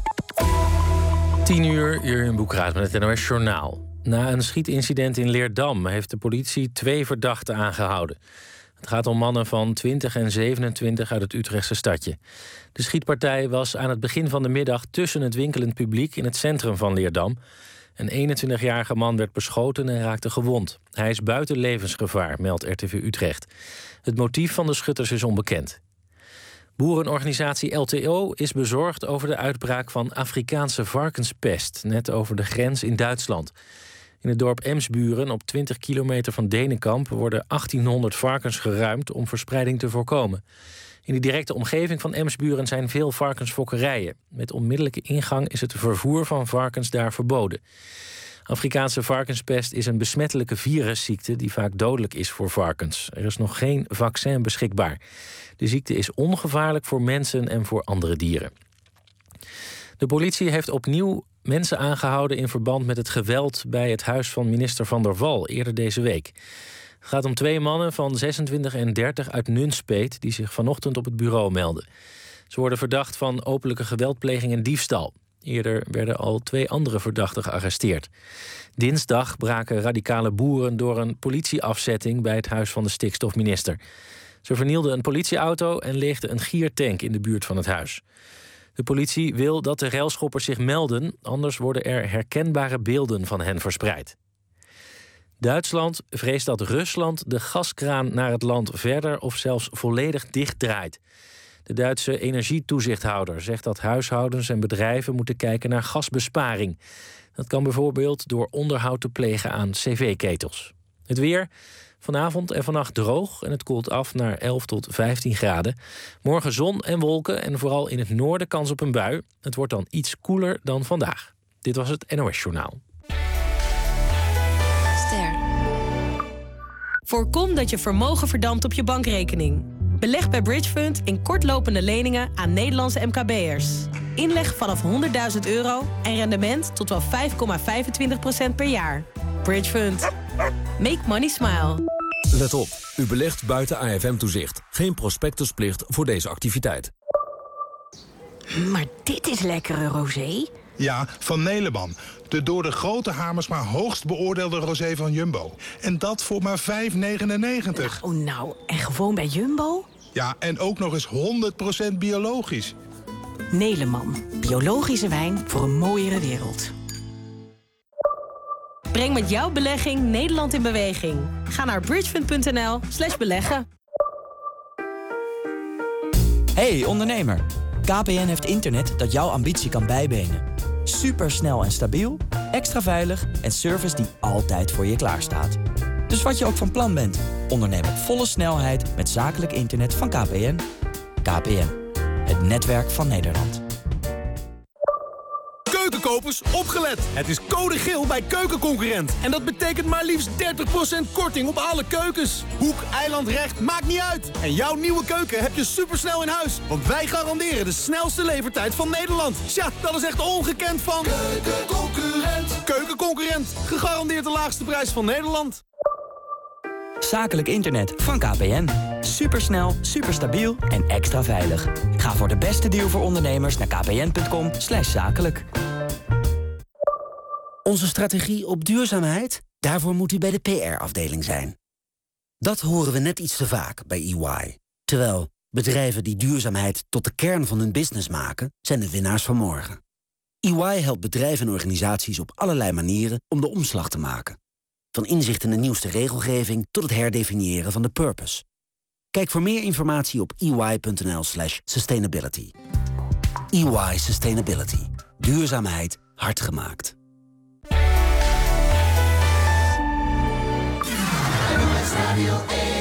Speaker 29: 10 uur, Jurjen Boekraat met het NOS Journaal. Na een schietincident in Leerdam heeft de politie 2 verdachten aangehouden. Het gaat om mannen van 20 en 27 uit het Utrechtse stadje. De schietpartij was aan het begin van de middag tussen het winkelend publiek in het centrum van Leerdam. Een 21-jarige man werd beschoten en raakte gewond. Hij is buiten levensgevaar, meldt RTV Utrecht. Het motief van de schutters is onbekend. Boerenorganisatie LTO is bezorgd over de uitbraak van Afrikaanse varkenspest, net over de grens in Duitsland. In het dorp Emsburen, op 20 kilometer van Denenkamp, worden 1800 varkens geruimd om verspreiding te voorkomen. In de directe omgeving van Emsburen zijn veel varkensfokkerijen. Met onmiddellijke ingang is het vervoer van varkens daar verboden. Afrikaanse varkenspest is een besmettelijke virusziekte die vaak dodelijk is voor varkens. Er is nog geen vaccin beschikbaar. De ziekte is ongevaarlijk voor mensen en voor andere dieren. De politie heeft opnieuw mensen aangehouden in verband met het geweld bij het huis van minister Van der Wal eerder deze week. Het gaat om 2 mannen van 26 en 30 uit Nunspeet die zich vanochtend op het bureau melden. Ze worden verdacht van openlijke geweldpleging en diefstal. Eerder werden al 2 andere verdachten gearresteerd. Dinsdag braken radicale boeren door een politieafzetting bij het huis van de stikstofminister. Ze vernielden een politieauto en leegden een giertank in de buurt van het huis. De politie wil dat de railschoppers zich melden, anders worden er herkenbare beelden van hen verspreid. Duitsland vreest dat Rusland de gaskraan naar het land verder of zelfs volledig dichtdraait. De Duitse energietoezichthouder zegt dat huishoudens en bedrijven moeten kijken naar gasbesparing. Dat kan bijvoorbeeld door onderhoud te plegen aan cv-ketels. Het weer. Vanavond en vannacht droog en het koelt af naar 11 tot 15 graden. Morgen zon en wolken en vooral in het noorden kans op een bui. Het wordt dan iets koeler dan vandaag. Dit was het NOS Journaal.
Speaker 30: Ster. Voorkom dat je vermogen verdampt op je bankrekening. Beleg bij Bridgefund in kortlopende leningen aan Nederlandse MKB'ers. Inleg vanaf €100.000 en rendement tot wel 5,25% per jaar. Bridgefund. Make money smile.
Speaker 31: Let op, u belegt buiten AFM-toezicht. Geen prospectusplicht voor deze activiteit.
Speaker 32: Maar dit is lekkere rosé.
Speaker 33: Ja, van Neleman. De door de grote Hamersma hoogst beoordeelde rosé van Jumbo. En dat voor maar €5,99.
Speaker 32: Nou, en gewoon bij Jumbo?
Speaker 33: Ja, en ook nog eens 100% biologisch.
Speaker 32: Neleman. Biologische wijn voor een mooiere wereld.
Speaker 30: Breng met jouw belegging Nederland in beweging. Ga naar bridgefund.nl/beleggen.
Speaker 15: Hey ondernemer, KPN heeft internet dat jouw ambitie kan bijbenen. Supersnel en stabiel, extra veilig en service die altijd voor je klaarstaat. Dus wat je ook van plan bent, Onderneem op volle snelheid met zakelijk internet van KPN. KPN, het netwerk van Nederland.
Speaker 1: Keukenkopers, opgelet! Het is code geel bij Keukenconcurrent. En dat betekent maar liefst 30% korting op alle keukens. Hoek, eiland, recht, maakt niet uit. En jouw nieuwe keuken heb je supersnel in huis. Want wij garanderen de snelste levertijd van Nederland. Tja, dat is echt ongekend van... Keukenconcurrent. Keukenconcurrent. Gegarandeerd de laagste prijs van Nederland.
Speaker 15: Zakelijk internet van KPN. Supersnel, superstabiel en extra veilig. Ga voor de beste deal voor ondernemers naar kpn.com/zakelijk.
Speaker 3: Onze strategie op duurzaamheid? Daarvoor moet u bij de PR-afdeling zijn. Dat horen we net iets te vaak bij EY. Terwijl bedrijven die duurzaamheid tot de kern van hun business maken, zijn de winnaars van morgen. EY helpt bedrijven en organisaties op allerlei manieren om de omslag te maken. Van inzicht in de nieuwste regelgeving tot het herdefiniëren van de purpose. Kijk voor meer informatie op ey.nl/sustainability. EY Sustainability. Duurzaamheid hard gemaakt.
Speaker 10: Radio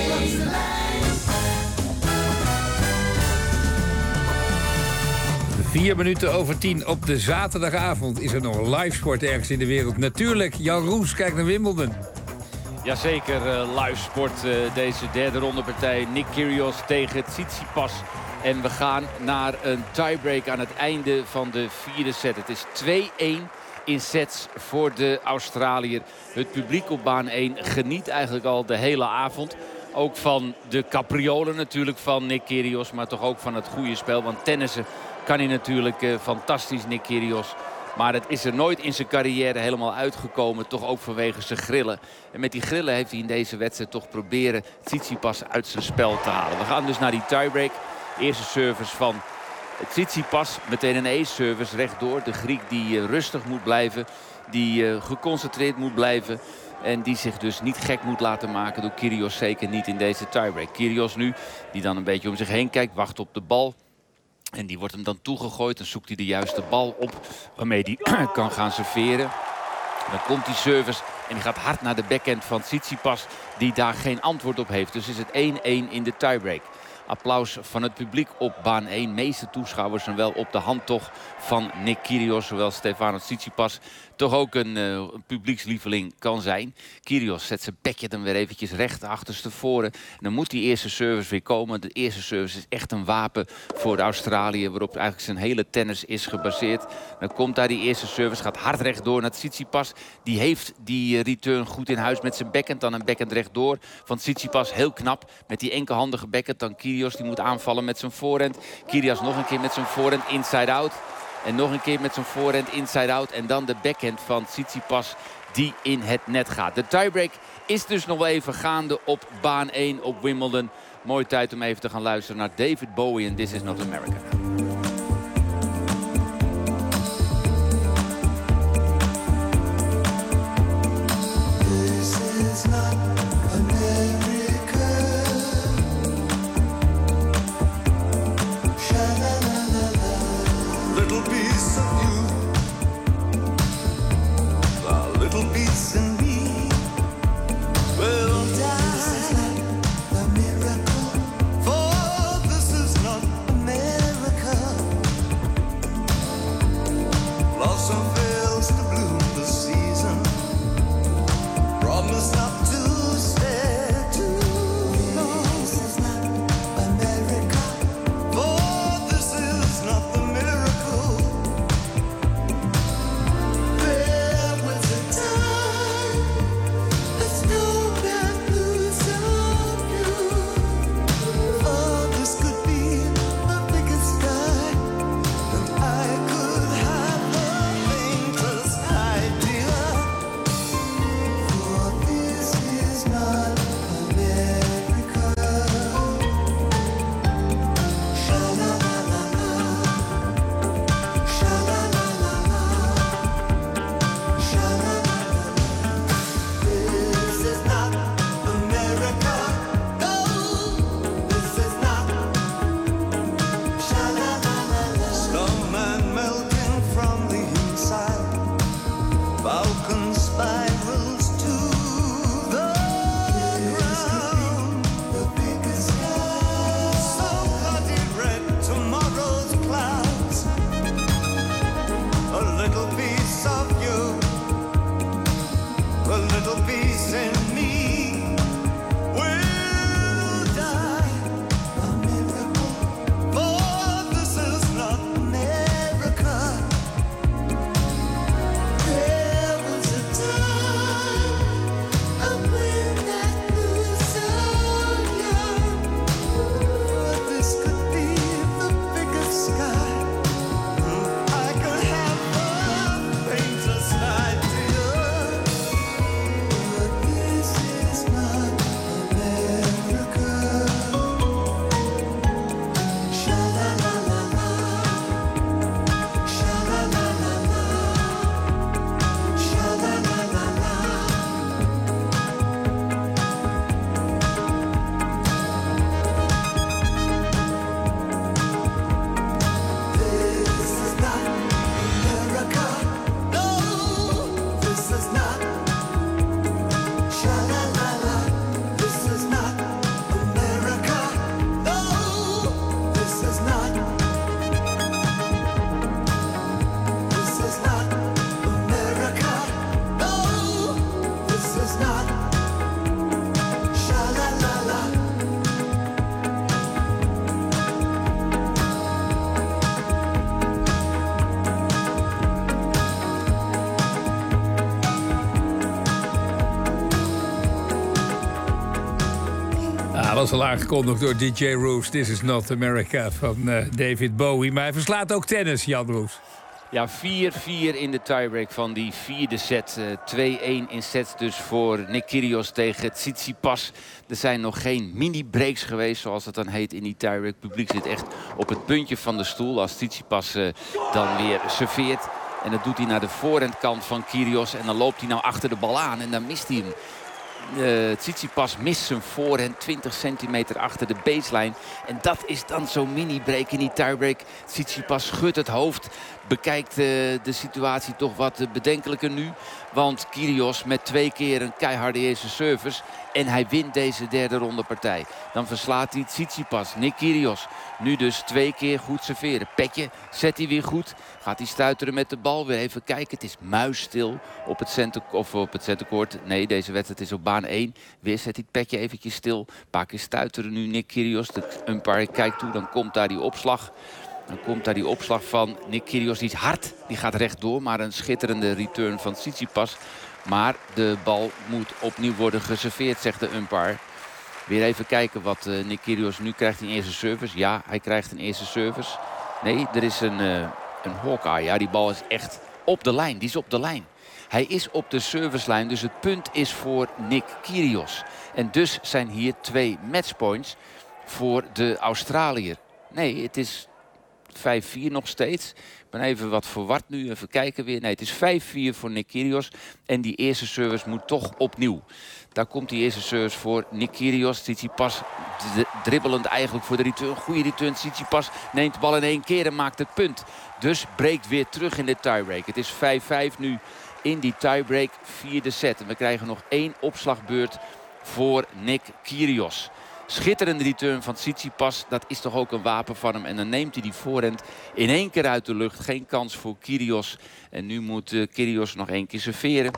Speaker 13: 4 minuten over 10 op de zaterdagavond is er nog live sport ergens in de wereld. Natuurlijk, Jan Roes kijkt naar Wimbledon.
Speaker 4: Jazeker, live sport, deze derde rondepartij. Nick Kyrgios tegen Tsitsipas. En we gaan naar een tiebreak aan het einde van de vierde set. Het is 2-1 in sets voor de Australiër. Het publiek op baan 1 geniet eigenlijk al de hele avond. Ook van de capriolen natuurlijk van Nick Kyrgios, maar toch ook van het goede spel. Want tennissen kan hij natuurlijk fantastisch, Nick Kyrgios. Maar het is er nooit in zijn carrière helemaal uitgekomen. Toch ook vanwege zijn grillen. En met die grillen heeft hij in deze wedstrijd toch proberen Tsitsipas uit zijn spel te halen. We gaan dus naar die tiebreak. Eerste service van Tsitsipas. Meteen een ace-service rechtdoor. De Griek die rustig moet blijven. Die geconcentreerd moet blijven. En die zich dus niet gek moet laten maken door Kyrgios. Zeker niet in deze tiebreak. Kyrgios nu, die dan een beetje om zich heen kijkt. Wacht op de bal. En die wordt hem dan toegegooid. Dan zoekt hij de juiste bal op waarmee hij kan gaan serveren. Dan komt die service en die gaat hard naar de backhand van Tsitsipas. Die daar geen antwoord op heeft. Dus is het 1-1 in de tiebreak. Applaus van het publiek op baan 1. Meeste toeschouwers zijn wel op de hand toch van Nick Kyrgios. Zowel Stefanos Tsitsipas toch ook een publiekslieveling kan zijn. Kyrgios zet zijn bekje dan weer eventjes recht achterstevoren. En dan moet die eerste service weer komen. De eerste service is echt een wapen voor de Australiër. Waarop eigenlijk zijn hele tennis is gebaseerd. Dan komt daar die eerste service. Gaat hard rechtdoor naar Tsitsipas. Die heeft die return goed in huis met zijn backhand. Dan een backhand rechtdoor van Tsitsipas. Heel knap met die enkelhandige backhand. Dan Kyrgios die moet aanvallen met zijn voorhand. Kyrgios nog een keer met zijn voorhand inside-out. En nog een keer met zijn voorhand inside-out. En dan de backhand van Tsitsipas die in het net gaat. De tiebreak is dus nog wel even gaande op baan 1 op Wimbledon. Mooie tijd om even te gaan luisteren naar David Bowie en This Is Not America.
Speaker 10: This is not America. Sha-la-la-la-la. Little piece of you, a little piece in me will die. This is not a miracle, for this is not America.
Speaker 13: Was al aangekondigd door DJ Roos. This is not America van David Bowie. Maar hij verslaat ook tennis, Jan Roos.
Speaker 4: Ja, 4-4 in de tiebreak van die vierde set. 2-1 in sets dus voor Nick Kyrgios tegen Tsitsipas. Er zijn nog geen mini-breaks geweest, zoals het dan heet in die tiebreak. Het publiek zit echt op het puntje van de stoel als Tsitsipas dan weer serveert. En dat doet hij naar de voorhandkant van Kyrgios. En dan loopt hij nou achter de bal aan en dan mist hij hem. Tsitsipas mist zijn voorhand 20 centimeter achter de baseline. En dat is dan zo'n mini-break in die tiebreak. Tsitsipas schudt het hoofd. Bekijkt de situatie toch wat bedenkelijker nu. Want Kyrgios met 2 keer een keiharde eerste service. En hij wint deze derde ronde partij. Dan verslaat hij Tsitsipas. Nick Kyrgios. Nu dus 2 keer goed serveren. Petje zet hij weer goed. Gaat hij stuiteren met de bal. Weer even kijken. Het is muisstil op het centercourt. Nee, deze wedstrijd is op baan 1. Weer zet hij het petje eventjes stil. Een paar keer stuiteren nu Nick Kyrgios. De umpire kijkt toe. Dan komt daar die opslag. Dan komt daar die opslag van Nick Kyrgios. Die is hard. Die gaat rechtdoor. Maar een schitterende return van Tsitsipas. Maar de bal moet opnieuw worden geserveerd, zegt de umpire. Weer even kijken wat Nick Kyrgios nu krijgt in eerste service. Ja, hij krijgt een eerste service. Nee, er is een Hawkeye. Ja, die bal is echt op de lijn. Die is op de lijn. Hij is op de servicelijn. Dus het punt is voor Nick Kyrgios. En dus zijn hier 2 matchpoints voor de Australiër. Nee, het is 5-4 nog steeds. Ik ben even wat verward nu. Even kijken weer. Nee, het is 5-4 voor Nick Kyrgios. En die eerste service moet toch opnieuw. Daar komt die eerste service voor Nick Kyrgios. Tsitsipas dribbelend eigenlijk voor de return. Goede return. Tsitsipas neemt de bal in 1 keer en maakt het punt. Dus breekt weer terug in de tiebreak. Het is 5-5 nu in die tiebreak. Vierde set. En we krijgen nog 1 opslagbeurt voor Nick Kyrgios. Schitterende return van Tsitsipas. Dat is toch ook een wapen van hem. En dan neemt hij die voorhand in 1 keer uit de lucht. Geen kans voor Kyrgios. En nu moet Kyrgios nog 1 keer serveren.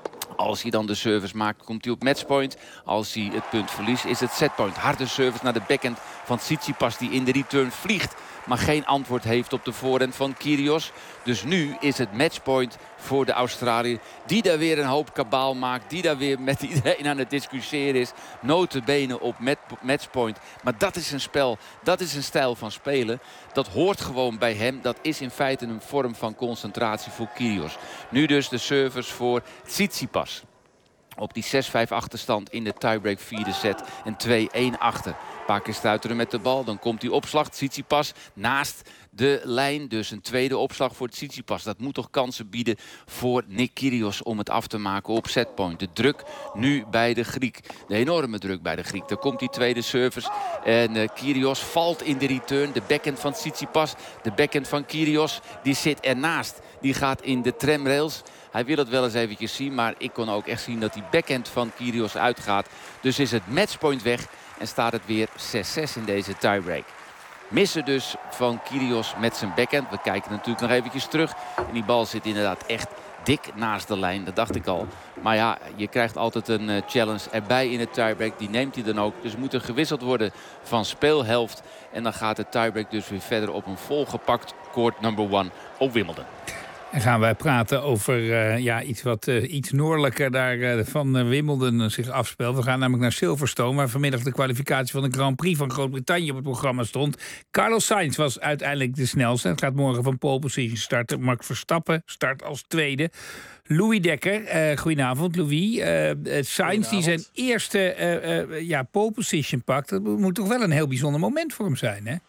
Speaker 4: Als hij dan de service maakt, komt hij op matchpoint. Als hij het punt verliest, is het setpoint. Harde service naar de backhand van Tsitsipas die in de return vliegt. Maar geen antwoord heeft op de voorhand van Kyrgios. Dus nu is het matchpoint voor de Australiër. Die daar weer een hoop kabaal maakt. Die daar weer met iedereen aan het discussiëren is. Nota bene op matchpoint. Maar dat is een spel. Dat is een stijl van spelen. Dat hoort gewoon bij hem. Dat is in feite een vorm van concentratie voor Kyrgios. Nu dus de service voor Tsitsipas. Op die 6-5 achterstand in de tiebreak vierde set. En 2-1 achter. Een paar keer stuiteren met de bal. Dan komt die opslag. Tsitsipas naast de lijn. Dus een tweede opslag voor Tsitsipas. Dat moet toch kansen bieden voor Nick Kyrgios om het af te maken op setpoint. De druk nu bij de Griek. De enorme druk bij de Griek. Daar komt die tweede service. En Kyrgios valt in de return. De backhand van Tsitsipas. De backhand van Kyrgios. Die zit ernaast. Die gaat in de tramrails. Hij wil het wel eens eventjes zien. Maar ik kon ook echt zien dat die backhand van Kyrgios uitgaat. Dus is het matchpoint weg. En staat het weer 6-6 in deze tiebreak. Missen dus van Kyrgios met zijn backhand. We kijken natuurlijk nog eventjes terug. En die bal zit inderdaad echt dik naast de lijn. Dat dacht ik al. Maar ja, je krijgt altijd een challenge erbij in de tiebreak. Die neemt hij dan ook. Dus moet er gewisseld worden van speelhelft. En dan gaat de tiebreak dus weer verder op een volgepakt court number 1 op Wimbledon.
Speaker 13: En gaan wij praten over iets noordelijker daar van Wimbledon zich afspeelt. We gaan namelijk naar Silverstone, waar vanmiddag de kwalificatie van de Grand Prix van Groot-Brittannië op het programma stond. Carlos Sainz was uiteindelijk de snelste. Het gaat morgen van pole position starten. Max Verstappen start als tweede. Louis Dekker, goedenavond Louis. Sainz die zijn eerste pole position pakt. Dat moet toch wel een heel bijzonder moment voor hem zijn, hè?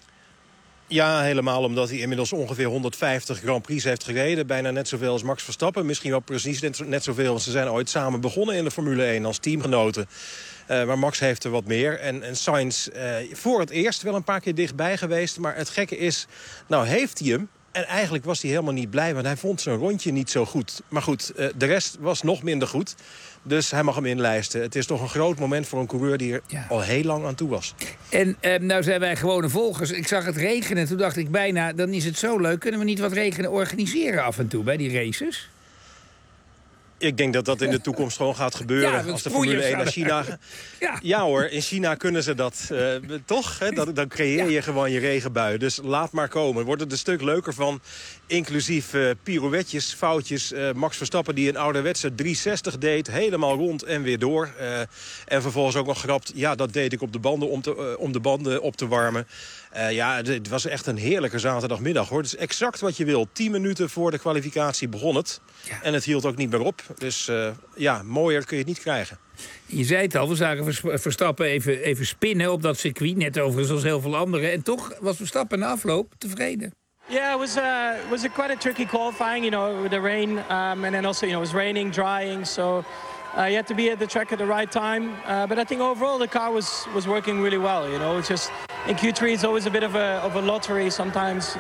Speaker 2: Ja, helemaal omdat hij inmiddels ongeveer 150 Grand Prix heeft gereden. Bijna net zoveel als Max Verstappen. Misschien wel precies net zoveel, want ze zijn ooit samen begonnen in de Formule 1 als teamgenoten. Maar Max heeft er wat meer. En Sainz voor het eerst wel een paar keer dichtbij geweest. Maar het gekke is, nou heeft hij hem. En eigenlijk was hij helemaal niet blij, want hij vond zijn rondje niet zo goed. Maar goed, de rest was nog minder goed. Dus hij mag hem inlijsten. Het is toch een groot moment voor een coureur die er al heel lang aan toe was.
Speaker 13: En nou zijn wij gewone volgers. Ik zag het regenen. Toen dacht ik bijna, dan is het zo leuk. Kunnen we niet wat regenen organiseren af en toe bij die races?
Speaker 2: Ik denk dat dat in de toekomst gewoon gaat gebeuren. Als de Formule 1 naar China... Ja hoor, in China kunnen ze dat toch. Hè? Dan creëer je gewoon je regenbui. Dus laat maar komen. Wordt het een stuk leuker van. Inclusief pirouetjes, foutjes. Max Verstappen die een ouderwetse 360 deed. Helemaal rond en weer door. En vervolgens ook nog grapt. Ja, dat deed ik op de banden om de banden op te warmen. Het was echt een heerlijke zaterdagmiddag, hoor. Het is exact wat je wil. 10 minuten voor de kwalificatie begon het. Ja. En het hield ook niet meer op. Dus mooier kun je het niet krijgen.
Speaker 13: Je zei het al, we zagen Verstappen even spinnen op dat circuit. Net overigens als heel veel anderen. En toch was Verstappen na afloop tevreden.
Speaker 5: Yeah, it was quite a tricky qualifying, with the rain. And then also, it was raining, drying. So you had to be at the track at the right time. But I think overall the car was working really well. It's just in Q3 it's always a bit of a lottery sometimes.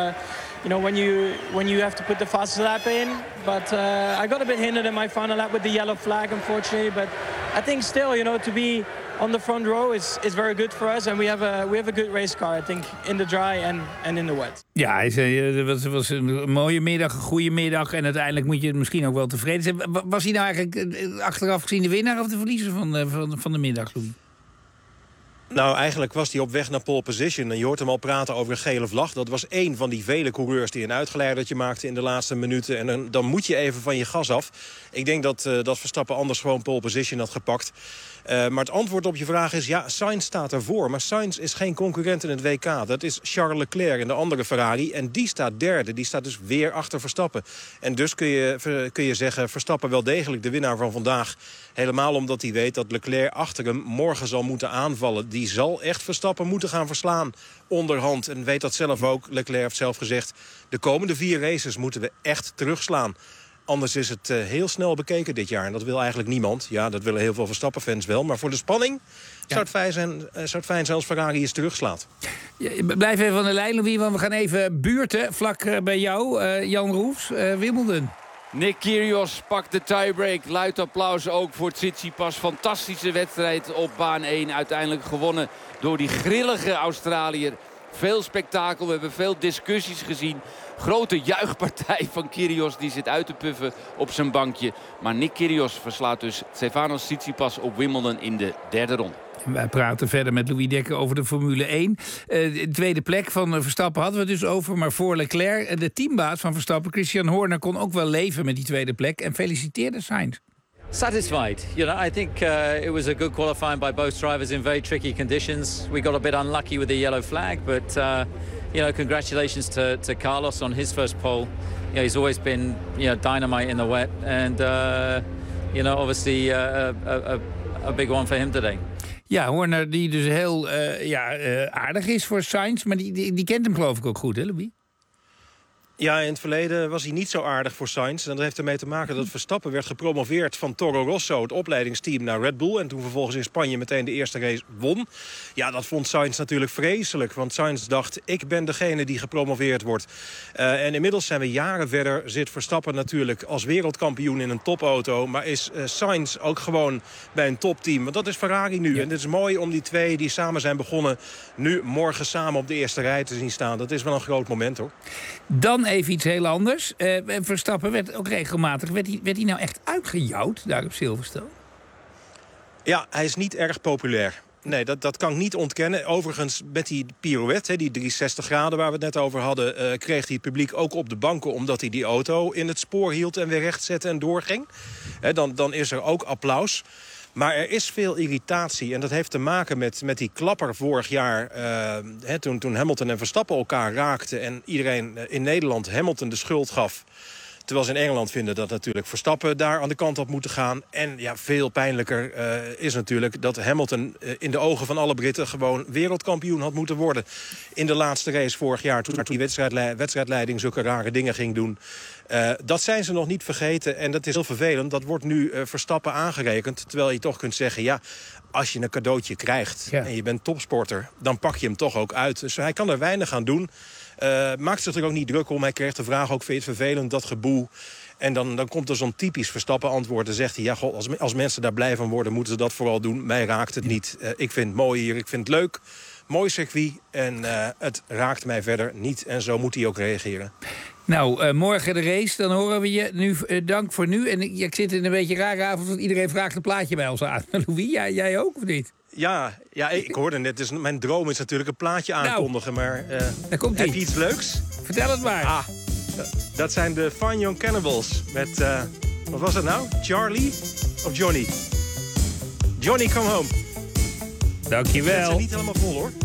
Speaker 5: When you have to put the fastest lap in. But I got a bit hindered in my final lap with the yellow flag, unfortunately. But I think still, to be on the front row is very good for us. And we have a good race car, I think, in the dry and in the wet.
Speaker 13: Ja, het was een mooie middag, een goede middag. En uiteindelijk moet je misschien ook wel tevreden zijn. Was hij nou eigenlijk achteraf gezien de winnaar of de verliezer van de middag, Louis?
Speaker 2: Nou, eigenlijk was hij op weg naar pole position. En je hoort hem al praten over een gele vlag. Dat was één van die vele coureurs die een uitgeleidertje maakte in de laatste minuten. En dan moet je even van je gas af. Ik denk dat Verstappen anders gewoon pole position had gepakt. Maar het antwoord op je vraag is, ja, Sainz staat ervoor. Maar Sainz is geen concurrent in het WK. Dat is Charles Leclerc in de andere Ferrari. En die staat derde. Die staat dus weer achter Verstappen. En dus kun je zeggen, Verstappen wel degelijk de winnaar van vandaag. Helemaal omdat hij weet dat Leclerc achter hem morgen zal moeten aanvallen. Die zal echt Verstappen moeten gaan verslaan onderhand. En weet dat zelf ook. Leclerc heeft zelf gezegd, de komende 4 races moeten we echt terugslaan. Anders is het heel snel bekeken dit jaar. En dat wil eigenlijk niemand. Ja, dat willen heel veel Verstappen-fans wel. Maar voor de spanning zou het fijn zijn als Ferrari eens terugslaat.
Speaker 13: Ja, blijf even aan de lijn, Louis, want we gaan even buurten. Vlak bij jou, Jan Roefs, Wimbledon.
Speaker 4: Nick Kyrgios pakt de tiebreak. Luid applaus ook voor Tsitsipas. Fantastische wedstrijd op baan 1. Uiteindelijk gewonnen door die grillige Australiër. Veel spektakel, we hebben veel discussies gezien. Grote juichpartij van Kyrgios, die zit uit te puffen op zijn bankje. Maar Nick Kyrgios verslaat dus Stefanos Tsitsipas op Wimbledon in de 3e ronde.
Speaker 13: Wij praten verder met Louis Dekker over de Formule 1. De tweede plek van Verstappen hadden we het dus over. Maar voor Leclerc, de teambaas van Verstappen, Christian Horner, kon ook wel leven met die tweede plek. En feliciteerde Sainz.
Speaker 7: Satisfied. I think it was a good qualifying by both drivers in very tricky conditions. We got a bit unlucky with the yellow flag, but congratulations to Carlos on his first pole. He's always been dynamite in the wet, and obviously a big one for him today.
Speaker 13: Ja, Horner die dus heel aardig is voor Sainz, maar die kent hem geloof ik ook goed, hè Louis?
Speaker 2: Ja, in het verleden was hij niet zo aardig voor Sainz. En dat heeft ermee te maken dat Verstappen werd gepromoveerd van Toro Rosso, het opleidingsteam, naar Red Bull. En toen vervolgens in Spanje meteen de eerste race won. Ja, dat vond Sainz natuurlijk vreselijk. Want Sainz dacht, ik ben degene die gepromoveerd wordt. En inmiddels zijn we jaren verder. Zit Verstappen natuurlijk als wereldkampioen in een topauto. Maar is Sainz ook gewoon bij een topteam. Want dat is Ferrari nu. Ja. En het is mooi om die twee die samen zijn begonnen nu morgen samen op de eerste rij te zien staan. Dat is wel een groot moment, hoor.
Speaker 13: Dan even iets heel anders. Verstappen werd ook regelmatig. Werd hij nou echt uitgejouwd daar op Silverstone?
Speaker 2: Ja, hij is niet erg populair. Nee, dat kan ik niet ontkennen. Overigens, met die pirouette, die 360 graden waar we het net over hadden, kreeg hij het publiek ook op de banken, omdat hij die auto in het spoor hield en weer recht zette en doorging. Dan is er ook applaus. Maar er is veel irritatie en dat heeft te maken met die klapper vorig jaar. Toen Hamilton en Verstappen elkaar raakten en iedereen in Nederland Hamilton de schuld gaf. Terwijl ze in Engeland vinden dat natuurlijk Verstappen daar aan de kant had moeten gaan. En ja, veel pijnlijker is natuurlijk dat Hamilton in de ogen van alle Britten gewoon wereldkampioen had moeten worden. In de laatste race vorig jaar, toen die wedstrijdleiding zulke rare dingen ging doen. Dat zijn ze nog niet vergeten en dat is heel vervelend. Dat wordt nu Verstappen aangerekend. Terwijl je toch kunt zeggen, ja, als je een cadeautje krijgt en je bent topsporter, dan pak je hem toch ook uit. Dus hij kan er weinig aan doen. Maakt zich er ook niet druk om. Hij kreeg de vraag ook, vind je het vervelend, dat geboel? En dan komt er zo'n typisch Verstappen antwoord. Dan zegt hij, ja, goh, als mensen daar blij van worden, moeten ze dat vooral doen. Mij raakt het niet. Ik vind het mooi hier, ik vind het leuk. Mooi circuit en het raakt mij verder niet. En zo moet hij ook reageren.
Speaker 13: Nou, morgen de race, dan horen we je. Nu, dank voor nu. En ik zit in een beetje een rare avond, want iedereen vraagt een plaatje bij ons aan. Louis, jij ook of niet?
Speaker 2: Ja, ik hoorde net. Dus mijn droom is natuurlijk een plaatje aankondigen. Maar
Speaker 13: komt
Speaker 2: heb je iets leuks?
Speaker 13: Vertel het maar.
Speaker 2: Dat zijn de Fine Young Cannibals met, wat was dat nou? Charlie of Johnny? Johnny, come home.
Speaker 13: Dankjewel.
Speaker 2: Het is niet helemaal vol, hoor.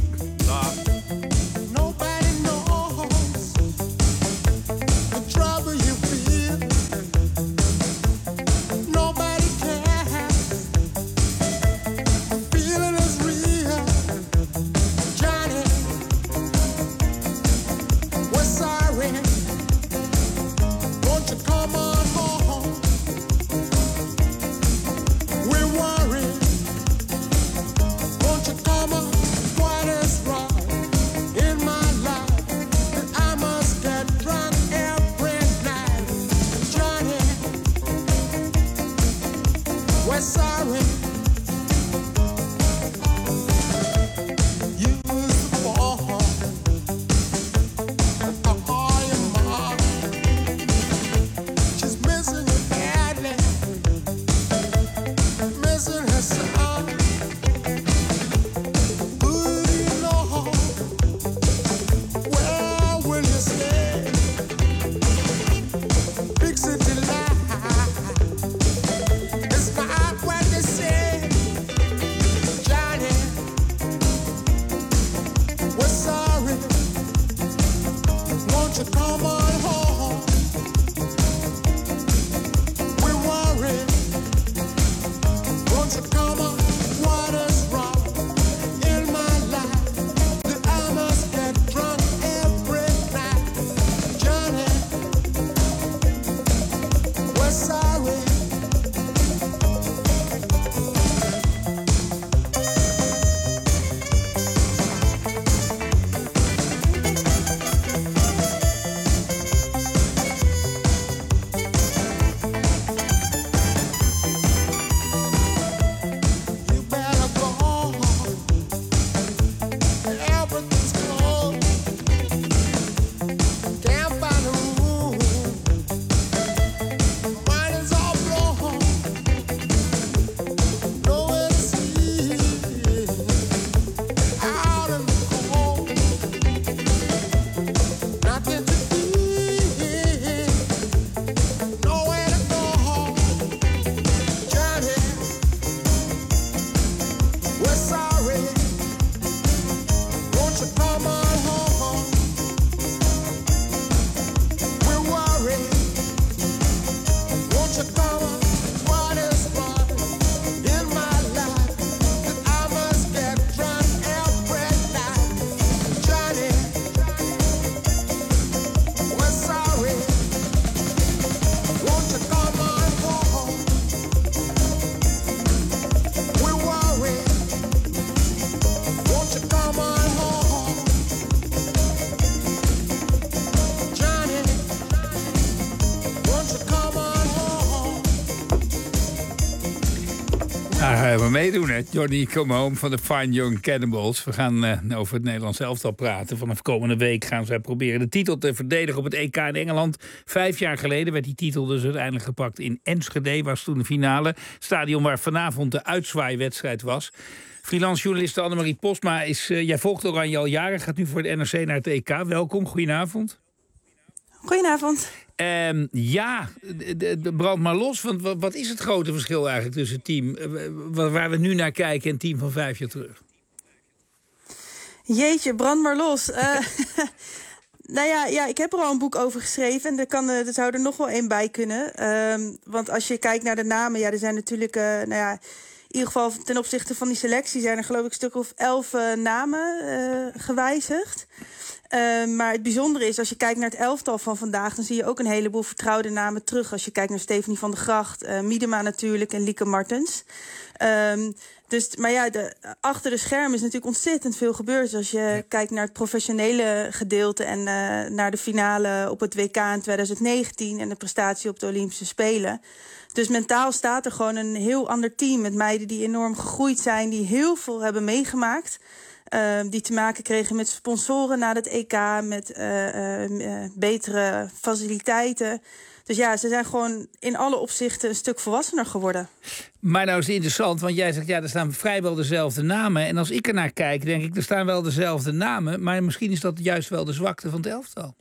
Speaker 13: Gaan we meedoen, hè? Johnny Come Home van de Fine Young Cannibals. We gaan over het Nederlands elftal praten. Vanaf komende week gaan zij proberen de titel te verdedigen op het EK in Engeland. 5 jaar geleden werd die titel dus uiteindelijk gepakt in Enschede. Was toen de finale. Stadion waar vanavond de uitzwaaiwedstrijd was. Freelance journaliste Annemarie Postma jij volgt Oranje al jaren. Gaat nu voor de NRC naar het EK. Welkom, goedenavond.
Speaker 8: Goedenavond.
Speaker 13: Brand maar los. Want wat is het grote verschil eigenlijk tussen het team waar we nu naar kijken en het team van 5 jaar terug?
Speaker 8: Jeetje, brand maar los. Nou ja, ik heb er al een boek over geschreven. En er zou er nog wel één bij kunnen. Want als je kijkt naar de namen, er zijn natuurlijk, in ieder geval ten opzichte van die selectie zijn er geloof ik een stuk of 11 namen gewijzigd. Maar het bijzondere is, als je kijkt naar het elftal van vandaag, dan zie je ook een heleboel vertrouwde namen terug. Als je kijkt naar Stefanie van der Gracht, Miedema natuurlijk en Lieke Martens. Achter de schermen is natuurlijk ontzettend veel gebeurd. Dus als je kijkt naar het professionele gedeelte en naar de finale op het WK in 2019 en de prestatie op de Olympische Spelen. Dus mentaal staat er gewoon een heel ander team met meiden die enorm gegroeid zijn, die heel veel hebben meegemaakt. Die te maken kregen met sponsoren na het EK, met betere faciliteiten. Dus ja, ze zijn gewoon in alle opzichten een stuk volwassener geworden.
Speaker 13: Maar nou is het interessant, want jij zegt, ja, er staan vrijwel dezelfde namen. En als ik ernaar kijk, denk ik, er staan wel dezelfde namen. Maar misschien is dat juist wel de zwakte van het elftal.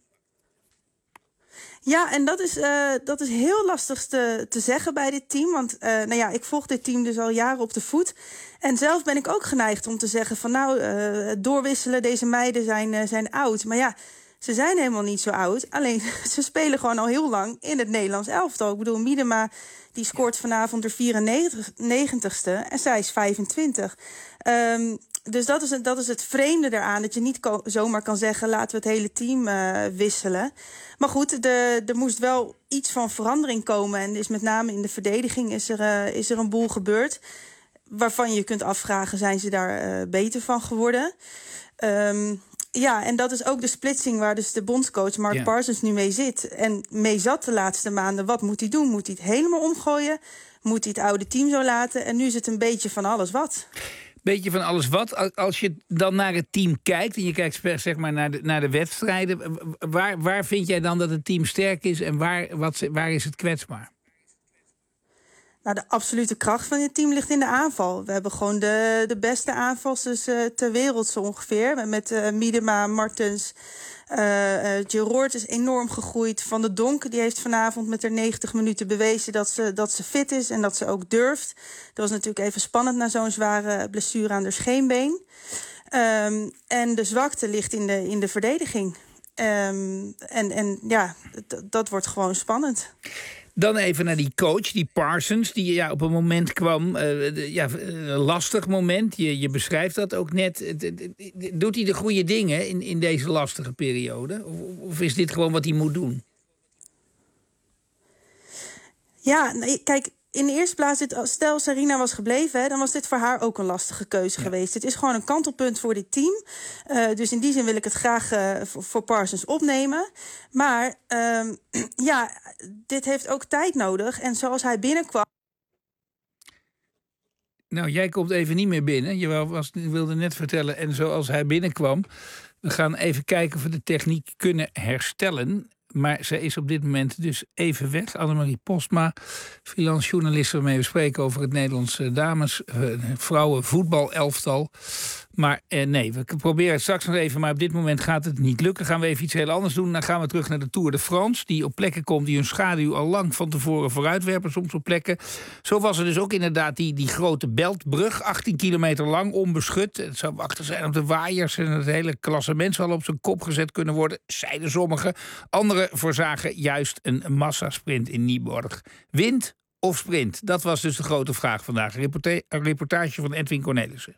Speaker 8: Ja, en dat is heel lastig te zeggen bij dit team. Want ik volg dit team dus al jaren op de voet. En zelf ben ik ook geneigd om te zeggen van doorwisselen, deze meiden zijn oud. Maar ja, ze zijn helemaal niet zo oud. Alleen, ze spelen gewoon al heel lang in het Nederlands elftal. Ik bedoel, Miedema die scoort vanavond de 94ste en zij is 25. Dus dat is het vreemde daaraan. Dat je niet zomaar kan zeggen, laten we het hele team wisselen. Maar goed, er moest wel iets van verandering komen. En is met name in de verdediging is er een boel gebeurd. Waarvan je kunt afvragen, zijn ze daar beter van geworden? Ja, en dat is ook de splitsing waar dus de bondscoach Mark Parsons nu mee zit. En mee zat de laatste maanden. Wat moet hij doen? Moet hij het helemaal omgooien? Moet hij het oude team zo laten? En nu is het een beetje van alles wat.
Speaker 13: Beetje van alles wat. Als je dan naar het team kijkt en je kijkt zeg maar naar de wedstrijden, waar vind jij dan dat het team sterk is en waar is het kwetsbaar?
Speaker 8: Nou, de absolute kracht van het team ligt in de aanval. We hebben gewoon de beste aanvalsters ter wereld zo ongeveer. Met Miedema, Martens, Giroud is enorm gegroeid. Van de Donk, die heeft vanavond met haar 90 minuten bewezen dat ze fit is en dat ze ook durft. Dat was natuurlijk even spannend na zo'n zware blessure aan haar scheenbeen. En de zwakte ligt in de verdediging. Dat wordt gewoon spannend.
Speaker 13: Dan even naar die coach, die Parsons, die op een moment kwam. Een lastig moment. Je beschrijft dat ook net. Doet hij de goede dingen in deze lastige periode? Of is dit gewoon wat hij moet doen? Ja,
Speaker 8: kijk, in de eerste plaats, stel Sarina was gebleven, dan was dit voor haar ook een lastige keuze geweest. Het is gewoon een kantelpunt voor dit team. Dus in die zin wil ik het graag voor Parsons opnemen. Maar dit heeft ook tijd nodig. En zoals hij binnenkwam.
Speaker 13: Nou, jij komt even niet meer binnen. Je wilde net vertellen, en zoals hij binnenkwam. We gaan even kijken of we de techniek kunnen herstellen. Maar ze is op dit moment dus even weg. Annemarie Postma, freelance journalist waarmee we spreken over het Nederlandse dames, vrouwen voetbalelftal. Maar nee, we proberen het straks nog even, maar op dit moment gaat het niet lukken. Gaan we even iets heel anders doen. Dan gaan we terug naar de Tour de France, die op plekken komt die hun schaduw al lang van tevoren vooruitwerpen, soms op plekken. Zo was er dus ook inderdaad die grote Beltbrug, 18 kilometer lang, onbeschut. Het zou wachten zijn op de waaiers en het hele klassement zal op zijn kop gezet kunnen worden, zeiden sommigen. Anderen voorzagen juist een massasprint in Nieborg. Wind of sprint? Dat was dus de grote vraag vandaag. Een reportage van Edwin Cornelissen.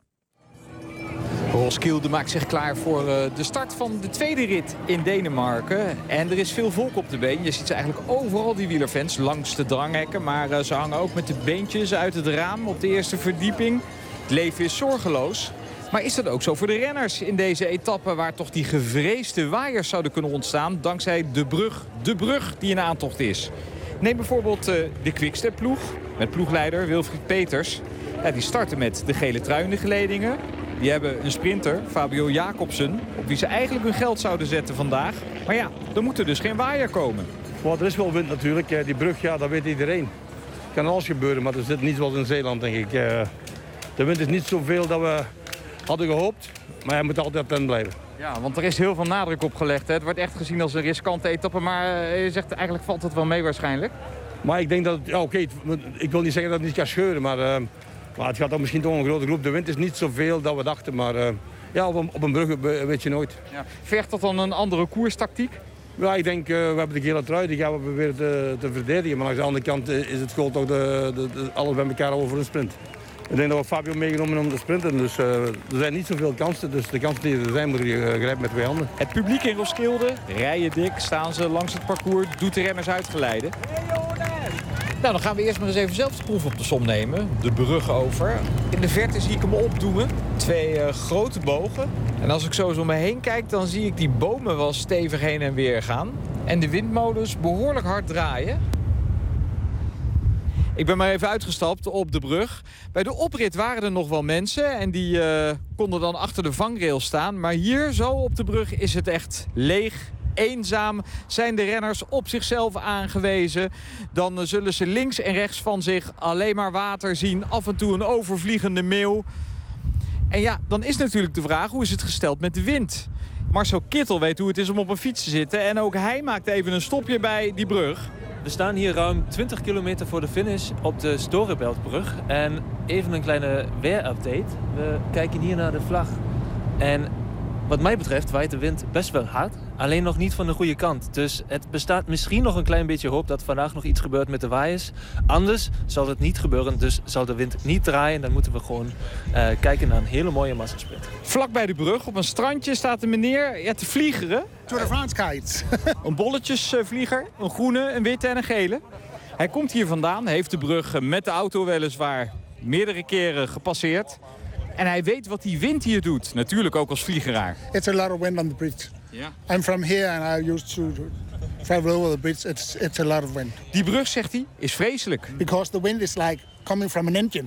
Speaker 6: Roskilde maakt zich klaar voor de start van de tweede rit in Denemarken. En er is veel volk op de been. Je ziet ze eigenlijk overal, die wielerfans, langs de dranghekken. Maar ze hangen ook met de beentjes uit het raam op de eerste verdieping. Het leven is zorgeloos. Maar is dat ook zo voor de renners in deze etappe, waar toch die gevreesde waaiers zouden kunnen ontstaan dankzij de brug die in aantocht is? Neem bijvoorbeeld de Quickstep-ploeg met ploegleider Wilfried Peters. Ja, die starten met de gele trui in de geledingen. Die hebben een sprinter, Fabio Jacobsen, op wie ze eigenlijk hun geld zouden zetten vandaag. Maar ja, er moet er dus geen waaier komen.
Speaker 9: Maar er is wel wind natuurlijk. Die brug, ja, dat weet iedereen. Het kan alles gebeuren, maar er zit niet zoals in Zeeland, denk ik. De wind is niet zoveel dat we hadden gehoopt, maar hij moet altijd attent blijven.
Speaker 6: Ja, want er is heel veel nadruk op gelegd. Hè? Het wordt echt gezien als een riskante etappe, maar je zegt eigenlijk valt het wel mee waarschijnlijk.
Speaker 9: Maar ik denk dat het, ik wil niet zeggen dat het niet kan scheuren, maar het gaat dan misschien toch een grote groep. De wind is niet zoveel dat we dachten, maar op een brug weet je nooit. Ja.
Speaker 6: Vergt dat dan een andere koerstactiek?
Speaker 9: Ja, ik denk, we hebben de gele trui, die gaan we proberen te verdedigen. Maar aan de andere kant is het goal toch alles bij elkaar over een sprint. Ik denk dat we Fabio meegenomen om te sprinten, dus er zijn niet zoveel kansen. Dus de kansen die er zijn, moet je grijpen met twee handen.
Speaker 6: Het publiek in Roskilde, rijen dik, staan ze langs het parcours, doet de renners uitgeleiden. Nou, dan gaan we eerst maar eens even zelf de proef op de som nemen. De brug over. In de verte zie ik hem opdoemen. 2 grote bogen. En als ik zo om me heen kijk, dan zie ik die bomen wel stevig heen en weer gaan. En de windmolens behoorlijk hard draaien. Ik ben maar even uitgestapt op de brug. Bij de oprit waren er nog wel mensen en die konden dan achter de vangrail staan. Maar hier, zo op de brug, is het echt leeg. Eenzaam zijn de renners op zichzelf aangewezen. Dan zullen ze links en rechts van zich alleen maar water zien. Af en toe een overvliegende meeuw. En ja, dan is natuurlijk de vraag, hoe is het gesteld met de wind? Marcel Kittel weet hoe het is om op een fiets te zitten. En ook hij maakt even een stopje bij die brug.
Speaker 11: We staan hier ruim 20 kilometer voor de finish op de Storebeltbrug. En even een kleine weerupdate. We kijken hier naar de vlag. En wat mij betreft waait de wind best wel hard. Alleen nog niet van de goede kant. Dus het bestaat misschien nog een klein beetje hoop dat vandaag nog iets gebeurt met de waaiers. Anders zal het niet gebeuren. Dus zal de wind niet draaien. Dan moeten we gewoon kijken naar een hele mooie massasprint.
Speaker 6: Vlak bij de brug op een strandje staat een meneer te vliegeren.
Speaker 12: Tour de France kites.
Speaker 6: Een bolletjesvlieger. Een groene, een witte en een gele. Hij komt hier vandaan. Heeft de brug met de auto weliswaar meerdere keren gepasseerd. En hij weet wat die wind hier doet. Natuurlijk ook als vliegeraar.
Speaker 12: It's a lot of wind on the bridge.
Speaker 6: Yeah.
Speaker 12: I'm from here and I used to travel over the bridge. It's a lot of wind.
Speaker 6: Die brug, zegt hij, is vreselijk.
Speaker 12: Because the wind is like coming from an engine.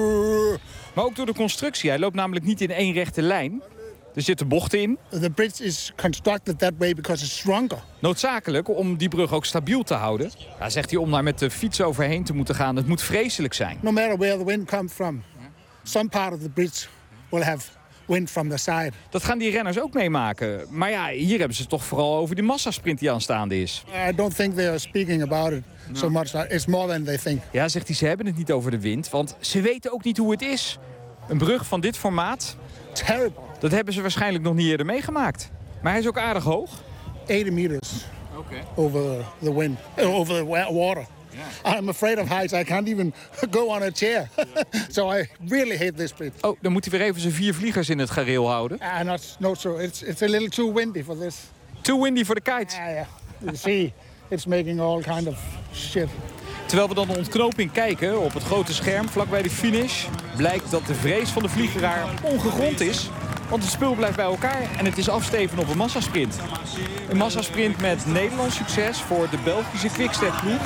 Speaker 6: Maar ook door de constructie. Hij loopt namelijk niet in één rechte lijn. Er zitten bochten in.
Speaker 12: The bridge is constructed that way because it's stronger.
Speaker 6: Noodzakelijk om die brug ook stabiel te houden. Ja, zegt hij, om daar met de fiets overheen te moeten gaan. Het moet vreselijk zijn.
Speaker 12: No matter where the wind comes from. Some part of the bridge will have wind from the side.
Speaker 6: Dat gaan die renners ook meemaken. Maar ja, hier hebben ze het toch vooral over die massasprint die aanstaande is.
Speaker 12: I don't think they are speaking about it so much. It's more than they think.
Speaker 6: Ja, zegt hij, ze hebben het niet over de wind. Want ze weten ook niet hoe het is. Een brug van dit formaat.
Speaker 12: Terrible.
Speaker 6: Dat hebben ze waarschijnlijk nog niet eerder meegemaakt. Maar hij is ook aardig hoog.
Speaker 12: 80 meters over the wind, over the water. I'm afraid of heights. I can't even go on a chair. So I really hate this bridge.
Speaker 6: Oh, dan moet hij weer even zijn 4 vliegers in het gareel houden.
Speaker 12: Not so. It's a little too windy for this.
Speaker 6: Too windy for the kites.
Speaker 12: Yeah. You see, it's making all kind of shit.
Speaker 6: Terwijl we dan de ontknoping kijken op het grote scherm vlak bij de finish, blijkt dat de vrees van de vliegeraar ongegrond is. Want het spul blijft bij elkaar en het is afsteven op een massasprint. Een massasprint met Nederlands succes voor de Belgische Quickstep-ploeg.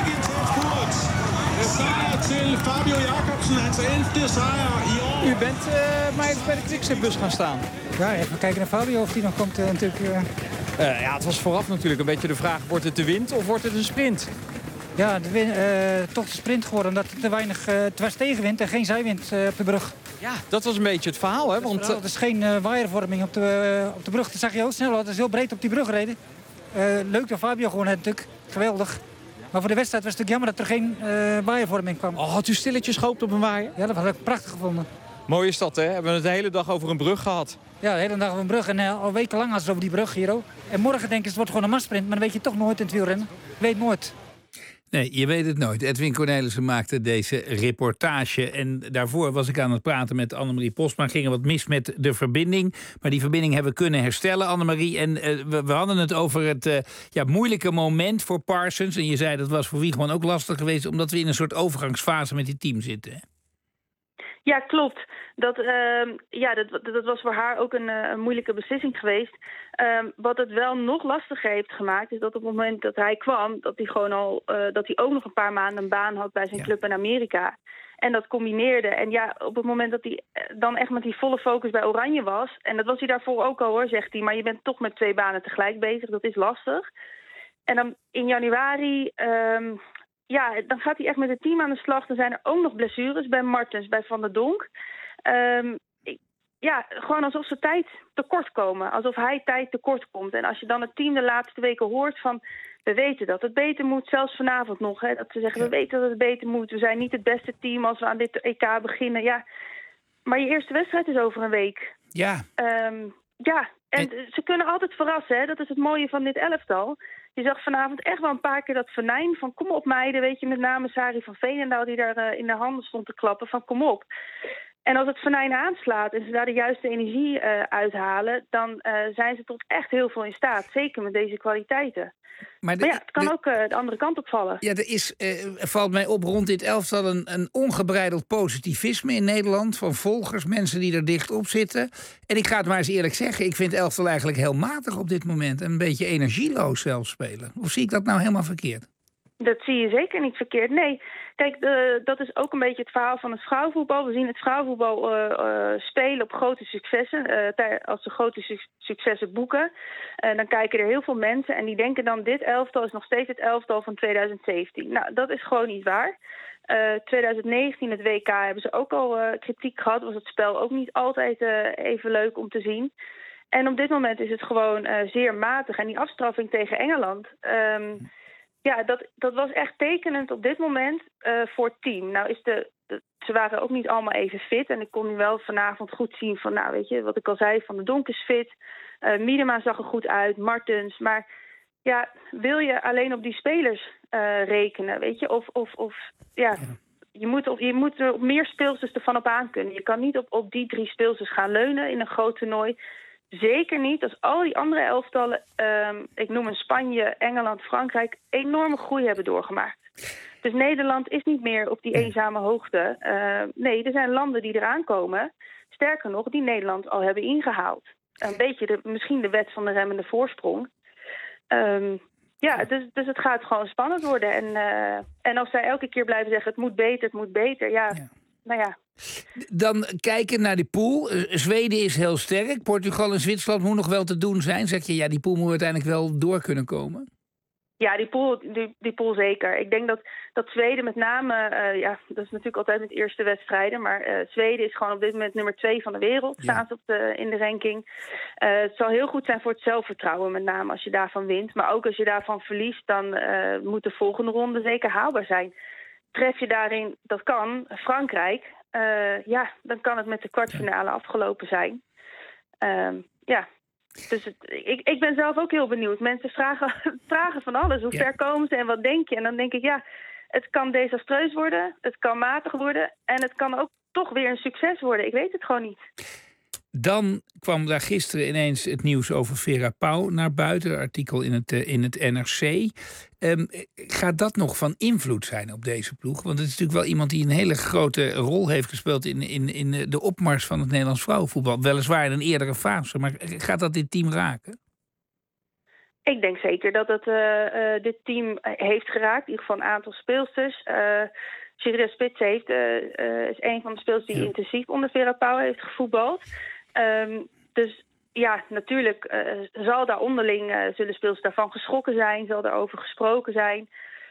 Speaker 6: U bent maar even bij de Quickstep-bus gaan staan.
Speaker 14: Ja, even kijken naar Fabio of die nog komt natuurlijk.
Speaker 6: Ja, het was vooraf natuurlijk een beetje de vraag, wordt het de wind of wordt het een sprint?
Speaker 14: Ja, toch de sprint geworden, omdat het te weinig... het was tegenwind en geen zijwind op de brug.
Speaker 6: Ja, dat was een beetje het verhaal, hè? Want
Speaker 14: er is geen waaiervorming op de brug. Dat zag je ook snel, het is heel breed op die brug gereden. Leuk dat Fabio gewoon had natuurlijk, geweldig. Maar voor de wedstrijd was het natuurlijk jammer dat er geen waaiervorming kwam.
Speaker 6: Oh, had u stilletjes gehoopt op een waaier?
Speaker 14: Ja, dat had ik prachtig gevonden.
Speaker 6: Mooi is dat, hè? Hebben we het de hele dag over een brug gehad.
Speaker 14: Ja, de hele dag over een brug en al wekenlang als het over die brug hier ook. En morgen denk ik, het wordt gewoon een massasprint, maar dan weet je toch nooit in het wielrennen. Je weet nooit.
Speaker 13: Nee, je weet het nooit. Edwin Cornelissen maakte deze reportage. En daarvoor was ik aan het praten met Annemarie Postma. Ging er wat mis met de verbinding. Maar die verbinding hebben we kunnen herstellen, Annemarie. En we hadden het over het moeilijke moment voor Parsons. En je zei dat was voor wie gewoon ook lastig geweest, omdat we in een soort overgangsfase met die team zitten.
Speaker 8: Ja, klopt. Dat was voor haar ook een moeilijke beslissing geweest. Wat het wel nog lastiger heeft gemaakt, is dat op het moment dat hij kwam, dat hij ook nog een paar maanden een baan had bij zijn club in Amerika. En dat combineerde. En ja, op het moment dat hij dan echt met die volle focus bij Oranje was, en dat was hij daarvoor ook al hoor, zegt hij, maar je bent toch met 2 banen tegelijk bezig, dat is lastig. En dan in januari... dan gaat hij echt met het team aan de slag. Dan zijn er ook nog blessures bij Martens, bij Van der Donk. Gewoon alsof ze tijd tekort komen. Alsof hij tijd tekort komt. En als je dan het team de laatste weken hoort van... we weten dat het beter moet, zelfs vanavond nog. Hè, dat ze zeggen, we weten dat het beter moet. We zijn niet het beste team als we aan dit EK beginnen. Ja, maar je eerste wedstrijd is over een week.
Speaker 13: Ja.
Speaker 8: En ze kunnen altijd verrassen. Hè? Dat is het mooie van dit elftal. Je zag vanavond echt wel een paar keer dat venijn van kom op meiden, weet je, met name Sari van Veenendaal die daar in de handen stond te klappen van kom op. En als het venijn aanslaat en ze daar de juiste energie uithalen, dan zijn ze tot echt heel veel in staat. Zeker met deze kwaliteiten. Maar het kan ook de andere kant op vallen.
Speaker 13: Ja, valt mij op rond dit elftal een ongebreideld positivisme in Nederland. Van volgers, mensen die er dicht op zitten. En ik ga het maar eens eerlijk zeggen, ik vind het elftal eigenlijk heel matig op dit moment. En een beetje energieloos zelfs spelen. Of zie ik dat nou helemaal verkeerd?
Speaker 16: Dat zie je zeker niet verkeerd. Nee, kijk, dat is ook een beetje het verhaal van het vrouwenvoetbal. We zien het vrouwenvoetbal spelen op grote successen. Als ze grote successen boeken, dan kijken er heel veel mensen. En die denken dan, dit elftal is nog steeds het elftal van 2017. Nou, dat is gewoon niet waar. 2019, het WK, hebben ze ook al kritiek gehad. Was het spel ook niet altijd even leuk om te zien. En op dit moment is het gewoon zeer matig. En die afstraffing tegen Engeland... Ja, dat was echt tekenend op dit moment voor het team. Nou, ze waren ook niet allemaal even fit. En ik kon nu wel vanavond goed zien van, nou weet je, wat ik al zei, Van de Donk is fit. Miedema zag er goed uit, Martens. Maar ja, wil je alleen op die spelers rekenen, weet je? Of je moet er op meer speelsters ervan op aan kunnen. Je kan niet op die 3 speelsters gaan leunen in een groot toernooi. Zeker niet als al die andere elftallen, ik noem een Spanje, Engeland, Frankrijk, enorme groei hebben doorgemaakt. Dus Nederland is niet meer op die eenzame hoogte. Nee, er zijn landen die eraan komen, sterker nog, die Nederland al hebben ingehaald. Een beetje misschien de wet van de remmende voorsprong. Dus het gaat gewoon spannend worden. En als zij elke keer blijven zeggen, het moet beter, nou ja.
Speaker 13: Dan kijken naar die pool. Zweden is heel sterk. Portugal en Zwitserland moet nog wel te doen zijn. Zeg je, ja, die pool moet uiteindelijk wel door kunnen komen?
Speaker 16: Ja, die pool zeker. Ik denk dat Zweden met name... dat is natuurlijk altijd met eerste wedstrijden. Maar Zweden is gewoon op dit moment nummer 2 van de wereld. Staat in de ranking. Het zal heel goed zijn voor het zelfvertrouwen. Met name als je daarvan wint. Maar ook als je daarvan verliest, dan moet de volgende ronde zeker haalbaar zijn. Tref je daarin, dat kan, Frankrijk... dan kan het met de kwartfinale afgelopen zijn. Dus ik ben zelf ook heel benieuwd. Mensen vragen van alles. Hoe ver komen ze en wat denk je? En dan denk ik, het kan desastreus worden. Het kan matig worden. En het kan ook toch weer een succes worden. Ik weet het gewoon niet.
Speaker 13: Dan kwam daar gisteren ineens het nieuws over Vera Pauw naar buiten. Een artikel in het NRC. Gaat dat nog van invloed zijn op deze ploeg? Want het is natuurlijk wel iemand die een hele grote rol heeft gespeeld in de opmars van het Nederlands vrouwenvoetbal. Weliswaar in een eerdere fase, maar gaat dat dit team raken?
Speaker 16: Ik denk zeker dat het dit team heeft geraakt. In ieder geval een aantal speelsters. Sherida Spits is een van de speelsters die intensief onder Vera Pauw heeft gevoetbald. Dus ja, natuurlijk zal daar onderling zullen speelsters daarvan geschrokken zijn, zal daarover gesproken zijn.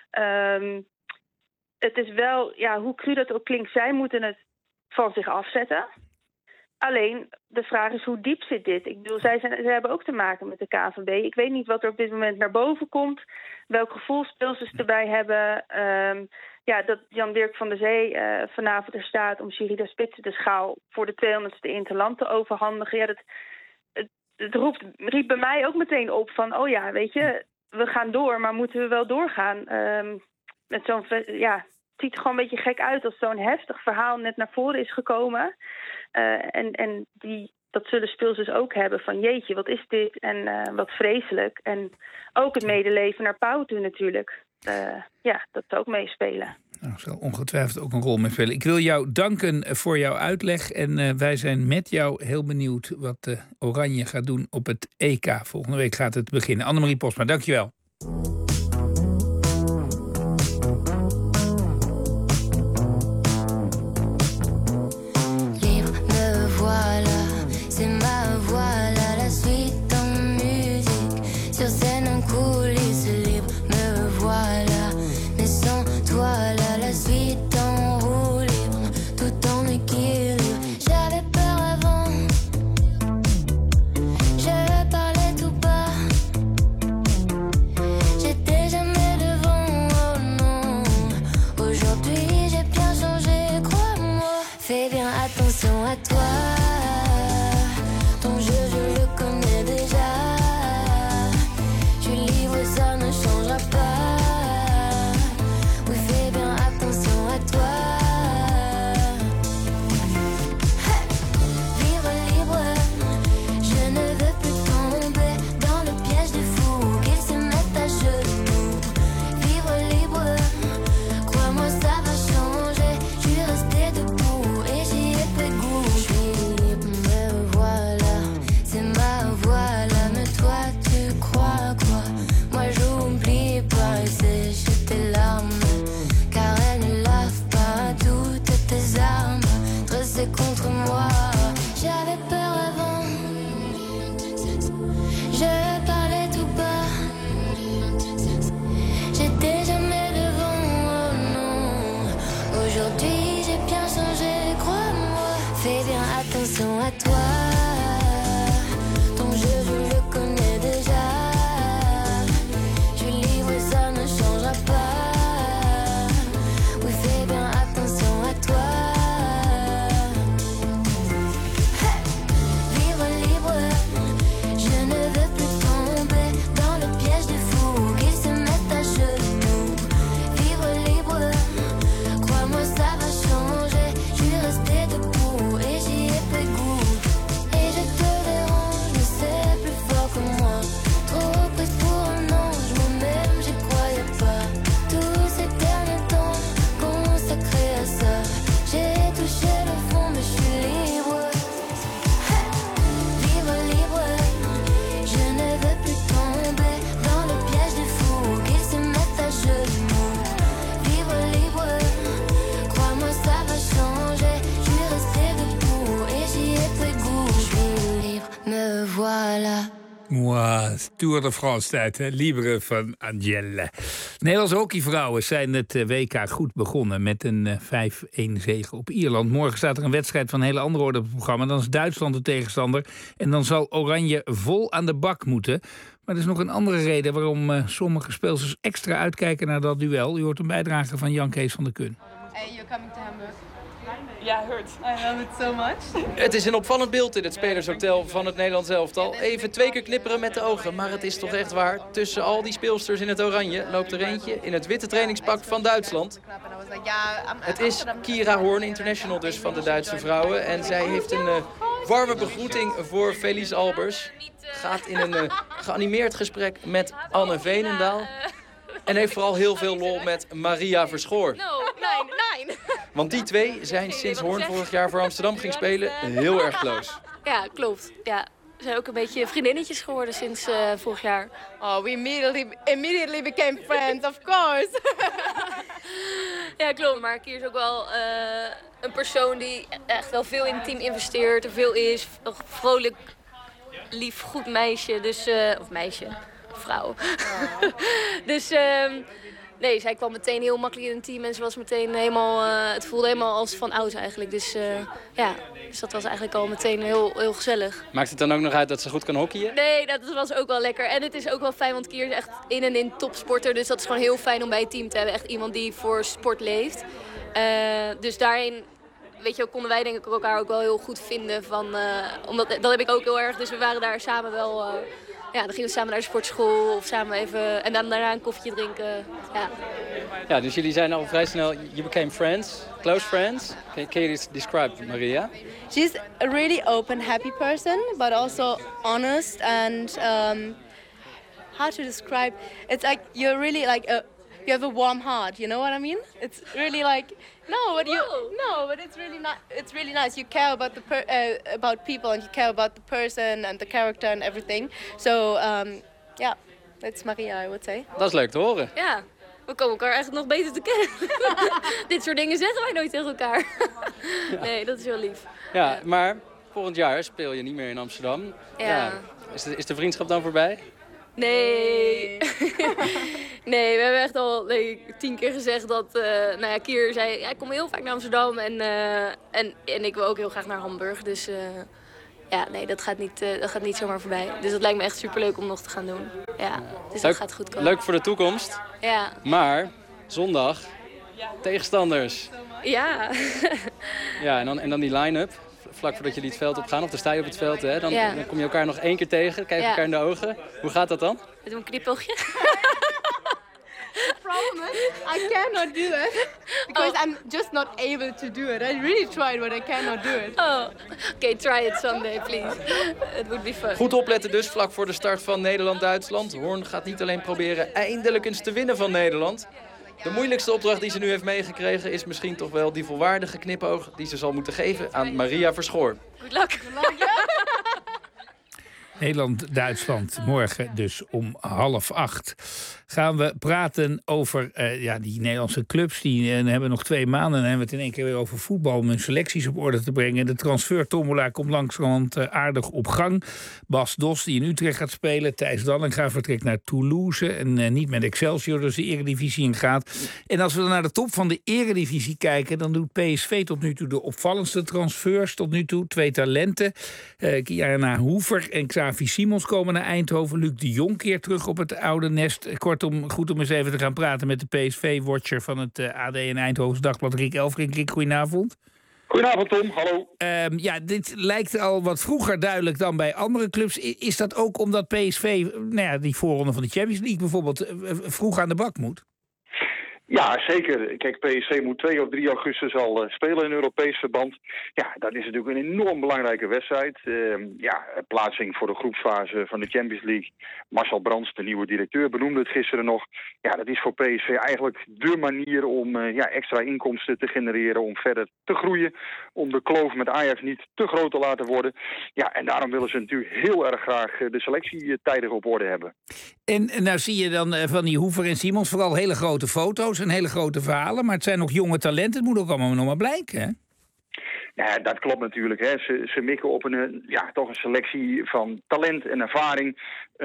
Speaker 16: Het is wel, hoe cru dat ook klinkt, zij moeten het van zich afzetten. Alleen, de vraag is hoe diep zit dit? Ik bedoel, zij hebben ook te maken met de KNVB. Ik weet niet wat er op dit moment naar boven komt. Welk gevoel speelsters erbij hebben. Dat Jan-Dirk van der Zee vanavond er staat om Sherida Spits de schaal voor de 200ste interland te overhandigen. Ja, het riep bij mij ook meteen op van, weet je, we gaan door, maar moeten we wel doorgaan? Met zo'n, het ziet er gewoon een beetje gek uit als zo'n heftig verhaal net naar voren is gekomen. En dat zullen speelsters ook hebben van jeetje, wat is dit en wat vreselijk. En ook het medeleven naar Pauw toe natuurlijk. Dat zou ook meespelen.
Speaker 13: Nou, zal ongetwijfeld ook een rol meespelen. Ik wil jou danken voor jouw uitleg. En wij zijn met jou heel benieuwd wat Oranje gaat doen op het EK. Volgende week gaat het beginnen. Annemarie Postma, dankjewel.
Speaker 17: À toi, ton jeu je le connais déjà. Je livre ça ne changera pas. Oui, fais bien attention à toi. Hey! Vivre libre, je ne veux plus tomber dans le piège des fous qu'ils se mettent à genoux. Vivre libre, crois-moi ça va changer. Je suis restée debout et j'y ai fait goût. t'es contre moi. J'avais peur avant, je parlais tout bas. J'étais jamais devant, oh non. Aujourd'hui j'ai bien changé, crois-moi. Fais bien attention à toi. Ton jeu je le connais déjà. Je suis libre, ça ne changera pas. Oui, fais bien attention à toi. Hey! Vivre libre, je ne veux plus tomber dans le piège des fous qui se mettent à genoux. Vivre libre, crois-moi ça va changer. Je suis restée debout et j'y ai pris goût. Et je te dérange, mais c'est plus fort que moi. Trop prise pour un ange, moi-même j'y croyais pas. Tous ces derniers temps consacrés à ça. J'ai touché le fond, mais je suis libre. Hey! Vivre libre, je ne veux plus tomber dans le piège des fous qui se mettent à genoux. Vivre libre, crois-moi ça va changer. Je suis restée debout et j'y ai pris goût. Je suis libre, me voilà.
Speaker 13: Mwah, Tour de France tijd, hè? Libre van Angèle. Nederlandse hockeyvrouwen zijn het WK goed begonnen met een 5-1 zege op Ierland. Morgen staat er een wedstrijd van een hele andere orde op het programma. Dan is Duitsland de tegenstander en dan zal Oranje vol aan de bak moeten. Maar er is nog een andere reden waarom sommige speelsters extra uitkijken naar dat duel. U hoort een bijdrage van Jan Kees van der Kun.
Speaker 18: Hey, you're coming to Hamburg. Yeah, I heard. I love it so much.
Speaker 19: Het is een opvallend beeld in het spelershotel van het Nederlands elftal. Even 2 keer knipperen met de ogen, maar het is toch echt waar. Tussen al die speelsters in het oranje loopt er eentje in het witte trainingspak van Duitsland. Het is Kira Horn, international dus van de Duitse vrouwen. En zij heeft een warme begroeting voor Felice Albers. Gaat in een geanimeerd gesprek met Anne Veenendaal. En heeft vooral heel veel lol met Maria Verschoor.
Speaker 18: Nee.
Speaker 19: Want die twee zijn sinds Horn vorig jaar voor Amsterdam ging spelen heel erg close.
Speaker 18: Ja, klopt. Ja. We zijn ook een beetje vriendinnetjes geworden sinds vorig jaar. Oh, we immediately became friends, of course. Ja, klopt. Maar Kier is ook wel een persoon die echt wel veel in het team investeert. Er veel is. Een vrolijk, lief, goed meisje. Dus, of meisje. Vrouw. Dus nee, zij kwam meteen heel makkelijk in het team en ze was meteen helemaal, het voelde helemaal als van oud eigenlijk. Dus ja, dus dat was eigenlijk al meteen heel gezellig.
Speaker 19: Maakt het dan ook nog uit dat ze goed kan hockeyen?
Speaker 18: Nee, dat was ook wel lekker. En het is ook wel fijn, want Kier is echt in en in topsporter. Dus dat is gewoon heel fijn om bij het team te hebben. Echt iemand die voor sport leeft. Dus daarin, weet je, konden wij denk ik elkaar ook wel heel goed vinden. Omdat, dat heb ik ook heel erg. Dus we waren daar samen wel... ja, dan gingen we samen naar de sportschool of samen even... En dan daarna een koffietje drinken, ja.
Speaker 19: Ja, dus jullie zijn al vrij snel... You became friends, close friends. Can you describe Maria?
Speaker 18: She's a really open, happy person, but also honest and... how to describe... It's like, you're really like... you have a warm heart, you know what I mean? It's really like... No, but it's really not. It's really nice. You care about about people, and you care about the person and the character and everything. So, yeah, that's Maria, I would say.
Speaker 19: Dat is leuk te horen.
Speaker 18: Ja, we komen elkaar echt nog beter te kennen. Dit soort dingen zeggen wij nooit tegen elkaar. Nee, dat is heel lief.
Speaker 19: Ja, maar volgend jaar speel je niet meer in Amsterdam.
Speaker 18: Ja.
Speaker 19: Is de vriendschap dan voorbij?
Speaker 18: Nee. Nee, we hebben echt al 10 keer gezegd dat... nou ja, Kier zei, ja, ik kom heel vaak naar Amsterdam en ik wil ook heel graag naar Hamburg. Dus ja, nee, dat gaat niet zomaar voorbij. Dus dat lijkt me echt superleuk om nog te gaan doen. Ja, dus dat gaat goed komen.
Speaker 19: Leuk voor de toekomst.
Speaker 18: Ja.
Speaker 19: Maar zondag, tegenstanders.
Speaker 18: Ja.
Speaker 19: Ja, en dan die line-up. Vlak voordat jullie het veld op gaan, of dan sta je op het veld, hè? Dan kom je elkaar nog 1 keer tegen, kijk elkaar in de ogen. Hoe gaat dat dan?
Speaker 18: Met een knipoogje. The problem is, I cannot do it because I'm just not able to do it. I really tried, but I cannot do it. Oh, okay, try it someday, please. It would be fun.
Speaker 19: Goed opletten dus, vlak voor de start van Nederland-Duitsland. Horn gaat niet alleen proberen eindelijk eens te winnen van Nederland. De moeilijkste opdracht die ze nu heeft meegekregen is misschien toch wel die volwaardige knipoog die ze zal moeten geven aan Maria Verschoor.
Speaker 18: Good luck.
Speaker 13: Nederland-Duitsland. Morgen dus om 7:30 gaan we praten over die Nederlandse clubs. Die hebben nog 2 maanden. Dan hebben we het in één keer weer over voetbal om hun selecties op orde te brengen. De transfertombola komt langzamerhand aardig op gang. Bas Dos, die in Utrecht gaat spelen. Thijs Dallinga vertrekt naar Toulouse. En niet met Excelsior, dus de Eredivisie in gaat. En als we dan naar de top van de Eredivisie kijken, dan doet PSV tot nu toe de opvallendste transfers. Tot nu toe 2 talenten. Kiana Hoever en Xavi Simons komen naar Eindhoven. Luc de Jong keert terug op het oude nest. Kortom, goed om eens even te gaan praten met de PSV-watcher van het AD en Eindhovens Dagblad, Rick Elfrink. Rick, goedenavond.
Speaker 20: Goedenavond, Tom. Hallo.
Speaker 13: Dit lijkt al wat vroeger duidelijk dan bij andere clubs. Is dat ook omdat PSV, die voorronde van de Champions League bijvoorbeeld, vroeg aan de bak moet?
Speaker 20: Ja, zeker. Kijk, PSV moet 2 of 3 augustus al spelen in Europees verband. Ja, dat is natuurlijk een enorm belangrijke wedstrijd. Plaatsing voor de groepsfase van de Champions League. Marcel Brands, de nieuwe directeur, benoemde het gisteren nog. Ja, dat is voor PSV eigenlijk dé manier om extra inkomsten te genereren, om verder te groeien. Om de kloof met Ajax niet te groot te laten worden. Ja, en daarom willen ze natuurlijk heel erg graag de selectie tijdig op orde hebben.
Speaker 13: En nou zie je dan van die Hoever en Simons vooral hele grote foto's en hele grote verhalen, maar het zijn nog jonge talenten. Het moet ook allemaal nog maar blijken, hè?
Speaker 20: Ja, dat klopt natuurlijk. Hè. Ze mikken op toch een selectie van talent en ervaring.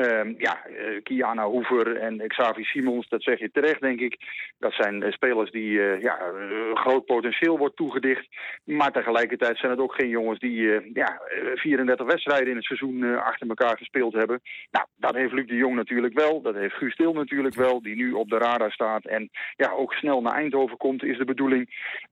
Speaker 20: Kiana Hoever en Xavi Simons, dat zeg je terecht, denk ik. Dat zijn spelers die groot potentieel wordt toegedicht. Maar tegelijkertijd zijn het ook geen jongens die 34 wedstrijden in het seizoen achter elkaar gespeeld hebben. Nou, dat heeft Luc de Jong natuurlijk wel. Dat heeft Guus Til natuurlijk wel, die nu op de radar staat. En ook snel naar Eindhoven komt, is de bedoeling.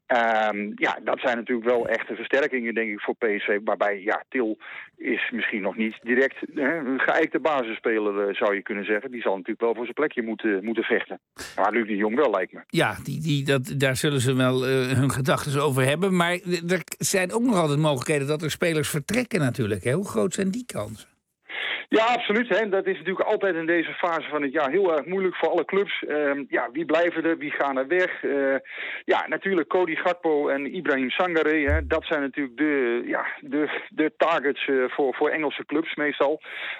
Speaker 20: Dat zijn natuurlijk wel echte versterkingen, denk ik, voor PSV. Waarbij, Til is misschien nog niet direct een geëikte basisspeler, zou je kunnen zeggen. Die zal natuurlijk wel voor zijn plekje moeten vechten. Maar Luc de Jong wel, lijkt me.
Speaker 13: Ja, daar zullen ze wel hun gedachten over hebben. Maar er zijn ook nog altijd mogelijkheden dat er spelers vertrekken natuurlijk. Hè? Hoe groot zijn die kansen?
Speaker 20: Ja, absoluut. Hè. Dat is natuurlijk altijd in deze fase van het jaar heel erg moeilijk voor alle clubs. Wie blijven er? Wie gaan er weg? Natuurlijk Cody Gakpo en Ibrahim Sangaré. Hè. Dat zijn natuurlijk de targets voor Engelse clubs meestal.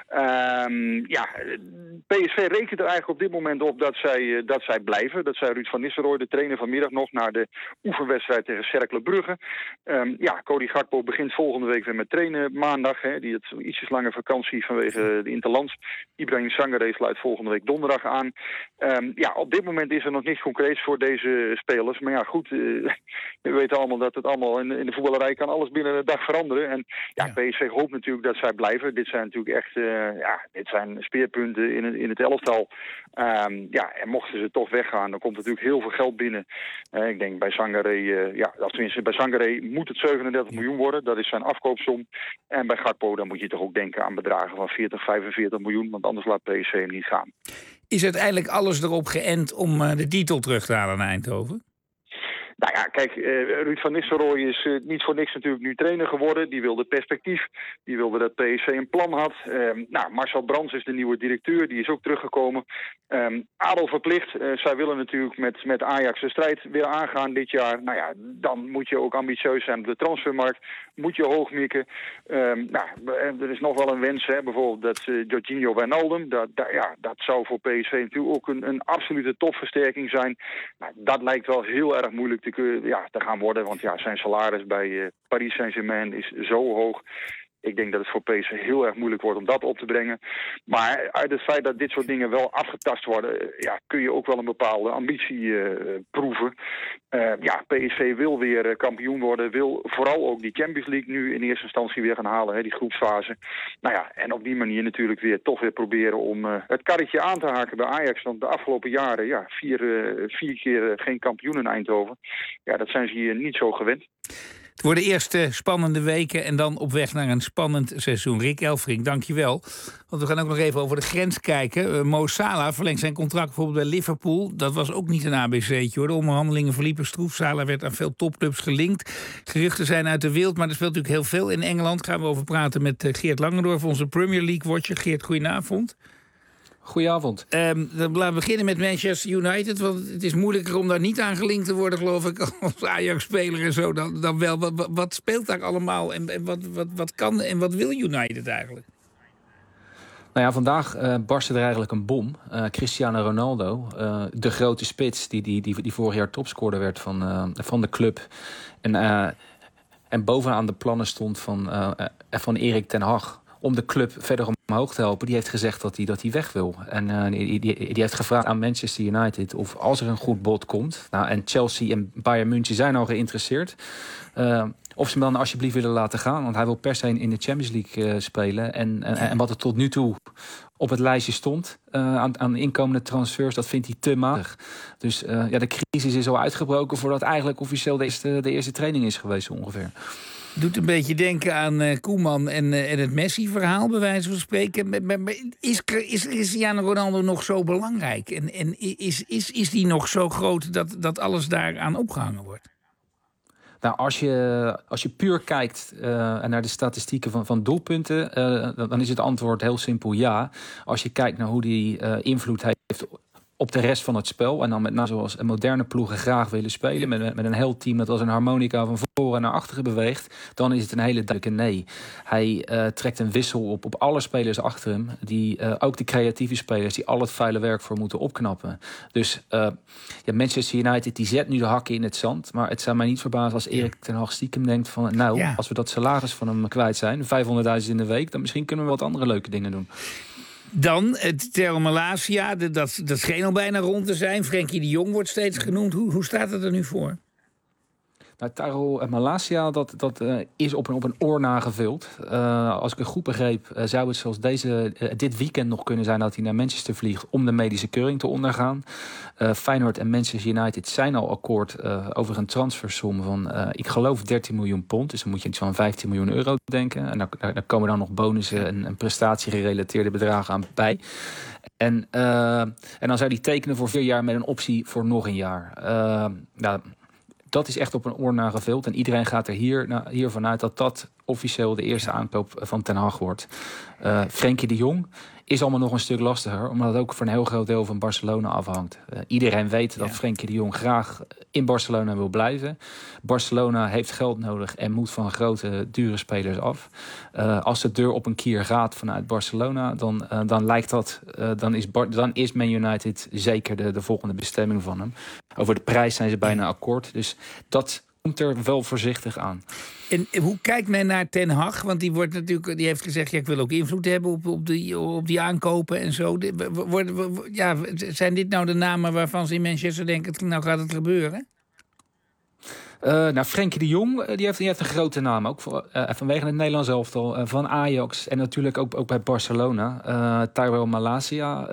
Speaker 20: PSV rekent er eigenlijk op dit moment op dat zij blijven. Dat zei Ruud van Nistelrooy, de trainer, vanmiddag nog naar de oefenwedstrijd tegen Cercle Brugge. Cody Gakpo begint volgende week weer met trainen maandag. Hè. Die had ietsjes lange vakantie vanwege de Interlands. Ibrahim Sangaré sluit volgende week donderdag aan. Op dit moment is er nog niks concreets voor deze spelers. Maar ja, goed, we weten allemaal dat het allemaal in de voetballerij kan alles binnen een dag veranderen. En PSV hoopt natuurlijk dat zij blijven. Dit zijn natuurlijk echt dit zijn speerpunten in het elftal. En mochten ze toch weggaan, dan komt natuurlijk heel veel geld binnen. Ik denk bij Sangaré, bij Sangaré moet het 37 miljoen worden. Dat is zijn afkoopsom. En bij Gakpo, dan moet je toch ook denken aan bedragen van 40, 45 miljoen. Want anders laat PSV hem niet gaan.
Speaker 13: Is uiteindelijk alles erop geënt om de titel terug te halen naar Eindhoven?
Speaker 20: Nou ja, kijk, Ruud van Nistelrooy is niet voor niks natuurlijk nu trainer geworden. Die wilde perspectief. Die wilde dat PSV een plan had. Marcel Brands is de nieuwe directeur. Die is ook teruggekomen. Adel verplicht. Zij willen natuurlijk met Ajax de strijd weer aangaan dit jaar. Nou ja, dan moet je ook ambitieus zijn op de transfermarkt. Moet je hoog mikken. Er is nog wel een wens. Hè, bijvoorbeeld dat Jorginho Wijnaldum. Dat zou voor PSV natuurlijk ook een absolute topversterking zijn. Nou, dat lijkt wel heel erg moeilijk te gaan worden. Want zijn salaris bij Paris Saint-Germain is zo hoog. Ik denk dat het voor PSV heel erg moeilijk wordt om dat op te brengen. Maar uit het feit dat dit soort dingen wel afgetast worden, kun je ook wel een bepaalde ambitie proeven. PSV wil weer kampioen worden, wil vooral ook die Champions League nu in eerste instantie weer gaan halen, die groepsfase. En op die manier natuurlijk toch weer proberen om het karretje aan te haken bij Ajax. Want de afgelopen jaren, 4 keer geen kampioen in Eindhoven. Ja, dat zijn ze hier niet zo gewend.
Speaker 13: Het worden eerst spannende weken en dan op weg naar een spannend seizoen. Rick Elfrink, dank je wel. Want we gaan ook nog even over de grens kijken. Mo Salah verlengt zijn contract bijvoorbeeld bij Liverpool. Dat was ook niet een ABC'tje, hoor. De onderhandelingen verliepen stroef. Salah werd aan veel topclubs gelinkt. Geruchten zijn uit de wereld, maar er speelt natuurlijk heel veel in Engeland. Daar gaan we over praten met Geert Langendorf, onze Premier League-watcher. Geert, goedenavond.
Speaker 21: Goedenavond.
Speaker 13: Dan laten we beginnen met Manchester United. Want het is moeilijker om daar niet aan gelinkt te worden, geloof ik, als Ajax-speler en zo dan wel. Wat speelt daar allemaal en wat kan en wat wil United eigenlijk?
Speaker 21: Nou ja, vandaag barstte er eigenlijk een bom. Cristiano Ronaldo, de grote spits die vorig jaar topscorer werd van de club. En bovenaan de plannen stond van Erik ten Hag om de club verder omhoog te helpen. Die heeft gezegd dat hij weg wil. En die heeft gevraagd aan Manchester United of als er een goed bod komt. Nou, en Chelsea en Bayern München zijn al geïnteresseerd. Of ze hem dan alsjeblieft willen laten gaan. Want hij wil per se in de Champions League spelen. En wat er tot nu toe op het lijstje stond aan inkomende transfers, dat vindt hij te matig. Dus de crisis is al uitgebroken voordat eigenlijk officieel de eerste training is geweest ongeveer.
Speaker 13: Doet een beetje denken aan Koeman en het Messi-verhaal, bij wijze van spreken. Maar is Cristiano Ronaldo nog zo belangrijk? En is die nog zo groot dat alles daaraan opgehangen wordt?
Speaker 21: Nou, als je puur kijkt naar de statistieken van doelpunten, dan is het antwoord heel simpel ja. Als je kijkt naar hoe die invloed heeft op de rest van het spel, en dan met name zoals een moderne ploegen graag willen spelen, met een heel team dat als een harmonica van voren naar achteren beweegt, dan is het een hele duidelijke nee. Hij trekt een wissel op alle spelers achter hem, ook de creatieve spelers, die al het vuile werk voor moeten opknappen. Dus Manchester United die zet nu de hakken in het zand, maar het zou mij niet verbazen als Erik ten Hag stiekem denkt van, als we dat salaris van hem kwijt zijn, 500.000 in de week, dan misschien kunnen we wat andere leuke dingen doen.
Speaker 13: Dan het Tero Malacia, dat scheen al bijna rond te zijn. Frenkie de Jong wordt steeds genoemd. Hoe staat het er nu voor?
Speaker 21: Nou, Taro Malacia, dat is op een oor nagevuld. Als ik het goed begreep, zou het zelfs dit weekend nog kunnen zijn dat hij naar Manchester vliegt om de medische keuring te ondergaan. Feyenoord en Manchester United zijn al akkoord over een transfersom van, ik geloof, 13 miljoen pond. Dus dan moet je iets van 15 miljoen euro denken. En daar komen dan nog bonussen en prestatiegerelateerde bedragen aan bij. En dan zou hij tekenen voor 4 jaar met een optie voor nog een jaar. Dat is echt op een oor nagevuld. En iedereen gaat er hiervan uit dat officieel de eerste aankoop van Ten Hag wordt. Frenkie de Jong is allemaal nog een stuk lastiger, omdat het ook voor een heel groot deel van Barcelona afhangt. Iedereen weet dat Frenkie de Jong graag in Barcelona wil blijven. Barcelona heeft geld nodig en moet van grote, dure spelers af. Als de deur op een kier gaat vanuit Barcelona, dan lijkt dat, dan is Man United zeker de volgende bestemming van hem. Over de prijs zijn ze bijna akkoord. Dus dat komt er wel voorzichtig aan.
Speaker 13: En hoe kijkt men naar Ten Hag? Want die heeft gezegd, ik wil ook invloed hebben op die aankopen en zo. Zijn dit nou de namen waarvan ze in Manchester denken, nou gaat het gebeuren?
Speaker 21: Frenkie de Jong die heeft een grote naam. Ook vanwege het Nederlands elftal. Van Ajax en natuurlijk ook bij Barcelona. Tyrell Malacia.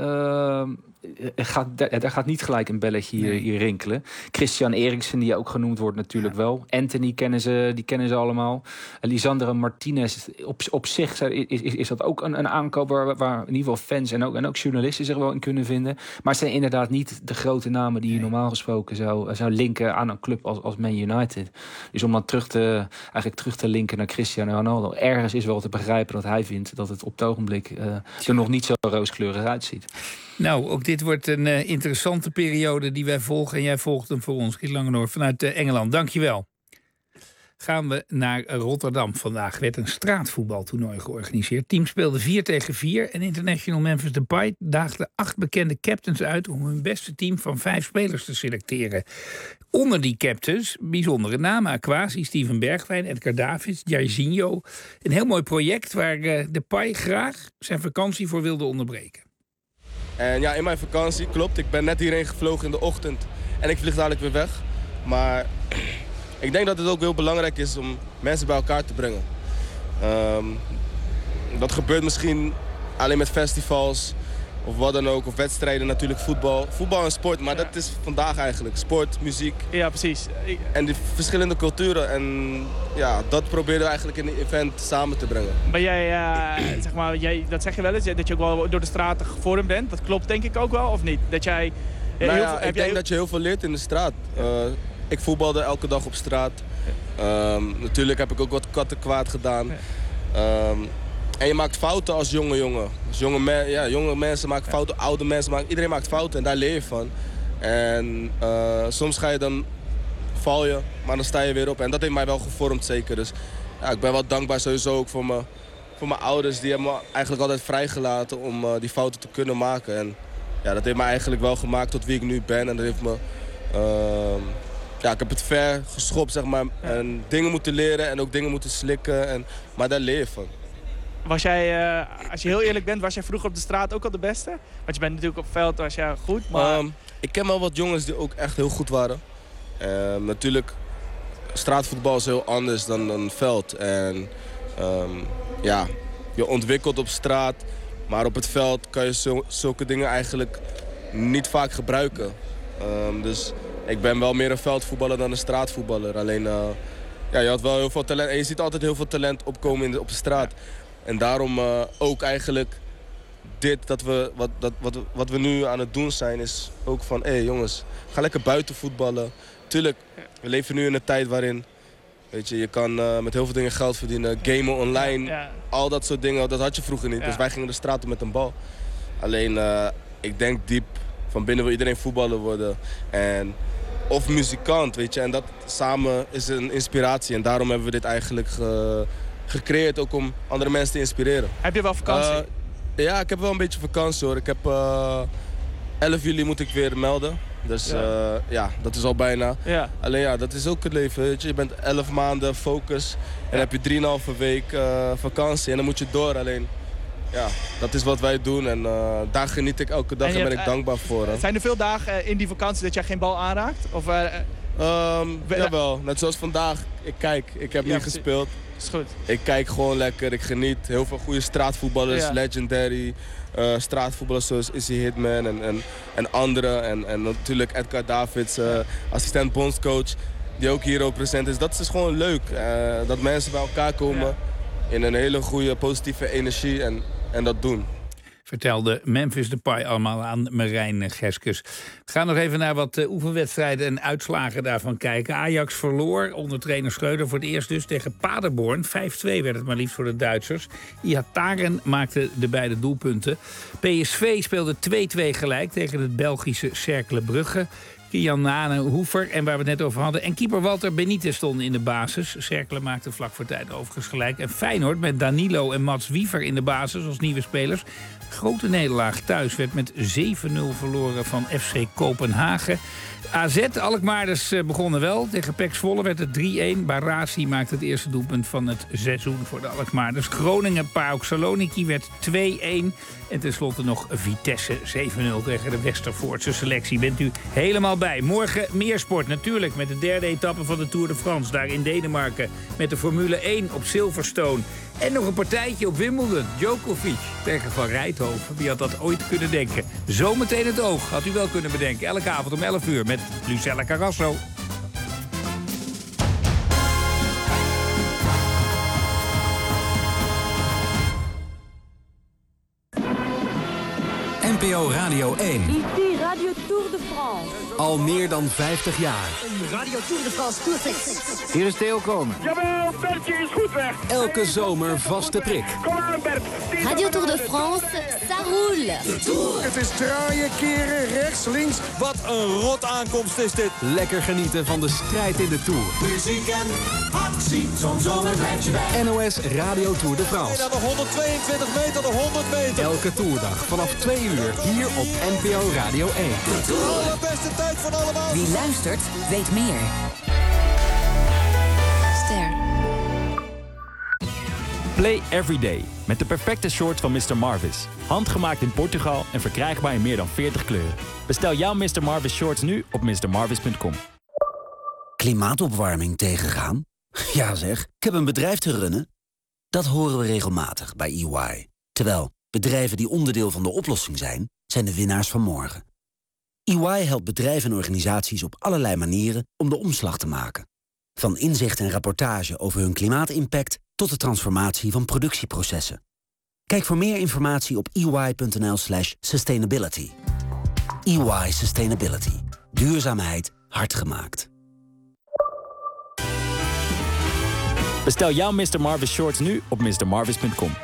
Speaker 21: Er gaat niet gelijk een belletje hier rinkelen. Christian Eriksen, die ook genoemd wordt, natuurlijk wel. Anthony kennen ze allemaal. Lisandro Martinez, op zich is dat ook een aankoop waar in ieder geval fans en ook journalisten zich wel in kunnen vinden. Maar het zijn inderdaad niet de grote namen die je normaal gesproken zou linken aan een club als Man United. Dus om dan terug te linken naar Cristiano Ronaldo. Ergens is wel te begrijpen dat hij vindt dat het op het ogenblik er nog niet zo rooskleurig uitziet.
Speaker 13: Nou, ook dit wordt een interessante periode die wij volgen. En jij volgt hem voor ons, Gies Langenhoor, vanuit Engeland. Dank je wel. Gaan we naar Rotterdam. Vandaag werd een straatvoetbaltoernooi georganiseerd. Team speelde 4 tegen 4 en International Memphis Depay daagde 8 bekende captains uit om hun beste team van 5 spelers te selecteren. Onder die captains bijzondere namen: Aquasi, Steven Bergwijn, Edgar Davids, Jairzinho. Een heel mooi project waar Depay graag zijn vakantie voor wilde onderbreken.
Speaker 1: En ja, in mijn vakantie, klopt. Ik ben net hierheen gevlogen in de ochtend en ik vlieg dadelijk weer weg. Maar ik denk dat het ook heel belangrijk is om mensen bij elkaar te brengen. Dat gebeurt misschien alleen met festivals of wat dan ook. Of wedstrijden, natuurlijk voetbal. Voetbal en sport, maar dat is vandaag eigenlijk. Sport, muziek.
Speaker 5: Ja, precies.
Speaker 1: En die verschillende culturen. En ja, dat proberen we eigenlijk in het event samen te brengen.
Speaker 5: Maar jij, dat zeg je wel eens, dat je ook wel door de straten gevormd bent. Dat klopt denk ik ook wel, of niet? Dat jij...
Speaker 1: ik denk dat je heel veel leert in de straat. Ik voetbalde elke dag op straat. Natuurlijk heb ik ook wat kattenkwaad gedaan. En je maakt fouten als jonge jongen. Dus jonge mensen maken fouten, oude mensen maken... Iedereen maakt fouten en daar leer je van. En soms val je, maar dan sta je weer op. En dat heeft mij wel gevormd, zeker. Dus ja, ik ben wel dankbaar sowieso ook voor voor mijn ouders. Die hebben me eigenlijk altijd vrijgelaten om die fouten te kunnen maken. En ja, dat heeft me eigenlijk wel gemaakt tot wie ik nu ben. En dat heeft me... ik heb het ver geschopt, zeg maar. En dingen moeten leren en ook dingen moeten slikken. Maar daar leer je van.
Speaker 15: Was jij, als je heel eerlijk bent, was jij vroeger op de straat ook al de beste? Want je bent natuurlijk op het veld, was jij goed, maar...
Speaker 1: Ik ken wel wat jongens die ook echt heel goed waren. Natuurlijk, straatvoetbal is heel anders dan veld. En je ontwikkelt op straat, maar op het veld kan je zulke dingen eigenlijk niet vaak gebruiken. Dus ik ben wel meer een veldvoetballer dan een straatvoetballer. Alleen, je had wel heel veel talent en je ziet altijd heel veel talent opkomen op de straat. En daarom ook eigenlijk wat we nu aan het doen zijn, is ook van... jongens, ga lekker buiten voetballen. Tuurlijk, we leven nu in een tijd waarin... Weet je kan met heel veel dingen geld verdienen. Gamen online, al dat soort dingen, dat had je vroeger niet. Dus wij gingen de straat op met een bal. Alleen, ik denk diep, van binnen wil iedereen voetballer worden. Of muzikant, weet je. En dat samen is een inspiratie. En daarom hebben we dit eigenlijk gecreëerd, ook om andere mensen te inspireren.
Speaker 15: Heb je wel vakantie?
Speaker 1: Ja, ik heb wel een beetje vakantie hoor. Ik heb 11 juli moet ik weer melden. Dus dat is al bijna. Ja. Alleen dat is ook het leven. Weet je. Je bent 11 maanden focus en heb je 3,5 week vakantie en dan moet je door. Alleen, dat is wat wij doen en daar geniet ik elke dag en ben ik dankbaar voor.
Speaker 15: Zijn er veel dagen in die vakantie dat jij geen bal aanraakt? Of,
Speaker 1: jawel, net zoals vandaag. Ik heb niet gespeeld.
Speaker 15: Is goed.
Speaker 1: Ik kijk gewoon lekker, ik geniet. Heel veel goede straatvoetballers, legendary straatvoetballers zoals Issy Hitman en anderen. En natuurlijk Edgar Davids, assistent bondscoach, die ook hier ook present is. Dat is gewoon leuk, dat mensen bij elkaar komen in een hele goede positieve energie en dat doen.
Speaker 13: Vertelde Memphis Depay allemaal aan Marijn Geskes. We gaan nog even naar wat oefenwedstrijden en uitslagen daarvan kijken. Ajax verloor onder trainer Schreuder voor het eerst dus tegen Paderborn. 5-2 werd het maar liefst voor de Duitsers. Ihataren maakte de beide doelpunten. PSV speelde 2-2 gelijk tegen het Belgische Cercle Brugge. Kian Hoever en waar we het net over hadden. En keeper Walter Benitez stonden in de basis. Cercle maakte vlak voor tijd overigens gelijk. En Feyenoord met Danilo en Mats Wiever in de basis als nieuwe spelers. Grote nederlaag thuis werd met 7-0 verloren van FC Kopenhagen. AZ, Alkmaarders begonnen wel. Tegen PEC Zwolle werd het 3-1. Barasi maakte het eerste doelpunt van het seizoen voor de Alkmaarders. Groningen, PAOK Saloniki werd 2-1. En tenslotte nog Vitesse 7-0 tegen de Westervoortse selectie. Bent u helemaal bij. Morgen meer sport natuurlijk met de derde etappe van de Tour de France. Daar in Denemarken met de Formule 1 op Silverstone. En nog een partijtje op Wimbledon. Djokovic tegen Van Rijthoven. Wie had dat ooit kunnen denken? Zometeen het oog had u wel kunnen bedenken. Elke avond om 11 uur met Lucella Carrasso.
Speaker 22: NPO Radio 1.
Speaker 23: Ici Radio Tour de France.
Speaker 22: Al meer dan 50 jaar.
Speaker 23: Radio Tour de France Tour.
Speaker 22: Hier is Theo Komen.
Speaker 23: Jawel, Bertje is goed weg.
Speaker 22: Elke zomer vaste prik.
Speaker 23: Kom aan, Bert. Radio Tour de France, ça roule.
Speaker 22: Het is draaien, keren, rechts, links. Wat een rot aankomst is dit. Lekker genieten van de strijd in de Tour.
Speaker 23: Muziek en actie, zo'n zomer blijft je bij.
Speaker 22: NOS Radio Tour de France.
Speaker 23: Naar de 122 meter, de 100 meter.
Speaker 22: Elke toerdag vanaf 2 uur hier op NPO Radio 1.
Speaker 23: De allerbeste tijd van allemaal. Wie luistert, weet meer. Ster.
Speaker 24: Play every day met de perfecte shorts van Mr. Marvis. Handgemaakt in Portugal en verkrijgbaar in meer dan 40 kleuren. Bestel jouw Mr. Marvis shorts nu op mrmarvis.com.
Speaker 3: Klimaatopwarming tegengaan? Ja zeg, ik heb een bedrijf te runnen. Dat horen we regelmatig bij EY. Terwijl bedrijven die onderdeel van de oplossing zijn de winnaars van morgen. EY helpt bedrijven en organisaties op allerlei manieren om de omslag te maken. Van inzicht en rapportage over hun klimaatimpact tot de transformatie van productieprocessen. Kijk voor meer informatie op ey.nl/sustainability. EY Sustainability. Duurzaamheid hard gemaakt.
Speaker 24: Bestel jouw Mr. Marvis shorts nu op mrmarvis.com.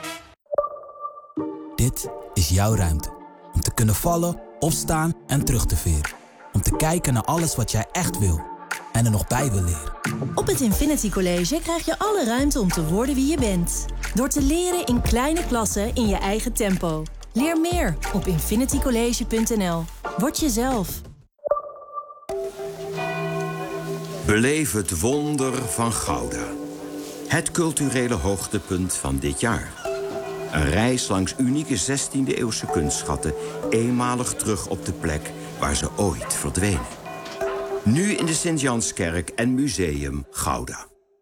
Speaker 25: Dit is jouw ruimte. Om te kunnen vallen, opstaan en terug te veren. Om te kijken naar alles wat jij echt wil. en er nog bij wil leren.
Speaker 2: Op het Infinity College krijg je alle ruimte om te worden wie je bent. Door te leren in kleine klassen in je eigen tempo. Leer meer op infinitycollege.nl. Word jezelf.
Speaker 4: Beleef het wonder van Gouda. Het culturele hoogtepunt van dit jaar. Een reis langs unieke 16e-eeuwse kunstschatten, eenmalig terug op de plek waar ze ooit verdwenen. Nu in de Sint-Janskerk en Museum Gouda.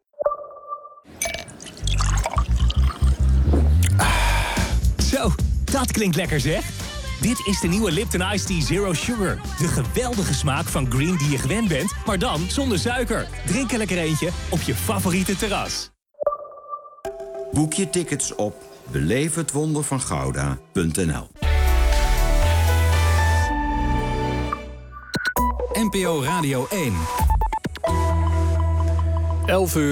Speaker 7: Zo, dat klinkt lekker zeg. Dit is de nieuwe Lipton Iced Tea Zero Sugar. De geweldige smaak van green die je gewend bent, maar dan zonder suiker. Drink er lekker eentje op je favoriete terras.
Speaker 4: Boek je tickets op beleefhetwondervangouda.nl.
Speaker 22: NPO Radio 1.
Speaker 6: 11 uur.